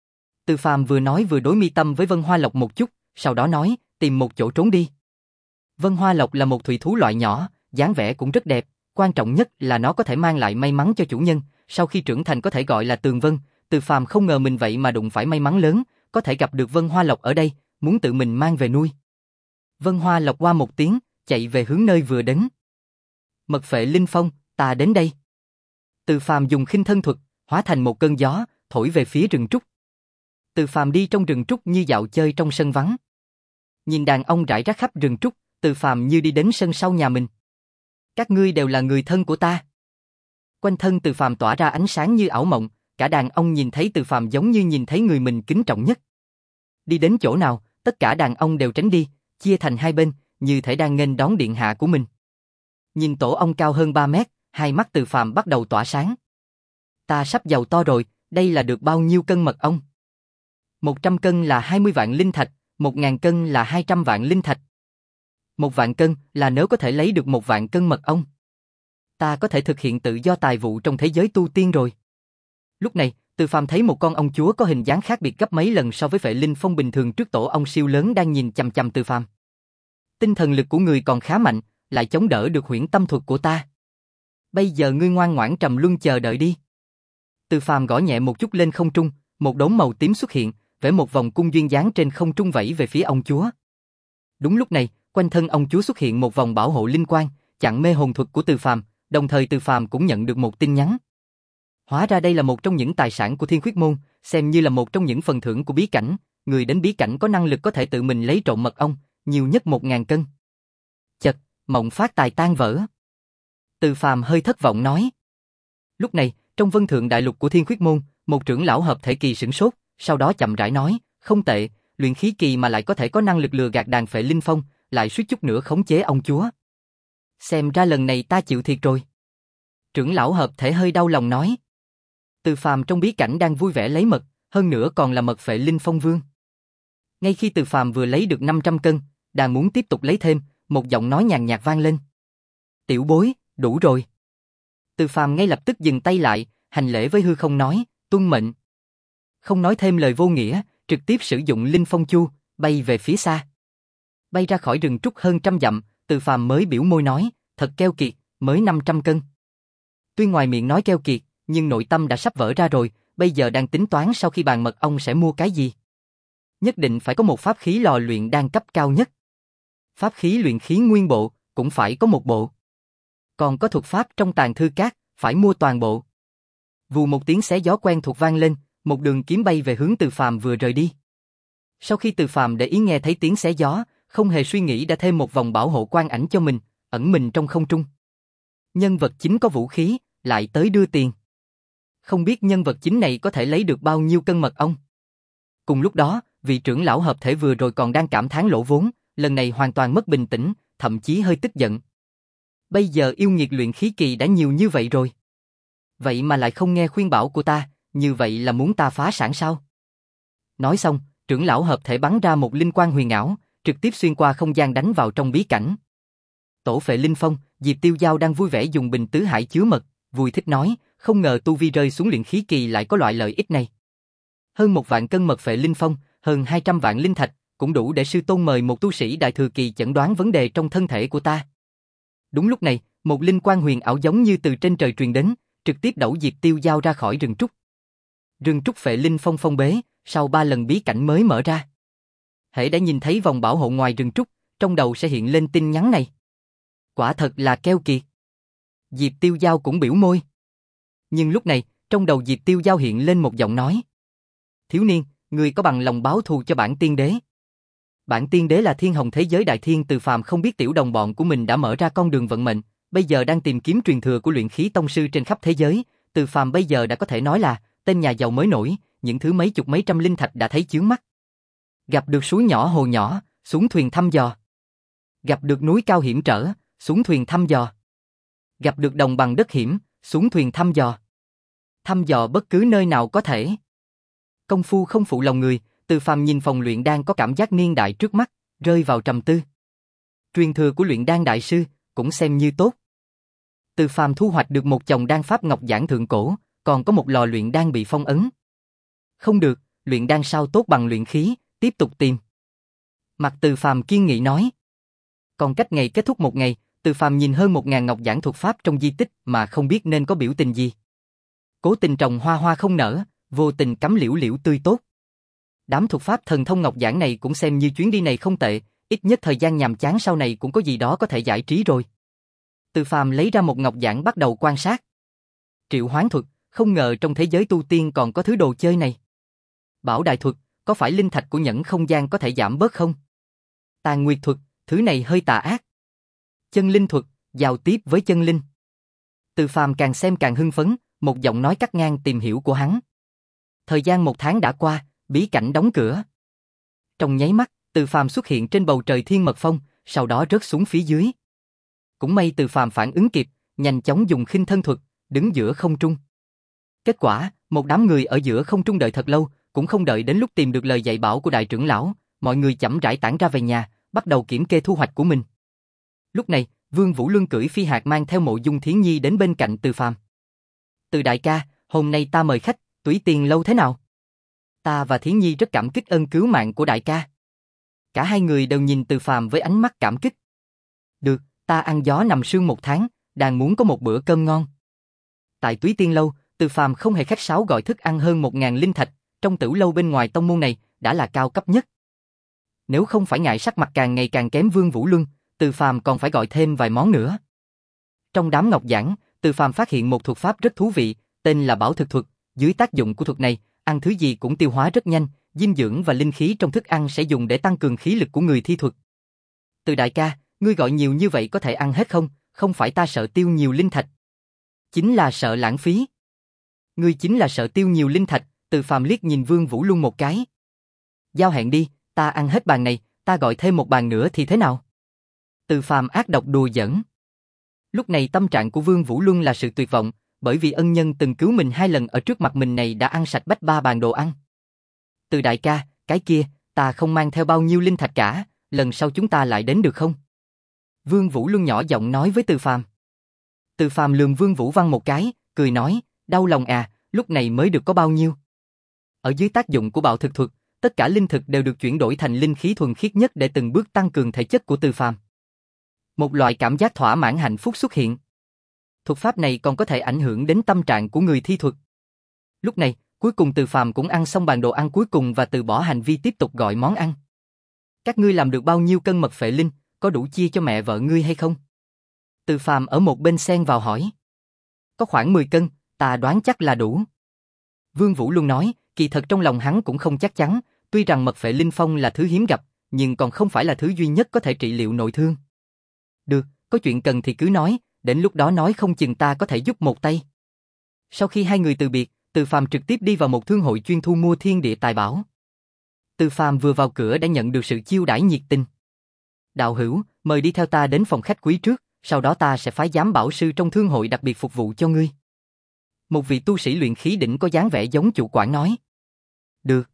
Từ Phàm vừa nói vừa đối mi tâm với Vân Hoa Lộc một chút, sau đó nói, tìm một chỗ trốn đi. Vân Hoa Lộc là một thủy thú loại nhỏ, dáng vẻ cũng rất đẹp, quan trọng nhất là nó có thể mang lại may mắn cho chủ nhân, sau khi trưởng thành có thể gọi là tường vân. Từ Phàm không ngờ mình vậy mà đụng phải may mắn lớn, có thể gặp được Vân Hoa Lộc ở đây, muốn tự mình mang về nuôi. Vân Hoa Lộc qua một tiếng, chạy về hướng nơi vừa đến. Mật Phệ Linh Phong, ta đến đây. Từ Phàm dùng khinh thân thuật, hóa thành một cơn gió, thổi về phía rừng trúc. Từ Phàm đi trong rừng trúc như dạo chơi trong sân vắng. Nhìn đàn ông rải rác khắp rừng trúc, Từ Phàm như đi đến sân sau nhà mình. Các ngươi đều là người thân của ta. Quanh thân Từ Phàm tỏa ra ánh sáng như ảo mộng, cả đàn ông nhìn thấy Từ Phàm giống như nhìn thấy người mình kính trọng nhất. Đi đến chỗ nào, tất cả đàn ông đều tránh đi, chia thành hai bên, như thể đang nghênh đón điện hạ của mình. Nhìn tổ ong cao hơn ba mét, hai mắt Từ Phàm bắt đầu tỏa sáng. Ta sắp giàu to rồi, đây là được bao nhiêu cân mật ong? Một trăm cân là hai mươi vạn linh thạch, một ngàn cân là hai trăm vạn linh thạch. Một vạn cân là nếu có thể lấy được một vạn cân mật ong. Ta có thể thực hiện tự do tài vụ trong thế giới tu tiên rồi. Lúc này, Từ Phàm thấy một con ong chúa có hình dáng khác biệt gấp mấy lần so với Phệ Linh Phong bình thường trước tổ ong siêu lớn đang nhìn chằm chằm Từ Phàm. Tinh thần lực của người còn khá mạnh, lại chống đỡ được huyễn tâm thuật của ta. Bây giờ ngươi ngoan ngoãn trầm luân chờ đợi đi. Từ Phàm gõ nhẹ một chút lên không trung, một đốm màu tím xuất hiện, vẽ một vòng cung duyên dáng trên không trung vẫy về phía ong chúa. Đúng lúc này, quanh thân ong chúa xuất hiện một vòng bảo hộ linh quang, chặn mê hồn thuật của Từ Phàm, đồng thời Từ Phàm cũng nhận được một tin nhắn. Hóa ra đây là một trong những tài sản của Thiên Khuyết Môn, xem như là một trong những phần thưởng của bí cảnh, người đến bí cảnh có năng lực có thể tự mình lấy trộm mật ong, nhiều nhất một ngàn cân. Chật, mộng phát tài tan vỡ. Từ Phàm hơi thất vọng nói. Lúc này, trong Vân Thượng Đại Lục của Thiên Khuyết Môn, một trưởng lão hợp thể kỳ sửng sốt, sau đó chậm rãi nói, không tệ, luyện khí kỳ mà lại có thể có năng lực lừa gạt đàn Phệ Linh Phong, lại suýt chút nữa khống chế ông chúa. Xem ra lần này ta chịu thiệt rồi. Trưởng lão hợp thể hơi đau lòng nói. Từ Phàm trong bí cảnh đang vui vẻ lấy mật, hơn nữa còn là mật Phệ Linh Phong vương. Ngay khi Từ Phàm vừa lấy được năm trăm cân, đang muốn tiếp tục lấy thêm, một giọng nói nhàn nhạt vang lên. Tiểu bối, đủ rồi. Từ Phàm ngay lập tức dừng tay lại, hành lễ với hư không nói, tuân mệnh. Không nói thêm lời vô nghĩa, trực tiếp sử dụng Linh Phong Chu, bay về phía xa. Bay ra khỏi rừng trúc hơn trăm dặm, Từ Phàm mới biểu môi nói, thật keo kiệt, mới năm trăm cân. Tuy ngoài miệng nói keo kiệt, nhưng nội tâm đã sắp vỡ ra rồi, bây giờ đang tính toán sau khi bàn mật ong sẽ mua cái gì. Nhất định phải có một pháp khí lò luyện đan cấp cao nhất. Pháp khí luyện khí nguyên bộ, cũng phải có một bộ. Còn có thuật pháp trong tàng thư cát, phải mua toàn bộ. Vù một tiếng xé gió quen thuộc vang lên, một đường kiếm bay về hướng Từ Phàm vừa rời đi. Sau khi Từ Phàm để ý nghe thấy tiếng xé gió, không hề suy nghĩ đã thêm một vòng bảo hộ quan ảnh cho mình, ẩn mình trong không trung. Nhân vật chính có vũ khí, lại tới đưa tiền. Không biết nhân vật chính này có thể lấy được bao nhiêu cân mật ong. Cùng lúc đó, vị trưởng lão hợp thể vừa rồi còn đang cảm thán lỗ vốn, lần này hoàn toàn mất bình tĩnh, thậm chí hơi tức giận. Bây giờ yêu nghiệt luyện khí kỳ đã nhiều như vậy rồi. Vậy mà lại không nghe khuyên bảo của ta, như vậy là muốn ta phá sản sao? Nói xong, trưởng lão hợp thể bắn ra một linh quang huyền ảo, trực tiếp xuyên qua không gian đánh vào trong bí cảnh. Tổ phệ linh phong, Diệp Tiêu Giao đang vui vẻ dùng bình tứ hải chứa mật, vui thích nói, không ngờ tu vi rơi xuống luyện khí kỳ lại có loại lợi ích này. Hơn một vạn cân mật phệ linh phong, hơn hai trăm vạn linh thạch, cũng đủ để sư tôn mời một tu sĩ đại thừa kỳ chẩn đoán vấn đề trong thân thể của ta. Đúng lúc này, một linh quang huyền ảo giống như từ trên trời truyền đến, trực tiếp đẩu Diệp Tiêu Giao ra khỏi rừng trúc. Rừng trúc phệ linh phong phong bế, sau ba lần bí cảnh mới mở ra. Hễ đã nhìn thấy vòng bảo hộ ngoài rừng trúc, trong đầu sẽ hiện lên tin nhắn này. Quả thật là keo kiệt. Diệp Tiêu Giao cũng biểu môi. Nhưng lúc này, trong đầu Diệp Tiêu Giao hiện lên một giọng nói. Thiếu niên, người có bằng lòng báo thù cho bản tiên đế. Bản tiên đế là thiên hồng thế giới đại thiên. Từ Phàm không biết tiểu đồng bọn của mình đã mở ra con đường vận mệnh, bây giờ đang tìm kiếm truyền thừa của luyện khí tông sư trên khắp thế giới. Từ Phàm bây giờ đã có thể nói là tên nhà giàu mới nổi, những thứ mấy chục mấy trăm linh thạch đã thấy chướng mắt. Gặp được suối nhỏ hồ nhỏ, xuống thuyền thăm dò. Gặp được núi cao hiểm trở, xuống thuyền thăm dò. Gặp được đồng bằng đất hiểm, xuống thuyền thăm dò. Thăm dò bất cứ nơi nào có thể. Công phu không phụ lòng người, Từ Phàm nhìn phòng luyện đan có cảm giác niên đại trước mắt, rơi vào trầm tư. Truyền thừa của luyện đan đại sư, cũng xem như tốt. Từ Phàm thu hoạch được một chồng đan pháp ngọc giản thượng cổ, còn có một lò luyện đan bị phong ấn. Không được, luyện đan sao tốt bằng luyện khí, tiếp tục tìm. Mặt Từ Phàm kiên nghị nói. Còn cách ngày kết thúc một ngày, Từ Phàm nhìn hơn một ngàn ngọc giản thuật pháp trong di tích mà không biết nên có biểu tình gì. Cố tình trồng hoa hoa không nở, vô tình cắm liễu liễu tươi tốt. Đám thuật pháp thần thông ngọc giản này cũng xem như chuyến đi này không tệ, ít nhất thời gian nhàm chán sau này cũng có gì đó có thể giải trí rồi. Từ Phàm lấy ra một ngọc giản bắt đầu quan sát. Triệu hoán thuật, không ngờ trong thế giới tu tiên còn có thứ đồ chơi này. Bảo đại thuật, có phải linh thạch của nhẫn không gian có thể giảm bớt không? Tàn nguyệt thuật, thứ này hơi tà ác. Chân linh thuật, giao tiếp với chân linh. Từ Phàm càng xem càng hưng phấn, một giọng nói cắt ngang tìm hiểu của hắn. Thời gian một tháng đã qua, bí cảnh đóng cửa. Trong nháy mắt, Từ Phàm xuất hiện trên bầu trời thiên mật phong, sau đó rớt xuống phía dưới. Cũng may Từ Phàm phản ứng kịp, nhanh chóng dùng khinh thân thuật, đứng giữa không trung. Kết quả, một đám người ở giữa không trung đợi thật lâu, cũng không đợi đến lúc tìm được lời dạy bảo của đại trưởng lão, mọi người chậm rãi tản ra về nhà, bắt đầu kiểm kê thu hoạch của mình. Lúc này, Vương Vũ Luân cưỡi phi hạt mang theo Mộ Dung Thiến Nhi đến bên cạnh Từ Phàm. Từ đại ca, hôm nay ta mời khách, Túy Tiên lâu thế nào? Ta và Thiến Nhi rất cảm kích ơn cứu mạng của đại ca. Cả hai người đều nhìn Từ Phàm với ánh mắt cảm kích. Được, ta ăn gió nằm sương một tháng, đang muốn có một bữa cơm ngon. Tại Túy Tiên lâu, Từ Phàm không hề khách sáo gọi thức ăn hơn một ngàn linh thạch, trong tử lâu bên ngoài tông môn này đã là cao cấp nhất. Nếu không phải ngại sắc mặt càng ngày càng kém Vương Vũ Luân, Từ Phàm còn phải gọi thêm vài món nữa. Trong đám ngọc giản, Từ Phàm phát hiện một thuật pháp rất thú vị, tên là Bảo Thực Thuật. Dưới tác dụng của thuật này, ăn thứ gì cũng tiêu hóa rất nhanh, dinh dưỡng và linh khí trong thức ăn sẽ dùng để tăng cường khí lực của người thi thuật. Từ đại ca, ngươi gọi nhiều như vậy có thể ăn hết không? Không phải ta sợ tiêu nhiều linh thạch. Chính là sợ lãng phí. Ngươi chính là sợ tiêu nhiều linh thạch. Từ Phàm liếc nhìn Vương Vũ Luân một cái. Giao hẹn đi, ta ăn hết bàn này, ta gọi thêm một bàn nữa thì thế nào? Từ Phàm ác độc đùa giỡn. Lúc này tâm trạng của Vương Vũ Luân là sự tuyệt vọng, bởi vì ân nhân từng cứu mình hai lần ở trước mặt mình này đã ăn sạch bách ba bàn đồ ăn. Từ đại ca, cái kia, ta không mang theo bao nhiêu linh thạch cả, lần sau chúng ta lại đến được không? Vương Vũ Luân nhỏ giọng nói với Từ Phàm. Từ Phàm lườm Vương Vũ Văn một cái, cười nói, đau lòng à, lúc này mới được có bao nhiêu? Ở dưới tác dụng của Bạo Thực Thuật, tất cả linh thực đều được chuyển đổi thành linh khí thuần khiết nhất để từng bước tăng cường thể chất của Từ Phàm. Một loại cảm giác thỏa mãn hạnh phúc xuất hiện. Thuật pháp này còn có thể ảnh hưởng đến tâm trạng của người thi thuật. Lúc này, cuối cùng Từ Phàm cũng ăn xong bàn đồ ăn cuối cùng và từ bỏ hành vi tiếp tục gọi món ăn. Các ngươi làm được bao nhiêu cân mật phệ linh, có đủ chia cho mẹ vợ ngươi hay không? Từ Phàm ở một bên xen vào hỏi. Có khoảng mười cân, ta đoán chắc là đủ. Vương Vũ luôn nói, kỳ thật trong lòng hắn cũng không chắc chắn, tuy rằng mật phệ linh phong là thứ hiếm gặp, nhưng còn không phải là thứ duy nhất có thể trị liệu nội thương. Được, có chuyện cần thì cứ nói, đến lúc đó nói không chừng ta có thể giúp một tay. Sau khi hai người từ biệt, Từ Phàm trực tiếp đi vào một thương hội chuyên thu mua thiên địa tài bảo. Từ Phàm vừa vào cửa đã nhận được sự chiêu đãi nhiệt tình. Đạo hữu, mời đi theo ta đến phòng khách quý trước, sau đó ta sẽ phái giám bảo sư trong thương hội đặc biệt phục vụ cho ngươi. Một vị tu sĩ luyện khí đỉnh có dáng vẻ giống chủ quản nói. Được.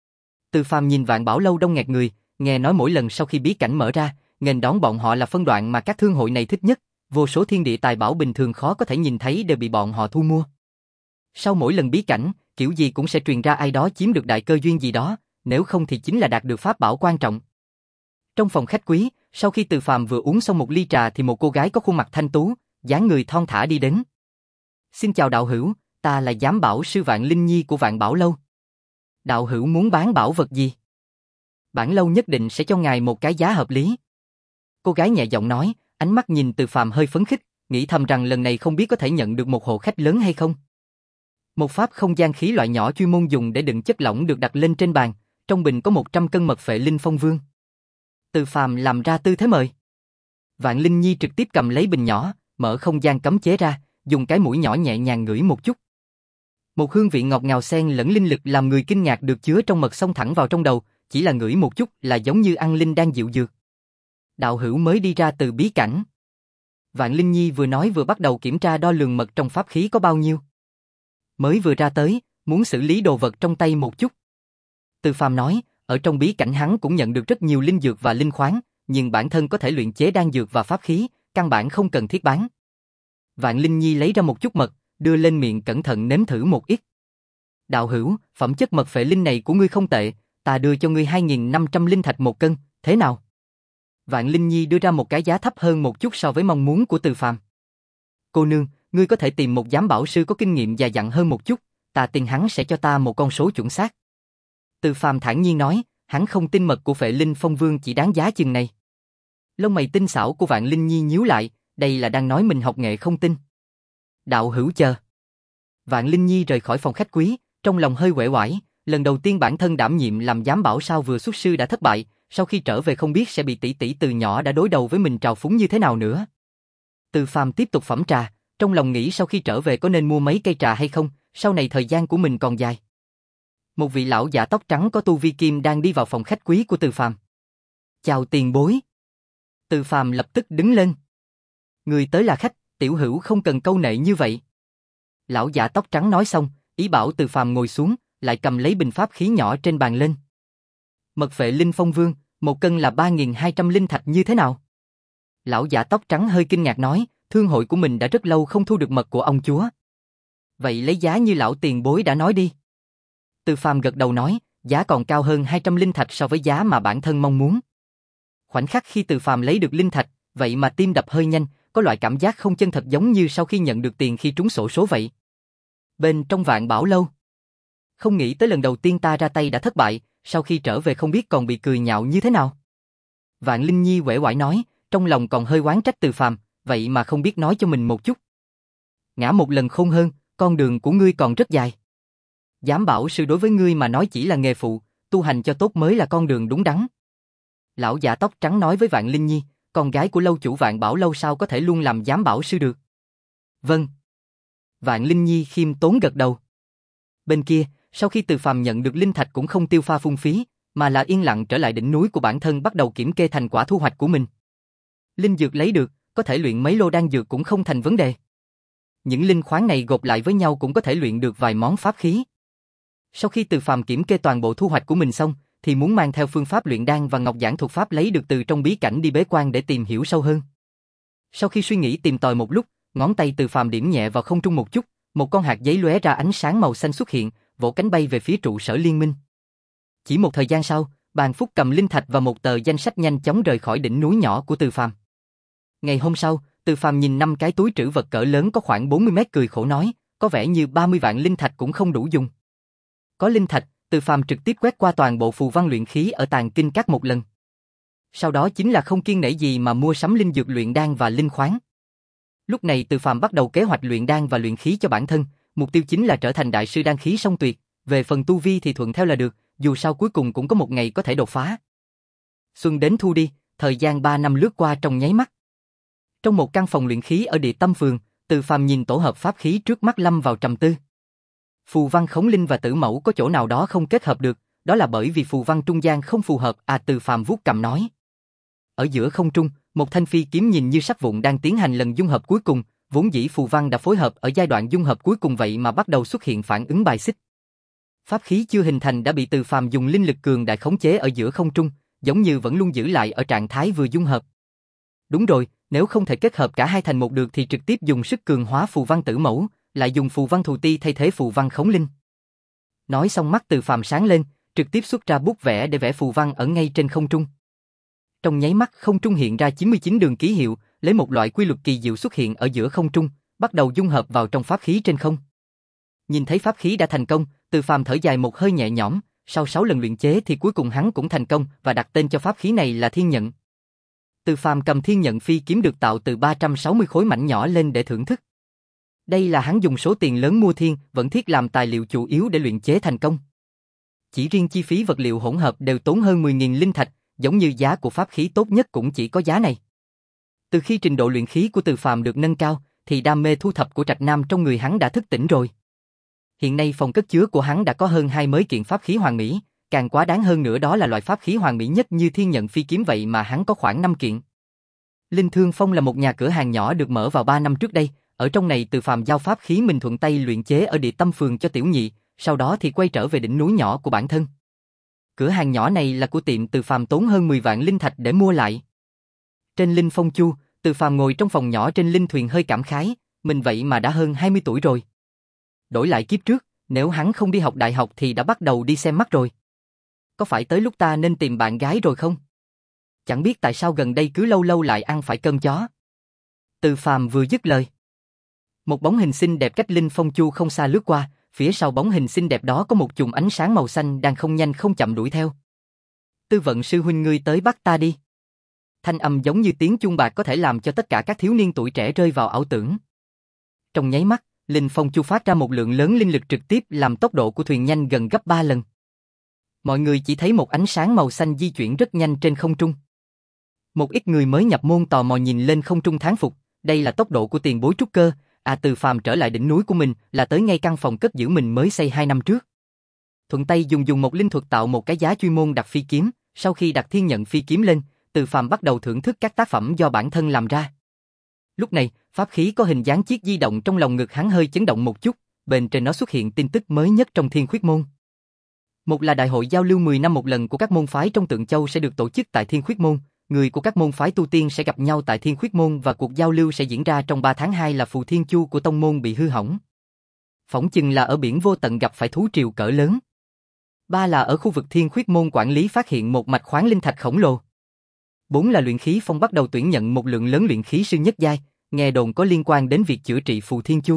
Từ Phàm nhìn Vạn Bảo lâu đông nghẹt người, nghe nói mỗi lần sau khi bí cảnh mở ra, nghênh đón bọn họ là phân đoạn mà các thương hội này thích nhất, vô số thiên địa tài bảo bình thường khó có thể nhìn thấy đều bị bọn họ thu mua. Sau mỗi lần bí cảnh, kiểu gì cũng sẽ truyền ra ai đó chiếm được đại cơ duyên gì đó, nếu không thì chính là đạt được pháp bảo quan trọng. Trong phòng khách quý, sau khi Từ Phàm vừa uống xong một ly trà thì một cô gái có khuôn mặt thanh tú, dáng người thon thả đi đến. Xin chào đạo hữu, ta là giám bảo sư Vạn Linh Nhi của Vạn Bảo lâu. Đạo hữu muốn bán bảo vật gì? Bản lâu nhất định sẽ cho ngài một cái giá hợp lý. Cô gái nhẹ giọng nói, ánh mắt nhìn Từ Phàm hơi phấn khích, nghĩ thầm rằng lần này không biết có thể nhận được một hộ khách lớn hay không. Một pháp không gian khí loại nhỏ chuyên môn dùng để đựng chất lỏng được đặt lên trên bàn, trong bình có một trăm cân mật phệ linh phong vương. Từ Phàm làm ra tư thế mời. Vạn Linh Nhi trực tiếp cầm lấy bình nhỏ, mở không gian cấm chế ra, dùng cái mũi nhỏ nhẹ nhàng ngửi một chút. Một hương vị ngọt ngào xen lẫn linh lực làm người kinh ngạc được chứa trong mật xông thẳng vào trong đầu, chỉ là ngửi một chút là giống như ăn linh đang dịu dược. Đạo hữu mới đi ra từ bí cảnh. Vạn Linh Nhi vừa nói vừa bắt đầu kiểm tra đo lường mật trong pháp khí có bao nhiêu. Mới vừa ra tới, muốn xử lý đồ vật trong tay một chút. Từ Phàm nói, ở trong bí cảnh hắn cũng nhận được rất nhiều linh dược và linh khoáng, nhưng bản thân có thể luyện chế đan dược và pháp khí, căn bản không cần thiết bán. Vạn Linh Nhi lấy ra một chút mật, đưa lên miệng cẩn thận nếm thử một ít. Đạo hữu, phẩm chất mật phệ linh này của ngươi không tệ, ta đưa cho ngươi hai nghìn năm trăm linh thạch một cân, thế nào? Vạn Linh Nhi đưa ra một cái giá thấp hơn một chút so với mong muốn của Từ Phàm. Cô nương, ngươi có thể tìm một giám bảo sư có kinh nghiệm già dặn hơn một chút, ta tin hắn sẽ cho ta một con số chuẩn xác. Từ Phàm thản nhiên nói, hắn không tin mật của phệ linh phong vương chỉ đáng giá chừng này. Lông mày tinh xảo của Vạn Linh Nhi nhíu lại, đây là đang nói mình học nghệ không tin. Đạo hữu chờ. Vạn Linh Nhi rời khỏi phòng khách quý, trong lòng hơi uể oải, lần đầu tiên bản thân đảm nhiệm làm giám bảo sao vừa xuất sư đã thất bại, sau khi trở về không biết sẽ bị tỷ tỷ từ nhỏ đã đối đầu với mình trào phúng như thế nào nữa. Từ Phàm tiếp tục phẩm trà, trong lòng nghĩ sau khi trở về có nên mua mấy cây trà hay không, sau này thời gian của mình còn dài. Một vị lão giả tóc trắng có tu vi kim đang đi vào phòng khách quý của Từ Phàm. Chào tiền bối. Từ Phàm lập tức đứng lên. Người tới là khách, tiểu hữu không cần câu nệ như vậy. Lão giả tóc trắng nói xong, ý bảo Từ Phàm ngồi xuống, lại cầm lấy bình pháp khí nhỏ trên bàn lên. Mật phệ linh phong vương, một cân là ba nghìn hai trăm linh thạch như thế nào? Lão giả tóc trắng hơi kinh ngạc nói, thương hội của mình đã rất lâu không thu được mật của ông chúa. Vậy lấy giá như lão tiền bối đã nói đi. Từ Phàm gật đầu nói, giá còn cao hơn hai trăm linh thạch so với giá mà bản thân mong muốn. Khoảnh khắc khi Từ Phàm lấy được linh thạch, vậy mà tim đập hơi nhanh, có loại cảm giác không chân thật giống như sau khi nhận được tiền khi trúng xổ số vậy. Bên trong Vạn Bảo lâu. Không nghĩ tới lần đầu tiên ta ra tay đã thất bại, sau khi trở về không biết còn bị cười nhạo như thế nào. Vạn Linh Nhi uể oải nói, trong lòng còn hơi oán trách Từ Phàm, vậy mà không biết nói cho mình một chút. Ngã một lần khôn hơn, con đường của ngươi còn rất dài. Giám bảo sư đối với ngươi mà nói chỉ là nghề phụ, tu hành cho tốt mới là con đường đúng đắn. Lão giả tóc trắng nói với Vạn Linh Nhi, con gái của lâu chủ Vạn Bảo lâu sao có thể luôn làm giám bảo sư được. Vâng. Vạn Linh Nhi khiêm tốn gật đầu. Bên kia, sau khi Từ Phàm nhận được linh thạch cũng không tiêu pha phung phí, mà là yên lặng trở lại đỉnh núi của bản thân bắt đầu kiểm kê thành quả thu hoạch của mình. Linh dược lấy được, có thể luyện mấy lô đan dược cũng không thành vấn đề. Những linh khoáng này gộp lại với nhau cũng có thể luyện được vài món pháp khí. Sau khi Từ Phàm kiểm kê toàn bộ thu hoạch của mình xong, thì muốn mang theo phương pháp luyện đan và ngọc giản thuật pháp lấy được từ trong bí cảnh đi bế quan để tìm hiểu sâu hơn. Sau khi suy nghĩ tìm tòi một lúc, ngón tay Từ Phàm điểm nhẹ vào không trung một chút, một con hạt giấy lóe ra ánh sáng màu xanh xuất hiện, vỗ cánh bay về phía trụ sở liên minh. Chỉ một thời gian sau, Bàn Phúc cầm linh thạch và một tờ danh sách nhanh chóng rời khỏi đỉnh núi nhỏ của Từ Phàm. Ngày hôm sau, Từ Phàm nhìn năm cái túi trữ vật cỡ lớn có khoảng bốn mươi mét cười khổ nói, có vẻ như ba mươi vạn linh thạch cũng không đủ dùng. Có linh thạch, Từ Phàm trực tiếp quét qua toàn bộ phù văn luyện khí ở Tàng Kinh Các một lần. Sau đó chính là không kiêng nể gì mà mua sắm linh dược luyện đan và linh khoáng. Lúc này Từ Phàm bắt đầu kế hoạch luyện đan và luyện khí cho bản thân, mục tiêu chính là trở thành đại sư đan khí song tuyệt, về phần tu vi thì thuận theo là được, dù sao cuối cùng cũng có một ngày có thể đột phá. Xuân đến thu đi, thời gian ba năm lướt qua trong nháy mắt. Trong một căn phòng luyện khí ở Địa Tâm phường, Từ Phàm nhìn tổ hợp pháp khí trước mắt lâm vào trầm tư. Phù văn khống linh và tử mẫu có chỗ nào đó không kết hợp được, đó là bởi vì phù văn trung gian không phù hợp, à Từ Phàm vuốt cầm nói. Ở giữa không trung, một thanh phi kiếm nhìn như sắt vụn đang tiến hành lần dung hợp cuối cùng, vốn dĩ phù văn đã phối hợp ở giai đoạn dung hợp cuối cùng vậy mà bắt đầu xuất hiện phản ứng bài xích. Pháp khí chưa hình thành đã bị Từ Phàm dùng linh lực cường đại khống chế ở giữa không trung, giống như vẫn luôn giữ lại ở trạng thái vừa dung hợp. Đúng rồi, nếu không thể kết hợp cả hai thành một được thì trực tiếp dùng sức cường hóa phù văn tử mẫu, lại dùng phù văn thù ti thay thế phù văn khống linh. Nói xong mắt Từ Phàm sáng lên, trực tiếp xuất ra bút vẽ để vẽ phù văn ở ngay trên không trung. Trong nháy mắt không trung hiện ra chín mươi chín đường ký hiệu, lấy một loại quy luật kỳ diệu xuất hiện ở giữa không trung, bắt đầu dung hợp vào trong pháp khí trên không. Nhìn thấy pháp khí đã thành công, Từ Phàm thở dài một hơi nhẹ nhõm, sau sáu lần luyện chế thì cuối cùng hắn cũng thành công và đặt tên cho pháp khí này là Thiên Nhận. Từ Phàm cầm Thiên Nhận phi kiếm được tạo từ ba trăm sáu mươi khối mảnh nhỏ lên để thưởng thức. Đây là hắn dùng số tiền lớn mua thiên vẫn thiết làm tài liệu chủ yếu để luyện chế thành công. Chỉ riêng chi phí vật liệu hỗn hợp đều tốn hơn mười nghìn linh thạch, giống như giá của pháp khí tốt nhất cũng chỉ có giá này. Từ khi trình độ luyện khí của Từ Phàm được nâng cao, thì đam mê thu thập của Trạch Nam trong người hắn đã thức tỉnh rồi. Hiện nay phòng cất chứa của hắn đã có hơn hai mươi kiện pháp khí hoàn mỹ, càng quá đáng hơn nữa đó là loại pháp khí hoàn mỹ nhất như Thiên Nhận phi kiếm vậy mà hắn có khoảng năm kiện. Linh Thương Phong là một nhà cửa hàng nhỏ được mở vào ba năm trước đây, ở trong này Từ Phàm giao pháp khí mình thuận tay luyện chế ở Địa Tâm phường cho tiểu nhị, sau đó thì quay trở về đỉnh núi nhỏ của bản thân. Cửa hàng nhỏ này là của tiệm Từ Phàm tốn hơn mười vạn linh thạch để mua lại. Trên Linh Phong Chu, Từ Phàm ngồi trong phòng nhỏ trên linh thuyền hơi cảm khái, mình vậy mà đã hơn hai mươi tuổi rồi. Đổi lại kiếp trước, nếu hắn không đi học đại học thì đã bắt đầu đi xem mắt rồi. Có phải tới lúc ta nên tìm bạn gái rồi không? Chẳng biết tại sao gần đây cứ lâu lâu lại ăn phải cơm chó. Từ Phàm vừa dứt lời, một bóng hình xinh đẹp cách Linh Phong Chu không xa lướt qua, phía sau bóng hình xinh đẹp đó có một chùm ánh sáng màu xanh đang không nhanh không chậm đuổi theo. Tư Vận sư huynh ngươi tới bắt ta đi. Thanh âm giống như tiếng chuông bạc có thể làm cho tất cả các thiếu niên tuổi trẻ rơi vào ảo tưởng. Trong nháy mắt, Linh Phong Chu phát ra một lượng lớn linh lực trực tiếp làm tốc độ của thuyền nhanh gần gấp ba lần. Mọi người chỉ thấy một ánh sáng màu xanh di chuyển rất nhanh trên không trung. Một ít người mới nhập môn tò mò nhìn lên không trung thán phục, đây là tốc độ của tiền bối trúc cơ, à Từ Phàm trở lại đỉnh núi của mình là tới ngay căn phòng cất giữ mình mới xây hai năm trước. Thuận tay dùng dùng một linh thuật tạo một cái giá chuyên môn đặt phi kiếm, sau khi đặt Thiên Nhận phi kiếm lên, Từ Phàm bắt đầu thưởng thức các tác phẩm do bản thân làm ra. Lúc này, pháp khí có hình dáng chiếc di động trong lòng ngực hắn hơi chấn động một chút, bên trên nó xuất hiện tin tức mới nhất trong Thiên Khuyết môn. Một là đại hội giao lưu mười năm một lần của các môn phái trong Tượng Châu sẽ được tổ chức tại Thiên Khuyết môn, người của các môn phái tu tiên sẽ gặp nhau tại Thiên Khuyết môn và cuộc giao lưu sẽ diễn ra trong ba tháng. Hai là Phù Thiên Chu của tông môn bị hư hỏng. Phỏng chừng là ở biển vô tận gặp phải thú triều cỡ lớn. Ba là ở khu vực Thiên Khuyết môn quản lý phát hiện một mạch khoáng linh thạch khổng lồ. Bốn là Luyện Khí Phong bắt đầu tuyển nhận một lượng lớn luyện khí sư nhất giai, nghe đồn có liên quan đến việc chữa trị Phù Thiên Chu.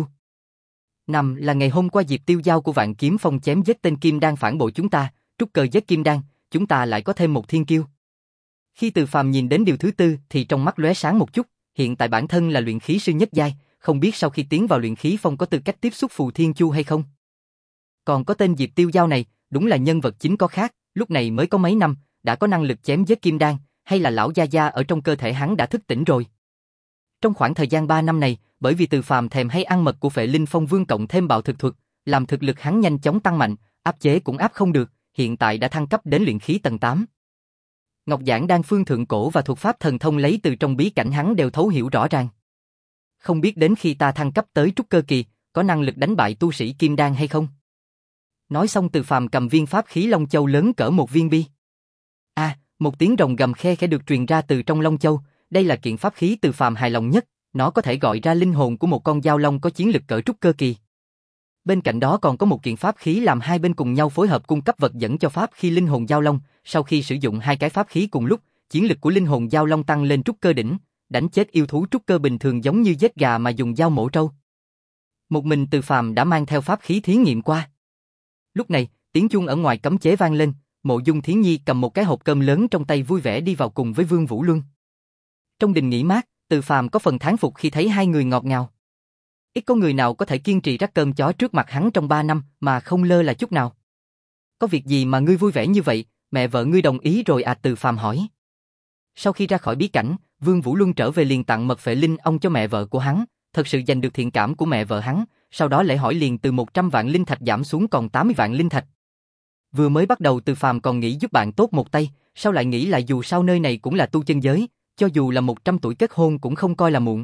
Năm là ngày hôm qua dịp tiêu dao của Vạn Kiếm Phong chém giết tên Kim Đan phản bội chúng ta, trúc cơ giết Kim Đan, chúng ta lại có thêm một thiên kiêu. Khi Từ Phàm nhìn đến điều thứ tư thì trong mắt lóe sáng một chút, hiện tại bản thân là luyện khí sư nhất giai, không biết sau khi tiến vào Luyện Khí Phong có tư cách tiếp xúc Phù Thiên Chu hay không. Còn có tên Diệp Tiêu Giao này, đúng là nhân vật chính có khác, lúc này mới có mấy năm, đã có năng lực chém giết Kim Đan, hay là lão gia gia ở trong cơ thể hắn đã thức tỉnh rồi. Trong khoảng thời gian ba năm này, bởi vì Từ Phàm thèm hay ăn mật của Phệ Linh Phong Vương cộng thêm bạo thực thuật, làm thực lực hắn nhanh chóng tăng mạnh, áp chế cũng áp không được, hiện tại đã thăng cấp đến luyện khí tầng tám. Ngọc Giản Đan phương thượng cổ và thuật pháp thần thông lấy từ trong bí cảnh hắn đều thấu hiểu rõ ràng. Không biết đến khi ta thăng cấp tới trúc cơ kỳ, có năng lực đánh bại tu sĩ Kim Đan hay không? Nói xong Từ Phàm cầm viên pháp khí Long Châu lớn cỡ một viên bi. A, à, một tiếng rồng gầm khe khẽ được truyền ra từ trong Long Châu, đây là kiện pháp khí Từ Phàm hài lòng nhất, nó có thể gọi ra linh hồn của một con dao long có chiến lực cỡ trúc cơ kỳ. Bên cạnh đó còn có một kiện pháp khí làm hai bên cùng nhau phối hợp cung cấp vật dẫn cho pháp khi linh hồn dao long, sau khi sử dụng hai cái pháp khí cùng lúc, chiến lực của linh hồn dao long tăng lên trúc cơ đỉnh, đánh chết yêu thú trúc cơ bình thường giống như giết gà mà dùng dao mổ trâu. Một mình Từ Phàm đã mang theo pháp khí thí nghiệm qua. Lúc này, tiếng chuông ở ngoài cấm chế vang lên, Mộ Dung Thiến Nhi cầm một cái hộp cơm lớn trong tay vui vẻ đi vào cùng với Vương Vũ Luân. Trong đình nghỉ mát, Từ Phàm có phần thán phục khi thấy hai người ngọt ngào. Ít có người nào có thể kiên trì rắc cơm chó trước mặt hắn trong ba năm mà không lơ là chút nào. Có việc gì mà ngươi vui vẻ như vậy, mẹ vợ ngươi đồng ý rồi à? Từ Phàm hỏi. Sau khi ra khỏi bí cảnh, Vương Vũ Luân trở về liền tặng mật phệ linh ong cho mẹ vợ của hắn, thật sự giành được thiện cảm của mẹ vợ hắn, sau đó lễ hỏi liền từ một trăm vạn linh thạch giảm xuống còn tám mươi vạn linh thạch. Vừa mới bắt đầu Từ Phàm còn nghĩ giúp bạn tốt một tay, sau lại nghĩ lại dù sao nơi này cũng là tu chân giới, cho dù là một trăm tuổi kết hôn cũng không coi là muộn.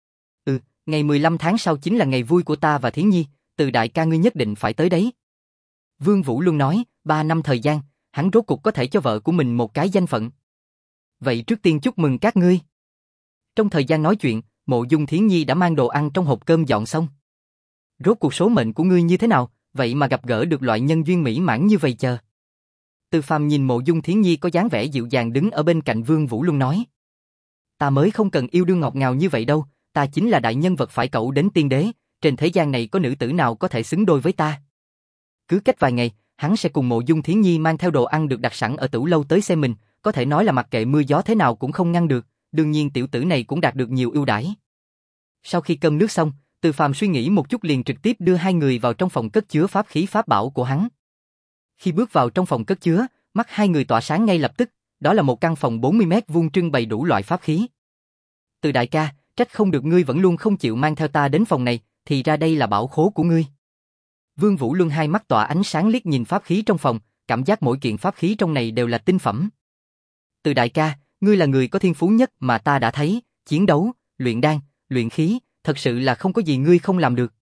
Ừ, ngày mười lăm tháng sau chính là ngày vui của ta và Thiến Nhi, Từ đại ca ngươi nhất định phải tới đấy. Vương Vũ Luân nói, ba năm thời gian, hắn rốt cuộc có thể cho vợ của mình một cái danh phận. Vậy trước tiên chúc mừng các ngươi. Trong thời gian nói chuyện, Mộ Dung Thiến Nhi đã mang đồ ăn trong hộp cơm dọn xong. Rốt cuộc số mệnh của ngươi như thế nào, vậy mà gặp gỡ được loại nhân duyên mỹ mãn như vậy chờ. Từ Phàm nhìn Mộ Dung Thiến Nhi có dáng vẻ dịu dàng đứng ở bên cạnh Vương Vũ Luân nói. Ta mới không cần yêu đương ngọt ngào như vậy đâu, ta chính là đại nhân vật phải cẩu đến tiên đế, trên thế gian này có nữ tử nào có thể xứng đôi với ta. Cứ cách vài ngày, hắn sẽ cùng Mộ Dung Thiến Nhi mang theo đồ ăn được đặt sẵn ở tửu lâu tới xem mình, có thể nói là mặc kệ mưa gió thế nào cũng không ngăn được, đương nhiên tiểu tử này cũng đạt được nhiều ưu đãi. Sau khi cơm nước xong, Từ Phàm suy nghĩ một chút liền trực tiếp đưa hai người vào trong phòng cất chứa pháp khí pháp bảo của hắn. Khi bước vào trong phòng cất chứa, mắt hai người tỏa sáng ngay lập tức, đó là một căn phòng bốn mươi mét vuông trưng bày đủ loại pháp khí. Từ đại ca, trách không được ngươi vẫn luôn không chịu mang theo ta đến phòng này, thì ra đây là bảo khố của ngươi. Vương Vũ Luân hai mắt tỏa ánh sáng liếc nhìn pháp khí trong phòng, cảm giác mỗi kiện pháp khí trong này đều là tinh phẩm. Từ đại ca, ngươi là người có thiên phú nhất mà ta đã thấy, chiến đấu, luyện đan, luyện khí, thật sự là không có gì ngươi không làm được.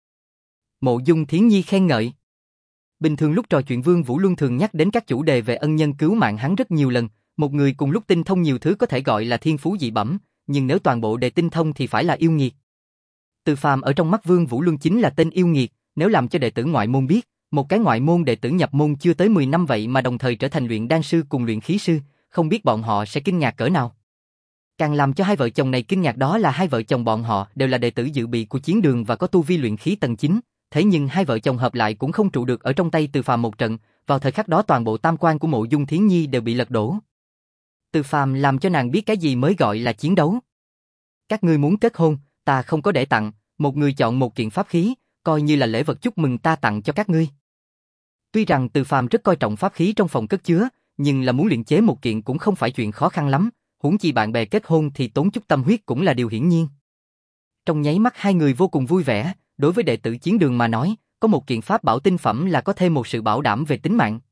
Mộ Dung Thiến Nhi khen ngợi. Bình thường lúc trò chuyện Vương Vũ Luân thường nhắc đến các chủ đề về ân nhân cứu mạng hắn rất nhiều lần, một người cùng lúc tinh thông nhiều thứ có thể gọi là thiên phú dị bẩm, nhưng nếu toàn bộ đều tinh thông thì phải là yêu nghiệt. Từ Phàm ở trong mắt Vương Vũ Luân chính là tên yêu nghiệt, nếu làm cho đệ tử ngoại môn biết, một cái ngoại môn đệ tử nhập môn chưa tới mười năm vậy mà đồng thời trở thành luyện đan sư cùng luyện khí sư, không biết bọn họ sẽ kinh ngạc cỡ nào. Càng làm cho hai vợ chồng này kinh ngạc đó là hai vợ chồng bọn họ đều là đệ tử dự bị của chiến đường và có tu vi luyện khí tầng chín, thế nhưng hai vợ chồng hợp lại cũng không trụ được ở trong tay Từ Phàm một trận, vào thời khắc đó toàn bộ tam quan của Mộ Dung Thiến Nhi đều bị lật đổ. Từ Phàm làm cho nàng biết cái gì mới gọi là chiến đấu. Các ngươi muốn kết hôn, ta không có để tặng, một người chọn một kiện pháp khí, coi như là lễ vật chúc mừng ta tặng cho các ngươi. Tuy rằng Từ Phàm rất coi trọng pháp khí trong phòng cất chứa, nhưng là muốn luyện chế một kiện cũng không phải chuyện khó khăn lắm, huống chi bạn bè kết hôn thì tốn chút tâm huyết cũng là điều hiển nhiên. Trong nháy mắt hai người vô cùng vui vẻ, đối với đệ tử chiến đường mà nói, có một kiện pháp bảo tinh phẩm là có thêm một sự bảo đảm về tính mạng.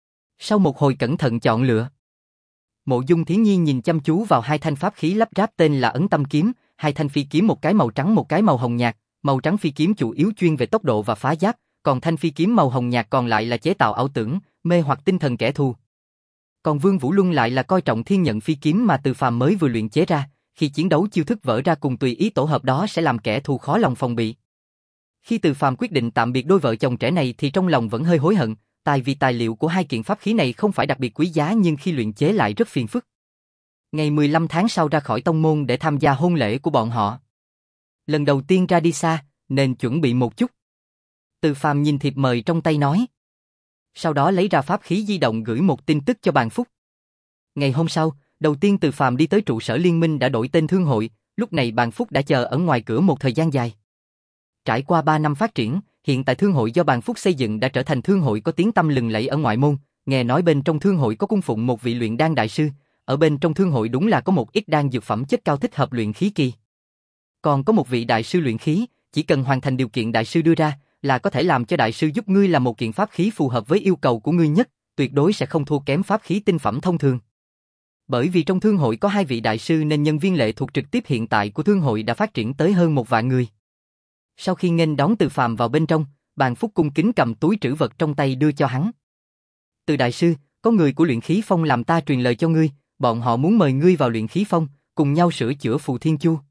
Sau một hồi cẩn thận chọn lựa, Mộ Dung Thiến Nhi nhìn chăm chú vào hai thanh pháp khí lắp ráp tên là Ấn Tâm Kiếm, hai thanh phi kiếm một cái màu trắng một cái màu hồng nhạt, màu trắng phi kiếm chủ yếu chuyên về tốc độ và phá giáp, còn thanh phi kiếm màu hồng nhạt còn lại là chế tạo ảo tưởng, mê hoặc tinh thần kẻ thù. Còn Vương Vũ Luân lại là coi trọng thiên nhận phi kiếm mà Từ Phàm mới vừa luyện chế ra, khi chiến đấu chiêu thức vỡ ra cùng tùy ý tổ hợp đó sẽ làm kẻ thù khó lòng phòng bị. Khi Từ Phàm quyết định tạm biệt đôi vợ chồng trẻ này thì trong lòng vẫn hơi hối hận, tại vì tài liệu của hai kiện pháp khí này không phải đặc biệt quý giá nhưng khi luyện chế lại rất phiền phức. Ngày mười lăm tháng sau ra khỏi tông môn để tham gia hôn lễ của bọn họ. Lần đầu tiên ra đi xa, nên chuẩn bị một chút. Từ Phàm nhìn thiệp mời trong tay nói. Sau đó lấy ra pháp khí di động gửi một tin tức cho Bàn Phúc. Ngày hôm sau, đầu tiên Từ Phàm đi tới trụ sở liên minh đã đổi tên thương hội, lúc này Bàn Phúc đã chờ ở ngoài cửa một thời gian dài. Trải qua ba năm phát triển, hiện tại thương hội do Bàn Phúc xây dựng đã trở thành thương hội có tiếng tăm lừng lẫy ở ngoại môn, nghe nói bên trong thương hội có cung phụng một vị luyện đan đại sư, ở bên trong thương hội đúng là có một ít đan dược phẩm chất cao thích hợp luyện khí kỳ. Còn có một vị đại sư luyện khí, chỉ cần hoàn thành điều kiện đại sư đưa ra, là có thể làm cho đại sư giúp ngươi làm một kiện pháp khí phù hợp với yêu cầu của ngươi nhất, tuyệt đối sẽ không thua kém pháp khí tinh phẩm thông thường. Bởi vì trong thương hội có hai vị đại sư nên nhân viên lệ thuộc trực tiếp hiện tại của thương hội đã phát triển tới hơn một vạn người. Sau khi nghênh đón Từ Phàm vào bên trong, Bàn Phúc cung kính cầm túi trữ vật trong tay đưa cho hắn. Từ đại sư, có người của luyện khí phong làm ta truyền lời cho ngươi, bọn họ muốn mời ngươi vào luyện khí phong, cùng nhau sửa chữa phù thiên chu.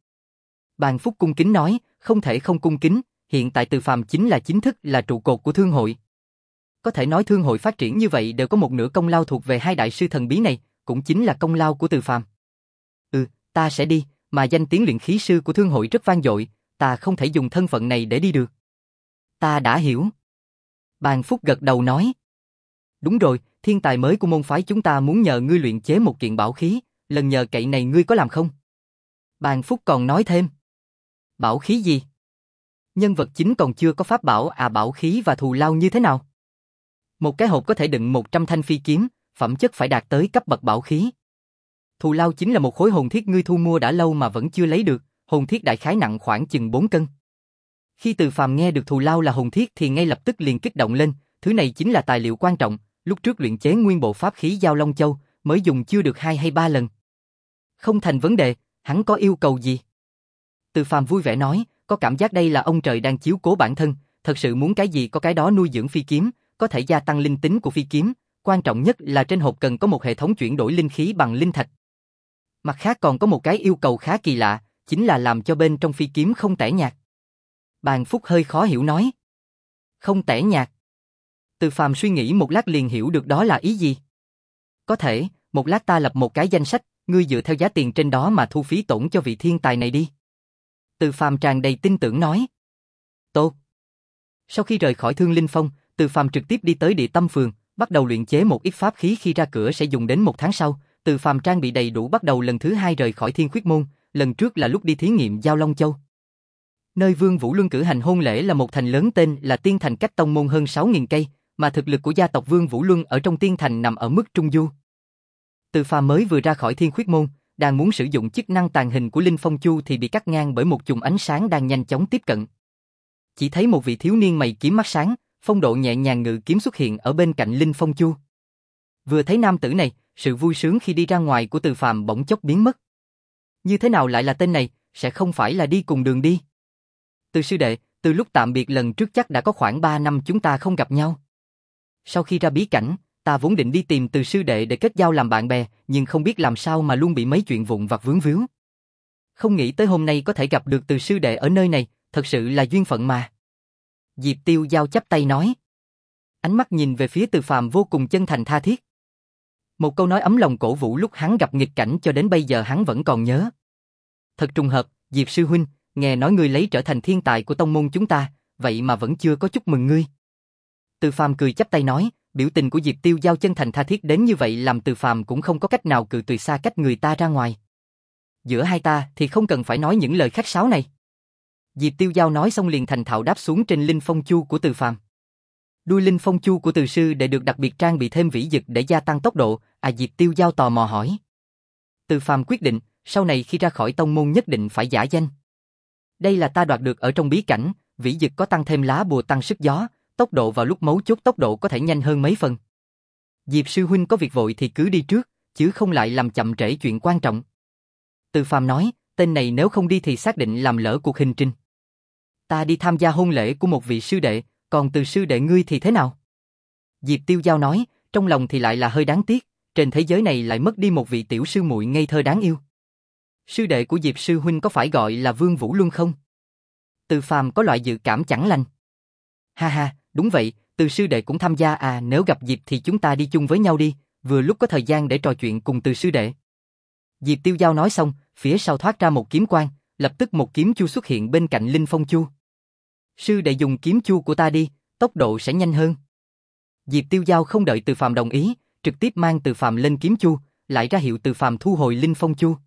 Bàn Phúc cung kính nói, không thể không cung kính, hiện tại Từ Phàm chính là chính thức là trụ cột của thương hội. Có thể nói thương hội phát triển như vậy đều có một nửa công lao thuộc về hai đại sư thần bí này, cũng chính là công lao của Từ Phàm. Ừ, ta sẽ đi, mà danh tiếng luyện khí sư của thương hội rất vang dội, ta không thể dùng thân phận này để đi được. Ta đã hiểu. Bàn Phúc gật đầu nói. Đúng rồi, thiên tài mới của môn phái chúng ta muốn nhờ ngươi luyện chế một kiện bảo khí, lần nhờ cậy này ngươi có làm không? Bàn Phúc còn nói thêm. Bảo khí gì? Nhân vật chính còn chưa có pháp bảo à, bảo khí và thù lao như thế nào? Một cái hộp có thể đựng một trăm thanh phi kiếm, phẩm chất phải đạt tới cấp bậc bảo khí. Thù lao chính là một khối hồn thiết ngươi thu mua đã lâu mà vẫn chưa lấy được, hồn thiết đại khái nặng khoảng chừng bốn cân. Khi Từ Phàm nghe được thù lao là hồn thiết thì ngay lập tức liền kích động lên, thứ này chính là tài liệu quan trọng, lúc trước luyện chế nguyên bộ pháp khí Giao Long Châu, mới dùng chưa được hai hay ba lần. Không thành vấn đề, hắn có yêu cầu gì? Từ Phàm vui vẻ nói, có cảm giác đây là ông trời đang chiếu cố bản thân, thật sự muốn cái gì có cái đó nuôi dưỡng phi kiếm, có thể gia tăng linh tính của phi kiếm, quan trọng nhất là trên hộp cần có một hệ thống chuyển đổi linh khí bằng linh thạch. Mặt khác còn có một cái yêu cầu khá kỳ lạ, chính là làm cho bên trong phi kiếm không tẻ nhạt. Bàn Phúc hơi khó hiểu nói. Không tẻ nhạt. Từ Phàm suy nghĩ một lát liền hiểu được đó là ý gì. Có thể, một lát ta lập một cái danh sách, ngươi dựa theo giá tiền trên đó mà thu phí tổn cho vị thiên tài này đi. Từ Phàm tràn đầy tin tưởng nói. Tốt. Sau khi rời khỏi Thương Linh Phong, Từ Phàm trực tiếp đi tới Địa Tâm Phường, bắt đầu luyện chế một ít pháp khí khi ra cửa sẽ dùng đến một tháng sau. Từ Phàm trang bị đầy đủ bắt đầu lần thứ hai rời khỏi Thiên Khuyết Môn, lần trước là lúc đi thí nghiệm Giao Long Châu. Nơi Vương Vũ Luân cử hành hôn lễ là một thành lớn tên là Tiên Thành cách tông môn hơn sáu nghìn cây, mà thực lực của gia tộc Vương Vũ Luân ở trong Tiên Thành nằm ở mức trung du. Từ Phàm mới vừa ra khỏi Thiên Khuyết Môn, đang muốn sử dụng chức năng tàn hình của Linh Phong Chu thì bị cắt ngang bởi một chùm ánh sáng đang nhanh chóng tiếp cận. Chỉ thấy một vị thiếu niên mày kiếm mắt sáng, phong độ nhẹ nhàng ngự kiếm xuất hiện ở bên cạnh Linh Phong Chu. Vừa thấy nam tử này, sự vui sướng khi đi ra ngoài của Từ Phàm bỗng chốc biến mất. Như thế nào lại là tên này, sẽ không phải là đi cùng đường đi. Từ sư đệ, từ lúc tạm biệt lần trước chắc đã có khoảng ba năm chúng ta không gặp nhau. Sau khi ra bí cảnh, ta vốn định đi tìm Từ sư đệ để kết giao làm bạn bè, nhưng không biết làm sao mà luôn bị mấy chuyện vụn vặt vướng víu. Không nghĩ tới hôm nay có thể gặp được Từ sư đệ ở nơi này, thật sự là duyên phận mà. Diệp Tiêu Giao chắp tay nói. Ánh mắt nhìn về phía Từ Phàm vô cùng chân thành tha thiết. Một câu nói ấm lòng cổ vũ lúc hắn gặp nghịch cảnh cho đến bây giờ hắn vẫn còn nhớ. Thật trùng hợp, Diệp sư huynh, nghe nói ngươi lấy trở thành thiên tài của tông môn chúng ta, vậy mà vẫn chưa có chúc mừng ngươi. Từ Phàm cười chắp tay nói, biểu tình của Diệp Tiêu Giao chân thành tha thiết đến như vậy làm Từ Phàm cũng không có cách nào cự tuyệt xa cách người ta ra ngoài. Giữa hai ta thì không cần phải nói những lời khách sáo này. Diệp Tiêu Giao nói xong liền thành thạo đáp xuống trên Linh Phong Chu của Từ Phàm. Đuôi Linh Phong Chu của Từ sư để được đặc biệt trang bị thêm vĩ dực để gia tăng tốc độ, à Diệp Tiêu Giao tò mò hỏi. Từ Phàm quyết định, sau này khi ra khỏi tông môn nhất định phải giả danh. Đây là ta đoạt được ở trong bí cảnh, vĩ dực có tăng thêm lá bùa tăng sức gió, tốc độ vào lúc mấu chốt tốc độ có thể nhanh hơn mấy phần. Diệp sư huynh có việc vội thì cứ đi trước, chứ không lại làm chậm trễ chuyện quan trọng. Từ Phàm nói, tên này nếu không đi thì xác định làm lỡ cuộc hành trình. Ta đi tham gia hôn lễ của một vị sư đệ, còn Từ sư đệ ngươi thì thế nào? Diệp Tiêu Giao nói, trong lòng thì lại là hơi đáng tiếc, trên thế giới này lại mất đi một vị tiểu sư muội ngây thơ đáng yêu. Sư đệ của Diệp sư huynh có phải gọi là Vương Vũ Luân không? Từ Phàm có loại dự cảm chẳng lành. Ha ha, đúng vậy, Từ sư đệ cũng tham gia à, nếu gặp dịp thì chúng ta đi chung với nhau đi, vừa lúc có thời gian để trò chuyện cùng Từ sư đệ. Diệp Tiêu Giao nói xong, phía sau thoát ra một kiếm quang, lập tức một kiếm chu xuất hiện bên cạnh Linh Phong Chu. Sư đệ dùng kiếm chu của ta đi, tốc độ sẽ nhanh hơn. Diệp Tiêu Giao không đợi Từ Phàm đồng ý, trực tiếp mang Từ Phàm lên kiếm chu, lại ra hiệu Từ Phàm thu hồi Linh Phong Chu.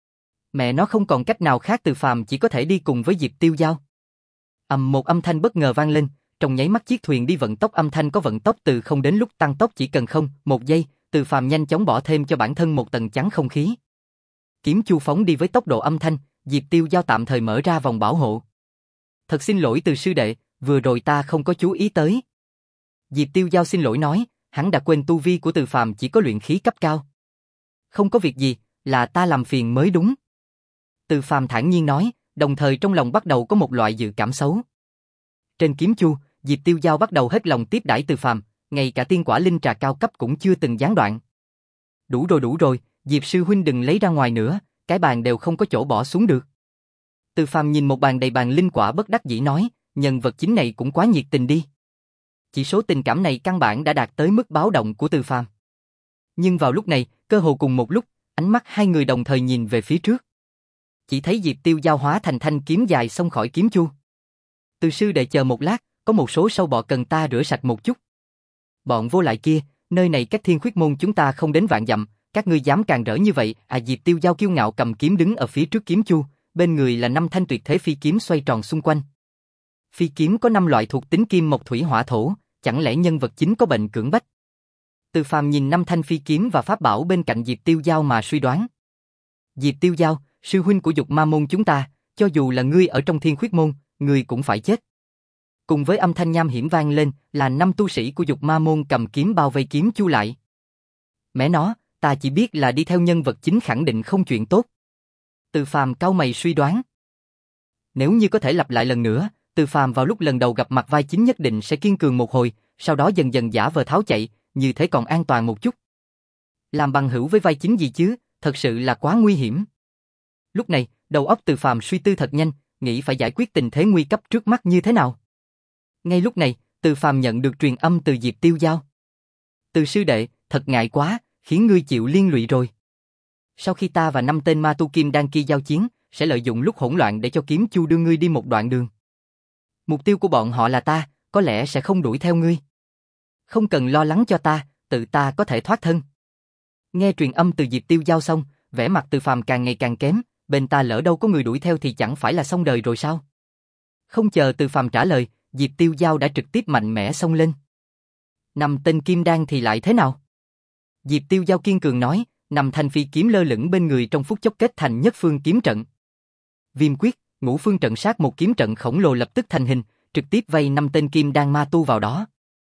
Mẹ nó không còn cách nào khác, Từ Phàm chỉ có thể đi cùng với Diệp Tiêu Giao. Ầm một âm thanh bất ngờ vang lên, trong nháy mắt chiếc thuyền đi vận tốc âm thanh có vận tốc từ không đến lúc tăng tốc chỉ cần không, một giây, Từ Phàm nhanh chóng bỏ thêm cho bản thân một tầng chắn không khí. Kiếm chu phóng đi với tốc độ âm thanh, Diệp Tiêu Giao tạm thời mở ra vòng bảo hộ. Thật xin lỗi Từ sư đệ, vừa rồi ta không có chú ý tới. Diệp Tiêu Giao xin lỗi nói, hắn đã quên tu vi của Từ Phàm chỉ có luyện khí cấp cao. Không có việc gì, là ta làm phiền mới đúng. Từ Phàm thản nhiên nói, đồng thời trong lòng bắt đầu có một loại dự cảm xấu. Trên kiếm chu, Diệp Tiêu Giao bắt đầu hết lòng tiếp đãi Từ Phàm, ngay cả tiên quả linh trà cao cấp cũng chưa từng gián đoạn. Đủ rồi đủ rồi, Diệp sư huynh đừng lấy ra ngoài nữa, cái bàn đều không có chỗ bỏ xuống được. Từ Phàm nhìn một bàn đầy bàn linh quả bất đắc dĩ nói, nhân vật chính này cũng quá nhiệt tình đi. Chỉ số tình cảm này căn bản đã đạt tới mức báo động của Từ Phàm. Nhưng vào lúc này, cơ hồ cùng một lúc, ánh mắt hai người đồng thời nhìn về phía trước. Chỉ thấy Diệp Tiêu Giao hóa thành thanh kiếm dài xông khỏi kiếm chu. Từ sư đệ chờ một lát, có một số sâu bọ cần ta rửa sạch một chút. Bọn vô lại kia, nơi này cách Thiên Khuyết môn chúng ta không đến vạn dặm, các ngươi dám càn rỡ như vậy? À, Diệp Tiêu Giao kiêu ngạo cầm kiếm đứng ở phía trước kiếm chu, bên người là năm thanh tuyệt thế phi kiếm xoay tròn xung quanh. Phi kiếm có năm loại thuộc tính kim mộc thủy hỏa thổ, chẳng lẽ nhân vật chính có bệnh cưỡng bách? Từ Phàm nhìn năm thanh phi kiếm và pháp bảo bên cạnh Diệp Tiêu Giao mà suy đoán. Diệp Tiêu Giao, sư huynh của Dục Ma môn chúng ta, cho dù là ngươi ở trong Thiên Khuyết môn, ngươi cũng phải chết. Cùng với âm thanh nham hiểm vang lên, là năm tu sĩ của Dục Ma môn cầm kiếm bao vây kiếm chu lại. Mẹ nó, ta chỉ biết là đi theo nhân vật chính khẳng định không chuyện tốt. Từ Phàm cau mày suy đoán. Nếu như có thể lặp lại lần nữa, Từ Phàm vào lúc lần đầu gặp mặt vai chính nhất định sẽ kiên cường một hồi, sau đó dần dần giả vờ tháo chạy, như thế còn an toàn một chút. Làm bằng hữu với vai chính gì chứ, thật sự là quá nguy hiểm. Lúc này, đầu óc Từ Phàm suy tư thật nhanh, nghĩ phải giải quyết tình thế nguy cấp trước mắt như thế nào. Ngay lúc này, Từ Phàm nhận được truyền âm từ Diệp Tiêu Giao. Từ sư đệ, thật ngại quá, khiến ngươi chịu liên lụy rồi. Sau khi ta và năm tên ma tu kim đan kia giao chiến, sẽ lợi dụng lúc hỗn loạn để cho kiếm chu đưa ngươi đi một đoạn đường. Mục tiêu của bọn họ là ta, có lẽ sẽ không đuổi theo ngươi. Không cần lo lắng cho ta, tự ta có thể thoát thân. Nghe truyền âm từ Diệp Tiêu Giao xong, vẻ mặt Từ Phàm càng ngày càng kém, bên ta lỡ đâu có người đuổi theo thì chẳng phải là xong đời rồi sao? Không chờ Từ Phàm trả lời, Diệp Tiêu Giao đã trực tiếp mạnh mẽ xông lên. Năm tên kim đan thì lại thế nào? Diệp Tiêu Giao kiên cường nói, năm thanh phi kiếm lơ lửng bên người trong phút chốc kết thành nhất phương kiếm trận. Viêm quyết, ngũ phương trận sát một kiếm trận khổng lồ lập tức thành hình, trực tiếp vây năm tên kim đan ma tu vào đó.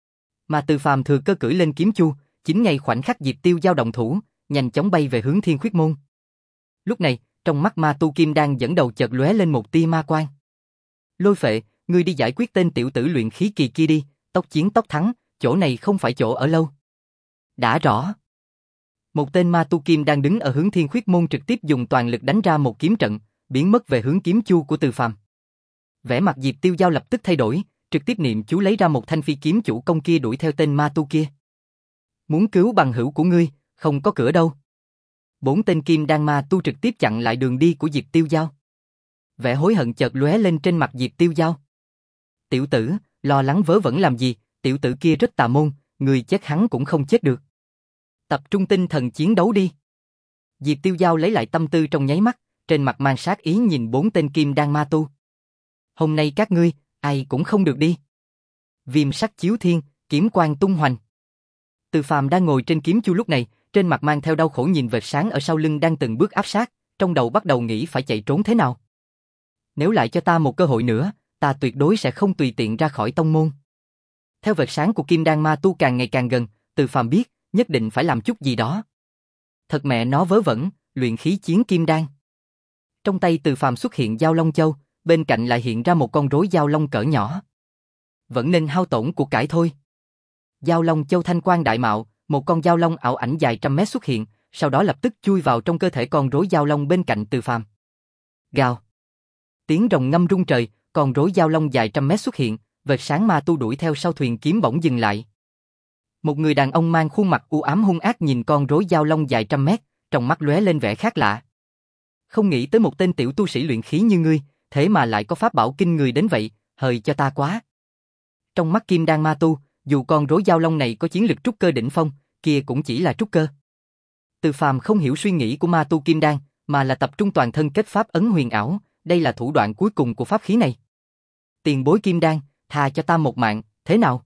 Mà Từ Phàm thừa cơ cưỡi lên kiếm chu, chính ngay khoảnh khắc Diệp Tiêu Giao động thủ, nhanh chóng bay về hướng Thiên Khuyết môn. Lúc này, trong mắt ma tu kim đan dẫn đầu chợt lóe lên một tia ma quang. Lôi Phệ, ngươi đi giải quyết tên tiểu tử luyện khí kỳ kia đi, tốc chiến tốc thắng, chỗ này không phải chỗ ở lâu. Đã rõ. Một tên ma tu kim đang đứng ở hướng Thiên Khuyết môn trực tiếp dùng toàn lực đánh ra một kiếm trận, biến mất về hướng kiếm chu của Từ Phàm. Vẻ mặt Diệp Tiêu Giao lập tức thay đổi, trực tiếp niệm chú lấy ra một thanh phi kiếm chủ công kia đuổi theo tên ma tu kia. Muốn cứu bằng hữu của ngươi, không có cửa đâu. Bốn tên kim đan ma tu trực tiếp chặn lại đường đi của Diệp Tiêu Giao. Vẻ hối hận chợt lóe lên trên mặt Diệp Tiêu Giao. Tiểu tử, lo lắng vớ vẩn làm gì, tiểu tử kia rất tà môn, người chết hắn cũng không chết được. Tập trung tinh thần chiến đấu đi. Diệp Tiêu Giao lấy lại tâm tư trong nháy mắt, trên mặt mang sát ý nhìn bốn tên kim đan ma tu. Hôm nay các ngươi, ai cũng không được đi. Viêm sắc chiếu thiên, kiếm quang tung hoành. Từ Phàm đang ngồi trên kiếm chu lúc này, trên mặt mang theo đau khổ nhìn vệt sáng ở sau lưng đang từng bước áp sát, trong đầu bắt đầu nghĩ phải chạy trốn thế nào. Nếu lại cho ta một cơ hội nữa, ta tuyệt đối sẽ không tùy tiện ra khỏi tông môn. Theo vệt sáng của kim đan ma tu càng ngày càng gần, Từ Phàm biết, nhất định phải làm chút gì đó. Thật mẹ nó vớ vẩn, luyện khí chiến kim đan. Trong tay Từ Phàm xuất hiện dao long châu, bên cạnh lại hiện ra một con rối dao long cỡ nhỏ. Vẫn nên hao tổn của cải thôi. Dao long châu thanh quang đại mạo, một con dao long ảo ảnh dài trăm mét xuất hiện, sau đó lập tức chui vào trong cơ thể con rối dao long bên cạnh Từ Phàm. Gào. Tiếng rồng ngâm rung trời, con rối dao long dài trăm mét xuất hiện, vệt sáng ma tu đuổi theo sau thuyền kiếm bỗng dừng lại. Một người đàn ông mang khuôn mặt u ám hung ác nhìn con rối dao long dài trăm mét, trong mắt lóe lên vẻ khác lạ. Không nghĩ tới một tên tiểu tu sĩ luyện khí như ngươi, thế mà lại có pháp bảo kinh người đến vậy, hời cho ta quá. Trong mắt kim đan ma tu, dù con rối dao long này có chiến lực trúc cơ đỉnh phong, kia cũng chỉ là trúc cơ. Từ Phàm không hiểu suy nghĩ của ma tu kim đan, mà là tập trung toàn thân kết pháp ấn huyền ảo, đây là thủ đoạn cuối cùng của pháp khí này. Tiền bối kim đan, tha cho ta một mạng, thế nào?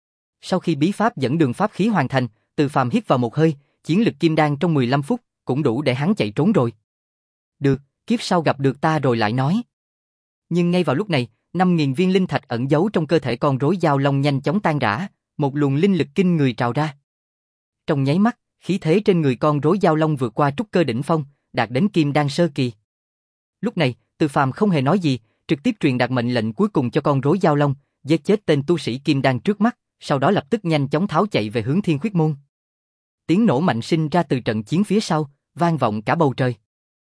Sau khi bí pháp dẫn đường pháp khí hoàn thành, Từ Phàm hít vào một hơi, chiến lực kim đan trong mười lăm phút, cũng đủ để hắn chạy trốn rồi. Được, kiếp sau gặp được ta rồi lại nói. Nhưng ngay vào lúc này, năm nghìn viên linh thạch ẩn giấu trong cơ thể con rối dao long nhanh chóng tan rã, một luồng linh lực kinh người trào ra. Trong nháy mắt, khí thế trên người con rối dao long vượt qua trúc cơ đỉnh phong, đạt đến kim đan sơ kỳ. Lúc này, Từ Phàm không hề nói gì, trực tiếp truyền đạt mệnh lệnh cuối cùng cho con rối dao long, giết chết tên tu sĩ kim đan trước mắt, sau đó lập tức nhanh chóng tháo chạy về hướng Thiên Khuyết môn. Tiếng nổ mạnh sinh ra từ trận chiến phía sau, vang vọng cả bầu trời.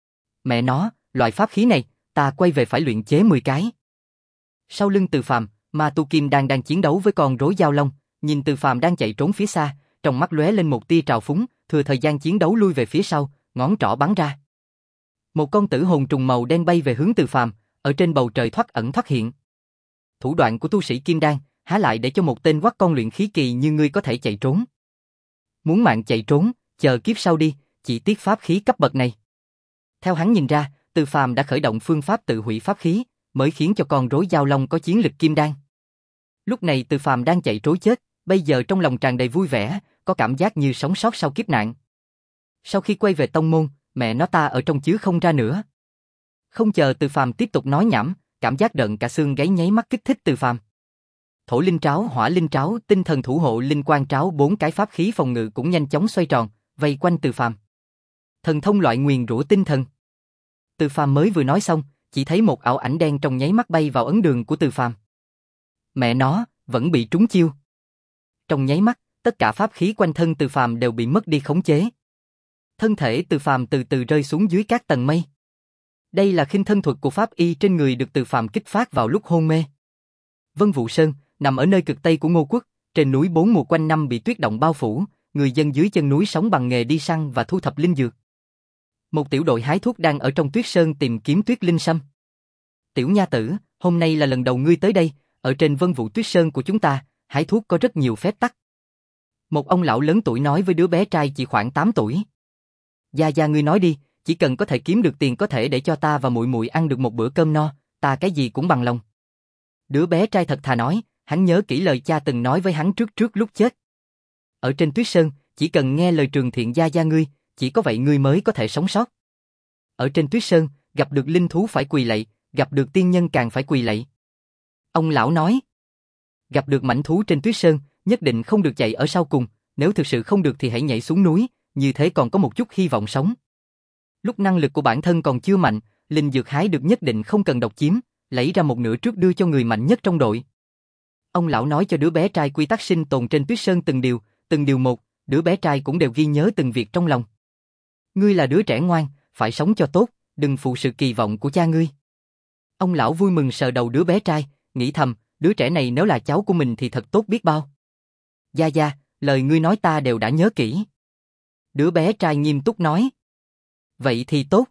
Mẹ nó, loại pháp khí này, ta quay về phải luyện chế mười cái. Sau lưng Từ Phàm, ma tu kim đan đang chiến đấu với con rối dao long, nhìn Từ Phàm đang chạy trốn phía xa, trong mắt lóe lên một tia trào phúng, thừa thời gian chiến đấu lui về phía sau, ngón trỏ bắn ra. Một con tử hồn trùng màu đen bay về hướng Từ Phàm, ở trên bầu trời thoát ẩn thoát hiện. Thủ đoạn của tu sĩ Kim Đan, há lại để cho một tên quắc con luyện khí kỳ như ngươi có thể chạy trốn. Muốn mạng chạy trốn, chờ kiếp sau đi, chỉ tiếc pháp khí cấp bậc này. Theo hắn nhìn ra, Từ Phàm đã khởi động phương pháp tự hủy pháp khí, mới khiến cho con rối giao long có chiến lực Kim Đan. Lúc này Từ Phàm đang chạy trối chết, bây giờ trong lòng tràn đầy vui vẻ, có cảm giác như sống sót sau kiếp nạn. Sau khi quay về tông môn, mẹ nó ta ở trong chứ không ra nữa. Không chờ Từ Phàm tiếp tục nói nhảm, cảm giác đợn cả xương gáy nháy mắt kích thích Từ Phàm. Thổ linh tráo, hỏa linh tráo, tinh thần thủ hộ linh quang tráo, bốn cái pháp khí phòng ngự cũng nhanh chóng xoay tròn, vây quanh Từ Phàm. Thần thông loại nguyền rủa tinh thần. Từ Phàm mới vừa nói xong, chỉ thấy một ảo ảnh đen trong nháy mắt bay vào ấn đường của Từ Phàm. Mẹ nó, vẫn bị trúng chiêu. Trong nháy mắt, tất cả pháp khí quanh thân Từ Phàm đều bị mất đi khống chế. Thân thể Từ Phàm từ từ rơi xuống dưới các tầng mây. Đây là khinh thân thuật của pháp y trên người được Từ Phàm kích phát vào lúc hôn mê. Vân Vũ Sơn, nằm ở nơi cực tây của Ngô Quốc, trên núi bốn mùa quanh năm bị tuyết động bao phủ, người dân dưới chân núi sống bằng nghề đi săn và thu thập linh dược. Một tiểu đội hái thuốc đang ở trong tuyết sơn tìm kiếm tuyết linh sâm. Tiểu nha tử, hôm nay là lần đầu ngươi tới đây, ở trên Vân Vũ Tuyết Sơn của chúng ta, hái thuốc có rất nhiều phép tắc. Một ông lão lớn tuổi nói với đứa bé trai chỉ khoảng tám tuổi. Gia Gia ngươi nói đi, chỉ cần có thể kiếm được tiền có thể để cho ta và muội muội ăn được một bữa cơm no, ta cái gì cũng bằng lòng. Đứa bé trai thật thà nói, hắn nhớ kỹ lời cha từng nói với hắn trước trước lúc chết. Ở trên Tuyết Sơn, chỉ cần nghe lời trường thiện Gia Gia ngươi, chỉ có vậy ngươi mới có thể sống sót. Ở trên Tuyết Sơn, gặp được linh thú phải quỳ lạy, gặp được tiên nhân càng phải quỳ lạy. Ông lão nói, gặp được mãnh thú trên Tuyết Sơn, nhất định không được chạy ở sau cùng, nếu thực sự không được thì hãy nhảy xuống núi, như thế còn có một chút hy vọng sống. Lúc năng lực của bản thân còn chưa mạnh, linh dược hái được nhất định không cần độc chiếm, lấy ra một nửa trước đưa cho người mạnh nhất trong đội. Ông lão nói cho đứa bé trai quy tắc sinh tồn trên Tuyết Sơn từng điều, từng điều một, đứa bé trai cũng đều ghi nhớ từng việc trong lòng. Ngươi là đứa trẻ ngoan, phải sống cho tốt, đừng phụ sự kỳ vọng của cha ngươi. Ông lão vui mừng sờ đầu đứa bé trai, nghĩ thầm, đứa trẻ này nếu là cháu của mình thì thật tốt biết bao. Gia Gia, lời ngươi nói ta đều đã nhớ kỹ. Đứa bé trai nghiêm túc nói. Vậy thì tốt.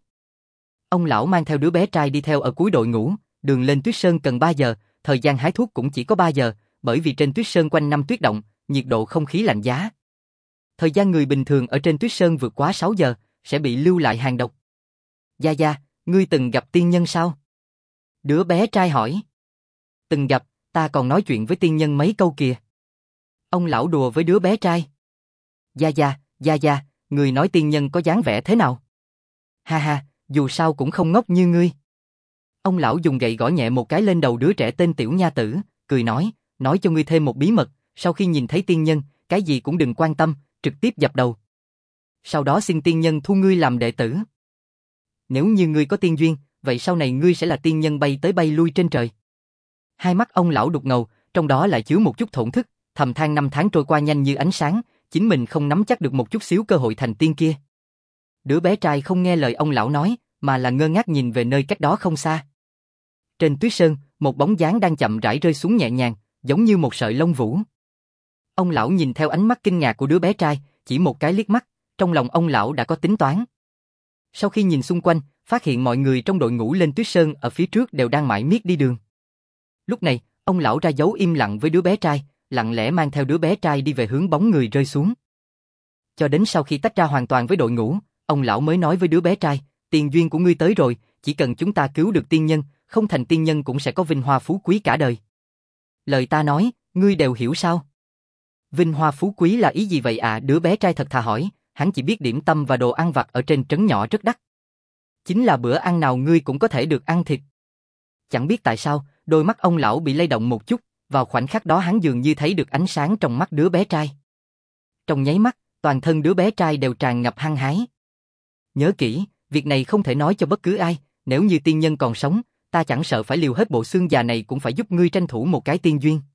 Ông lão mang theo đứa bé trai đi theo ở cuối đội ngũ, đường lên Tuyết Sơn cần ba giờ, thời gian hái thuốc cũng chỉ có ba giờ, bởi vì trên Tuyết Sơn quanh năm tuyết động, nhiệt độ không khí lạnh giá. Thời gian người bình thường ở trên Tuyết Sơn vượt quá sáu giờ, sẽ bị lưu lại hàng độc. Gia Gia, ngươi từng gặp tiên nhân sao? Đứa bé trai hỏi. Từng gặp, ta còn nói chuyện với tiên nhân mấy câu kìa. Ông lão đùa với đứa bé trai. Gia Gia, Gia Gia, người nói tiên nhân có dáng vẻ thế nào? Ha ha, dù sao cũng không ngốc như ngươi. Ông lão dùng gậy gõ nhẹ một cái lên đầu đứa trẻ tên Tiểu Nha Tử, cười nói, nói cho ngươi thêm một bí mật, sau khi nhìn thấy tiên nhân, cái gì cũng đừng quan tâm, trực tiếp dập đầu. Sau đó xin tiên nhân thu ngươi làm đệ tử. Nếu như ngươi có tiên duyên, vậy sau này ngươi sẽ là tiên nhân bay tới bay lui trên trời. Hai mắt ông lão đục ngầu, trong đó lại chứa một chút thổn thức, thầm than năm tháng trôi qua nhanh như ánh sáng, chính mình không nắm chắc được một chút xíu cơ hội thành tiên kia. Đứa bé trai không nghe lời ông lão nói, mà là ngơ ngác nhìn về nơi cách đó không xa. Trên Tuyết Sơn, một bóng dáng đang chậm rãi rơi xuống nhẹ nhàng, giống như một sợi lông vũ. Ông lão nhìn theo ánh mắt kinh ngạc của đứa bé trai, chỉ một cái liếc mắt, trong lòng ông lão đã có tính toán. Sau khi nhìn xung quanh, phát hiện mọi người trong đội ngũ lên Tuyết Sơn ở phía trước đều đang mải miết đi đường. Lúc này, ông lão ra dấu im lặng với đứa bé trai, lặng lẽ mang theo đứa bé trai đi về hướng bóng người rơi xuống. Cho đến sau khi tách ra hoàn toàn với đội ngũ, ông lão mới nói với đứa bé trai, tiền duyên của ngươi tới rồi, chỉ cần chúng ta cứu được tiên nhân, không thành tiên nhân cũng sẽ có vinh hoa phú quý cả đời. Lời ta nói, ngươi đều hiểu sao? Vinh hoa phú quý là ý gì vậy à? Đứa bé trai thật thà hỏi, hắn chỉ biết điểm tâm và đồ ăn vặt ở trên trấn nhỏ rất đắt. Chính là bữa ăn nào ngươi cũng có thể được ăn thịt. Chẳng biết tại sao, đôi mắt ông lão bị lay động một chút, vào khoảnh khắc đó hắn dường như thấy được ánh sáng trong mắt đứa bé trai. Trong nháy mắt, toàn thân đứa bé trai đều tràn ngập hăng hái. Nhớ kỹ, việc này không thể nói cho bất cứ ai, nếu như tiên nhân còn sống, ta chẳng sợ phải liều hết bộ xương già này cũng phải giúp ngươi tranh thủ một cái tiên duyên.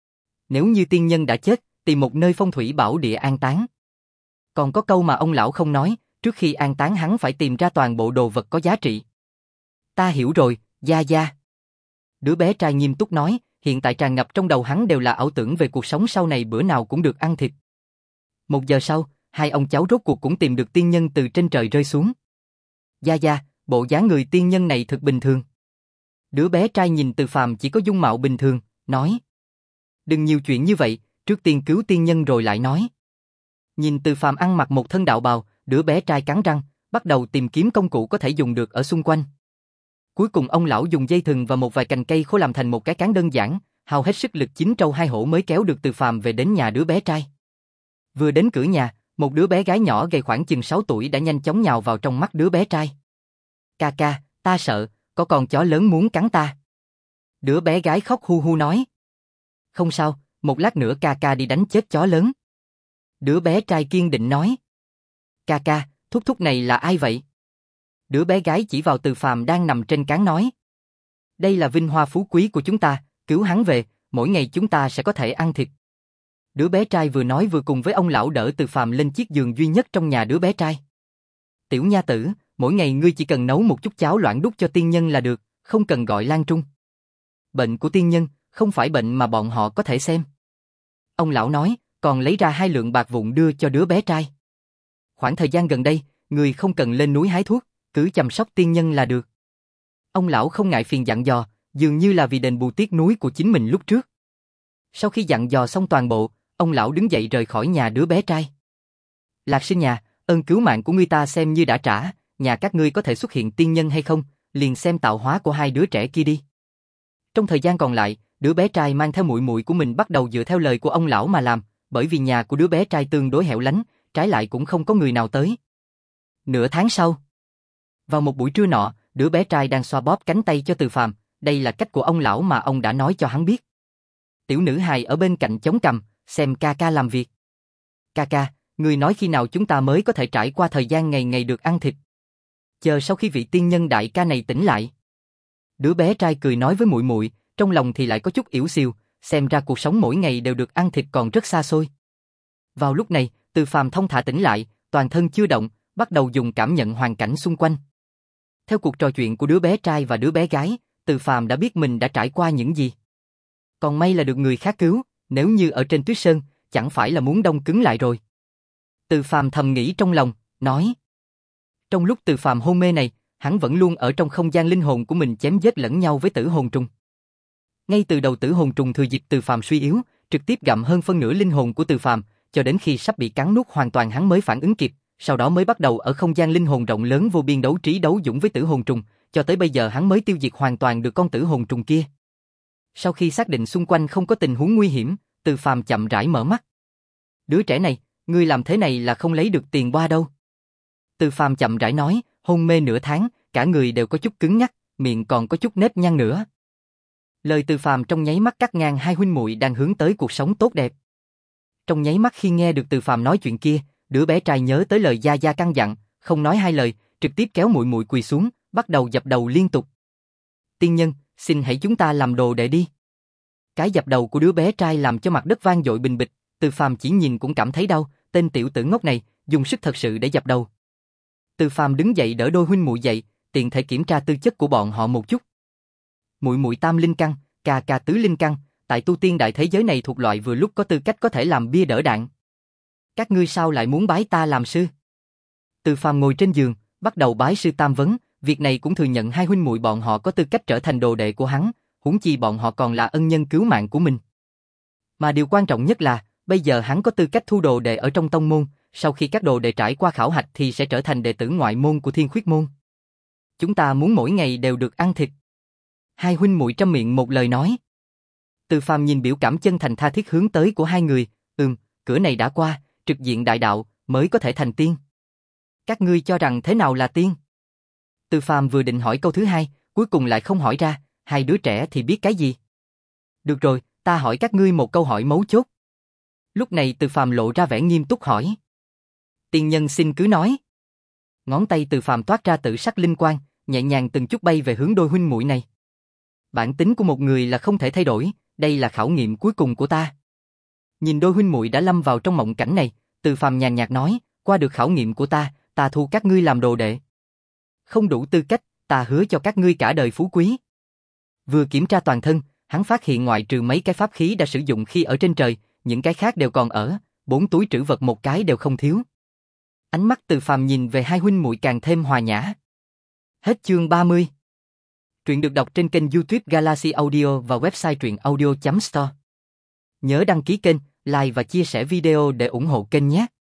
Nếu như tiên nhân đã chết, tìm một nơi phong thủy bảo địa an táng. Còn có câu mà ông lão không nói, trước khi an táng hắn phải tìm ra toàn bộ đồ vật có giá trị. Ta hiểu rồi, Gia Gia. Đứa bé trai nghiêm túc nói, hiện tại tràn ngập trong đầu hắn đều là ảo tưởng về cuộc sống sau này bữa nào cũng được ăn thịt. Một giờ sau, hai ông cháu rốt cuộc cũng tìm được tiên nhân từ trên trời rơi xuống. Gia Gia, bộ dáng người tiên nhân này thực bình thường. Đứa bé trai nhìn Từ Phàm chỉ có dung mạo bình thường, nói. Đừng nhiều chuyện như vậy, trước tiên cứu tiên nhân rồi lại nói. Nhìn Từ Phàm ăn mặc một thân đạo bào, đứa bé trai cắn răng, bắt đầu tìm kiếm công cụ có thể dùng được ở xung quanh. Cuối cùng ông lão dùng dây thừng và một vài cành cây khô làm thành một cái cán đơn giản, hao hết sức lực chín trâu hai hổ mới kéo được Từ Phàm về đến nhà đứa bé trai. Vừa đến cửa nhà, một đứa bé gái nhỏ gầy khoảng chừng sáu tuổi đã nhanh chóng nhào vào trong mắt đứa bé trai. Ca ca, ta sợ, có con chó lớn muốn cắn ta. Đứa bé gái khóc hu hu nói. Không sao, một lát nữa ca ca đi đánh chết chó lớn. Đứa bé trai kiên định nói. Ca ca, thúc thúc này là ai vậy? Đứa bé gái chỉ vào Từ Phàm đang nằm trên cán nói. Đây là vinh hoa phú quý của chúng ta, cứu hắn về, mỗi ngày chúng ta sẽ có thể ăn thịt. Đứa bé trai vừa nói vừa cùng với ông lão đỡ Từ Phàm lên chiếc giường duy nhất trong nhà đứa bé trai. Tiểu nha tử, mỗi ngày ngươi chỉ cần nấu một chút cháo loãng đút cho tiên nhân là được, không cần gọi Lan Trung. Bệnh của tiên nhân, không phải bệnh mà bọn họ có thể xem. Ông lão nói, còn lấy ra hai lượng bạc vụn đưa cho đứa bé trai. Khoảng thời gian gần đây, ngươi không cần lên núi hái thuốc, cứ chăm sóc tiên nhân là được. Ông lão không ngại phiền dặn dò, dường như là vì đền bù tiếc nuối của chính mình lúc trước. Sau khi dặn dò xong toàn bộ, ông lão đứng dậy rời khỏi nhà đứa bé trai. Lạc sinh nhà, ơn cứu mạng của ngươi ta xem như đã trả, nhà các ngươi có thể xuất hiện tiên nhân hay không, liền xem tạo hóa của hai đứa trẻ kia đi. Trong thời gian còn lại, đứa bé trai mang theo muội muội của mình bắt đầu dựa theo lời của ông lão mà làm, bởi vì nhà của đứa bé trai tương đối hẻo lánh, trái lại cũng không có người nào tới. Nửa tháng sau, vào một buổi trưa nọ, đứa bé trai đang xoa bóp cánh tay cho Từ Phàm, đây là cách của ông lão mà ông đã nói cho hắn biết. Tiểu nữ hài ở bên cạnh chống cằm, xem ca ca làm việc. Ca ca, người nói khi nào chúng ta mới có thể trải qua thời gian ngày ngày được ăn thịt? Chờ sau khi vị tiên nhân đại ca này tỉnh lại. Đứa bé trai cười nói với muội muội, trong lòng thì lại có chút ỉu xìu, xem ra cuộc sống mỗi ngày đều được ăn thịt còn rất xa xôi. Vào lúc này, Từ Phàm thông thả tỉnh lại, toàn thân chưa động, bắt đầu dùng cảm nhận hoàn cảnh xung quanh. Theo cuộc trò chuyện của đứa bé trai và đứa bé gái, Từ Phàm đã biết mình đã trải qua những gì. Còn may là được người khác cứu, nếu như ở trên tuyết sơn, chẳng phải là muốn đông cứng lại rồi. Từ Phàm thầm nghĩ trong lòng, nói. Trong lúc Từ Phàm hôn mê này, hắn vẫn luôn ở trong không gian linh hồn của mình chém giết lẫn nhau với tử hồn trùng. Ngay từ đầu tử hồn trùng thừa dịp Từ Phàm suy yếu, trực tiếp gặm hơn phân nửa linh hồn của Từ Phàm, cho đến khi sắp bị cắn nuốt hoàn toàn hắn mới phản ứng kịp, sau đó mới bắt đầu ở không gian linh hồn rộng lớn vô biên đấu trí đấu dũng với tử hồn trùng, cho tới bây giờ hắn mới tiêu diệt hoàn toàn được con tử hồn trùng kia. Sau khi xác định xung quanh không có tình huống nguy hiểm, Từ Phàm chậm rãi mở mắt. Đứa trẻ này, ngươi làm thế này là không lấy được tiền boa đâu. Từ Phàm chậm rãi nói, hôn mê nửa tháng, cả người đều có chút cứng nhắc, miệng còn có chút nếp nhăn nữa. Lời Từ Phàm trong nháy mắt cắt ngang hai huynh muội đang hướng tới cuộc sống tốt đẹp. Trong nháy mắt khi nghe được Từ Phàm nói chuyện kia, đứa bé trai nhớ tới lời gia gia căn dặn, không nói hai lời, trực tiếp kéo muội muội quỳ xuống, bắt đầu dập đầu liên tục. Tiên nhân, xin hãy chúng ta làm đồ đệ đi. Cái dập đầu của đứa bé trai làm cho mặt đất vang dội bình bịch, Từ Phàm chỉ nhìn cũng cảm thấy đau, tên tiểu tử ngốc này, dùng sức thật sự để dập đầu. Từ Phàm đứng dậy đỡ đôi huynh muội dậy, tiện thể kiểm tra tư chất của bọn họ một chút. Muội muội tam linh căn, ca ca tứ linh căn, tại tu tiên đại thế giới này thuộc loại vừa lúc có tư cách có thể làm bia đỡ đạn. Các ngươi sao lại muốn bái ta làm sư? Từ Phàm ngồi trên giường, bắt đầu bái sư tam vấn, việc này cũng thừa nhận hai huynh muội bọn họ có tư cách trở thành đồ đệ của hắn, huống chi bọn họ còn là ân nhân cứu mạng của mình. Mà điều quan trọng nhất là, bây giờ hắn có tư cách thu đồ đệ ở trong tông môn, sau khi các đồ đệ trải qua khảo hạch thì sẽ trở thành đệ tử ngoại môn của Thiên Khuyết môn. Chúng ta muốn mỗi ngày đều được ăn thịt. Hai huynh muội trăm miệng một lời nói. Từ Phàm nhìn biểu cảm chân thành tha thiết hướng tới của hai người, ừm, cửa này đã qua, trực diện đại đạo, mới có thể thành tiên. Các ngươi cho rằng thế nào là tiên? Từ Phàm vừa định hỏi câu thứ hai, cuối cùng lại không hỏi ra, hai đứa trẻ thì biết cái gì? Được rồi, ta hỏi các ngươi một câu hỏi mấu chốt. Lúc này Từ Phàm lộ ra vẻ nghiêm túc hỏi. Tiên nhân xin cứ nói. Ngón tay Từ Phàm toát ra tự sắc linh quang, nhẹ nhàng từng chút bay về hướng đôi huynh muội này. Bản tính của một người là không thể thay đổi, đây là khảo nghiệm cuối cùng của ta. Nhìn đôi huynh muội đã lâm vào trong mộng cảnh này, Từ Phàm nhàn nhạt nói, qua được khảo nghiệm của ta, ta thu các ngươi làm đồ đệ. Không đủ tư cách, ta hứa cho các ngươi cả đời phú quý. Vừa kiểm tra toàn thân, hắn phát hiện ngoại trừ mấy cái pháp khí đã sử dụng khi ở trên trời, những cái khác đều còn ở, bốn túi trữ vật một cái đều không thiếu. Ánh mắt Từ Phàm nhìn về hai huynh muội càng thêm hòa nhã. Hết chương ba mươi. Truyện được đọc trên kênh YouTube Galaxy Audio và website truyện audio chấm store. Nhớ đăng ký kênh, like và chia sẻ video để ủng hộ kênh nhé.